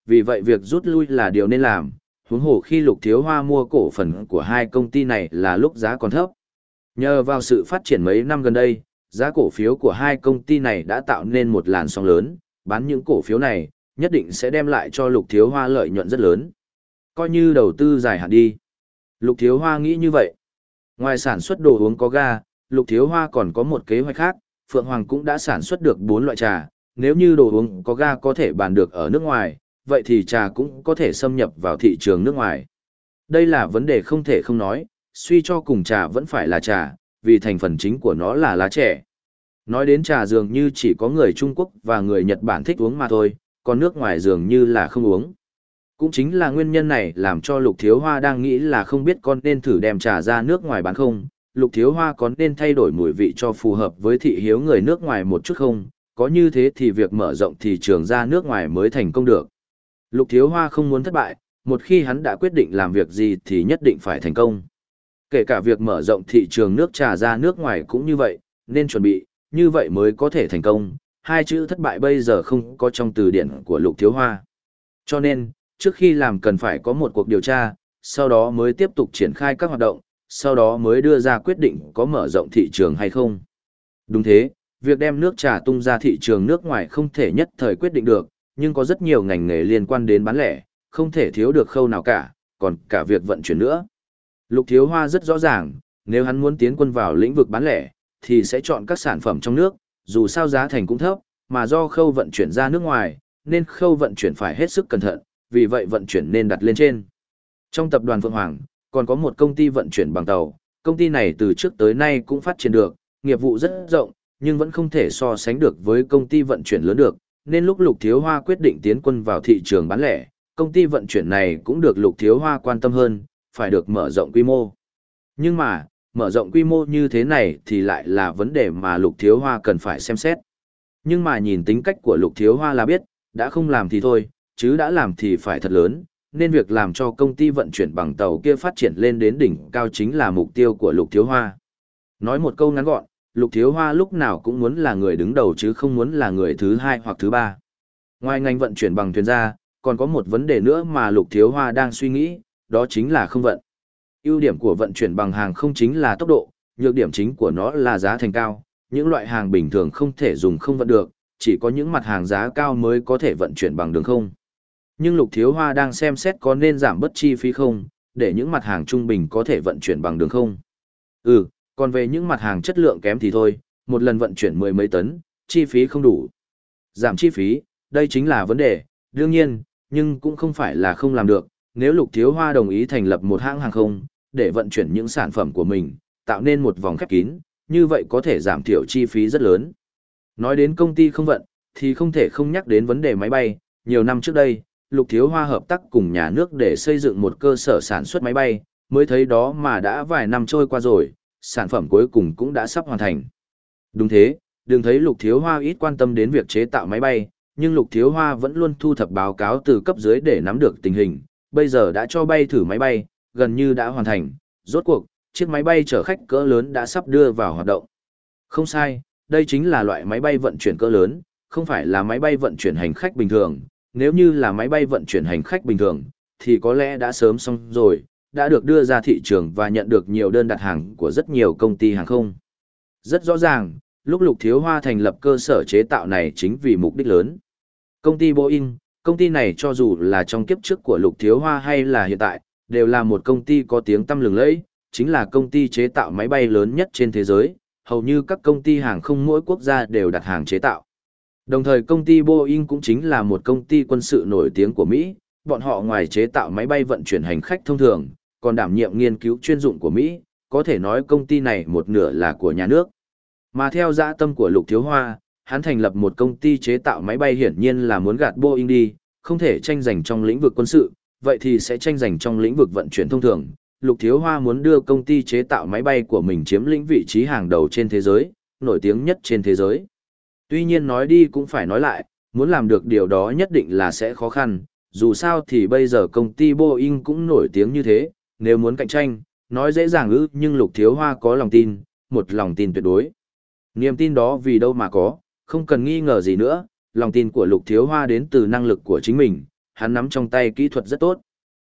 vì vậy việc rút lui là điều nên làm, huống hồ khi Lục Thiếu Hoa mua cổ phần của hai công ty này là lúc giá còn thấp. Nhờ vào sự phát triển mấy năm gần đây, giá cổ phiếu của hai công ty này đã tạo nên một làn sóng lớn, bán những cổ phiếu này, nhất định sẽ đem lại cho Lục Thiếu Hoa lợi nhuận rất lớn. Coi như đầu tư dài hạn đi. Lục Thiếu Hoa nghĩ như vậy. Ngoài sản xuất đồ uống có ga, Lục Thiếu Hoa còn có một kế hoạch khác, Phượng Hoàng cũng đã sản xuất được bốn loại trà, nếu như đồ uống có ga có thể bán được ở nước ngoài, vậy thì trà cũng có thể xâm nhập vào thị trường nước ngoài. Đây là vấn đề không thể không nói, suy cho cùng trà vẫn phải là trà, vì thành phần chính của nó là lá chè. Nói đến trà dường như chỉ có người Trung Quốc và người Nhật Bản thích uống mà thôi, còn nước ngoài dường như là không uống. Cũng chính là nguyên nhân này làm cho Lục Thiếu Hoa đang nghĩ là không biết con nên thử đem trà ra nước ngoài bán không, Lục Thiếu Hoa có nên thay đổi mùi vị cho phù hợp với thị hiếu người nước ngoài một chút không, có như thế thì việc mở rộng thị trường ra nước ngoài mới thành công được. Lục Thiếu Hoa không muốn thất bại, một khi hắn đã quyết định làm việc gì thì nhất định phải thành công. Kể cả việc mở rộng thị trường nước trà ra nước ngoài cũng như vậy, nên chuẩn bị, như vậy mới có thể thành công. Hai chữ thất bại bây giờ không có trong từ điển của Lục Thiếu Hoa. Cho nên, trước khi làm cần phải có một cuộc điều tra, sau đó mới tiếp tục triển khai các hoạt động, sau đó mới đưa ra quyết định có mở rộng thị trường hay không. Đúng thế, việc đem nước trà tung ra thị trường nước ngoài không thể nhất thời quyết định được, nhưng có rất nhiều ngành nghề liên quan đến bán lẻ, không thể thiếu được khâu nào cả, còn cả việc vận chuyển nữa. Lục Thiếu Hoa rất rõ ràng, nếu hắn muốn tiến quân vào lĩnh vực bán lẻ, thì sẽ chọn các sản phẩm trong nước, dù sao giá thành cũng thấp, mà do khâu vận chuyển ra nước ngoài, nên khâu vận chuyển phải hết sức cẩn thận, vì vậy vận chuyển nên đặt lên trên. Trong tập đoàn Phượng Hoàng, còn có một công ty vận chuyển bằng tàu, công ty này từ trước tới nay cũng phát triển được, nghiệp vụ rất rộng, nhưng vẫn không thể so sánh được với công ty vận chuyển lớn được, nên lúc Lục Thiếu Hoa quyết định tiến quân vào thị trường bán lẻ, công ty vận chuyển này cũng được Lục Thiếu Hoa quan tâm hơn, phải được mở rộng quy mô. Nhưng mà, mở rộng quy mô như thế này thì lại là vấn đề mà Lục Thiếu Hoa cần phải xem xét. Nhưng mà nhìn tính cách của Lục Thiếu Hoa là biết, đã không làm thì thôi, chứ đã làm thì phải thật lớn, nên việc làm cho công ty vận chuyển bằng tàu kia phát triển lên đến đỉnh cao chính là mục tiêu của Lục Thiếu Hoa. Nói một câu ngắn gọn, Lục Thiếu Hoa lúc nào cũng muốn là người đứng đầu chứ không muốn là người thứ hai hoặc thứ ba. Ngoài ngành vận chuyển bằng thuyền ra, còn có một vấn đề nữa mà Lục Thiếu Hoa đang suy nghĩ, đó chính là không vận. Ưu điểm của vận chuyển bằng hàng không chính là tốc độ, nhược điểm chính của nó là giá thành cao, những loại hàng bình thường không thể dùng không vận được, chỉ có những mặt hàng giá cao mới có thể vận chuyển bằng đường không. Nhưng Lục Thiếu Hoa đang xem xét có nên giảm bớt chi phí không, để những mặt hàng trung bình có thể vận chuyển bằng đường không. Ừ, còn về những mặt hàng chất lượng kém thì thôi, một lần vận chuyển mười mấy tấn, chi phí không đủ. Giảm chi phí, đây chính là vấn đề, đương nhiên, nhưng cũng không phải là không làm được, nếu Lục Thiếu Hoa đồng ý thành lập một hãng hàng không, để vận chuyển những sản phẩm của mình, tạo nên một vòng khép kín, như vậy có thể giảm thiểu chi phí rất lớn. Nói đến công ty không vận, thì không thể không nhắc đến vấn đề máy bay, nhiều năm trước đây, Lục Thiếu Hoa hợp tác cùng nhà nước để xây dựng một cơ sở sản xuất máy bay, mới thấy đó mà đã vài năm trôi qua rồi, sản phẩm cuối cùng cũng đã sắp hoàn thành. Đúng thế, đừng thấy Lục Thiếu Hoa ít quan tâm đến việc chế tạo máy bay, nhưng Lục Thiếu Hoa vẫn luôn thu thập báo cáo từ cấp dưới để nắm được tình hình, bây giờ đã cho bay thử máy bay, gần như đã hoàn thành, rốt cuộc, chiếc máy bay chở khách cỡ lớn đã sắp đưa vào hoạt động. Không sai, đây chính là loại máy bay vận chuyển cỡ lớn, không phải là máy bay vận chuyển hành khách bình thường, nếu như là máy bay vận chuyển hành khách bình thường, thì có lẽ đã sớm xong rồi, đã được đưa ra thị trường và nhận được nhiều đơn đặt hàng của rất nhiều công ty hàng không. Rất rõ ràng, lúc Lục Thiếu Hoa thành lập cơ sở chế tạo này chính vì mục đích lớn. Công ty Boeing, công ty này cho dù là trong kiếp trước của Lục Thiếu Hoa hay là hiện tại, đều là một công ty có tiếng tăm lừng lẫy, chính là công ty chế tạo máy bay lớn nhất trên thế giới, hầu như các công ty hàng không mỗi quốc gia đều đặt hàng chế tạo. Đồng thời công ty Boeing cũng chính là một công ty quân sự nổi tiếng của Mỹ, bọn họ ngoài chế tạo máy bay vận chuyển hành khách thông thường, còn đảm nhiệm nghiên cứu chuyên dụng của Mỹ, có thể nói công ty này một nửa là của nhà nước. Mà theo dã tâm của Lục Thiếu Hoa, hắn thành lập một công ty chế tạo máy bay hiển nhiên là muốn gạt Boeing đi, không thể tranh giành trong lĩnh vực quân sự, vậy thì sẽ tranh giành trong lĩnh vực vận chuyển thông thường. Lục Thiếu Hoa muốn đưa công ty chế tạo máy bay của mình chiếm lĩnh vị trí hàng đầu trên thế giới, nổi tiếng nhất trên thế giới. Tuy nhiên nói đi cũng phải nói lại, muốn làm được điều đó nhất định là sẽ khó khăn, dù sao thì bây giờ công ty Boeing cũng nổi tiếng như thế, nếu muốn cạnh tranh, nói dễ dàng ư, nhưng Lục Thiếu Hoa có lòng tin, một lòng tin tuyệt đối. Niềm tin đó vì đâu mà có, không cần nghi ngờ gì nữa, lòng tin của Lục Thiếu Hoa đến từ năng lực của chính mình, hắn nắm trong tay kỹ thuật rất tốt.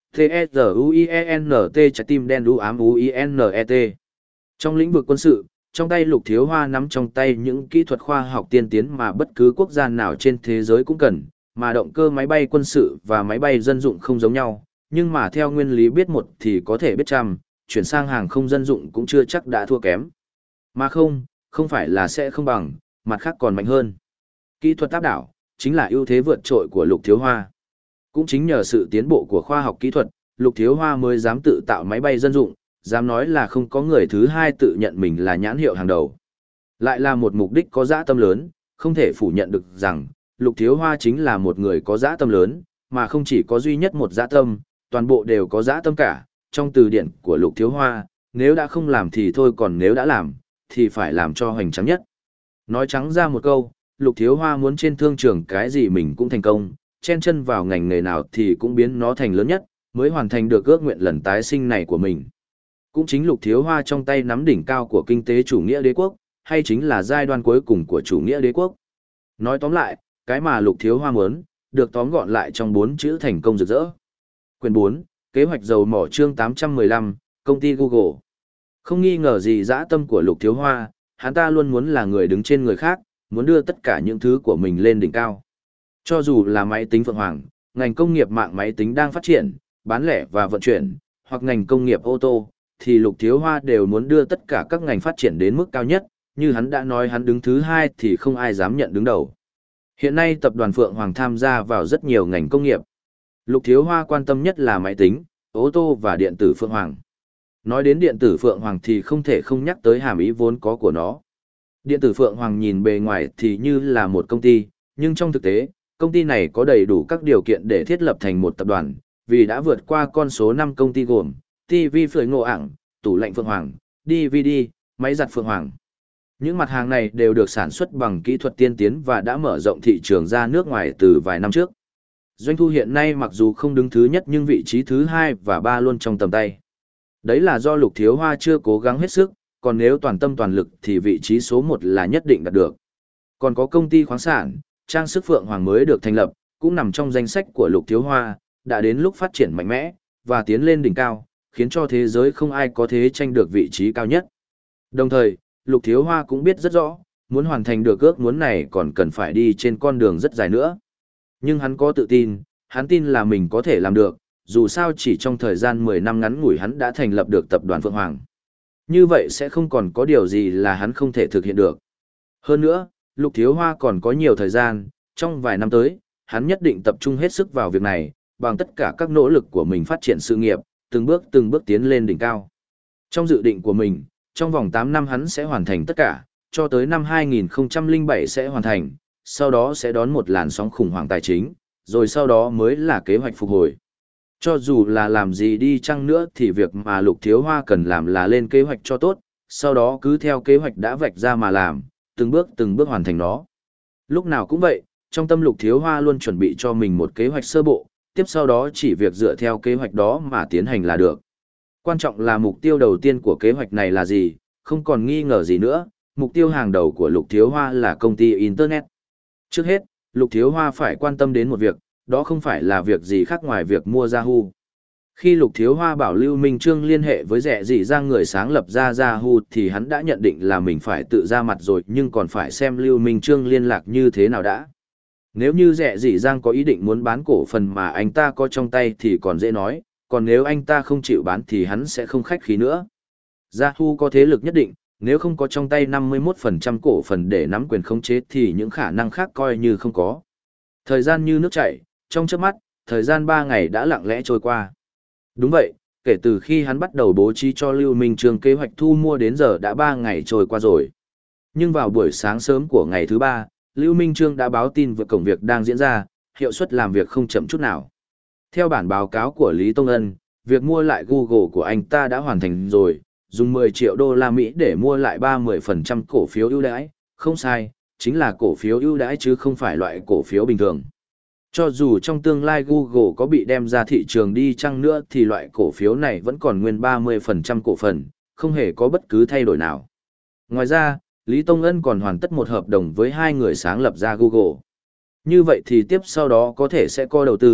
T-E-Z-U-I-E-N-T trái tim đen đu ám U-I-N-E-T. Trong lĩnh vực quân sự, trong tay Lục Thiếu Hoa nắm trong tay những kỹ thuật khoa học tiên tiến mà bất cứ quốc gia nào trên thế giới cũng cần, mà động cơ máy bay quân sự và máy bay dân dụng không giống nhau, nhưng mà theo nguyên lý biết một thì có thể biết trăm, chuyển sang hàng không dân dụng cũng chưa chắc đã thua kém. Mà không, không phải là sẽ không bằng, mặt khác còn mạnh hơn. Kỹ thuật áp đảo, chính là ưu thế vượt trội của Lục Thiếu Hoa. Cũng chính nhờ sự tiến bộ của khoa học kỹ thuật, Lục Thiếu Hoa mới dám tự tạo máy bay dân dụng, dám nói là không có người thứ hai tự nhận mình là nhãn hiệu hàng đầu. Lại là một mục đích có dã tâm lớn, không thể phủ nhận được rằng, Lục Thiếu Hoa chính là một người có dã tâm lớn, mà không chỉ có duy nhất một dã tâm, toàn bộ đều có dã tâm cả. Trong từ điển của Lục Thiếu Hoa, nếu đã không làm thì thôi, còn nếu đã làm, thì phải làm cho hoành tráng nhất. Nói trắng ra một câu, Lục Thiếu Hoa muốn trên thương trường cái gì mình cũng thành công, chen chân vào ngành nghề nào thì cũng biến nó thành lớn nhất, mới hoàn thành được ước nguyện lần tái sinh này của mình. Cũng chính Lục Thiếu Hoa trong tay nắm đỉnh cao của kinh tế chủ nghĩa đế quốc, hay chính là giai đoạn cuối cùng của chủ nghĩa đế quốc. Nói tóm lại, cái mà Lục Thiếu Hoa muốn, được tóm gọn lại trong bốn chữ thành công rực rỡ. Quyển bốn, Kế hoạch dầu mỏ chương tám trăm mười lăm, công ty Google. Không nghi ngờ gì dã tâm của Lục Thiếu Hoa, hắn ta luôn muốn là người đứng trên người khác, muốn đưa tất cả những thứ của mình lên đỉnh cao. Cho dù là máy tính Phượng Hoàng, ngành công nghiệp mạng máy tính đang phát triển, bán lẻ và vận chuyển, hoặc ngành công nghiệp ô tô, thì Lục Thiếu Hoa đều muốn đưa tất cả các ngành phát triển đến mức cao nhất, như hắn đã nói hắn đứng thứ hai thì không ai dám nhận đứng đầu. Hiện nay tập đoàn Phượng Hoàng tham gia vào rất nhiều ngành công nghiệp. Lục Thiếu Hoa quan tâm nhất là máy tính, ô tô và điện tử Phượng Hoàng. Nói đến điện tử Phượng Hoàng thì không thể không nhắc tới hàm ý vốn có của nó. Điện tử Phượng Hoàng nhìn bề ngoài thì như là một công ty, nhưng trong thực tế, công ty này có đầy đủ các điều kiện để thiết lập thành một tập đoàn, vì đã vượt qua con số năm công ty gồm ti vi Phượng Ngộ Ảng, tủ lạnh Phượng Hoàng, đê vê đê, máy giặt Phượng Hoàng. Những mặt hàng này đều được sản xuất bằng kỹ thuật tiên tiến và đã mở rộng thị trường ra nước ngoài từ vài năm trước. Doanh thu hiện nay mặc dù không đứng thứ nhất nhưng vị trí thứ hai và ba luôn trong tầm tay. Đấy là do Lục Thiếu Hoa chưa cố gắng hết sức, còn nếu toàn tâm toàn lực thì vị trí số một là nhất định đạt được. Còn có công ty khoáng sản, trang sức Phượng Hoàng mới được thành lập, cũng nằm trong danh sách của Lục Thiếu Hoa, đã đến lúc phát triển mạnh mẽ, và tiến lên đỉnh cao, khiến cho thế giới không ai có thể tranh được vị trí cao nhất. Đồng thời, Lục Thiếu Hoa cũng biết rất rõ, muốn hoàn thành được ước muốn này còn cần phải đi trên con đường rất dài nữa. Nhưng hắn có tự tin, hắn tin là mình có thể làm được, dù sao chỉ trong thời gian mười năm ngắn ngủi hắn đã thành lập được tập đoàn Phượng Hoàng. Như vậy sẽ không còn có điều gì là hắn không thể thực hiện được. Hơn nữa, Lục Thiếu Hoa còn có nhiều thời gian, trong vài năm tới, hắn nhất định tập trung hết sức vào việc này, bằng tất cả các nỗ lực của mình phát triển sự nghiệp, từng bước từng bước tiến lên đỉnh cao. Trong dự định của mình, trong vòng tám năm hắn sẽ hoàn thành tất cả, cho tới năm hai nghìn không trăm lẻ bảy sẽ hoàn thành, sau đó sẽ đón một làn sóng khủng hoảng tài chính, rồi sau đó mới là kế hoạch phục hồi. Cho dù là làm gì đi chăng nữa thì việc mà Lục Thiếu Hoa cần làm là lên kế hoạch cho tốt, sau đó cứ theo kế hoạch đã vạch ra mà làm, từng bước từng bước hoàn thành nó. Lúc nào cũng vậy, trong tâm Lục Thiếu Hoa luôn chuẩn bị cho mình một kế hoạch sơ bộ, tiếp sau đó chỉ việc dựa theo kế hoạch đó mà tiến hành là được. Quan trọng là mục tiêu đầu tiên của kế hoạch này là gì, không còn nghi ngờ gì nữa, mục tiêu hàng đầu của Lục Thiếu Hoa là công ty Internet. Trước hết, Lục Thiếu Hoa phải quan tâm đến một việc, đó không phải là việc gì khác ngoài việc mua Yahoo. Khi Lục Thiếu Hoa bảo Lưu Minh Trương liên hệ với Rẻ Dị Giang người sáng lập ra Yahoo thì hắn đã nhận định là mình phải tự ra mặt rồi, nhưng còn phải xem Lưu Minh Trương liên lạc như thế nào đã. Nếu như Rẻ Dị Giang có ý định muốn bán cổ phần mà anh ta có trong tay thì còn dễ nói, còn nếu anh ta không chịu bán thì hắn sẽ không khách khí nữa. Yahoo có thế lực nhất định, nếu không có trong tay năm mươi mốt phần trăm cổ phần để nắm quyền khống chế thì những khả năng khác coi như không có. Thời gian như nước chảy, trong chớp mắt, thời gian ba ngày đã lặng lẽ trôi qua. Đúng vậy, kể từ khi hắn bắt đầu bố trí cho Lưu Minh Trương kế hoạch thu mua đến giờ đã ba ngày trôi qua rồi. Nhưng vào buổi sáng sớm của ngày thứ ba, Lưu Minh Trương đã báo tin về công việc đang diễn ra, hiệu suất làm việc không chậm chút nào. Theo bản báo cáo của Lý Tông Ân, việc mua lại Google của anh ta đã hoàn thành rồi, dùng mười triệu đô la Mỹ để mua lại ba mươi phần trăm cổ phiếu ưu đãi, không sai, chính là cổ phiếu ưu đãi chứ không phải loại cổ phiếu bình thường. Cho dù trong tương lai Google có bị đem ra thị trường đi chăng nữa thì loại cổ phiếu này vẫn còn nguyên ba mươi phần trăm cổ phần, không hề có bất cứ thay đổi nào. Ngoài ra, Lý Tông Ân còn hoàn tất một hợp đồng với hai người sáng lập ra Google. Như vậy thì tiếp sau đó có thể sẽ có đầu tư,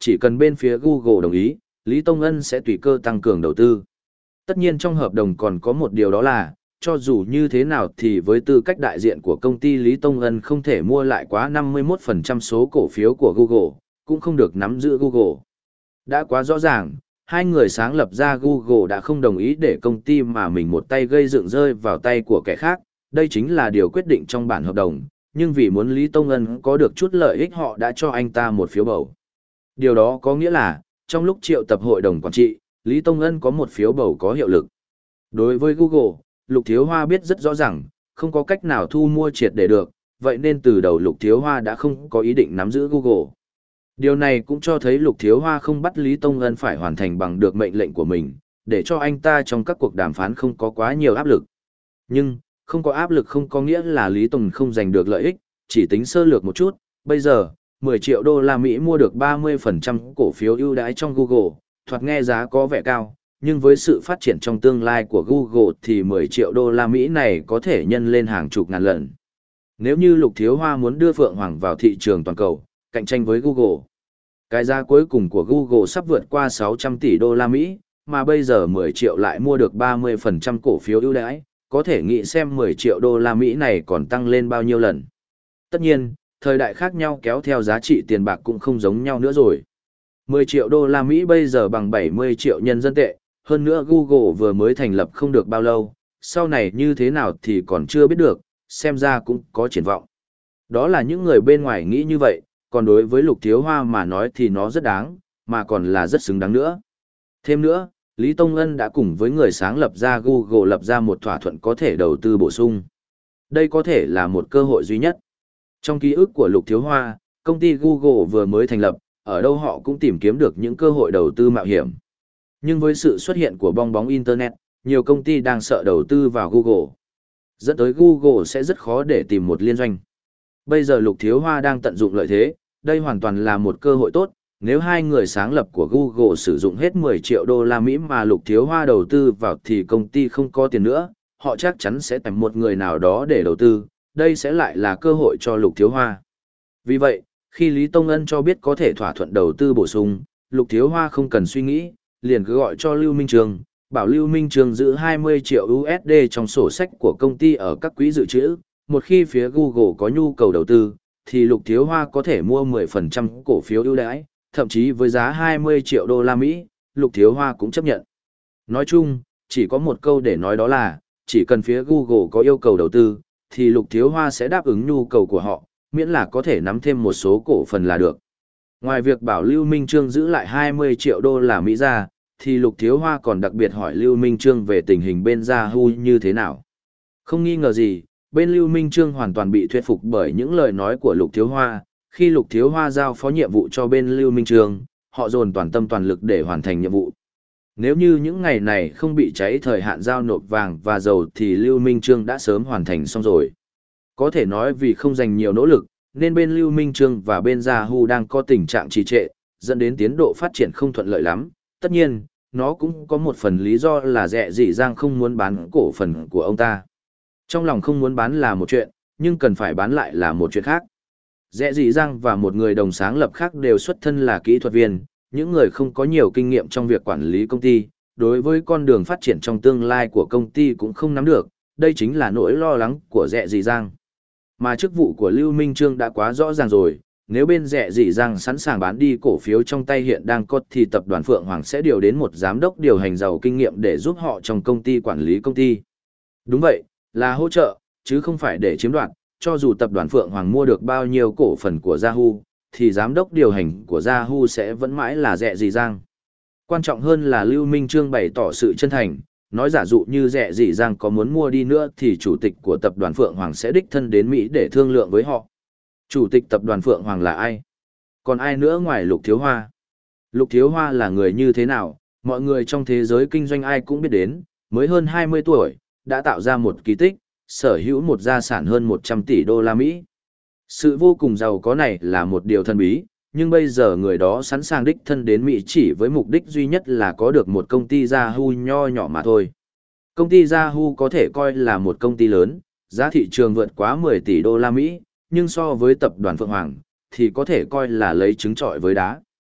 chỉ cần bên phía Google đồng ý, Lý Tông Ân sẽ tùy cơ tăng cường đầu tư. Tất nhiên trong hợp đồng còn có một điều đó là, cho dù như thế nào thì với tư cách đại diện của công ty Lý Tông Ân không thể mua lại quá năm mươi mốt phần trăm số cổ phiếu của Google, cũng không được nắm giữ Google. Đã quá rõ ràng, hai người sáng lập ra Google đã không đồng ý để công ty mà mình một tay gây dựng rơi vào tay của kẻ khác, đây chính là điều quyết định trong bản hợp đồng, nhưng vì muốn Lý Tông Ân có được chút lợi ích họ đã cho anh ta một phiếu bầu. Điều đó có nghĩa là, trong lúc triệu tập hội đồng quản trị, Lý Tông Ân có một phiếu bầu có hiệu lực. Đối với Google, Lục Thiếu Hoa biết rất rõ ràng, không có cách nào thu mua triệt để được, vậy nên từ đầu Lục Thiếu Hoa đã không có ý định nắm giữ Google. Điều này cũng cho thấy Lục Thiếu Hoa không bắt Lý Tông Ân phải hoàn thành bằng được mệnh lệnh của mình, để cho anh ta trong các cuộc đàm phán không có quá nhiều áp lực. Nhưng, không có áp lực không có nghĩa là Lý Tông không giành được lợi ích, chỉ tính sơ lược một chút, bây giờ, mười triệu đô la Mỹ mua được ba mươi phần trăm cổ phiếu ưu đãi trong Google, thoạt nghe giá có vẻ cao, nhưng với sự phát triển trong tương lai của Google thì mười triệu đô la Mỹ này có thể nhân lên hàng chục ngàn lần. Nếu như Lục Thiếu Hoa muốn đưa Phượng Hoàng vào thị trường toàn cầu, cạnh tranh với Google, cái giá cuối cùng của Google sắp vượt qua sáu trăm tỷ đô la Mỹ, mà bây giờ mười triệu lại mua được ba mươi phần trăm cổ phiếu ưu đãi, có thể nghĩ xem mười triệu đô la Mỹ này còn tăng lên bao nhiêu lần. Tất nhiên, thời đại khác nhau kéo theo giá trị tiền bạc cũng không giống nhau nữa rồi. mười triệu đô la Mỹ bây giờ bằng bảy mươi triệu nhân dân tệ, hơn nữa Google vừa mới thành lập không được bao lâu, sau này như thế nào thì còn chưa biết được, xem ra cũng có triển vọng. Đó là những người bên ngoài nghĩ như vậy, còn đối với Lục Thiếu Hoa mà nói thì nó rất đáng, mà còn là rất xứng đáng nữa. Thêm nữa, Lý Tông Ân đã cùng với người sáng lập ra Google lập ra một thỏa thuận có thể đầu tư bổ sung. Đây có thể là một cơ hội duy nhất. Trong ký ức của Lục Thiếu Hoa, công ty Google vừa mới thành lập, ở đâu họ cũng tìm kiếm được những cơ hội đầu tư mạo hiểm. Nhưng với sự xuất hiện của bong bóng Internet, nhiều công ty đang sợ đầu tư vào Google. Dẫn tới Google sẽ rất khó để tìm một liên doanh. Bây giờ Lục Thiếu Hoa đang tận dụng lợi thế, đây hoàn toàn là một cơ hội tốt. Nếu hai người sáng lập của Google sử dụng hết mười triệu đô la Mỹ mà Lục Thiếu Hoa đầu tư vào thì công ty không có tiền nữa, họ chắc chắn sẽ tìm một người nào đó để đầu tư, đây sẽ lại là cơ hội cho Lục Thiếu Hoa. Vì vậy, khi Lý Tông Ân cho biết có thể thỏa thuận đầu tư bổ sung, Lục Thiếu Hoa không cần suy nghĩ, liền cứ gọi cho Lưu Minh Trường, bảo Lưu Minh Trường giữ hai mươi triệu u ét đê trong sổ sách của công ty ở các quỹ dự trữ, một khi phía Google có nhu cầu đầu tư, thì Lục Thiếu Hoa có thể mua mười phần trăm cổ phiếu ưu đãi, thậm chí với giá hai mươi triệu đô la Mỹ, Lục Thiếu Hoa cũng chấp nhận. Nói chung, chỉ có một câu để nói đó là, chỉ cần phía Google có yêu cầu đầu tư, thì Lục Thiếu Hoa sẽ đáp ứng nhu cầu của họ, miễn là có thể nắm thêm một số cổ phần là được. Ngoài việc bảo Lưu Minh Trương giữ lại hai mươi triệu đô la Mỹ ra, thì Lục Thiếu Hoa còn đặc biệt hỏi Lưu Minh Trương về tình hình bên Yahoo như thế nào. Không nghi ngờ gì, bên Lưu Minh Trương hoàn toàn bị thuyết phục bởi những lời nói của Lục Thiếu Hoa. Khi Lục Thiếu Hoa giao phó nhiệm vụ cho bên Lưu Minh Trương, họ dồn toàn tâm toàn lực để hoàn thành nhiệm vụ. Nếu như những ngày này không bị cháy thời hạn giao nộp vàng và dầu thì Lưu Minh Trương đã sớm hoàn thành xong rồi. Có thể nói vì không dành nhiều nỗ lực, nên bên Lưu Minh Trương và bên Yahoo đang có tình trạng trì trệ, dẫn đến tiến độ phát triển không thuận lợi lắm. Tất nhiên, nó cũng có một phần lý do là Dẹ Dị Giang không muốn bán cổ phần của ông ta. Trong lòng không muốn bán là một chuyện, nhưng cần phải bán lại là một chuyện khác. Dẹ Dị Giang và một người đồng sáng lập khác đều xuất thân là kỹ thuật viên, những người không có nhiều kinh nghiệm trong việc quản lý công ty, đối với con đường phát triển trong tương lai của công ty cũng không nắm được, đây chính là nỗi lo lắng của Dẹ Dị Giang. Mà chức vụ của Lưu Minh Trương đã quá rõ ràng rồi, nếu bên Dẹ Dị Giang sẵn sàng bán đi cổ phiếu trong tay hiện đang có thì tập đoàn Phượng Hoàng sẽ điều đến một giám đốc điều hành giàu kinh nghiệm để giúp họ trong công ty quản lý công ty. Đúng vậy, là hỗ trợ, chứ không phải để chiếm đoạt, cho dù tập đoàn Phượng Hoàng mua được bao nhiêu cổ phần của Yahoo, thì giám đốc điều hành của Yahoo sẽ vẫn mãi là Dẹ Dị Giang. Quan trọng hơn là Lưu Minh Trương bày tỏ sự chân thành, nói giả dụ như Dẹ Dị Giang có muốn mua đi nữa thì chủ tịch của tập đoàn Phượng Hoàng sẽ đích thân đến Mỹ để thương lượng với họ. Chủ tịch tập đoàn Phượng Hoàng là ai? Còn ai nữa ngoài Lục Thiếu Hoa? Lục Thiếu Hoa là người như thế nào? Mọi người trong thế giới kinh doanh ai cũng biết đến, mới hơn hai mươi tuổi, đã tạo ra một kỳ tích, sở hữu một gia sản hơn một trăm tỷ đô la Mỹ. Sự vô cùng giàu có này là một điều thần bí, nhưng bây giờ người đó sẵn sàng đích thân đến Mỹ chỉ với mục đích duy nhất là có được một công ty Yahoo nho nhỏ mà thôi. Công ty Yahoo có thể coi là một công ty lớn, giá thị trường vượt quá mười tỷ đô la Mỹ, nhưng so với tập đoàn Phượng Hoàng, thì có thể coi là lấy trứng trọi với đá.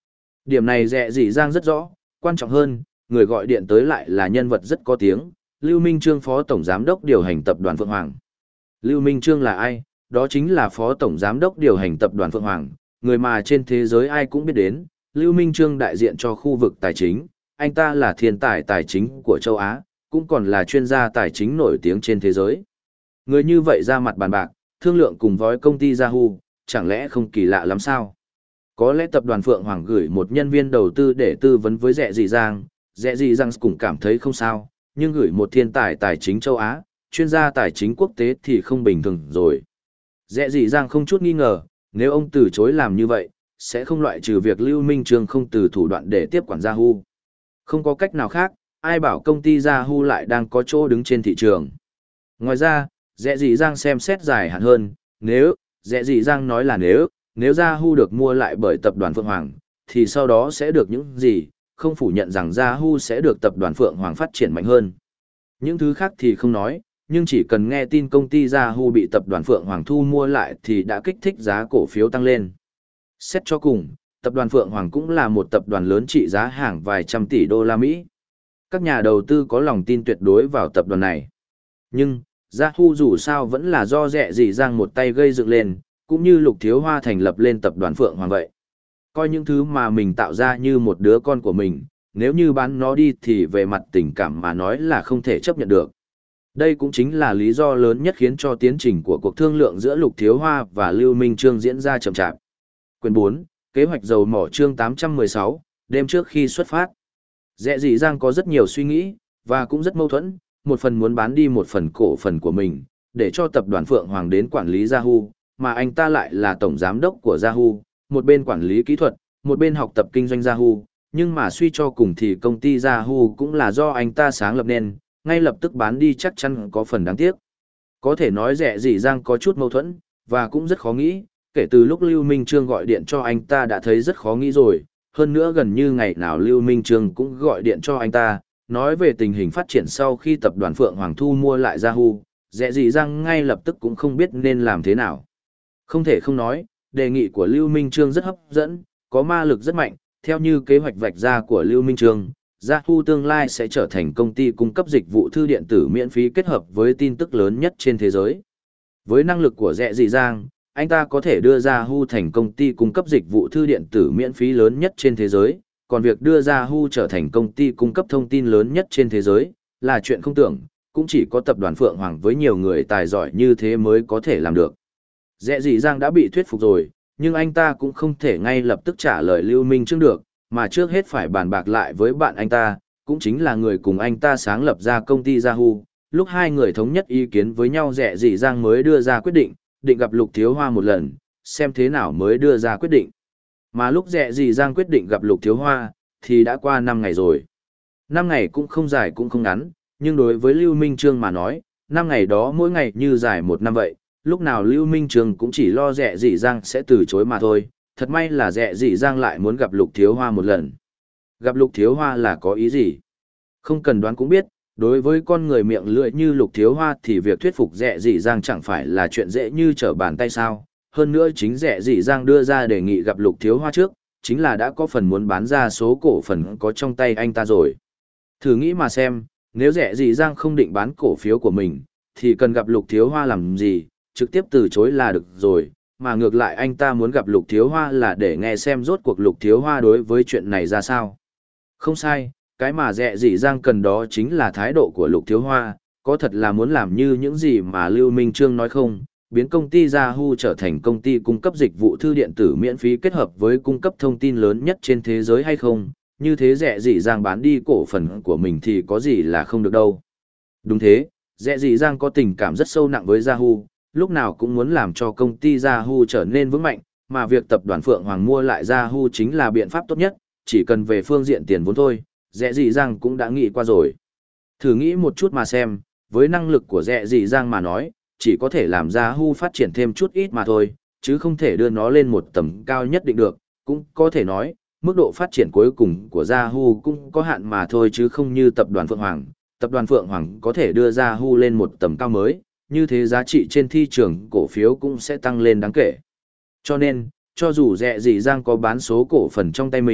Điểm này Rẹ Dị Giang rất rõ, quan trọng hơn, người gọi điện tới lại là nhân vật rất có tiếng, Lưu Minh Trương phó tổng giám đốc điều hành tập đoàn Phượng Hoàng. Lưu Minh Trương là ai? Đó chính là phó tổng giám đốc điều hành tập đoàn Phượng Hoàng, người mà trên thế giới ai cũng biết đến, Lưu Minh Trương đại diện cho khu vực tài chính, anh ta là thiên tài tài chính của châu Á, cũng còn là chuyên gia tài chính nổi tiếng trên thế giới. Người như vậy ra mặt bàn bạc, thương lượng cùng với công ty Yahoo, chẳng lẽ không kỳ lạ lắm sao? Có lẽ tập đoàn Phượng Hoàng gửi một nhân viên đầu tư để tư vấn với Rẹ Dị Giang, Rẹ Dị Giang cũng cảm thấy không sao, nhưng gửi một thiên tài tài chính châu Á, chuyên gia tài chính quốc tế thì không bình thường rồi. Rẹ Dị Giang không chút nghi ngờ, nếu ông từ chối làm như vậy, sẽ không loại trừ việc Lưu Minh Trương không từ thủ đoạn để tiếp quản Yahoo. Không có cách nào khác, ai bảo công ty Yahoo lại đang có chỗ đứng trên thị trường. Ngoài ra, Rẹ Dị Giang xem xét dài hạn hơn, nếu, Rẹ Dị Giang nói là nếu, nếu Yahoo được mua lại bởi tập đoàn Phượng Hoàng, thì sau đó sẽ được những gì, không phủ nhận rằng Yahoo sẽ được tập đoàn Phượng Hoàng phát triển mạnh hơn. Những thứ khác thì không nói, nhưng chỉ cần nghe tin công ty Yahoo bị tập đoàn Phượng Hoàng thu mua lại thì đã kích thích giá cổ phiếu tăng lên. Xét cho cùng, tập đoàn Phượng Hoàng cũng là một tập đoàn lớn trị giá hàng vài trăm tỷ đô la Mỹ. Các nhà đầu tư có lòng tin tuyệt đối vào tập đoàn này. Nhưng, Yahoo dù sao vẫn là do Rẹ Dị Giang một tay gây dựng lên, cũng như Lục Thiếu Hoa thành lập lên tập đoàn Phượng Hoàng vậy. Coi những thứ mà mình tạo ra như một đứa con của mình, nếu như bán nó đi thì về mặt tình cảm mà nói là không thể chấp nhận được. Đây cũng chính là lý do lớn nhất khiến cho tiến trình của cuộc thương lượng giữa Lục Thiếu Hoa và Lưu Minh Trương diễn ra chậm chạp. Quyền bốn, kế hoạch dầu mỏ chương tám trăm mười sáu, đêm trước khi xuất phát. Rẹ Dị Giang có rất nhiều suy nghĩ, và cũng rất mâu thuẫn, một phần muốn bán đi một phần cổ phần của mình, để cho tập đoàn Phượng Hoàng đến quản lý Yahoo, mà anh ta lại là tổng giám đốc của Yahoo, một bên quản lý kỹ thuật, một bên học tập kinh doanh Yahoo, nhưng mà suy cho cùng thì công ty Yahoo cũng là do anh ta sáng lập nên, ngay lập tức bán đi chắc chắn có phần đáng tiếc. Có thể nói Rẹ Dị Giang có chút mâu thuẫn, và cũng rất khó nghĩ, kể từ lúc Lưu Minh Trương gọi điện cho anh ta đã thấy rất khó nghĩ rồi, hơn nữa gần như ngày nào Lưu Minh Trương cũng gọi điện cho anh ta, nói về tình hình phát triển sau khi tập đoàn Phượng Hoàng thu mua lại Yahoo, Rẹ Dị Giang ngay lập tức cũng không biết nên làm thế nào. Không thể không nói, đề nghị của Lưu Minh Trương rất hấp dẫn, có ma lực rất mạnh, theo như kế hoạch vạch ra của Lưu Minh Trương, Yahoo tương lai sẽ trở thành công ty cung cấp dịch vụ thư điện tử miễn phí kết hợp với tin tức lớn nhất trên thế giới. Với năng lực của Rẹ Dị Giang, anh ta có thể đưa Yahoo thành công ty cung cấp dịch vụ thư điện tử miễn phí lớn nhất trên thế giới, còn việc đưa Yahoo trở thành công ty cung cấp thông tin lớn nhất trên thế giới, là chuyện không tưởng, cũng chỉ có tập đoàn Phượng Hoàng với nhiều người tài giỏi như thế mới có thể làm được. Rẹ Dị Giang đã bị thuyết phục rồi, nhưng anh ta cũng không thể ngay lập tức trả lời Lưu Minh Trương được, mà trước hết phải bàn bạc lại với bạn anh ta, cũng chính là người cùng anh ta sáng lập ra công ty Yahoo. Lúc hai người thống nhất ý kiến với nhau Rẹ Dị Giang mới đưa ra quyết định, định gặp Lục Thiếu Hoa một lần, xem thế nào mới đưa ra quyết định. Mà lúc Rẹ Dị Giang quyết định gặp Lục Thiếu Hoa, thì đã qua năm ngày rồi. năm ngày cũng không dài cũng không ngắn, nhưng đối với Lưu Minh Trương mà nói, năm ngày đó mỗi ngày như dài một năm vậy, lúc nào Lưu Minh Trương cũng chỉ lo Rẹ Dị Giang sẽ từ chối mà thôi, thật may là Rẹ Dị Giang lại muốn gặp Lục Thiếu Hoa một lần. Gặp Lục Thiếu Hoa là có ý gì? Không cần đoán cũng biết, đối với con người miệng lưỡi như Lục Thiếu Hoa thì việc thuyết phục Rẹ Dị Giang chẳng phải là chuyện dễ như trở bàn tay sao. Hơn nữa chính Rẹ Dị Giang đưa ra đề nghị gặp Lục Thiếu Hoa trước, chính là đã có phần muốn bán ra số cổ phần có trong tay anh ta rồi. Thử nghĩ mà xem, nếu Rẹ Dị Giang không định bán cổ phiếu của mình, thì cần gặp Lục Thiếu Hoa làm gì, trực tiếp từ chối là được rồi, mà ngược lại anh ta muốn gặp Lục Thiếu Hoa là để nghe xem rốt cuộc Lục Thiếu Hoa đối với chuyện này ra sao. Không sai, cái mà Rẹ Dị Giang cần đó chính là thái độ của Lục Thiếu Hoa, có thật là muốn làm như những gì mà Lưu Minh Trương nói không, biến công ty Yahoo trở thành công ty cung cấp dịch vụ thư điện tử miễn phí kết hợp với cung cấp thông tin lớn nhất trên thế giới hay không, như thế Rẹ Dị Giang bán đi cổ phần của mình thì có gì là không được đâu. Đúng thế, Rẹ Dị Giang có tình cảm rất sâu nặng với Yahoo, lúc nào cũng muốn làm cho công ty Yahoo trở nên vững mạnh, mà việc tập đoàn Phượng Hoàng mua lại Yahoo chính là biện pháp tốt nhất, chỉ cần về phương diện tiền vốn thôi, Rẹ Dị Giang cũng đã nghĩ qua rồi. Thử nghĩ một chút mà xem, với năng lực của Rẹ Dị Giang mà nói, chỉ có thể làm Yahoo phát triển thêm chút ít mà thôi, chứ không thể đưa nó lên một tầm cao nhất định được, cũng có thể nói, mức độ phát triển cuối cùng của Yahoo cũng có hạn mà thôi chứ không như tập đoàn Phượng Hoàng. Tập đoàn Phượng Hoàng có thể đưa Yahoo lên một tầm cao mới, như thế giá trị trên thị trường cổ phiếu cũng sẽ tăng lên đáng kể. Cho nên, cho dù Rẹ Dị Giang có bán số cổ phần trong tay mình,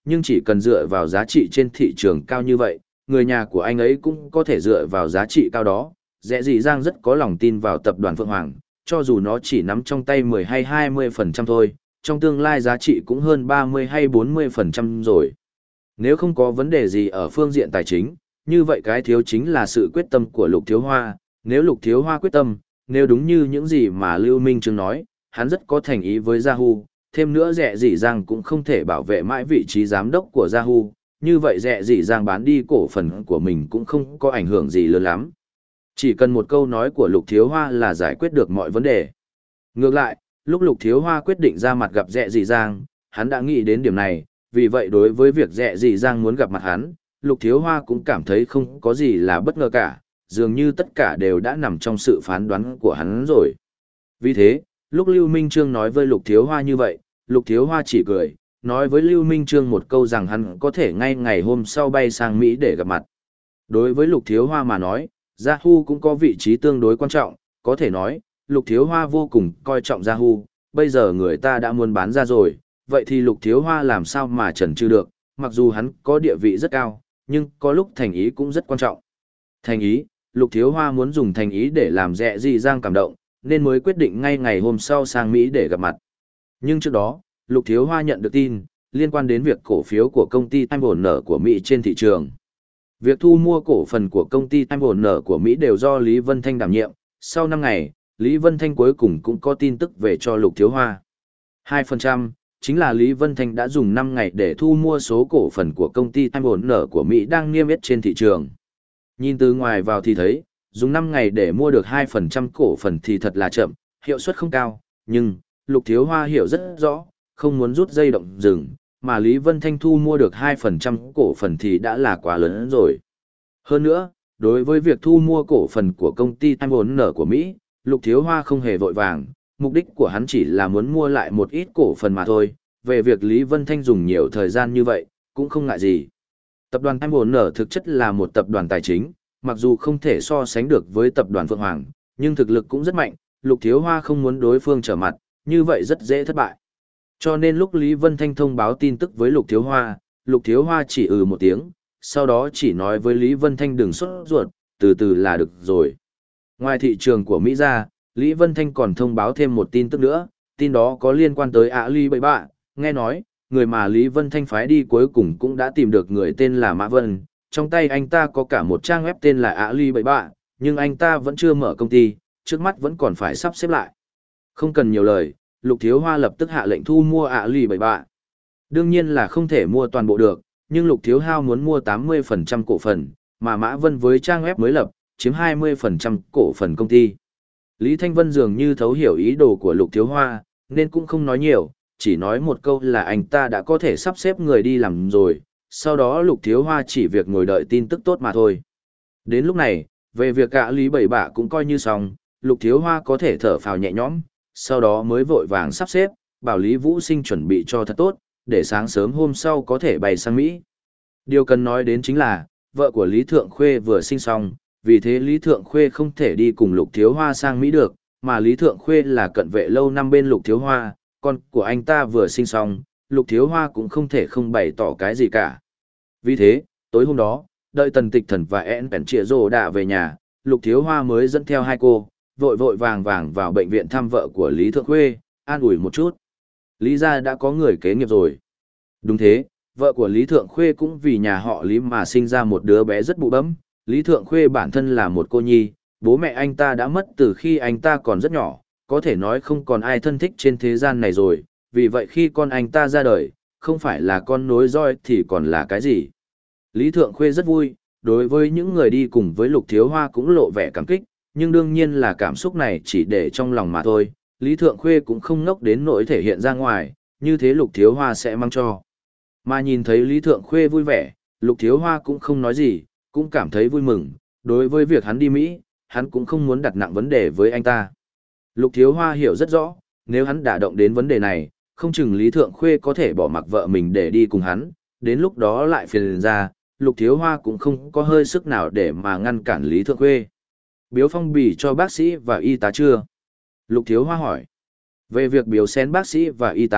nhưng chỉ cần dựa vào giá trị trên thị trường cao như vậy, người nhà của anh ấy cũng có thể dựa vào giá trị cao đó. Dẹ dị Giang rất có lòng tin vào tập đoàn Phượng Hoàng, cho dù nó chỉ nắm trong tay mười hay hai mươi phần trăm thôi, trong tương lai giá trị cũng hơn ba mươi hay bốn mươi phần trăm rồi. Nếu không có vấn đề gì ở phương diện tài chính, như vậy cái thiếu chính là sự quyết tâm của Lục Thiếu Hoa. Nếu Lục Thiếu Hoa quyết tâm, nếu đúng như những gì mà Lưu Minh Trương nói, hắn rất có thành ý với Yahoo, thêm nữa Dẹ dị Giang cũng không thể bảo vệ mãi vị trí giám đốc của Yahoo, như vậy Dẹ dị Giang bán đi cổ phần của mình cũng không có ảnh hưởng gì lớn lắm. Chỉ cần một câu nói của Lục Thiếu Hoa là giải quyết được mọi vấn đề. Ngược lại, lúc Lục Thiếu Hoa quyết định ra mặt gặp Dẹ dị Giang, hắn đã nghĩ đến điểm này, vì vậy đối với việc Dẹ dị Giang muốn gặp mặt hắn, Lục Thiếu Hoa cũng cảm thấy không có gì là bất ngờ cả, dường như tất cả đều đã nằm trong sự phán đoán của hắn rồi. Vì thế, lúc Lưu Minh Trương nói với Lục Thiếu Hoa như vậy, Lục Thiếu Hoa chỉ cười, nói với Lưu Minh Trương một câu rằng hắn có thể ngay ngày hôm sau bay sang Mỹ để gặp mặt. Đối với Lục Thiếu Hoa mà nói, Yahoo cũng có vị trí tương đối quan trọng, có thể nói, Lục Thiếu Hoa vô cùng coi trọng Yahoo, bây giờ người ta đã muốn bán ra rồi, vậy thì Lục Thiếu Hoa làm sao mà chần chừ được, mặc dù hắn có địa vị rất cao, nhưng có lúc thành ý cũng rất quan trọng. Thành ý, Lục Thiếu Hoa muốn dùng thành ý để làm Dẹ dị Giang cảm động, nên mới quyết định ngay ngày hôm sau sang Mỹ để gặp mặt. Nhưng trước đó, Lục Thiếu Hoa nhận được tin liên quan đến việc cổ phiếu của công ty Time Warner của Mỹ trên thị trường. Việc thu mua cổ phần của công ty Time Warner của Mỹ đều do Lý Vân Thanh đảm nhiệm. Sau năm ngày, Lý Vân Thanh cuối cùng cũng có tin tức về cho Lục Thiếu Hoa. hai phần trăm, chính là Lý Vân Thanh đã dùng năm ngày để thu mua số cổ phần của công ty Time Warner của Mỹ đang niêm yết trên thị trường. Nhìn từ ngoài vào thì thấy, dùng năm ngày để mua được hai phần trăm cổ phần thì thật là chậm, hiệu suất không cao, nhưng Lục Thiếu Hoa hiểu rất rõ, không muốn rút dây động rừng, mà Lý Vân Thanh thu mua được hai phần trăm cổ phần thì đã là quá lớn rồi. Hơn nữa, đối với việc thu mua cổ phần của công ty Time Warner của Mỹ, Lục Thiếu Hoa không hề vội vàng, mục đích của hắn chỉ là muốn mua lại một ít cổ phần mà thôi, về việc Lý Vân Thanh dùng nhiều thời gian như vậy, cũng không ngại gì. Tập đoàn Time Warner thực chất là một tập đoàn tài chính, mặc dù không thể so sánh được với tập đoàn Phượng Hoàng, nhưng thực lực cũng rất mạnh, Lục Thiếu Hoa không muốn đối phương trở mặt, như vậy rất dễ thất bại. Cho nên lúc Lý Vân Thanh thông báo tin tức với Lục Thiếu Hoa, Lục Thiếu Hoa chỉ ừ một tiếng, sau đó chỉ nói với Lý Vân Thanh đừng sốt ruột, từ từ là được rồi. Ngoài thị trường của Mỹ ra, Lý Vân Thanh còn thông báo thêm một tin tức nữa, tin đó có liên quan tới Ali Bảy Bạ, nghe nói, người mà Lý Vân Thanh phái đi cuối cùng cũng đã tìm được người tên là Mã Vân, trong tay anh ta có cả một trang web tên là Ali Bảy Bạ, nhưng anh ta vẫn chưa mở công ty, trước mắt vẫn còn phải sắp xếp lại. Không cần nhiều lời, Lục Thiếu Hoa lập tức hạ lệnh thu mua Ali Bảy Bạ. Đương nhiên là không thể mua toàn bộ được, nhưng Lục Thiếu Hao muốn mua tám mươi phần trăm cổ phần, mà Mã Vân với trang web mới lập, chiếm hai mươi phần trăm cổ phần công ty. Lý Thanh Vân dường như thấu hiểu ý đồ của Lục Thiếu Hoa, nên cũng không nói nhiều, chỉ nói một câu là anh ta đã có thể sắp xếp người đi làm rồi, sau đó Lục Thiếu Hoa chỉ việc ngồi đợi tin tức tốt mà thôi. Đến lúc này, về việc cả Lý Bảy Bạ cũng coi như xong, Lục Thiếu Hoa có thể thở phào nhẹ nhõm, sau đó mới vội vàng sắp xếp, bảo Lý Vũ Sinh chuẩn bị cho thật tốt, để sáng sớm hôm sau có thể bay sang Mỹ. Điều cần nói đến chính là, vợ của Lý Thượng Khuê vừa sinh xong, vì thế Lý Thượng Khuê không thể đi cùng Lục Thiếu Hoa sang Mỹ được, mà Lý Thượng Khuê là cận vệ lâu năm bên Lục Thiếu Hoa, con của anh ta vừa sinh xong, Lục Thiếu Hoa cũng không thể không bày tỏ cái gì cả. Vì thế, tối hôm đó, đợi Tần Tịch Thần và En Pèn Trịa Rồ đã về nhà, Lục Thiếu Hoa mới dẫn theo hai cô, vội vội vàng vàng vào bệnh viện thăm vợ của Lý Thượng Khuê, an ủi một chút. Lý gia đã có người kế nghiệp rồi. Đúng thế, vợ của Lý Thượng Khuê cũng vì nhà họ Lý mà sinh ra một đứa bé rất bụ bẫm. Lý Thượng Khuê bản thân là một cô nhi, bố mẹ anh ta đã mất từ khi anh ta còn rất nhỏ, có thể nói không còn ai thân thích trên thế gian này rồi, vì vậy khi con anh ta ra đời, không phải là con nối roi thì còn là cái gì. Lý Thượng Khuê rất vui, đối với những người đi cùng với Lục Thiếu Hoa cũng lộ vẻ cảm kích, nhưng đương nhiên là cảm xúc này chỉ để trong lòng mà thôi, Lý Thượng Khuê cũng không ngốc đến nỗi thể hiện ra ngoài, như thế Lục Thiếu Hoa sẽ mang cho. Mà nhìn thấy Lý Thượng Khuê vui vẻ, Lục Thiếu Hoa cũng không nói gì, cũng cảm thấy vui mừng, đối với việc hắn đi Mỹ, hắn cũng không muốn đặt nặng vấn đề với anh ta. Lục Thiếu Hoa hiểu rất rõ, nếu hắn đả động đến vấn đề này, không chừng Lý Thượng Khuê có thể bỏ mặc vợ mình để đi cùng hắn, đến lúc đó lại phiền ra, Lục Thiếu Hoa cũng không có hơi sức nào để mà ngăn cản Lý Thượng Khuê. Biếu phong bì cho bác sĩ và y tá chưa? Lục Thiếu Hoa hỏi. Về việc biếu xén bác sĩ và y tá,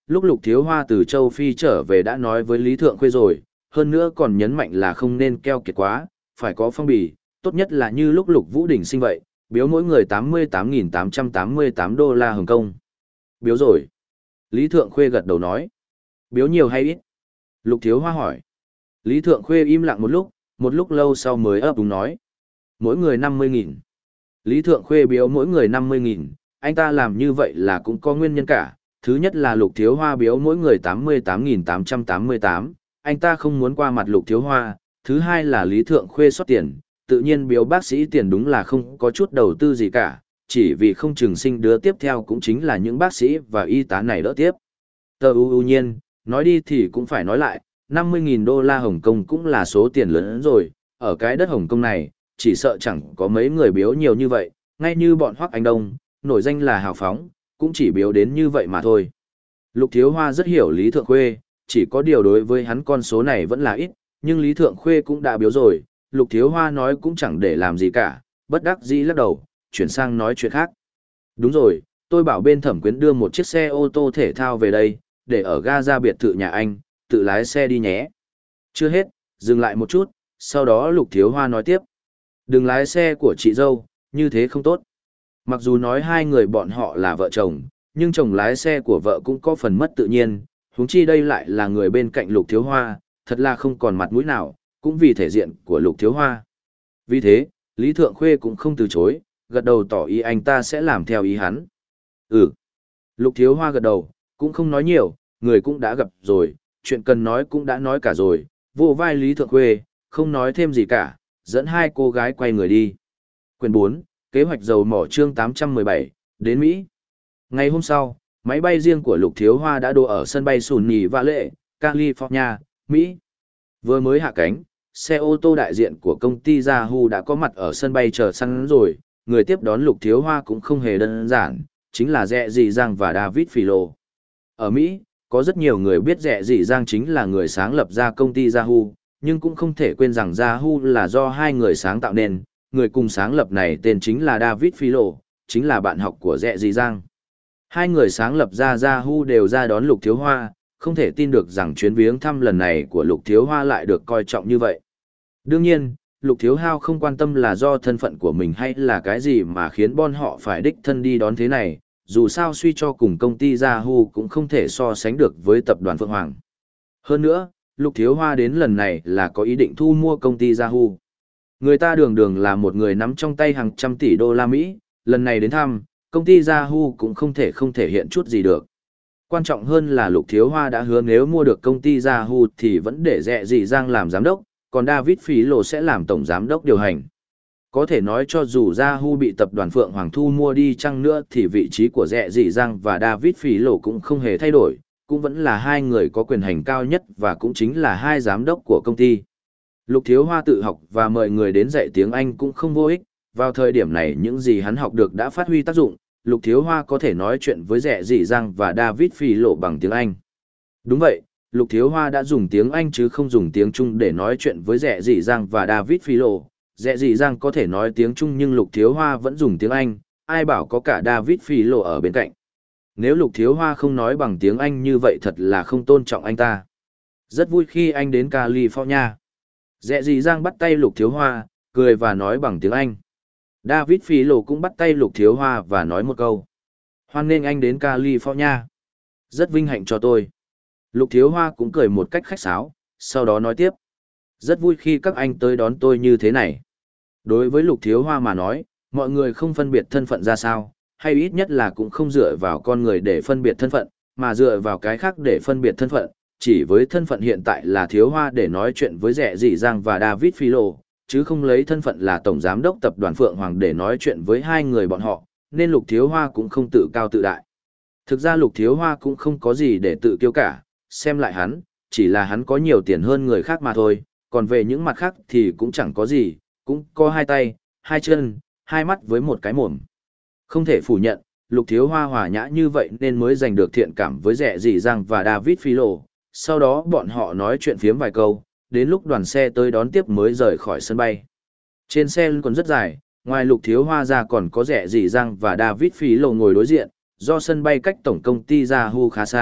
lúc Lục Thiếu Hoa từ châu Phi trở về đã nói với Lý Thượng Khuê rồi, hơn nữa còn nhấn mạnh là không nên keo kiệt quá, phải có phong bì, tốt nhất là như lúc Lục Vũ Đình sinh vậy, biếu mỗi người tám mươi tám nghìn tám trăm tám mươi tám đô la Hồng Kông. Biếu rồi. Lý Thượng Khuê gật đầu nói. Biếu nhiều hay ít? Lục Thiếu Hoa hỏi. Lý Thượng Khuê im lặng một lúc, một lúc lâu sau mới ấp úng nói. Mỗi người năm mươi nghìn. Lý Thượng Khuê biếu mỗi người năm mươi nghìn, anh ta làm như vậy là cũng có nguyên nhân cả. Thứ nhất là Lục Thiếu Hoa biếu mỗi người tám mươi tám nghìn tám trăm tám mươi tám, anh ta không muốn qua mặt Lục Thiếu Hoa. Thứ hai là Lý Thượng Khuê xót tiền, tự nhiên biếu bác sĩ tiền đúng là không có chút đầu tư gì cả, chỉ vì không chừng sinh đứa tiếp theo cũng chính là những bác sĩ và y tá này đỡ tiếp. Tờ ưu ưu nhiên, nói đi thì cũng phải nói lại, năm mươi nghìn đô la Hồng Kông cũng là số tiền lớn rồi, ở cái đất Hồng Kông này, chỉ sợ chẳng có mấy người biếu nhiều như vậy, ngay như bọn Hoắc Anh Đông, nổi danh là hào phóng, cũng chỉ biếu đến như vậy mà thôi. Lục Thiếu Hoa rất hiểu Lý Thượng Khuê, chỉ có điều đối với hắn con số này vẫn là ít, nhưng Lý Thượng Khuê cũng đã biếu rồi, Lục Thiếu Hoa nói cũng chẳng để làm gì cả, bất đắc dĩ lắc đầu, chuyển sang nói chuyện khác. Đúng rồi, tôi bảo bên thẩm quyến đưa một chiếc xe ô tô thể thao về đây, để ở ga ra biệt thự nhà anh, tự lái xe đi nhé. Chưa hết, dừng lại một chút, sau đó Lục Thiếu Hoa nói tiếp. Đừng lái xe của chị dâu, như thế không tốt. Mặc dù nói hai người bọn họ là vợ chồng, nhưng chồng lái xe của vợ cũng có phần mất tự nhiên, huống chi đây lại là người bên cạnh Lục Thiếu Hoa, thật là không còn mặt mũi nào, cũng vì thể diện của Lục Thiếu Hoa. Vì thế, Lý Thượng Khuê cũng không từ chối, gật đầu tỏ ý anh ta sẽ làm theo ý hắn. Ừ. Lục Thiếu Hoa gật đầu, cũng không nói nhiều, người cũng đã gặp rồi, chuyện cần nói cũng đã nói cả rồi, vô vai Lý Thượng Khuê, không nói thêm gì cả, dẫn hai cô gái quay người đi. Quyển bốn, kế hoạch dầu mỏ chương tám trăm mười bảy, đến Mỹ. Ngày hôm sau, máy bay riêng của Lục Thiếu Hoa đã đỗ ở sân bay Sunny Valley, California, Mỹ. Vừa mới hạ cánh, xe ô tô đại diện của công ty Yahoo đã có mặt ở sân bay chờ sẵn rồi, người tiếp đón Lục Thiếu Hoa cũng không hề đơn giản, chính là Rẹ Dị Giang và David Philo. Ở Mỹ, có rất nhiều người biết Rẹ Dị Giang chính là người sáng lập ra công ty Yahoo, nhưng cũng không thể quên rằng Yahoo là do hai người sáng tạo nên, người cùng sáng lập này tên chính là David Philo, chính là bạn học của Rẹ Dị Giang. Hai người sáng lập ra Yahoo đều ra đón Lục Thiếu Hoa, không thể tin được rằng chuyến viếng thăm lần này của Lục Thiếu Hoa lại được coi trọng như vậy. Đương nhiên, Lục Thiếu Hao không quan tâm là do thân phận của mình hay là cái gì mà khiến bọn họ phải đích thân đi đón thế này, dù sao suy cho cùng công ty Yahoo cũng không thể so sánh được với tập đoàn Phượng Hoàng. Hơn nữa, Lục Thiếu Hoa đến lần này là có ý định thu mua công ty Yahoo. Người ta đường đường là một người nắm trong tay hàng trăm tỷ đô la Mỹ, lần này đến thăm, công ty Yahoo cũng không thể không thể hiện chút gì được. Quan trọng hơn là Lục Thiếu Hoa đã hứa nếu mua được công ty Yahoo thì vẫn để Rẹ Dị Giang làm giám đốc, còn David Philo sẽ làm tổng giám đốc điều hành. Có thể nói cho dù Yahoo bị tập đoàn Phượng Hoàng thu mua đi chăng nữa thì vị trí của Rẹ Dị Giang và David Philo cũng không hề thay đổi, cũng vẫn là hai người có quyền hành cao nhất và cũng chính là hai giám đốc của công ty. Lục Thiếu Hoa tự học và mời người đến dạy tiếng Anh cũng không vô ích, vào thời điểm này những gì hắn học được đã phát huy tác dụng, Lục Thiếu Hoa có thể nói chuyện với Rẹ Dị Giang và David Philo bằng tiếng Anh. Đúng vậy, Lục Thiếu Hoa đã dùng tiếng Anh chứ không dùng tiếng Trung để nói chuyện với Rẹ Dị Giang và David Philo. Rẹ Dị Giang có thể nói tiếng Trung nhưng Lục Thiếu Hoa vẫn dùng tiếng Anh, ai bảo có cả David Philo ở bên cạnh. Nếu Lục Thiếu Hoa không nói bằng tiếng Anh như vậy thật là không tôn trọng anh ta. Rất vui khi anh đến California. Rẹ Dị Giang bắt tay Lục Thiếu Hoa, cười và nói bằng tiếng Anh. David Philo cũng bắt tay Lục Thiếu Hoa và nói một câu. Hoan nghênh anh đến California. Rất vinh hạnh cho tôi. Lục Thiếu Hoa cũng cười một cách khách sáo, sau đó nói tiếp. Rất vui khi các anh tới đón tôi như thế này. Đối với Lục Thiếu Hoa mà nói, mọi người không phân biệt thân phận ra sao, hay ít nhất là cũng không dựa vào con người để phân biệt thân phận, mà dựa vào cái khác để phân biệt thân phận. Chỉ với thân phận hiện tại là Thiếu Hoa để nói chuyện với Rẹ Dị Giang và David Philo, chứ không lấy thân phận là Tổng Giám đốc Tập đoàn Phượng Hoàng để nói chuyện với hai người bọn họ, nên Lục Thiếu Hoa cũng không tự cao tự đại. Thực ra Lục Thiếu Hoa cũng không có gì để tự kiêu cả, xem lại hắn, chỉ là hắn có nhiều tiền hơn người khác mà thôi, còn về những mặt khác thì cũng chẳng có gì, cũng có hai tay, hai chân, hai mắt với một cái mồm. Không thể phủ nhận, Lục Thiếu Hoa hòa nhã như vậy nên mới giành được thiện cảm với Rẹ Dị Giang và David Philo. Sau đó bọn họ nói chuyện phiếm vài câu, đến lúc đoàn xe tới đón tiếp mới rời khỏi sân bay. Trên xe còn rất dài, ngoài Lục Thiếu Hoa ra còn có Rẹ Dị Giang và David Philo ngồi đối diện, do sân bay cách tổng công ty Yahoo khá xa,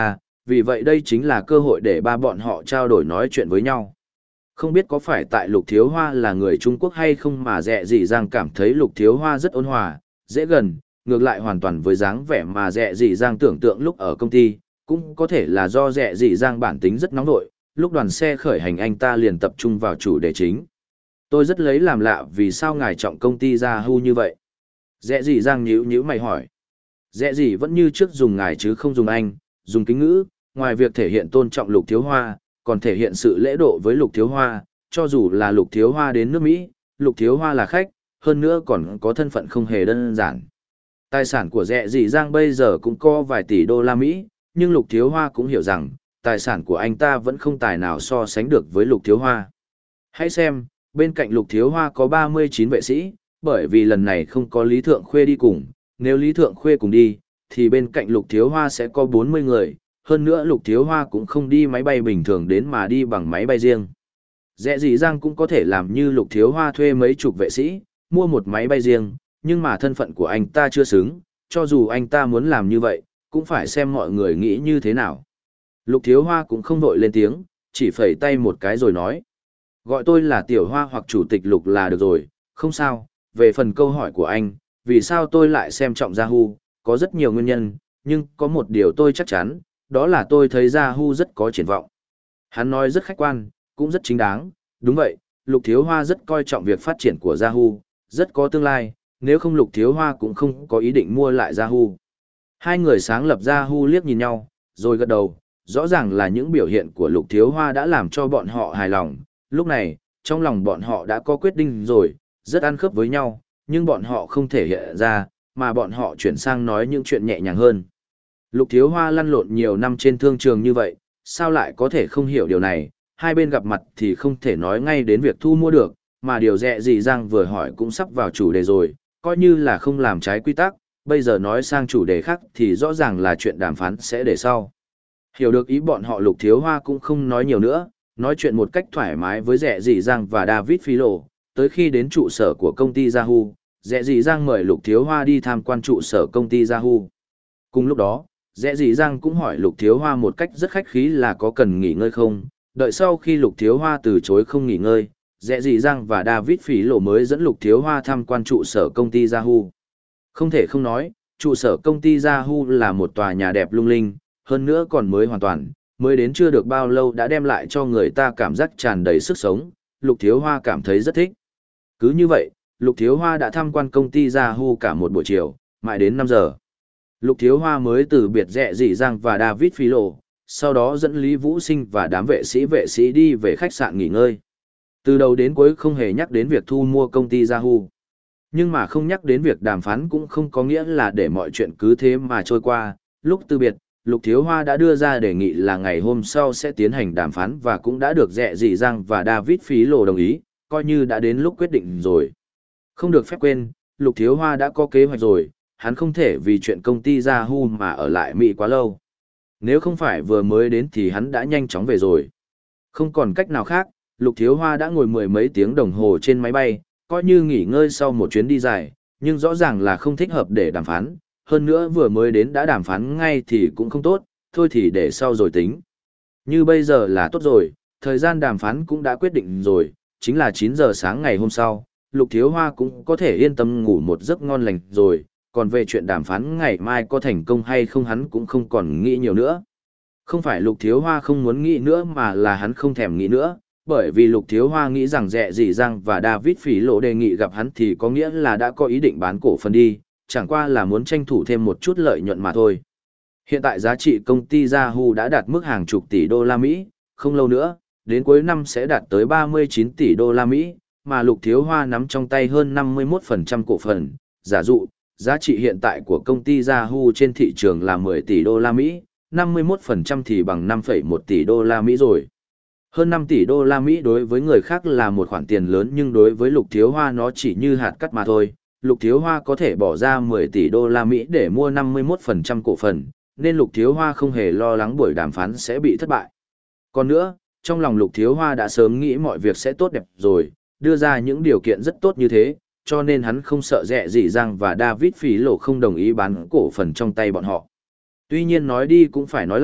vì vậy đây chính là cơ hội để ba bọn họ trao đổi nói chuyện với nhau. Không biết có phải tại Lục Thiếu Hoa là người Trung Quốc hay không mà Dẹ Dĩ Giang cảm thấy Lục Thiếu Hoa rất ôn hòa, dễ gần, ngược lại hoàn toàn với dáng vẻ mà Dẹ Dĩ Giang tưởng tượng lúc ở công ty, cũng có thể là do Dẹ Dĩ Giang bản tính rất nóng vội, lúc đoàn xe khởi hành anh ta liền tập trung vào chủ đề chính. Tôi rất lấy làm lạ vì sao ngài trọng công ty Yahoo như vậy. Dẹ Dĩ Giang nhíu nhíu mày hỏi. Dẹ Dĩ vẫn như trước dùng ngài chứ không dùng anh, dùng kính ngữ, ngoài việc thể hiện tôn trọng Lục Thiếu Hoa, còn thể hiện sự lễ độ với Lục Thiếu Hoa, cho dù là Lục Thiếu Hoa đến nước Mỹ, Lục Thiếu Hoa là khách, hơn nữa còn có thân phận không hề đơn giản. Tài sản của Dẹ Dĩ Giang bây giờ cũng có vài tỷ đô la Mỹ, nhưng Lục Thiếu Hoa cũng hiểu rằng, tài sản của anh ta vẫn không tài nào so sánh được với Lục Thiếu Hoa. Hãy xem, bên cạnh Lục Thiếu Hoa có ba mươi chín vệ sĩ, bởi vì lần này không có Lý Thượng Khuê đi cùng, nếu Lý Thượng Khuê cùng đi, thì bên cạnh Lục Thiếu Hoa sẽ có bốn mươi người, hơn nữa Lục Thiếu Hoa cũng không đi máy bay bình thường đến mà đi bằng máy bay riêng. Dẹ Dĩ Giang cũng có thể làm như Lục Thiếu Hoa thuê mấy chục vệ sĩ, mua một máy bay riêng, nhưng mà thân phận của anh ta chưa xứng, cho dù anh ta muốn làm như vậy, cũng phải xem mọi người nghĩ như thế nào. Lục Thiếu Hoa cũng không vội lên tiếng, chỉ phẩy tay một cái rồi nói. Gọi tôi là Tiểu Hoa hoặc Chủ tịch Lục là được rồi, không sao. Về phần câu hỏi của anh, vì sao tôi lại xem trọng Yahoo, có rất nhiều nguyên nhân, nhưng có một điều tôi chắc chắn, đó là tôi thấy Yahoo rất có triển vọng. Hắn nói rất khách quan, cũng rất chính đáng, đúng vậy, Lục Thiếu Hoa rất coi trọng việc phát triển của Yahoo, rất có tương lai, nếu không Lục Thiếu Hoa cũng không có ý định mua lại Yahoo. Hai người sáng lập Yahoo liếc nhìn nhau, rồi gật đầu, rõ ràng là những biểu hiện của Lục Thiếu Hoa đã làm cho bọn họ hài lòng, lúc này, trong lòng bọn họ đã có quyết định rồi, rất ăn khớp với nhau, nhưng bọn họ không thể hiện ra, mà bọn họ chuyển sang nói những chuyện nhẹ nhàng hơn. Lục Thiếu Hoa lăn lộn nhiều năm trên thương trường như vậy, sao lại có thể không hiểu điều này, hai bên gặp mặt thì không thể nói ngay đến việc thu mua được, mà điều Dẹ Dĩ Giang vừa hỏi cũng sắp vào chủ đề rồi, coi như là không làm trái quy tắc, bây giờ nói sang chủ đề khác thì rõ ràng là chuyện đàm phán sẽ để sau. Hiểu được ý bọn họ Lục Thiếu Hoa cũng không nói nhiều nữa, nói chuyện một cách thoải mái với Dẹ Dĩ Giang và David Philo, tới khi đến trụ sở của công ty Yahoo, Dẹ Dĩ Giang mời Lục Thiếu Hoa đi tham quan trụ sở công ty Yahoo. Cùng lúc đó, Dẹ Dĩ Giang cũng hỏi Lục Thiếu Hoa một cách rất khách khí là có cần nghỉ ngơi không, đợi sau khi Lục Thiếu Hoa từ chối không nghỉ ngơi, Dẹ Dĩ Giang và David Philo mới dẫn Lục Thiếu Hoa tham quan trụ sở công ty Yahoo. Không thể không nói, trụ sở công ty Yahoo là một tòa nhà đẹp lung linh, hơn nữa còn mới hoàn toàn, mới đến chưa được bao lâu đã đem lại cho người ta cảm giác tràn đầy sức sống, Lục Thiếu Hoa cảm thấy rất thích. Cứ như vậy, Lục Thiếu Hoa đã tham quan công ty Yahoo cả một buổi chiều, mãi đến năm giờ. Lục Thiếu Hoa mới từ biệt Dẹ Dĩ Giang và David Philo, sau đó dẫn Lý Vũ Sinh và đám vệ sĩ vệ sĩ đi về khách sạn nghỉ ngơi. Từ đầu đến cuối không hề nhắc đến việc thu mua công ty Yahoo. Nhưng mà không nhắc đến việc đàm phán cũng không có nghĩa là để mọi chuyện cứ thế mà trôi qua. Lúc từ biệt, Lục Thiếu Hoa đã đưa ra đề nghị là ngày hôm sau sẽ tiến hành đàm phán và cũng đã được Dẹ Dĩ Giang và David Philo đồng ý, coi như đã đến lúc quyết định rồi. Không được phép quên, Lục Thiếu Hoa đã có kế hoạch rồi, hắn không thể vì chuyện công ty Yahoo mà ở lại Mỹ quá lâu. Nếu không phải vừa mới đến thì hắn đã nhanh chóng về rồi. Không còn cách nào khác, Lục Thiếu Hoa đã ngồi mười mấy tiếng đồng hồ trên máy bay, coi như nghỉ ngơi sau một chuyến đi dài, nhưng rõ ràng là không thích hợp để đàm phán, hơn nữa vừa mới đến đã đàm phán ngay thì cũng không tốt, thôi thì để sau rồi tính. Như bây giờ là tốt rồi, thời gian đàm phán cũng đã quyết định rồi, chính là chín giờ sáng ngày hôm sau, Lục Thiếu Hoa cũng có thể yên tâm ngủ một giấc ngon lành rồi, còn về chuyện đàm phán ngày mai có thành công hay không hắn cũng không còn nghĩ nhiều nữa. Không phải Lục Thiếu Hoa không muốn nghĩ nữa mà là hắn không thèm nghĩ nữa, bởi vì Lục Thiếu Hoa nghĩ rằng Dẹ Dĩ Giang và David Philo đề nghị gặp hắn thì có nghĩa là đã có ý định bán cổ phần đi, chẳng qua là muốn tranh thủ thêm một chút lợi nhuận mà thôi. Hiện tại giá trị công ty Yahoo đã đạt mức hàng chục tỷ đô la Mỹ, không lâu nữa, đến cuối năm sẽ đạt tới ba mươi chín tỷ đô la Mỹ, mà Lục Thiếu Hoa nắm trong tay hơn năm mươi mốt phần trăm cổ phần. Giả dụ, giá trị hiện tại của công ty Yahoo trên thị trường là mười tỷ đô la Mỹ, năm mươi mốt phần trăm thì bằng năm phẩy một tỷ đô la Mỹ rồi. Hơn năm tỷ đô la Mỹ đối với người khác là một khoản tiền lớn nhưng đối với Lục Thiếu Hoa nó chỉ như hạt cát mà thôi. Lục Thiếu Hoa có thể bỏ ra mười tỷ đô la Mỹ để mua năm mươi mốt phần trăm cổ phần, nên Lục Thiếu Hoa không hề lo lắng buổi đàm phán sẽ bị thất bại. Còn nữa, trong lòng Lục Thiếu Hoa đã sớm nghĩ mọi việc sẽ tốt đẹp rồi, đưa ra những điều kiện rất tốt như thế, cho nên hắn không sợ Dẹ Dĩ Giang và David Philo không đồng ý bán cổ phần trong tay bọn họ. Tuy nhiên nói đi cũng phải nói lại,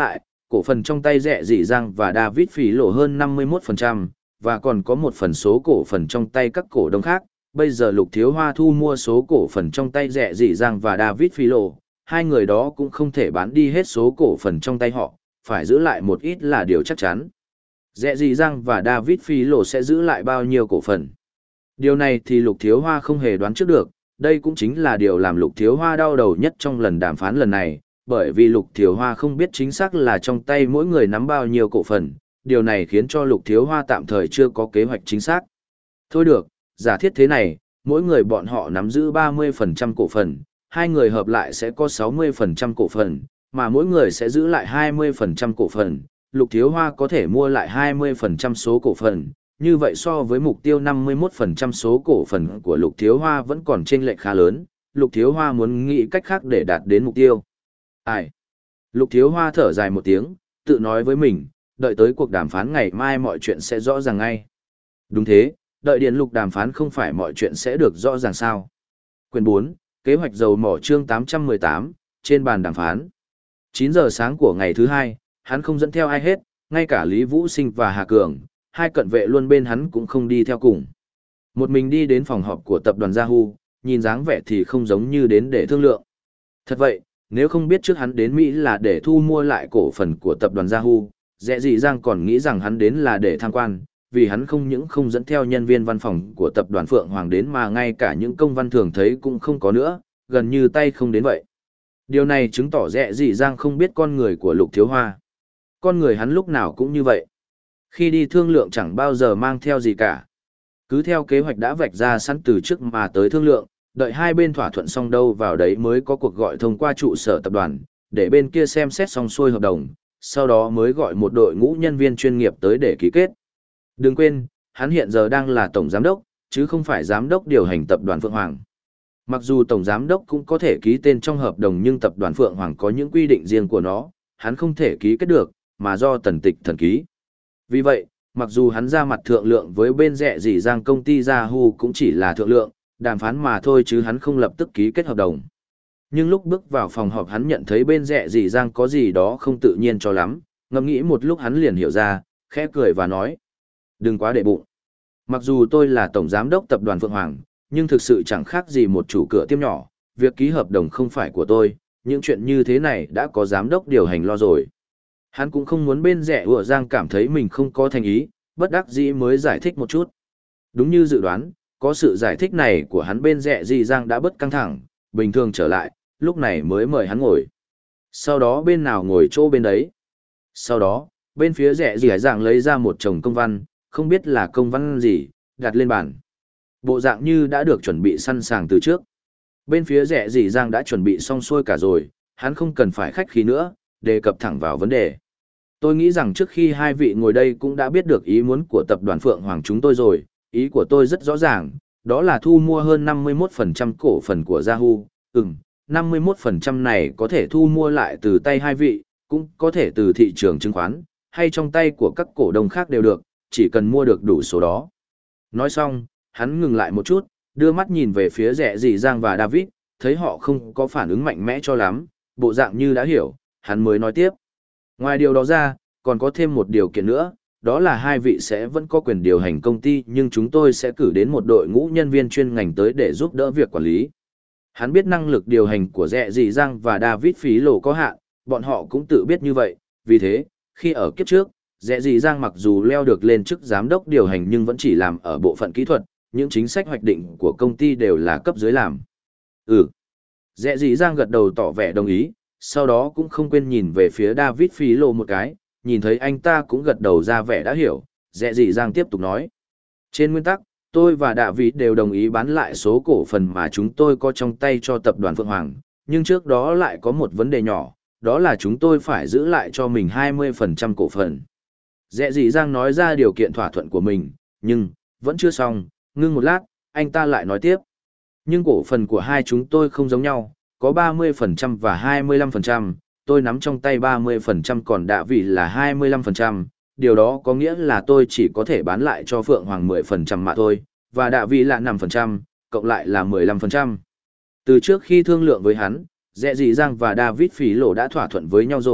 cổ phần trong tay rẻ dị Giang và David phí lộ hơn năm mươi mốt phần trăm, và còn có một phần số cổ phần trong tay các cổ đông khác. Bây giờ Lục Thiếu Hoa thu mua số cổ phần trong tay rẻ dị Giang và David phí lộ, hai người đó cũng không thể bán đi hết số cổ phần trong tay họ, phải giữ lại một ít là điều chắc chắn. Rẻ dị Giang và David phí lộ sẽ giữ lại bao nhiêu cổ phần? Điều này thì Lục Thiếu Hoa không hề đoán trước được, đây cũng chính là điều làm Lục Thiếu Hoa đau đầu nhất trong lần đàm phán lần này, bởi vì Lục Thiếu Hoa không biết chính xác là trong tay mỗi người nắm bao nhiêu cổ phần, điều này khiến cho Lục Thiếu Hoa tạm thời chưa có kế hoạch chính xác. Thôi được, giả thiết thế này, mỗi người bọn họ nắm giữ ba mươi phần trăm cổ phần, hai người hợp lại sẽ có sáu mươi phần trăm cổ phần, mà mỗi người sẽ giữ lại hai mươi phần trăm cổ phần, Lục Thiếu Hoa có thể mua lại hai mươi phần trăm số cổ phần, như vậy so với mục tiêu năm mươi mốt phần trăm số cổ phần của Lục Thiếu Hoa vẫn còn chênh lệch khá lớn, Lục Thiếu Hoa muốn nghĩ cách khác để đạt đến mục tiêu. Ai? Lục Thiếu Hoa thở dài một tiếng, tự nói với mình, đợi tới cuộc đàm phán ngày mai mọi chuyện sẽ rõ ràng ngay. Đúng thế, đợi điện lục đàm phán không phải mọi chuyện sẽ được rõ ràng sao. Quyển bốn, kế hoạch dầu mỏ chương tám trăm mười tám, trên bàn đàm phán. chín giờ sáng của ngày thứ hai, hắn không dẫn theo ai hết, ngay cả Lý Vũ Sinh và Hà Cường, hai cận vệ luôn bên hắn cũng không đi theo cùng. Một mình đi đến phòng họp của tập đoàn Yahoo, nhìn dáng vẻ thì không giống như đến để thương lượng. Thật vậy, nếu không biết trước hắn đến Mỹ là để thu mua lại cổ phần của tập đoàn Yahoo, Rẻ Dị Giang còn nghĩ rằng hắn đến là để tham quan, vì hắn không những không dẫn theo nhân viên văn phòng của tập đoàn Phượng Hoàng đến mà ngay cả những công văn thường thấy cũng không có nữa, gần như tay không đến vậy. Điều này chứng tỏ Rẻ Dị Giang không biết con người của Lục Thiếu Hoa. Con người hắn lúc nào cũng như vậy. Khi đi thương lượng chẳng bao giờ mang theo gì cả. Cứ theo kế hoạch đã vạch ra sẵn từ trước mà tới thương lượng, đợi hai bên thỏa thuận xong đâu vào đấy mới có cuộc gọi thông qua trụ sở tập đoàn, để bên kia xem xét xong xuôi hợp đồng, sau đó mới gọi một đội ngũ nhân viên chuyên nghiệp tới để ký kết. Đừng quên, hắn hiện giờ đang là tổng giám đốc, chứ không phải giám đốc điều hành tập đoàn Phượng Hoàng. Mặc dù tổng giám đốc cũng có thể ký tên trong hợp đồng nhưng tập đoàn Phượng Hoàng có những quy định riêng của nó, hắn không thể ký kết được, mà do tần tịch thần ký. Vì vậy, mặc dù hắn ra mặt thượng lượng với bên Rẻ Dị Giang công ty Yahoo cũng chỉ là thượng lượng, đàm phán mà thôi chứ hắn không lập tức ký kết hợp đồng. Nhưng lúc bước vào phòng họp hắn nhận thấy bên Rẻ Dị Giang có gì đó không tự nhiên cho lắm, ngẫm nghĩ một lúc hắn liền hiểu ra, khẽ cười và nói: "Đừng quá để bụng. Mặc dù tôi là tổng giám đốc tập đoàn Phượng Hoàng, nhưng thực sự chẳng khác gì một chủ cửa tiệm nhỏ, việc ký hợp đồng không phải của tôi, những chuyện như thế này đã có giám đốc điều hành lo rồi." Hắn cũng không muốn bên Rẻ Ủa Giang cảm thấy mình không có thành ý, bất đắc dĩ mới giải thích một chút. Đúng như dự đoán, có sự giải thích này của hắn bên Rẻ Dị Giang đã bớt căng thẳng, bình thường trở lại, lúc này mới mời hắn ngồi. Sau đó bên nào ngồi chỗ bên đấy. Sau đó, bên phía Rẻ Dị Giang lấy ra một chồng công văn, không biết là công văn gì, đặt lên bàn. Bộ dạng như đã được chuẩn bị sẵn sàng từ trước. Bên phía Rẻ Dị Giang đã chuẩn bị xong xuôi cả rồi, hắn không cần phải khách khí nữa, đề cập thẳng vào vấn đề. Tôi nghĩ rằng trước khi hai vị ngồi đây cũng đã biết được ý muốn của tập đoàn Phượng Hoàng chúng tôi rồi, ý của tôi rất rõ ràng, đó là thu mua hơn năm mươi mốt phần trăm cổ phần của Yahoo. Ừm, năm mươi mốt phần trăm này có thể thu mua lại từ tay hai vị, cũng có thể từ thị trường chứng khoán, hay trong tay của các cổ đông khác đều được, chỉ cần mua được đủ số đó. Nói xong, hắn ngừng lại một chút, đưa mắt nhìn về phía Rẻ Dị Giang và David, thấy họ không có phản ứng mạnh mẽ cho lắm, bộ dạng như đã hiểu, hắn mới nói tiếp. Ngoài điều đó ra, còn có thêm một điều kiện nữa, đó là hai vị sẽ vẫn có quyền điều hành công ty nhưng chúng tôi sẽ cử đến một đội ngũ nhân viên chuyên ngành tới để giúp đỡ việc quản lý. Hắn biết năng lực điều hành của Rẻ Dị Giang và David phí lộ có hạn, bọn họ cũng tự biết như vậy, vì thế, khi ở kiếp trước, Rẻ Dị Giang mặc dù leo được lên chức giám đốc điều hành nhưng vẫn chỉ làm ở bộ phận kỹ thuật, những chính sách hoạch định của công ty đều là cấp dưới làm. Ừ. Rẻ Dị Giang gật đầu tỏ vẻ đồng ý, sau đó cũng không quên nhìn về phía David phí lộ một cái, nhìn thấy anh ta cũng gật đầu ra vẻ đã hiểu, Rẻ Dị Giang tiếp tục nói. Trên nguyên tắc, tôi và David đều đồng ý bán lại số cổ phần mà chúng tôi có trong tay cho tập đoàn Phượng Hoàng, nhưng trước đó lại có một vấn đề nhỏ, đó là chúng tôi phải giữ lại cho mình hai mươi phần trăm cổ phần. Rẻ Dị Giang nói ra điều kiện thỏa thuận của mình, nhưng, vẫn chưa xong, ngưng một lát, anh ta lại nói tiếp. Nhưng cổ phần của hai chúng tôi không giống nhau, có ba mươi phần trăm và hai mươi lăm phần trăm, tôi nắm trong tay ba mươi phần trăm còn Đạ Vị là hai mươi lăm phần trăm, điều đó có nghĩa là tôi chỉ có thể bán lại cho Phượng Hoàng mười phần trăm mà thôi, và Đạ Vị là năm phần trăm, cộng lại là mười lăm phần trăm. Từ trước khi thương lượng với hắn, Rẻ Dị Giang và David phí lộ đã thỏa thuận với nhau rồi,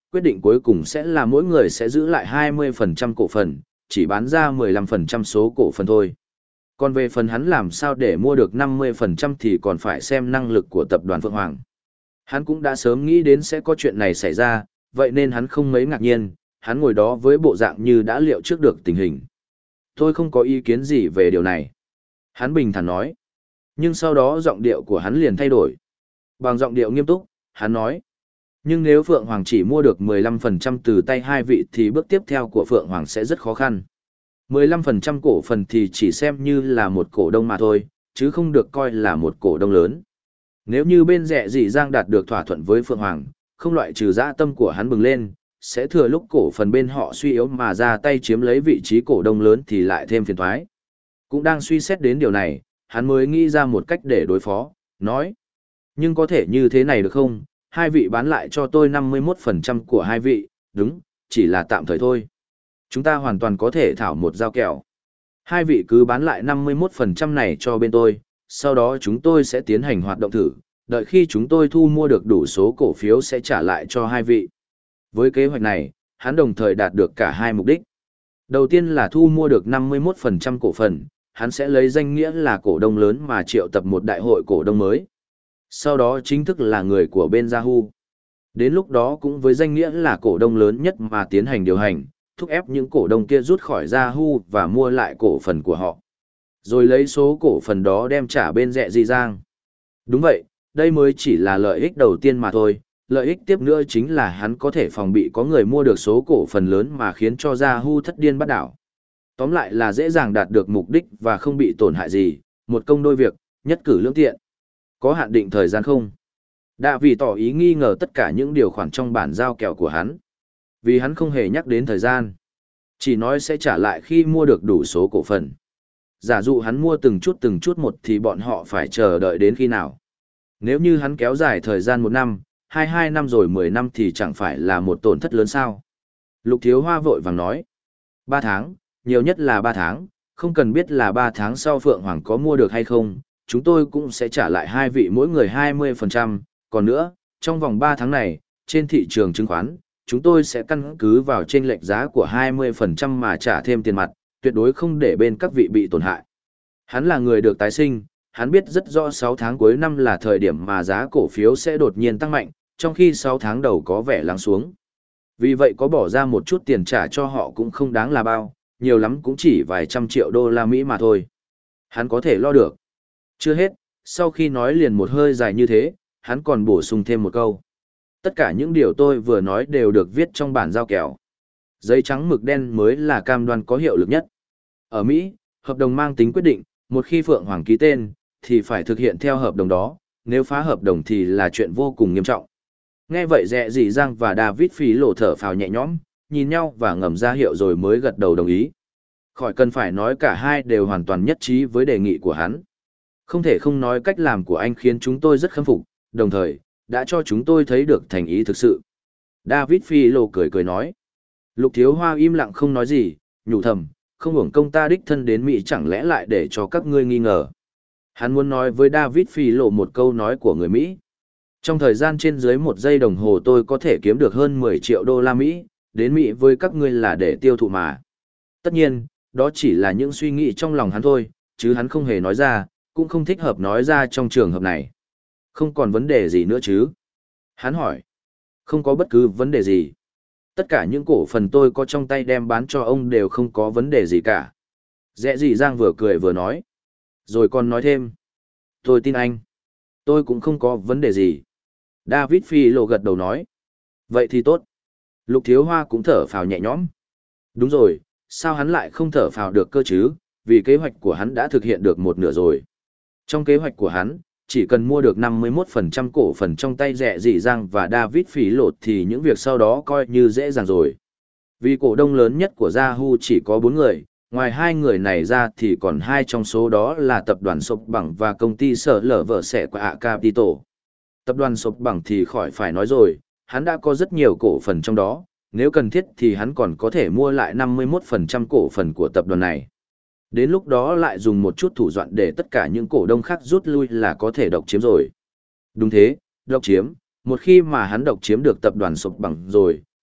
quyết định cuối cùng sẽ là mỗi người sẽ giữ lại hai mươi phần trăm cổ phần, chỉ bán ra mười lăm phần trăm số cổ phần thôi. Còn về phần hắn làm sao để mua được năm mươi phần trăm thì còn phải xem năng lực của tập đoàn Phượng Hoàng. Hắn cũng đã sớm nghĩ đến sẽ có chuyện này xảy ra, vậy nên hắn không mấy ngạc nhiên, hắn ngồi đó với bộ dạng như đã liệu trước được tình hình. Tôi không có ý kiến gì về điều này. Hắn bình thản nói. Nhưng sau đó giọng điệu của hắn liền thay đổi. Bằng giọng điệu nghiêm túc, hắn nói. Nhưng nếu Phượng Hoàng chỉ mua được mười lăm phần trăm từ tay hai vị thì bước tiếp theo của Phượng Hoàng sẽ rất khó khăn. mười lăm phần trăm cổ phần thì chỉ xem như là một cổ đông mà thôi, chứ không được coi là một cổ đông lớn. Nếu như bên Rẻ Rỉ Giang đạt được thỏa thuận với Phượng Hoàng, không loại trừ dã tâm của hắn bừng lên, sẽ thừa lúc cổ phần bên họ suy yếu mà ra tay chiếm lấy vị trí cổ đông lớn thì lại thêm phiền toái. Cũng đang suy xét đến điều này, hắn mới nghĩ ra một cách để đối phó, nói. Nhưng có thể như thế này được không? Hai vị bán lại cho tôi năm mươi mốt phần trăm của hai vị, đúng, chỉ là tạm thời thôi. Chúng ta hoàn toàn có thể thảo một giao kèo. Hai vị cứ bán lại năm mươi mốt phần trăm này cho bên tôi, sau đó chúng tôi sẽ tiến hành hoạt động thử, đợi khi chúng tôi thu mua được đủ số cổ phiếu sẽ trả lại cho hai vị. Với kế hoạch này, hắn đồng thời đạt được cả hai mục đích. Đầu tiên là thu mua được năm mươi mốt phần trăm cổ phần, hắn sẽ lấy danh nghĩa là cổ đông lớn mà triệu tập một đại hội cổ đông mới. Sau đó chính thức là người của bên Yahoo. Đến lúc đó cũng với danh nghĩa là cổ đông lớn nhất mà tiến hành điều hành, thúc ép những cổ đông kia rút khỏi Yahoo và mua lại cổ phần của họ. Rồi lấy số cổ phần đó đem trả bên Rẻ Rỉ Giang. Đúng vậy, đây mới chỉ là lợi ích đầu tiên mà thôi. Lợi ích tiếp nữa chính là hắn có thể phòng bị có người mua được số cổ phần lớn mà khiến cho Yahoo thất điên bắt đảo. Tóm lại là dễ dàng đạt được mục đích và không bị tổn hại gì, một công đôi việc, nhất cử lưỡng tiện. Có hạn định thời gian không? Đạ vì tỏ ý nghi ngờ tất cả những điều khoản trong bản giao kèo của hắn. Vì hắn không hề nhắc đến thời gian. Chỉ nói sẽ trả lại khi mua được đủ số cổ phần. Giả dụ hắn mua từng chút từng chút một thì bọn họ phải chờ đợi đến khi nào. Nếu như hắn kéo dài thời gian một năm, hai hai năm rồi mười năm thì chẳng phải là một tổn thất lớn sao. Lục Thiếu Hoa vội vàng nói. Ba tháng, nhiều nhất là ba tháng, không cần biết là ba tháng sau Phượng Hoàng có mua được hay không, chúng tôi cũng sẽ trả lại hai vị mỗi người hai mươi phần trăm, còn nữa, trong vòng ba tháng này, trên thị trường chứng khoán, chúng tôi sẽ căn cứ vào chênh lệch giá của hai mươi phần trăm mà trả thêm tiền mặt, tuyệt đối không để bên các vị bị tổn hại. Hắn là người được tái sinh, hắn biết rất rõ sáu tháng cuối năm là thời điểm mà giá cổ phiếu sẽ đột nhiên tăng mạnh, trong khi sáu tháng đầu có vẻ lắng xuống. Vì vậy có bỏ ra một chút tiền trả cho họ cũng không đáng là bao, nhiều lắm cũng chỉ vài trăm triệu đô la Mỹ mà thôi. Hắn có thể lo được. Chưa hết, sau khi nói liền một hơi dài như thế, hắn còn bổ sung thêm một câu. Tất cả những điều tôi vừa nói đều được viết trong bản giao kèo. Giấy trắng mực đen mới là cam đoan có hiệu lực nhất. Ở Mỹ, hợp đồng mang tính quyết định, một khi Phượng Hoàng ký tên, thì phải thực hiện theo hợp đồng đó, nếu phá hợp đồng thì là chuyện vô cùng nghiêm trọng. Nghe vậy Rẻ Rỉ Giang và David phí lộ thở phào nhẹ nhõm, nhìn nhau và ngầm ra hiệu rồi mới gật đầu đồng ý. Khỏi cần phải nói cả hai đều hoàn toàn nhất trí với đề nghị của hắn. Không thể không nói cách làm của anh khiến chúng tôi rất khâm phục, đồng thời, đã cho chúng tôi thấy được thành ý thực sự. David Phi Lô cười cười nói. Lục Thiếu Hoa im lặng không nói gì, nhủ thầm, không hưởng công ta đích thân đến Mỹ chẳng lẽ lại để cho các ngươi nghi ngờ. Hắn muốn nói với David Phi Lô một câu nói của người Mỹ. Trong thời gian trên dưới một giây đồng hồ tôi có thể kiếm được hơn mười triệu đô la Mỹ, đến Mỹ với các ngươi là để tiêu thụ mà. Tất nhiên, đó chỉ là những suy nghĩ trong lòng hắn thôi, chứ hắn không hề nói ra, cũng không thích hợp nói ra trong trường hợp này. Không còn vấn đề gì nữa chứ? Hắn hỏi. Không có bất cứ vấn đề gì. Tất cả những cổ phần tôi có trong tay đem bán cho ông đều không có vấn đề gì cả. Rẻ Rỉ Giang vừa cười vừa nói. Rồi còn nói thêm. Tôi tin anh. Tôi cũng không có vấn đề gì. David Phi Lộ gật đầu nói. Vậy thì tốt. Lục Thiếu Hoa cũng thở phào nhẹ nhõm. Đúng rồi, sao hắn lại không thở phào được cơ chứ, vì kế hoạch của hắn đã thực hiện được một nửa rồi. Trong kế hoạch của hắn, chỉ cần mua được năm mươi mốt phần trăm cổ phần trong tay Rẻ Rỉ Giang và David Phí Lột thì những việc sau đó coi như dễ dàng rồi. Vì cổ đông lớn nhất của Yahoo chỉ có bốn người, ngoài hai người này ra thì còn hai trong số đó là tập đoàn Sộp Bằng và công ty sở lở vợ sẻ của A Capital. Tập đoàn Sộp Bằng thì khỏi phải nói rồi, hắn đã có rất nhiều cổ phần trong đó, nếu cần thiết thì hắn còn có thể mua lại năm mươi mốt phần trăm cổ phần của tập đoàn này. Đến lúc đó lại dùng một chút thủ đoạn để tất cả những cổ đông khác rút lui là có thể độc chiếm rồi. Đúng thế, độc chiếm, một khi mà hắn độc chiếm được tập đoàn Sộp Bằng rồi,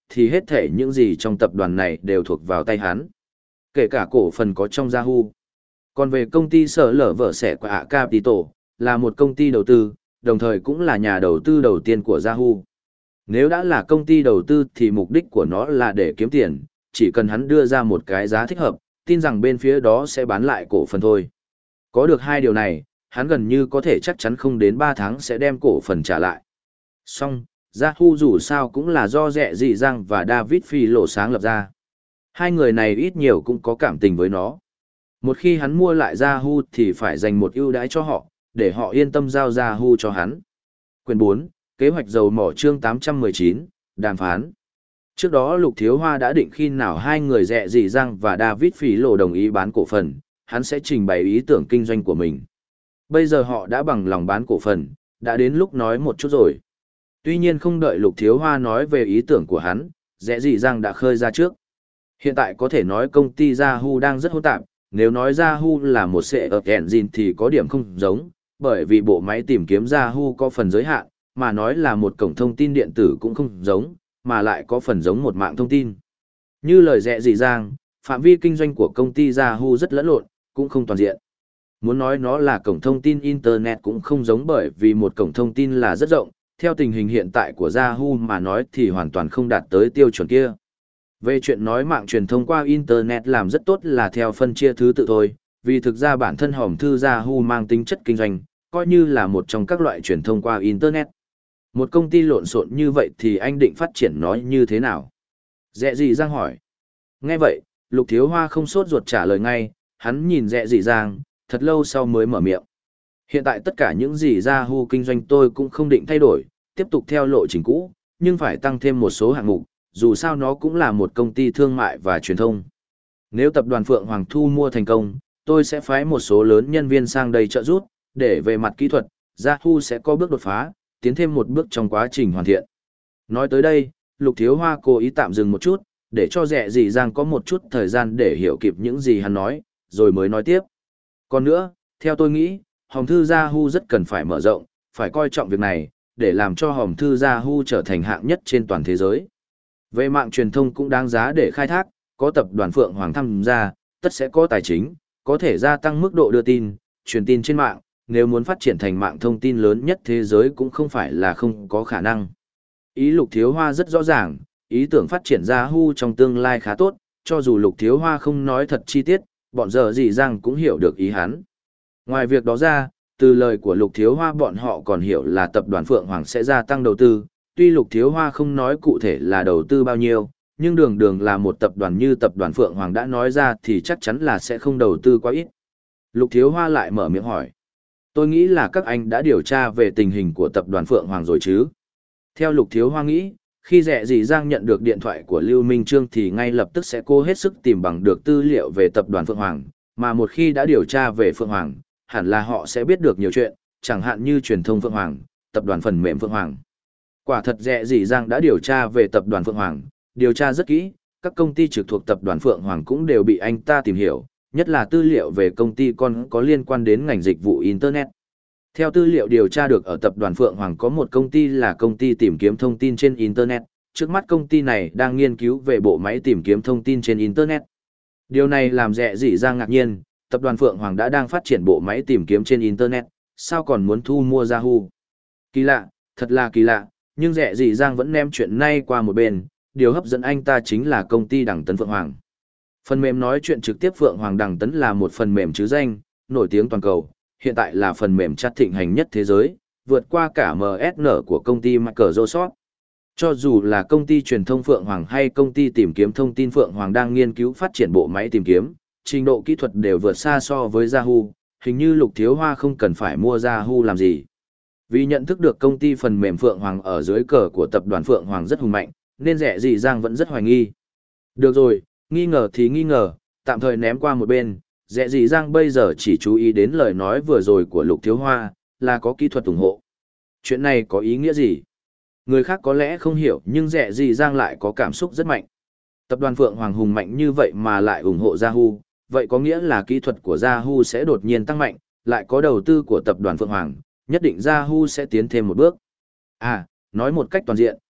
thì hết thể những gì trong tập đoàn này đều thuộc vào tay hắn. Kể cả cổ phần có trong Yahoo. Còn về công ty sở lở vợ sẻ của ạ Capital, là một công ty đầu tư, đồng thời cũng là nhà đầu tư đầu tiên của Yahoo. Nếu đã là công ty đầu tư thì mục đích của nó là để kiếm tiền, chỉ cần hắn đưa ra một cái giá thích hợp, tin rằng bên phía đó sẽ bán lại cổ phần thôi. Có được hai điều này, hắn gần như có thể chắc chắn không đến ba tháng sẽ đem cổ phần trả lại. Song, Yahoo dù sao cũng là do Rẹ Dị Giang và David Phi lộ sáng lập ra. Hai người này ít nhiều cũng có cảm tình với nó. Một khi hắn mua lại Yahoo thì phải dành một ưu đãi cho họ, để họ yên tâm giao Yahoo cho hắn. Quyền bốn, Kế hoạch dầu mỏ chương tám trăm mười chín, đàm phán. Trước đó Lục Thiếu Hoa đã định khi nào hai người Rẹ Dị Giang và David Phi lộ đồng ý bán cổ phần, hắn sẽ trình bày ý tưởng kinh doanh của mình. Bây giờ họ đã bằng lòng bán cổ phần, đã đến lúc nói một chút rồi. Tuy nhiên không đợi Lục Thiếu Hoa nói về ý tưởng của hắn, Rẹ Dị Giang đã khơi ra trước. Hiện tại có thể nói công ty Yahoo đang rất hỗn tạp, nếu nói Yahoo là một search engine thì có điểm không giống, bởi vì bộ máy tìm kiếm Yahoo có phần giới hạn, mà nói là một cổng thông tin điện tử cũng không giống, mà lại có phần giống một mạng thông tin. Như lời Rẹ Dị Giang, phạm vi kinh doanh của công ty Yahoo rất lẫn lộn, cũng không toàn diện. Muốn nói nó là cổng thông tin Internet cũng không giống, bởi vì một cổng thông tin là rất rộng, theo tình hình hiện tại của Yahoo mà nói thì hoàn toàn không đạt tới tiêu chuẩn kia. Về chuyện nói mạng truyền thông qua Internet làm rất tốt là theo phân chia thứ tự thôi, vì thực ra bản thân hòm thư Yahoo mang tính chất kinh doanh, coi như là một trong các loại truyền thông qua Internet. Một công ty lộn xộn như vậy thì anh định phát triển nó như thế nào? Rẹ Dị Giang hỏi. Nghe vậy, Lục Thiếu Hoa không sốt ruột trả lời ngay, hắn nhìn Rẹ Dị Giang, thật lâu sau mới mở miệng. Hiện tại tất cả những gì Yahoo kinh doanh tôi cũng không định thay đổi, tiếp tục theo lộ trình cũ, nhưng phải tăng thêm một số hạng mục, dù sao nó cũng là một công ty thương mại và truyền thông. Nếu tập đoàn Phượng Hoàng thu mua thành công, tôi sẽ phái một số lớn nhân viên sang đây trợ giúp, để về mặt kỹ thuật, Yahoo sẽ có bước đột phá, tiến thêm một bước trong quá trình hoàn thiện. Nói tới đây, Lục Thiếu Hoa cố ý tạm dừng một chút, để cho Rẹ Dị Giang có một chút thời gian để hiểu kịp những gì hắn nói, rồi mới nói tiếp. Còn nữa, theo tôi nghĩ, hòm thư Yahoo rất cần phải mở rộng, phải coi trọng việc này, để làm cho hòm thư Yahoo trở thành hạng nhất trên toàn thế giới. Về mạng truyền thông cũng đáng giá để khai thác, có tập đoàn Phượng Hoàng tham gia, tất sẽ có tài chính, có thể gia tăng mức độ đưa tin, truyền tin trên mạng, nếu muốn phát triển thành mạng thông tin lớn nhất thế giới cũng không phải là không có khả năng. Ý Lục Thiếu Hoa rất rõ ràng, ý tưởng phát triển Yahoo trong tương lai khá tốt, cho dù Lục Thiếu Hoa không nói thật chi tiết, bọn Rẹ Dị Giang cũng hiểu được ý hắn. Ngoài việc đó ra, từ lời của Lục Thiếu Hoa bọn họ còn hiểu là tập đoàn Phượng Hoàng sẽ gia tăng đầu tư, tuy Lục Thiếu Hoa không nói cụ thể là đầu tư bao nhiêu, nhưng đường đường là một tập đoàn như tập đoàn Phượng Hoàng đã nói ra thì chắc chắn là sẽ không đầu tư quá ít. Lục Thiếu Hoa lại mở miệng hỏi. Tôi nghĩ là các anh đã điều tra về tình hình của tập đoàn Phượng Hoàng rồi chứ? Theo Lục Thiếu Hoa nghĩ, khi Rẹ Dị Giang nhận được điện thoại của Lưu Minh Trương thì ngay lập tức sẽ cố hết sức tìm bằng được tư liệu về tập đoàn Phượng Hoàng, mà một khi đã điều tra về Phượng Hoàng, hẳn là họ sẽ biết được nhiều chuyện, chẳng hạn như truyền thông Phượng Hoàng, tập đoàn phần mềm Phượng Hoàng. Quả thật Rẹ Dị Giang đã điều tra về tập đoàn Phượng Hoàng, điều tra rất kỹ, các công ty trực thuộc tập đoàn Phượng Hoàng cũng đều bị anh ta tìm hiểu, nhất là tư liệu về công ty con có liên quan đến ngành dịch vụ Internet. Theo tư liệu điều tra được ở tập đoàn Phượng Hoàng có một công ty là công ty tìm kiếm thông tin trên Internet, trước mắt công ty này đang nghiên cứu về bộ máy tìm kiếm thông tin trên Internet. Điều này làm Rẹ Dị Giang ngạc nhiên, tập đoàn Phượng Hoàng đã đang phát triển bộ máy tìm kiếm trên Internet, sao còn muốn thu mua Yahoo? Kỳ lạ, thật là kỳ lạ, nhưng Rẹ Dị Giang vẫn ném chuyện này qua một bên, điều hấp dẫn anh ta chính là công ty Đằng Tấn Phượng Hoàng. Phần mềm nói chuyện trực tiếp Phượng Hoàng Đằng Tấn là một phần mềm chứ danh, nổi tiếng toàn cầu, hiện tại là phần mềm chat thịnh hành nhất thế giới, vượt qua cả em ét en của công ty Microsoft. Cho dù là công ty truyền thông Phượng Hoàng hay công ty tìm kiếm thông tin Phượng Hoàng đang nghiên cứu phát triển bộ máy tìm kiếm, trình độ kỹ thuật đều vượt xa so với Yahoo, hình như Lục Thiếu Hoa không cần phải mua Yahoo làm gì. Vì nhận thức được công ty phần mềm Phượng Hoàng ở dưới cờ của tập đoàn Phượng Hoàng rất hùng mạnh, nên Rẹ Dị Giang vẫn rất hoài nghi. Được rồi, nghi ngờ thì nghi ngờ, tạm thời ném qua một bên, Rẹ Dị Giang bây giờ chỉ chú ý đến lời nói vừa rồi của Lục Thiếu Hoa, là có kỹ thuật ủng hộ. Chuyện này có ý nghĩa gì? Người khác có lẽ không hiểu nhưng Rẹ Dị Giang lại có cảm xúc rất mạnh. Tập đoàn Phượng Hoàng hùng mạnh như vậy mà lại ủng hộ Yahoo, vậy có nghĩa là kỹ thuật của Yahoo sẽ đột nhiên tăng mạnh, lại có đầu tư của tập đoàn Phượng Hoàng, nhất định Yahoo sẽ tiến thêm một bước. À, nói một cách toàn diện,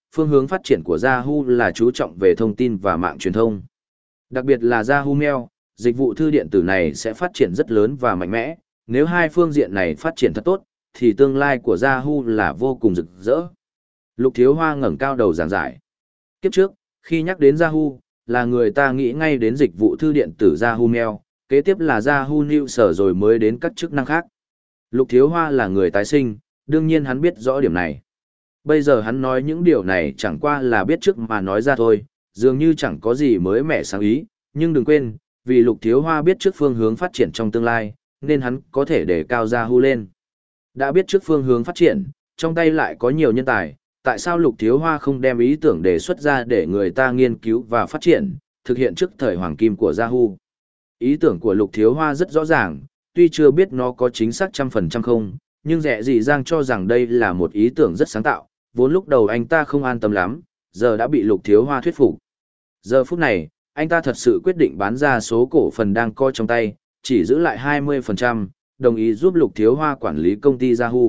phương hướng phát triển của Yahoo là chú trọng về thông tin và mạng truyền thông. Đặc biệt là Yahoo Mail, dịch vụ thư điện tử này sẽ phát triển rất lớn và mạnh mẽ. Nếu hai phương diện này phát triển thật tốt, thì tương lai của Yahoo là vô cùng rực rỡ. Lục Thiếu Hoa ngẩng cao đầu giảng giải. Kiếp trước, khi nhắc đến Yahoo, là người ta nghĩ ngay đến dịch vụ thư điện tử Yahoo Mail, kế tiếp là Yahoo News rồi mới đến các chức năng khác. Lục Thiếu Hoa là người tái sinh, đương nhiên hắn biết rõ điểm này. Bây giờ hắn nói những điều này chẳng qua là biết trước mà nói ra thôi, dường như chẳng có gì mới mẻ sáng ý, nhưng đừng quên, vì Lục Thiếu Hoa biết trước phương hướng phát triển trong tương lai, nên hắn có thể đề cao Yahoo lên. Đã biết trước phương hướng phát triển, trong tay lại có nhiều nhân tài, tại sao Lục Thiếu Hoa không đem ý tưởng đề xuất ra để người ta nghiên cứu và phát triển, thực hiện trước thời hoàng kim của Yahoo. Ý tưởng của Lục Thiếu Hoa rất rõ ràng, tuy chưa biết nó có chính xác trăm phần trăm không, nhưng Rẻ Rì Giang cho rằng đây là một ý tưởng rất sáng tạo, vốn lúc đầu anh ta không an tâm lắm, giờ đã bị Lục Thiếu Hoa thuyết phục. Giờ phút này, anh ta thật sự quyết định bán ra số cổ phần đang coi trong tay, chỉ giữ lại hai mươi phần trăm, đồng ý giúp Lục Thiếu Hoa quản lý công ty Yahoo.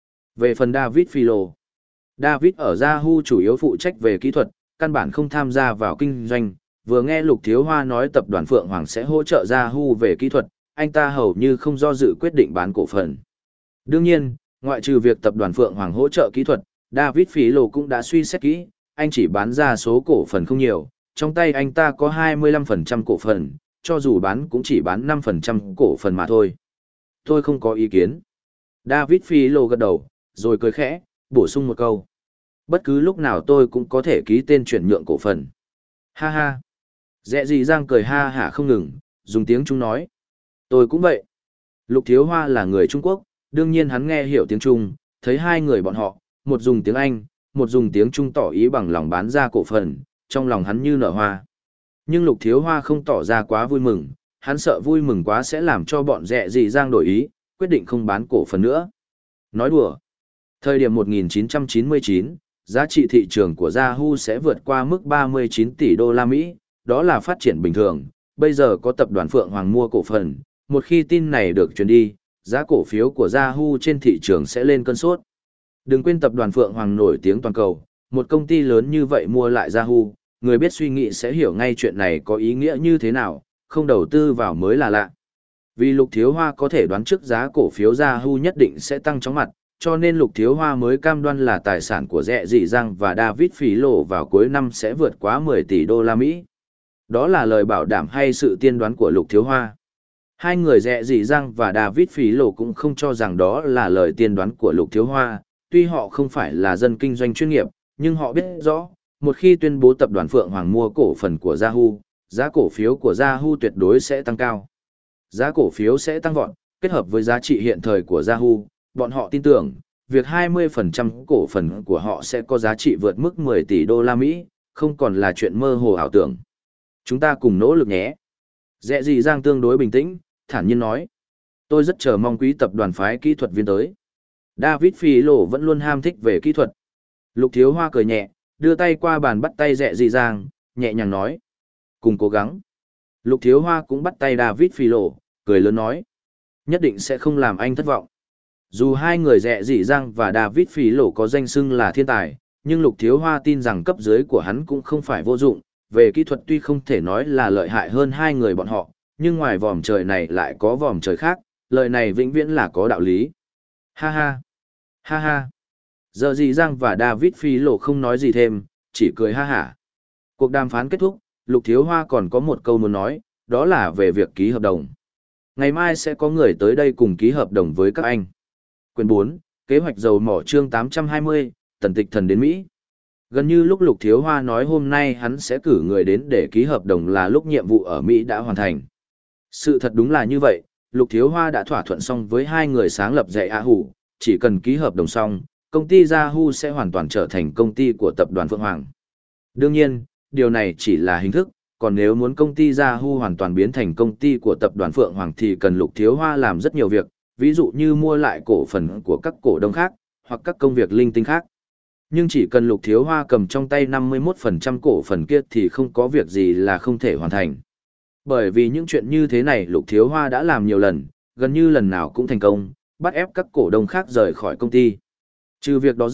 Về phần David Philo, David ở Yahoo chủ yếu phụ trách về kỹ thuật, căn bản không tham gia vào kinh doanh, vừa nghe Lục Thiếu Hoa nói tập đoàn Phượng Hoàng sẽ hỗ trợ Yahoo về kỹ thuật, anh ta hầu như không do dự quyết định bán cổ phần. Đương nhiên, ngoại trừ việc tập đoàn Phượng Hoàng hỗ trợ kỹ thuật, David Philo cũng đã suy xét kỹ, anh chỉ bán ra số cổ phần không nhiều, trong tay anh ta có hai mươi lăm phần trăm cổ phần, cho dù bán cũng chỉ bán năm phần trăm cổ phần mà thôi. Tôi không có ý kiến. David Philo gật đầu, rồi cười khẽ, bổ sung một câu. Bất cứ lúc nào tôi cũng có thể ký tên chuyển nhượng cổ phần. Ha ha. Rẽ Rì Giang cười ha hả không ngừng, dùng tiếng Trung nói. Tôi cũng vậy. Lục Thiếu Hoa là người Trung Quốc, đương nhiên hắn nghe hiểu tiếng Trung, thấy hai người bọn họ, một dùng tiếng Anh, một dùng tiếng Trung tỏ ý bằng lòng bán ra cổ phần, trong lòng hắn như nở hoa. Nhưng Lục Thiếu Hoa không tỏ ra quá vui mừng, hắn sợ vui mừng quá sẽ làm cho bọn Rẽ Rì Giang đổi ý, quyết định không bán cổ phần nữa. Nói đùa. Thời điểm một nghìn chín trăm chín mươi chín, giá trị thị trường của Yahoo sẽ vượt qua mức ba mươi chín tỷ đô la Mỹ, đó là phát triển bình thường. Bây giờ có tập đoàn Phượng Hoàng mua cổ phần, một khi tin này được truyền đi, giá cổ phiếu của Yahoo trên thị trường sẽ lên cơn sốt. Đừng quên tập đoàn Phượng Hoàng nổi tiếng toàn cầu, một công ty lớn như vậy mua lại Yahoo, người biết suy nghĩ sẽ hiểu ngay chuyện này có ý nghĩa như thế nào, không đầu tư vào mới là lạ. Vì Lục Thiếu Hoa có thể đoán trước giá cổ phiếu Yahoo nhất định sẽ tăng chóng mặt, cho nên Lục Thiếu Hoa mới cam đoan là tài sản của Rẽ Rì Giang và David Philo vào cuối năm sẽ vượt quá mười tỷ đô la Mỹ. Đó là lời bảo đảm hay sự tiên đoán của Lục Thiếu Hoa? Hai người Rẽ Rì Giang và David Philo cũng không cho rằng đó là lời tiên đoán của Lục Thiếu Hoa, tuy họ không phải là dân kinh doanh chuyên nghiệp, nhưng họ biết rõ, một khi tuyên bố tập đoàn Phượng Hoàng mua cổ phần của Yahoo, giá cổ phiếu của Yahoo tuyệt đối sẽ tăng cao. Giá cổ phiếu sẽ tăng vọt, kết hợp với giá trị hiện thời của Yahoo, bọn họ tin tưởng, việc hai mươi phần trăm cổ phần của họ sẽ có giá trị vượt mức mười tỷ đô la Mỹ, không còn là chuyện mơ hồ ảo tưởng. Chúng ta cùng nỗ lực nhé. Rẽ Rì Giang tương đối bình tĩnh, thản nhiên nói. Tôi rất chờ mong quý tập đoàn phái kỹ thuật viên tới. David Philo vẫn luôn ham thích về kỹ thuật. Lục Thiếu Hoa cười nhẹ, đưa tay qua bàn bắt tay Rẽ Rì Giang, nhẹ nhàng nói. Cùng cố gắng. Lục Thiếu Hoa cũng bắt tay David Philo, cười lớn nói. Nhất định sẽ không làm anh thất vọng. Dù hai người Rẽ Rì Giang và David Philo có danh xưng là thiên tài, nhưng Lục Thiếu Hoa tin rằng cấp dưới của hắn cũng không phải vô dụng. Về kỹ thuật tuy không thể nói là lợi hại hơn hai người bọn họ, nhưng ngoài vòm trời này lại có vòm trời khác, lời này vĩnh viễn là có đạo lý. Ha ha, ha ha. Giờ Dì Giang và David Philo không nói gì thêm, chỉ cười ha hả. Cuộc đàm phán kết thúc, Lục Thiếu Hoa còn có một câu muốn nói, đó là về việc ký hợp đồng. Ngày mai sẽ có người tới đây cùng ký hợp đồng với các anh. Quyển bốn, kế hoạch dầu mỏ chương tám trăm hai mươi, Tần Tịch Thần đến Mỹ. Gần như lúc Lục Thiếu Hoa nói hôm nay hắn sẽ cử người đến để ký hợp đồng là lúc nhiệm vụ ở Mỹ đã hoàn thành. Sự thật đúng là như vậy, Lục Thiếu Hoa đã thỏa thuận xong với hai người sáng lập dạy Yahoo, chỉ cần ký hợp đồng xong, công ty Yahoo sẽ hoàn toàn trở thành công ty của tập đoàn Phượng Hoàng. Đương nhiên, điều này chỉ là hình thức, còn nếu muốn công ty Yahoo hoàn toàn biến thành công ty của tập đoàn Phượng Hoàng thì cần Lục Thiếu Hoa làm rất nhiều việc, ví dụ như mua lại cổ phần của các cổ đông khác, hoặc các công việc linh tinh khác. Nhưng chỉ cần Lục Thiếu Hoa cầm trong tay năm mươi mốt phần trăm cổ phần kia thì không có việc gì là không thể hoàn thành. Bởi vì những chuyện như thế này Lục Thiếu Hoa đã làm nhiều lần, gần như lần nào cũng thành công, bắt ép các cổ đông khác rời khỏi công ty. Trừ việc đó ra,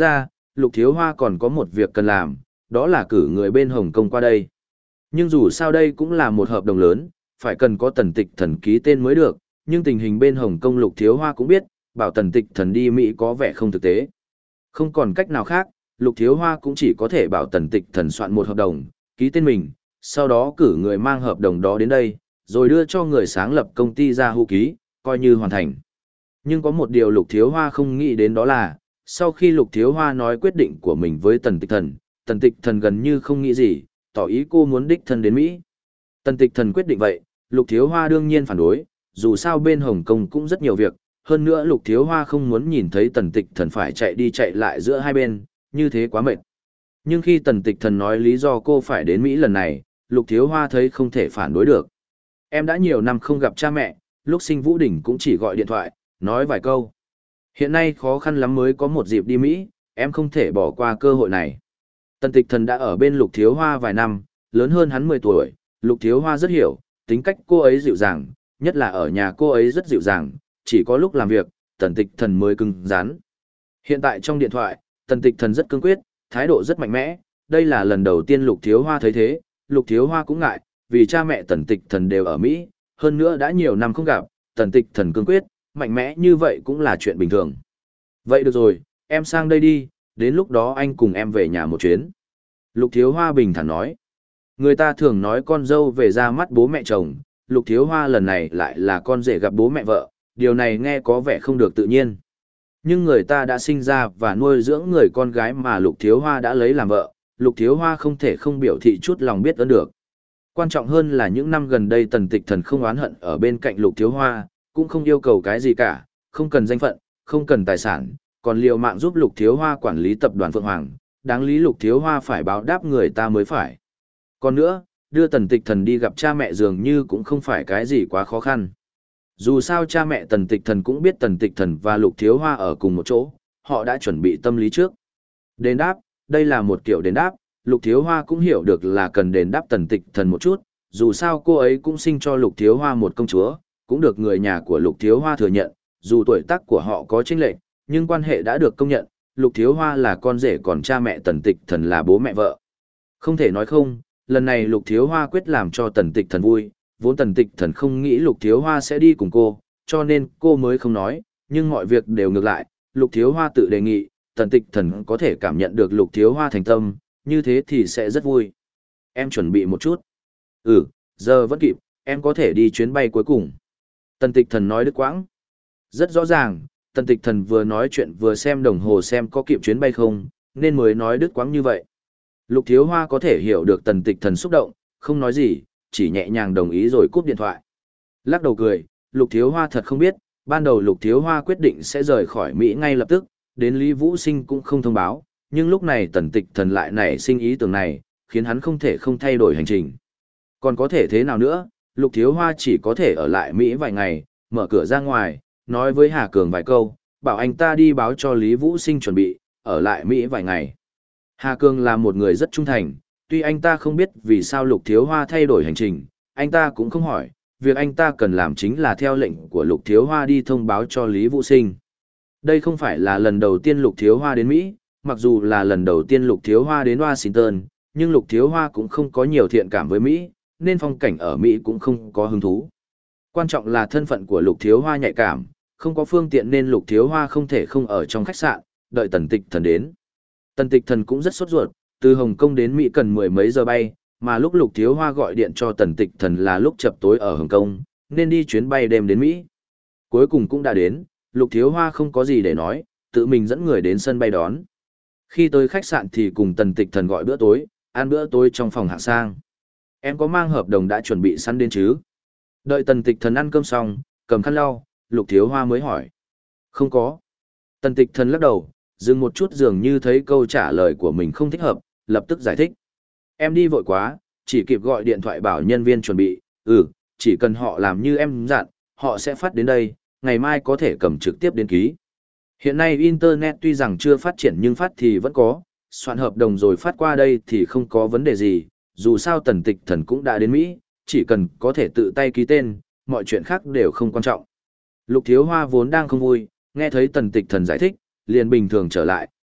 Lục Thiếu Hoa còn có một việc cần làm, đó là cử người bên Hồng Kông qua đây. Nhưng dù sao đây cũng là một hợp đồng lớn, phải cần có Tần Tịch Thần ký tên mới được, nhưng tình hình bên Hồng Kông Lục Thiếu Hoa cũng biết, bảo Tần Tịch Thần đi Mỹ có vẻ không thực tế. Không còn cách nào khác, Lục Thiếu Hoa cũng chỉ có thể bảo Tần Tịch Thần soạn một hợp đồng, ký tên mình, sau đó cử người mang hợp đồng đó đến đây, rồi đưa cho người sáng lập công ty ra hữu ký, coi như hoàn thành. Nhưng có một điều Lục Thiếu Hoa không nghĩ đến, đó là, sau khi Lục Thiếu Hoa nói quyết định của mình với Tần Tịch Thần, Tần Tịch Thần gần như không nghĩ gì, tỏ ý cô muốn đích thân đến Mỹ. Tần Tịch Thần quyết định vậy, Lục Thiếu Hoa đương nhiên phản đối, dù sao bên Hồng Kông cũng rất nhiều việc, hơn nữa Lục Thiếu Hoa không muốn nhìn thấy Tần Tịch Thần phải chạy đi chạy lại giữa hai bên, như thế quá mệt. Nhưng khi Tần Tịch Thần nói lý do cô phải đến Mỹ lần này, Lục Thiếu Hoa thấy không thể phản đối được. Em đã nhiều năm không gặp cha mẹ, lúc sinh Vũ Đình cũng chỉ gọi điện thoại, nói vài câu. Hiện nay khó khăn lắm mới có một dịp đi Mỹ, em không thể bỏ qua cơ hội này. Tần Tịch Thần đã ở bên Lục Thiếu Hoa vài năm, lớn hơn hắn mười tuổi, Lục Thiếu Hoa rất hiểu, tính cách cô ấy dịu dàng, nhất là ở nhà cô ấy rất dịu dàng, chỉ có lúc làm việc, Tần Tịch Thần mới cứng rắn. Hiện tại trong điện thoại, Tần Tịch Thần rất cương quyết, thái độ rất mạnh mẽ, đây là lần đầu tiên Lục Thiếu Hoa thấy thế, Lục Thiếu Hoa cũng ngại, vì cha mẹ Tần Tịch Thần đều ở Mỹ, hơn nữa đã nhiều năm không gặp, Tần Tịch Thần cương quyết, mạnh mẽ như vậy cũng là chuyện bình thường. Vậy được rồi, em sang đây đi, đến lúc đó anh cùng em về nhà một chuyến. Lục Thiếu Hoa bình thản nói. Người ta thường nói con dâu về ra mắt bố mẹ chồng, Lục Thiếu Hoa lần này lại là con rể gặp bố mẹ vợ, điều này nghe có vẻ không được tự nhiên. Nhưng người ta đã sinh ra và nuôi dưỡng người con gái mà Lục Thiếu Hoa đã lấy làm vợ, Lục Thiếu Hoa không thể không biểu thị chút lòng biết ơn được. Quan trọng hơn là những năm gần đây Tần Tịch Thần không oán hận ở bên cạnh Lục Thiếu Hoa, cũng không yêu cầu cái gì cả, không cần danh phận, không cần tài sản, còn liều mạng giúp Lục Thiếu Hoa quản lý tập đoàn Phượng Hoàng, đáng lý Lục Thiếu Hoa phải báo đáp người ta mới phải. Còn nữa, đưa Tần Tịch Thần đi gặp cha mẹ dường như cũng không phải cái gì quá khó khăn. Dù sao cha mẹ Tần Tịch Thần cũng biết Tần Tịch Thần và Lục Thiếu Hoa ở cùng một chỗ, họ đã chuẩn bị tâm lý trước. Đền đáp, đây là một kiểu đền đáp, Lục Thiếu Hoa cũng hiểu được là cần đền đáp Tần Tịch Thần một chút, dù sao cô ấy cũng sinh cho Lục Thiếu Hoa một công chúa, cũng được người nhà của Lục Thiếu Hoa thừa nhận, dù tuổi tác của họ có chênh lệch, nhưng quan hệ đã được công nhận, Lục Thiếu Hoa là con rể còn cha mẹ Tần Tịch Thần là bố mẹ vợ. Không thể nói không, lần này Lục Thiếu Hoa quyết làm cho Tần Tịch Thần vui, vốn Tần Tịch Thần không nghĩ Lục Thiếu Hoa sẽ đi cùng cô, cho nên cô mới không nói, nhưng mọi việc đều ngược lại, Lục Thiếu Hoa tự đề nghị, Tần Tịch Thần có thể cảm nhận được Lục Thiếu Hoa thành tâm, như thế thì sẽ rất vui. Em chuẩn bị một chút. Ừ, giờ vẫn kịp, em có thể đi chuyến bay cuối cùng. Tần Tịch Thần nói đứt quãng. Rất rõ ràng, Tần Tịch Thần vừa nói chuyện vừa xem đồng hồ xem có kịp chuyến bay không, nên mới nói đứt quãng như vậy. Lục Thiếu Hoa có thể hiểu được Tần Tịch Thần xúc động, không nói gì, chỉ nhẹ nhàng đồng ý rồi cúp điện thoại. Lắc đầu cười, Lục Thiếu Hoa thật không biết, ban đầu Lục Thiếu Hoa quyết định sẽ rời khỏi Mỹ ngay lập tức, đến Lý Vũ Sinh cũng không thông báo, nhưng lúc này Tần Tịch Thần lại nảy sinh ý tưởng này, khiến hắn không thể không thay đổi hành trình. Còn có thể thế nào nữa, Lục Thiếu Hoa chỉ có thể ở lại Mỹ vài ngày, mở cửa ra ngoài, nói với Hà Cường vài câu, bảo anh ta đi báo cho Lý Vũ Sinh chuẩn bị, ở lại Mỹ vài ngày. Hà Cường là một người rất trung thành, tuy anh ta không biết vì sao Lục Thiếu Hoa thay đổi hành trình, anh ta cũng không hỏi, việc anh ta cần làm chính là theo lệnh của Lục Thiếu Hoa đi thông báo cho Lý Vũ Sinh. Đây không phải là lần đầu tiên Lục Thiếu Hoa đến Mỹ, mặc dù là lần đầu tiên Lục Thiếu Hoa đến Washington, nhưng Lục Thiếu Hoa cũng không có nhiều thiện cảm với Mỹ, nên phong cảnh ở Mỹ cũng không có hứng thú. Quan trọng là thân phận của Lục Thiếu Hoa nhạy cảm, không có phương tiện nên Lục Thiếu Hoa không thể không ở trong khách sạn, đợi Tần Tịch Thần đến. Tần Tịch Thần cũng rất sốt ruột, từ Hồng Kông đến Mỹ cần mười mấy giờ bay, mà lúc Lục Thiếu Hoa gọi điện cho Tần Tịch Thần là lúc chập tối ở Hồng Kông, nên đi chuyến bay đêm đến Mỹ. Cuối cùng cũng đã đến, Lục Thiếu Hoa không có gì để nói, tự mình dẫn người đến sân bay đón. Khi tới khách sạn thì cùng Tần Tịch Thần gọi bữa tối, ăn bữa tối trong phòng hạng sang. Em có mang hợp đồng đã chuẩn bị sẵn đến chứ? Đợi Tần Tịch Thần ăn cơm xong, cầm khăn lau, Lục Thiếu Hoa mới hỏi. Không có. Tần Tịch Thần lắc đầu, dừng một chút dường như thấy câu trả lời của mình không thích hợp, lập tức giải thích. Em đi vội quá, chỉ kịp gọi điện thoại bảo nhân viên chuẩn bị, ừ, chỉ cần họ làm như em dặn, họ sẽ phát đến đây, ngày mai có thể cầm trực tiếp đến ký. Hiện nay Internet tuy rằng chưa phát triển nhưng phát thì vẫn có, soạn hợp đồng rồi phát qua đây thì không có vấn đề gì, dù sao Tần Tịch Thần cũng đã đến Mỹ, chỉ cần có thể tự tay ký tên, mọi chuyện khác đều không quan trọng. Lục Thiếu Hoa vốn đang không vui, nghe thấy Tần Tịch Thần giải thích, liền bình thường trở lại,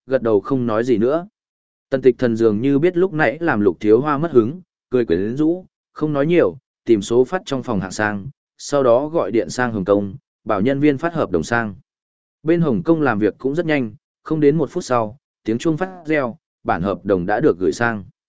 gật đầu không nói gì nữa. Tần Tịch Thần dường như biết lúc nãy làm Lục Thiếu Hoa mất hứng, cười quyến rũ, không nói nhiều, tìm số phát trong phòng hạng sang, sau đó gọi điện sang Hồng Kông, bảo nhân viên phát hợp đồng sang. Bên Hồng Kông làm việc cũng rất nhanh, không đến một phút sau, tiếng chuông phát reo, bản hợp đồng đã được gửi sang.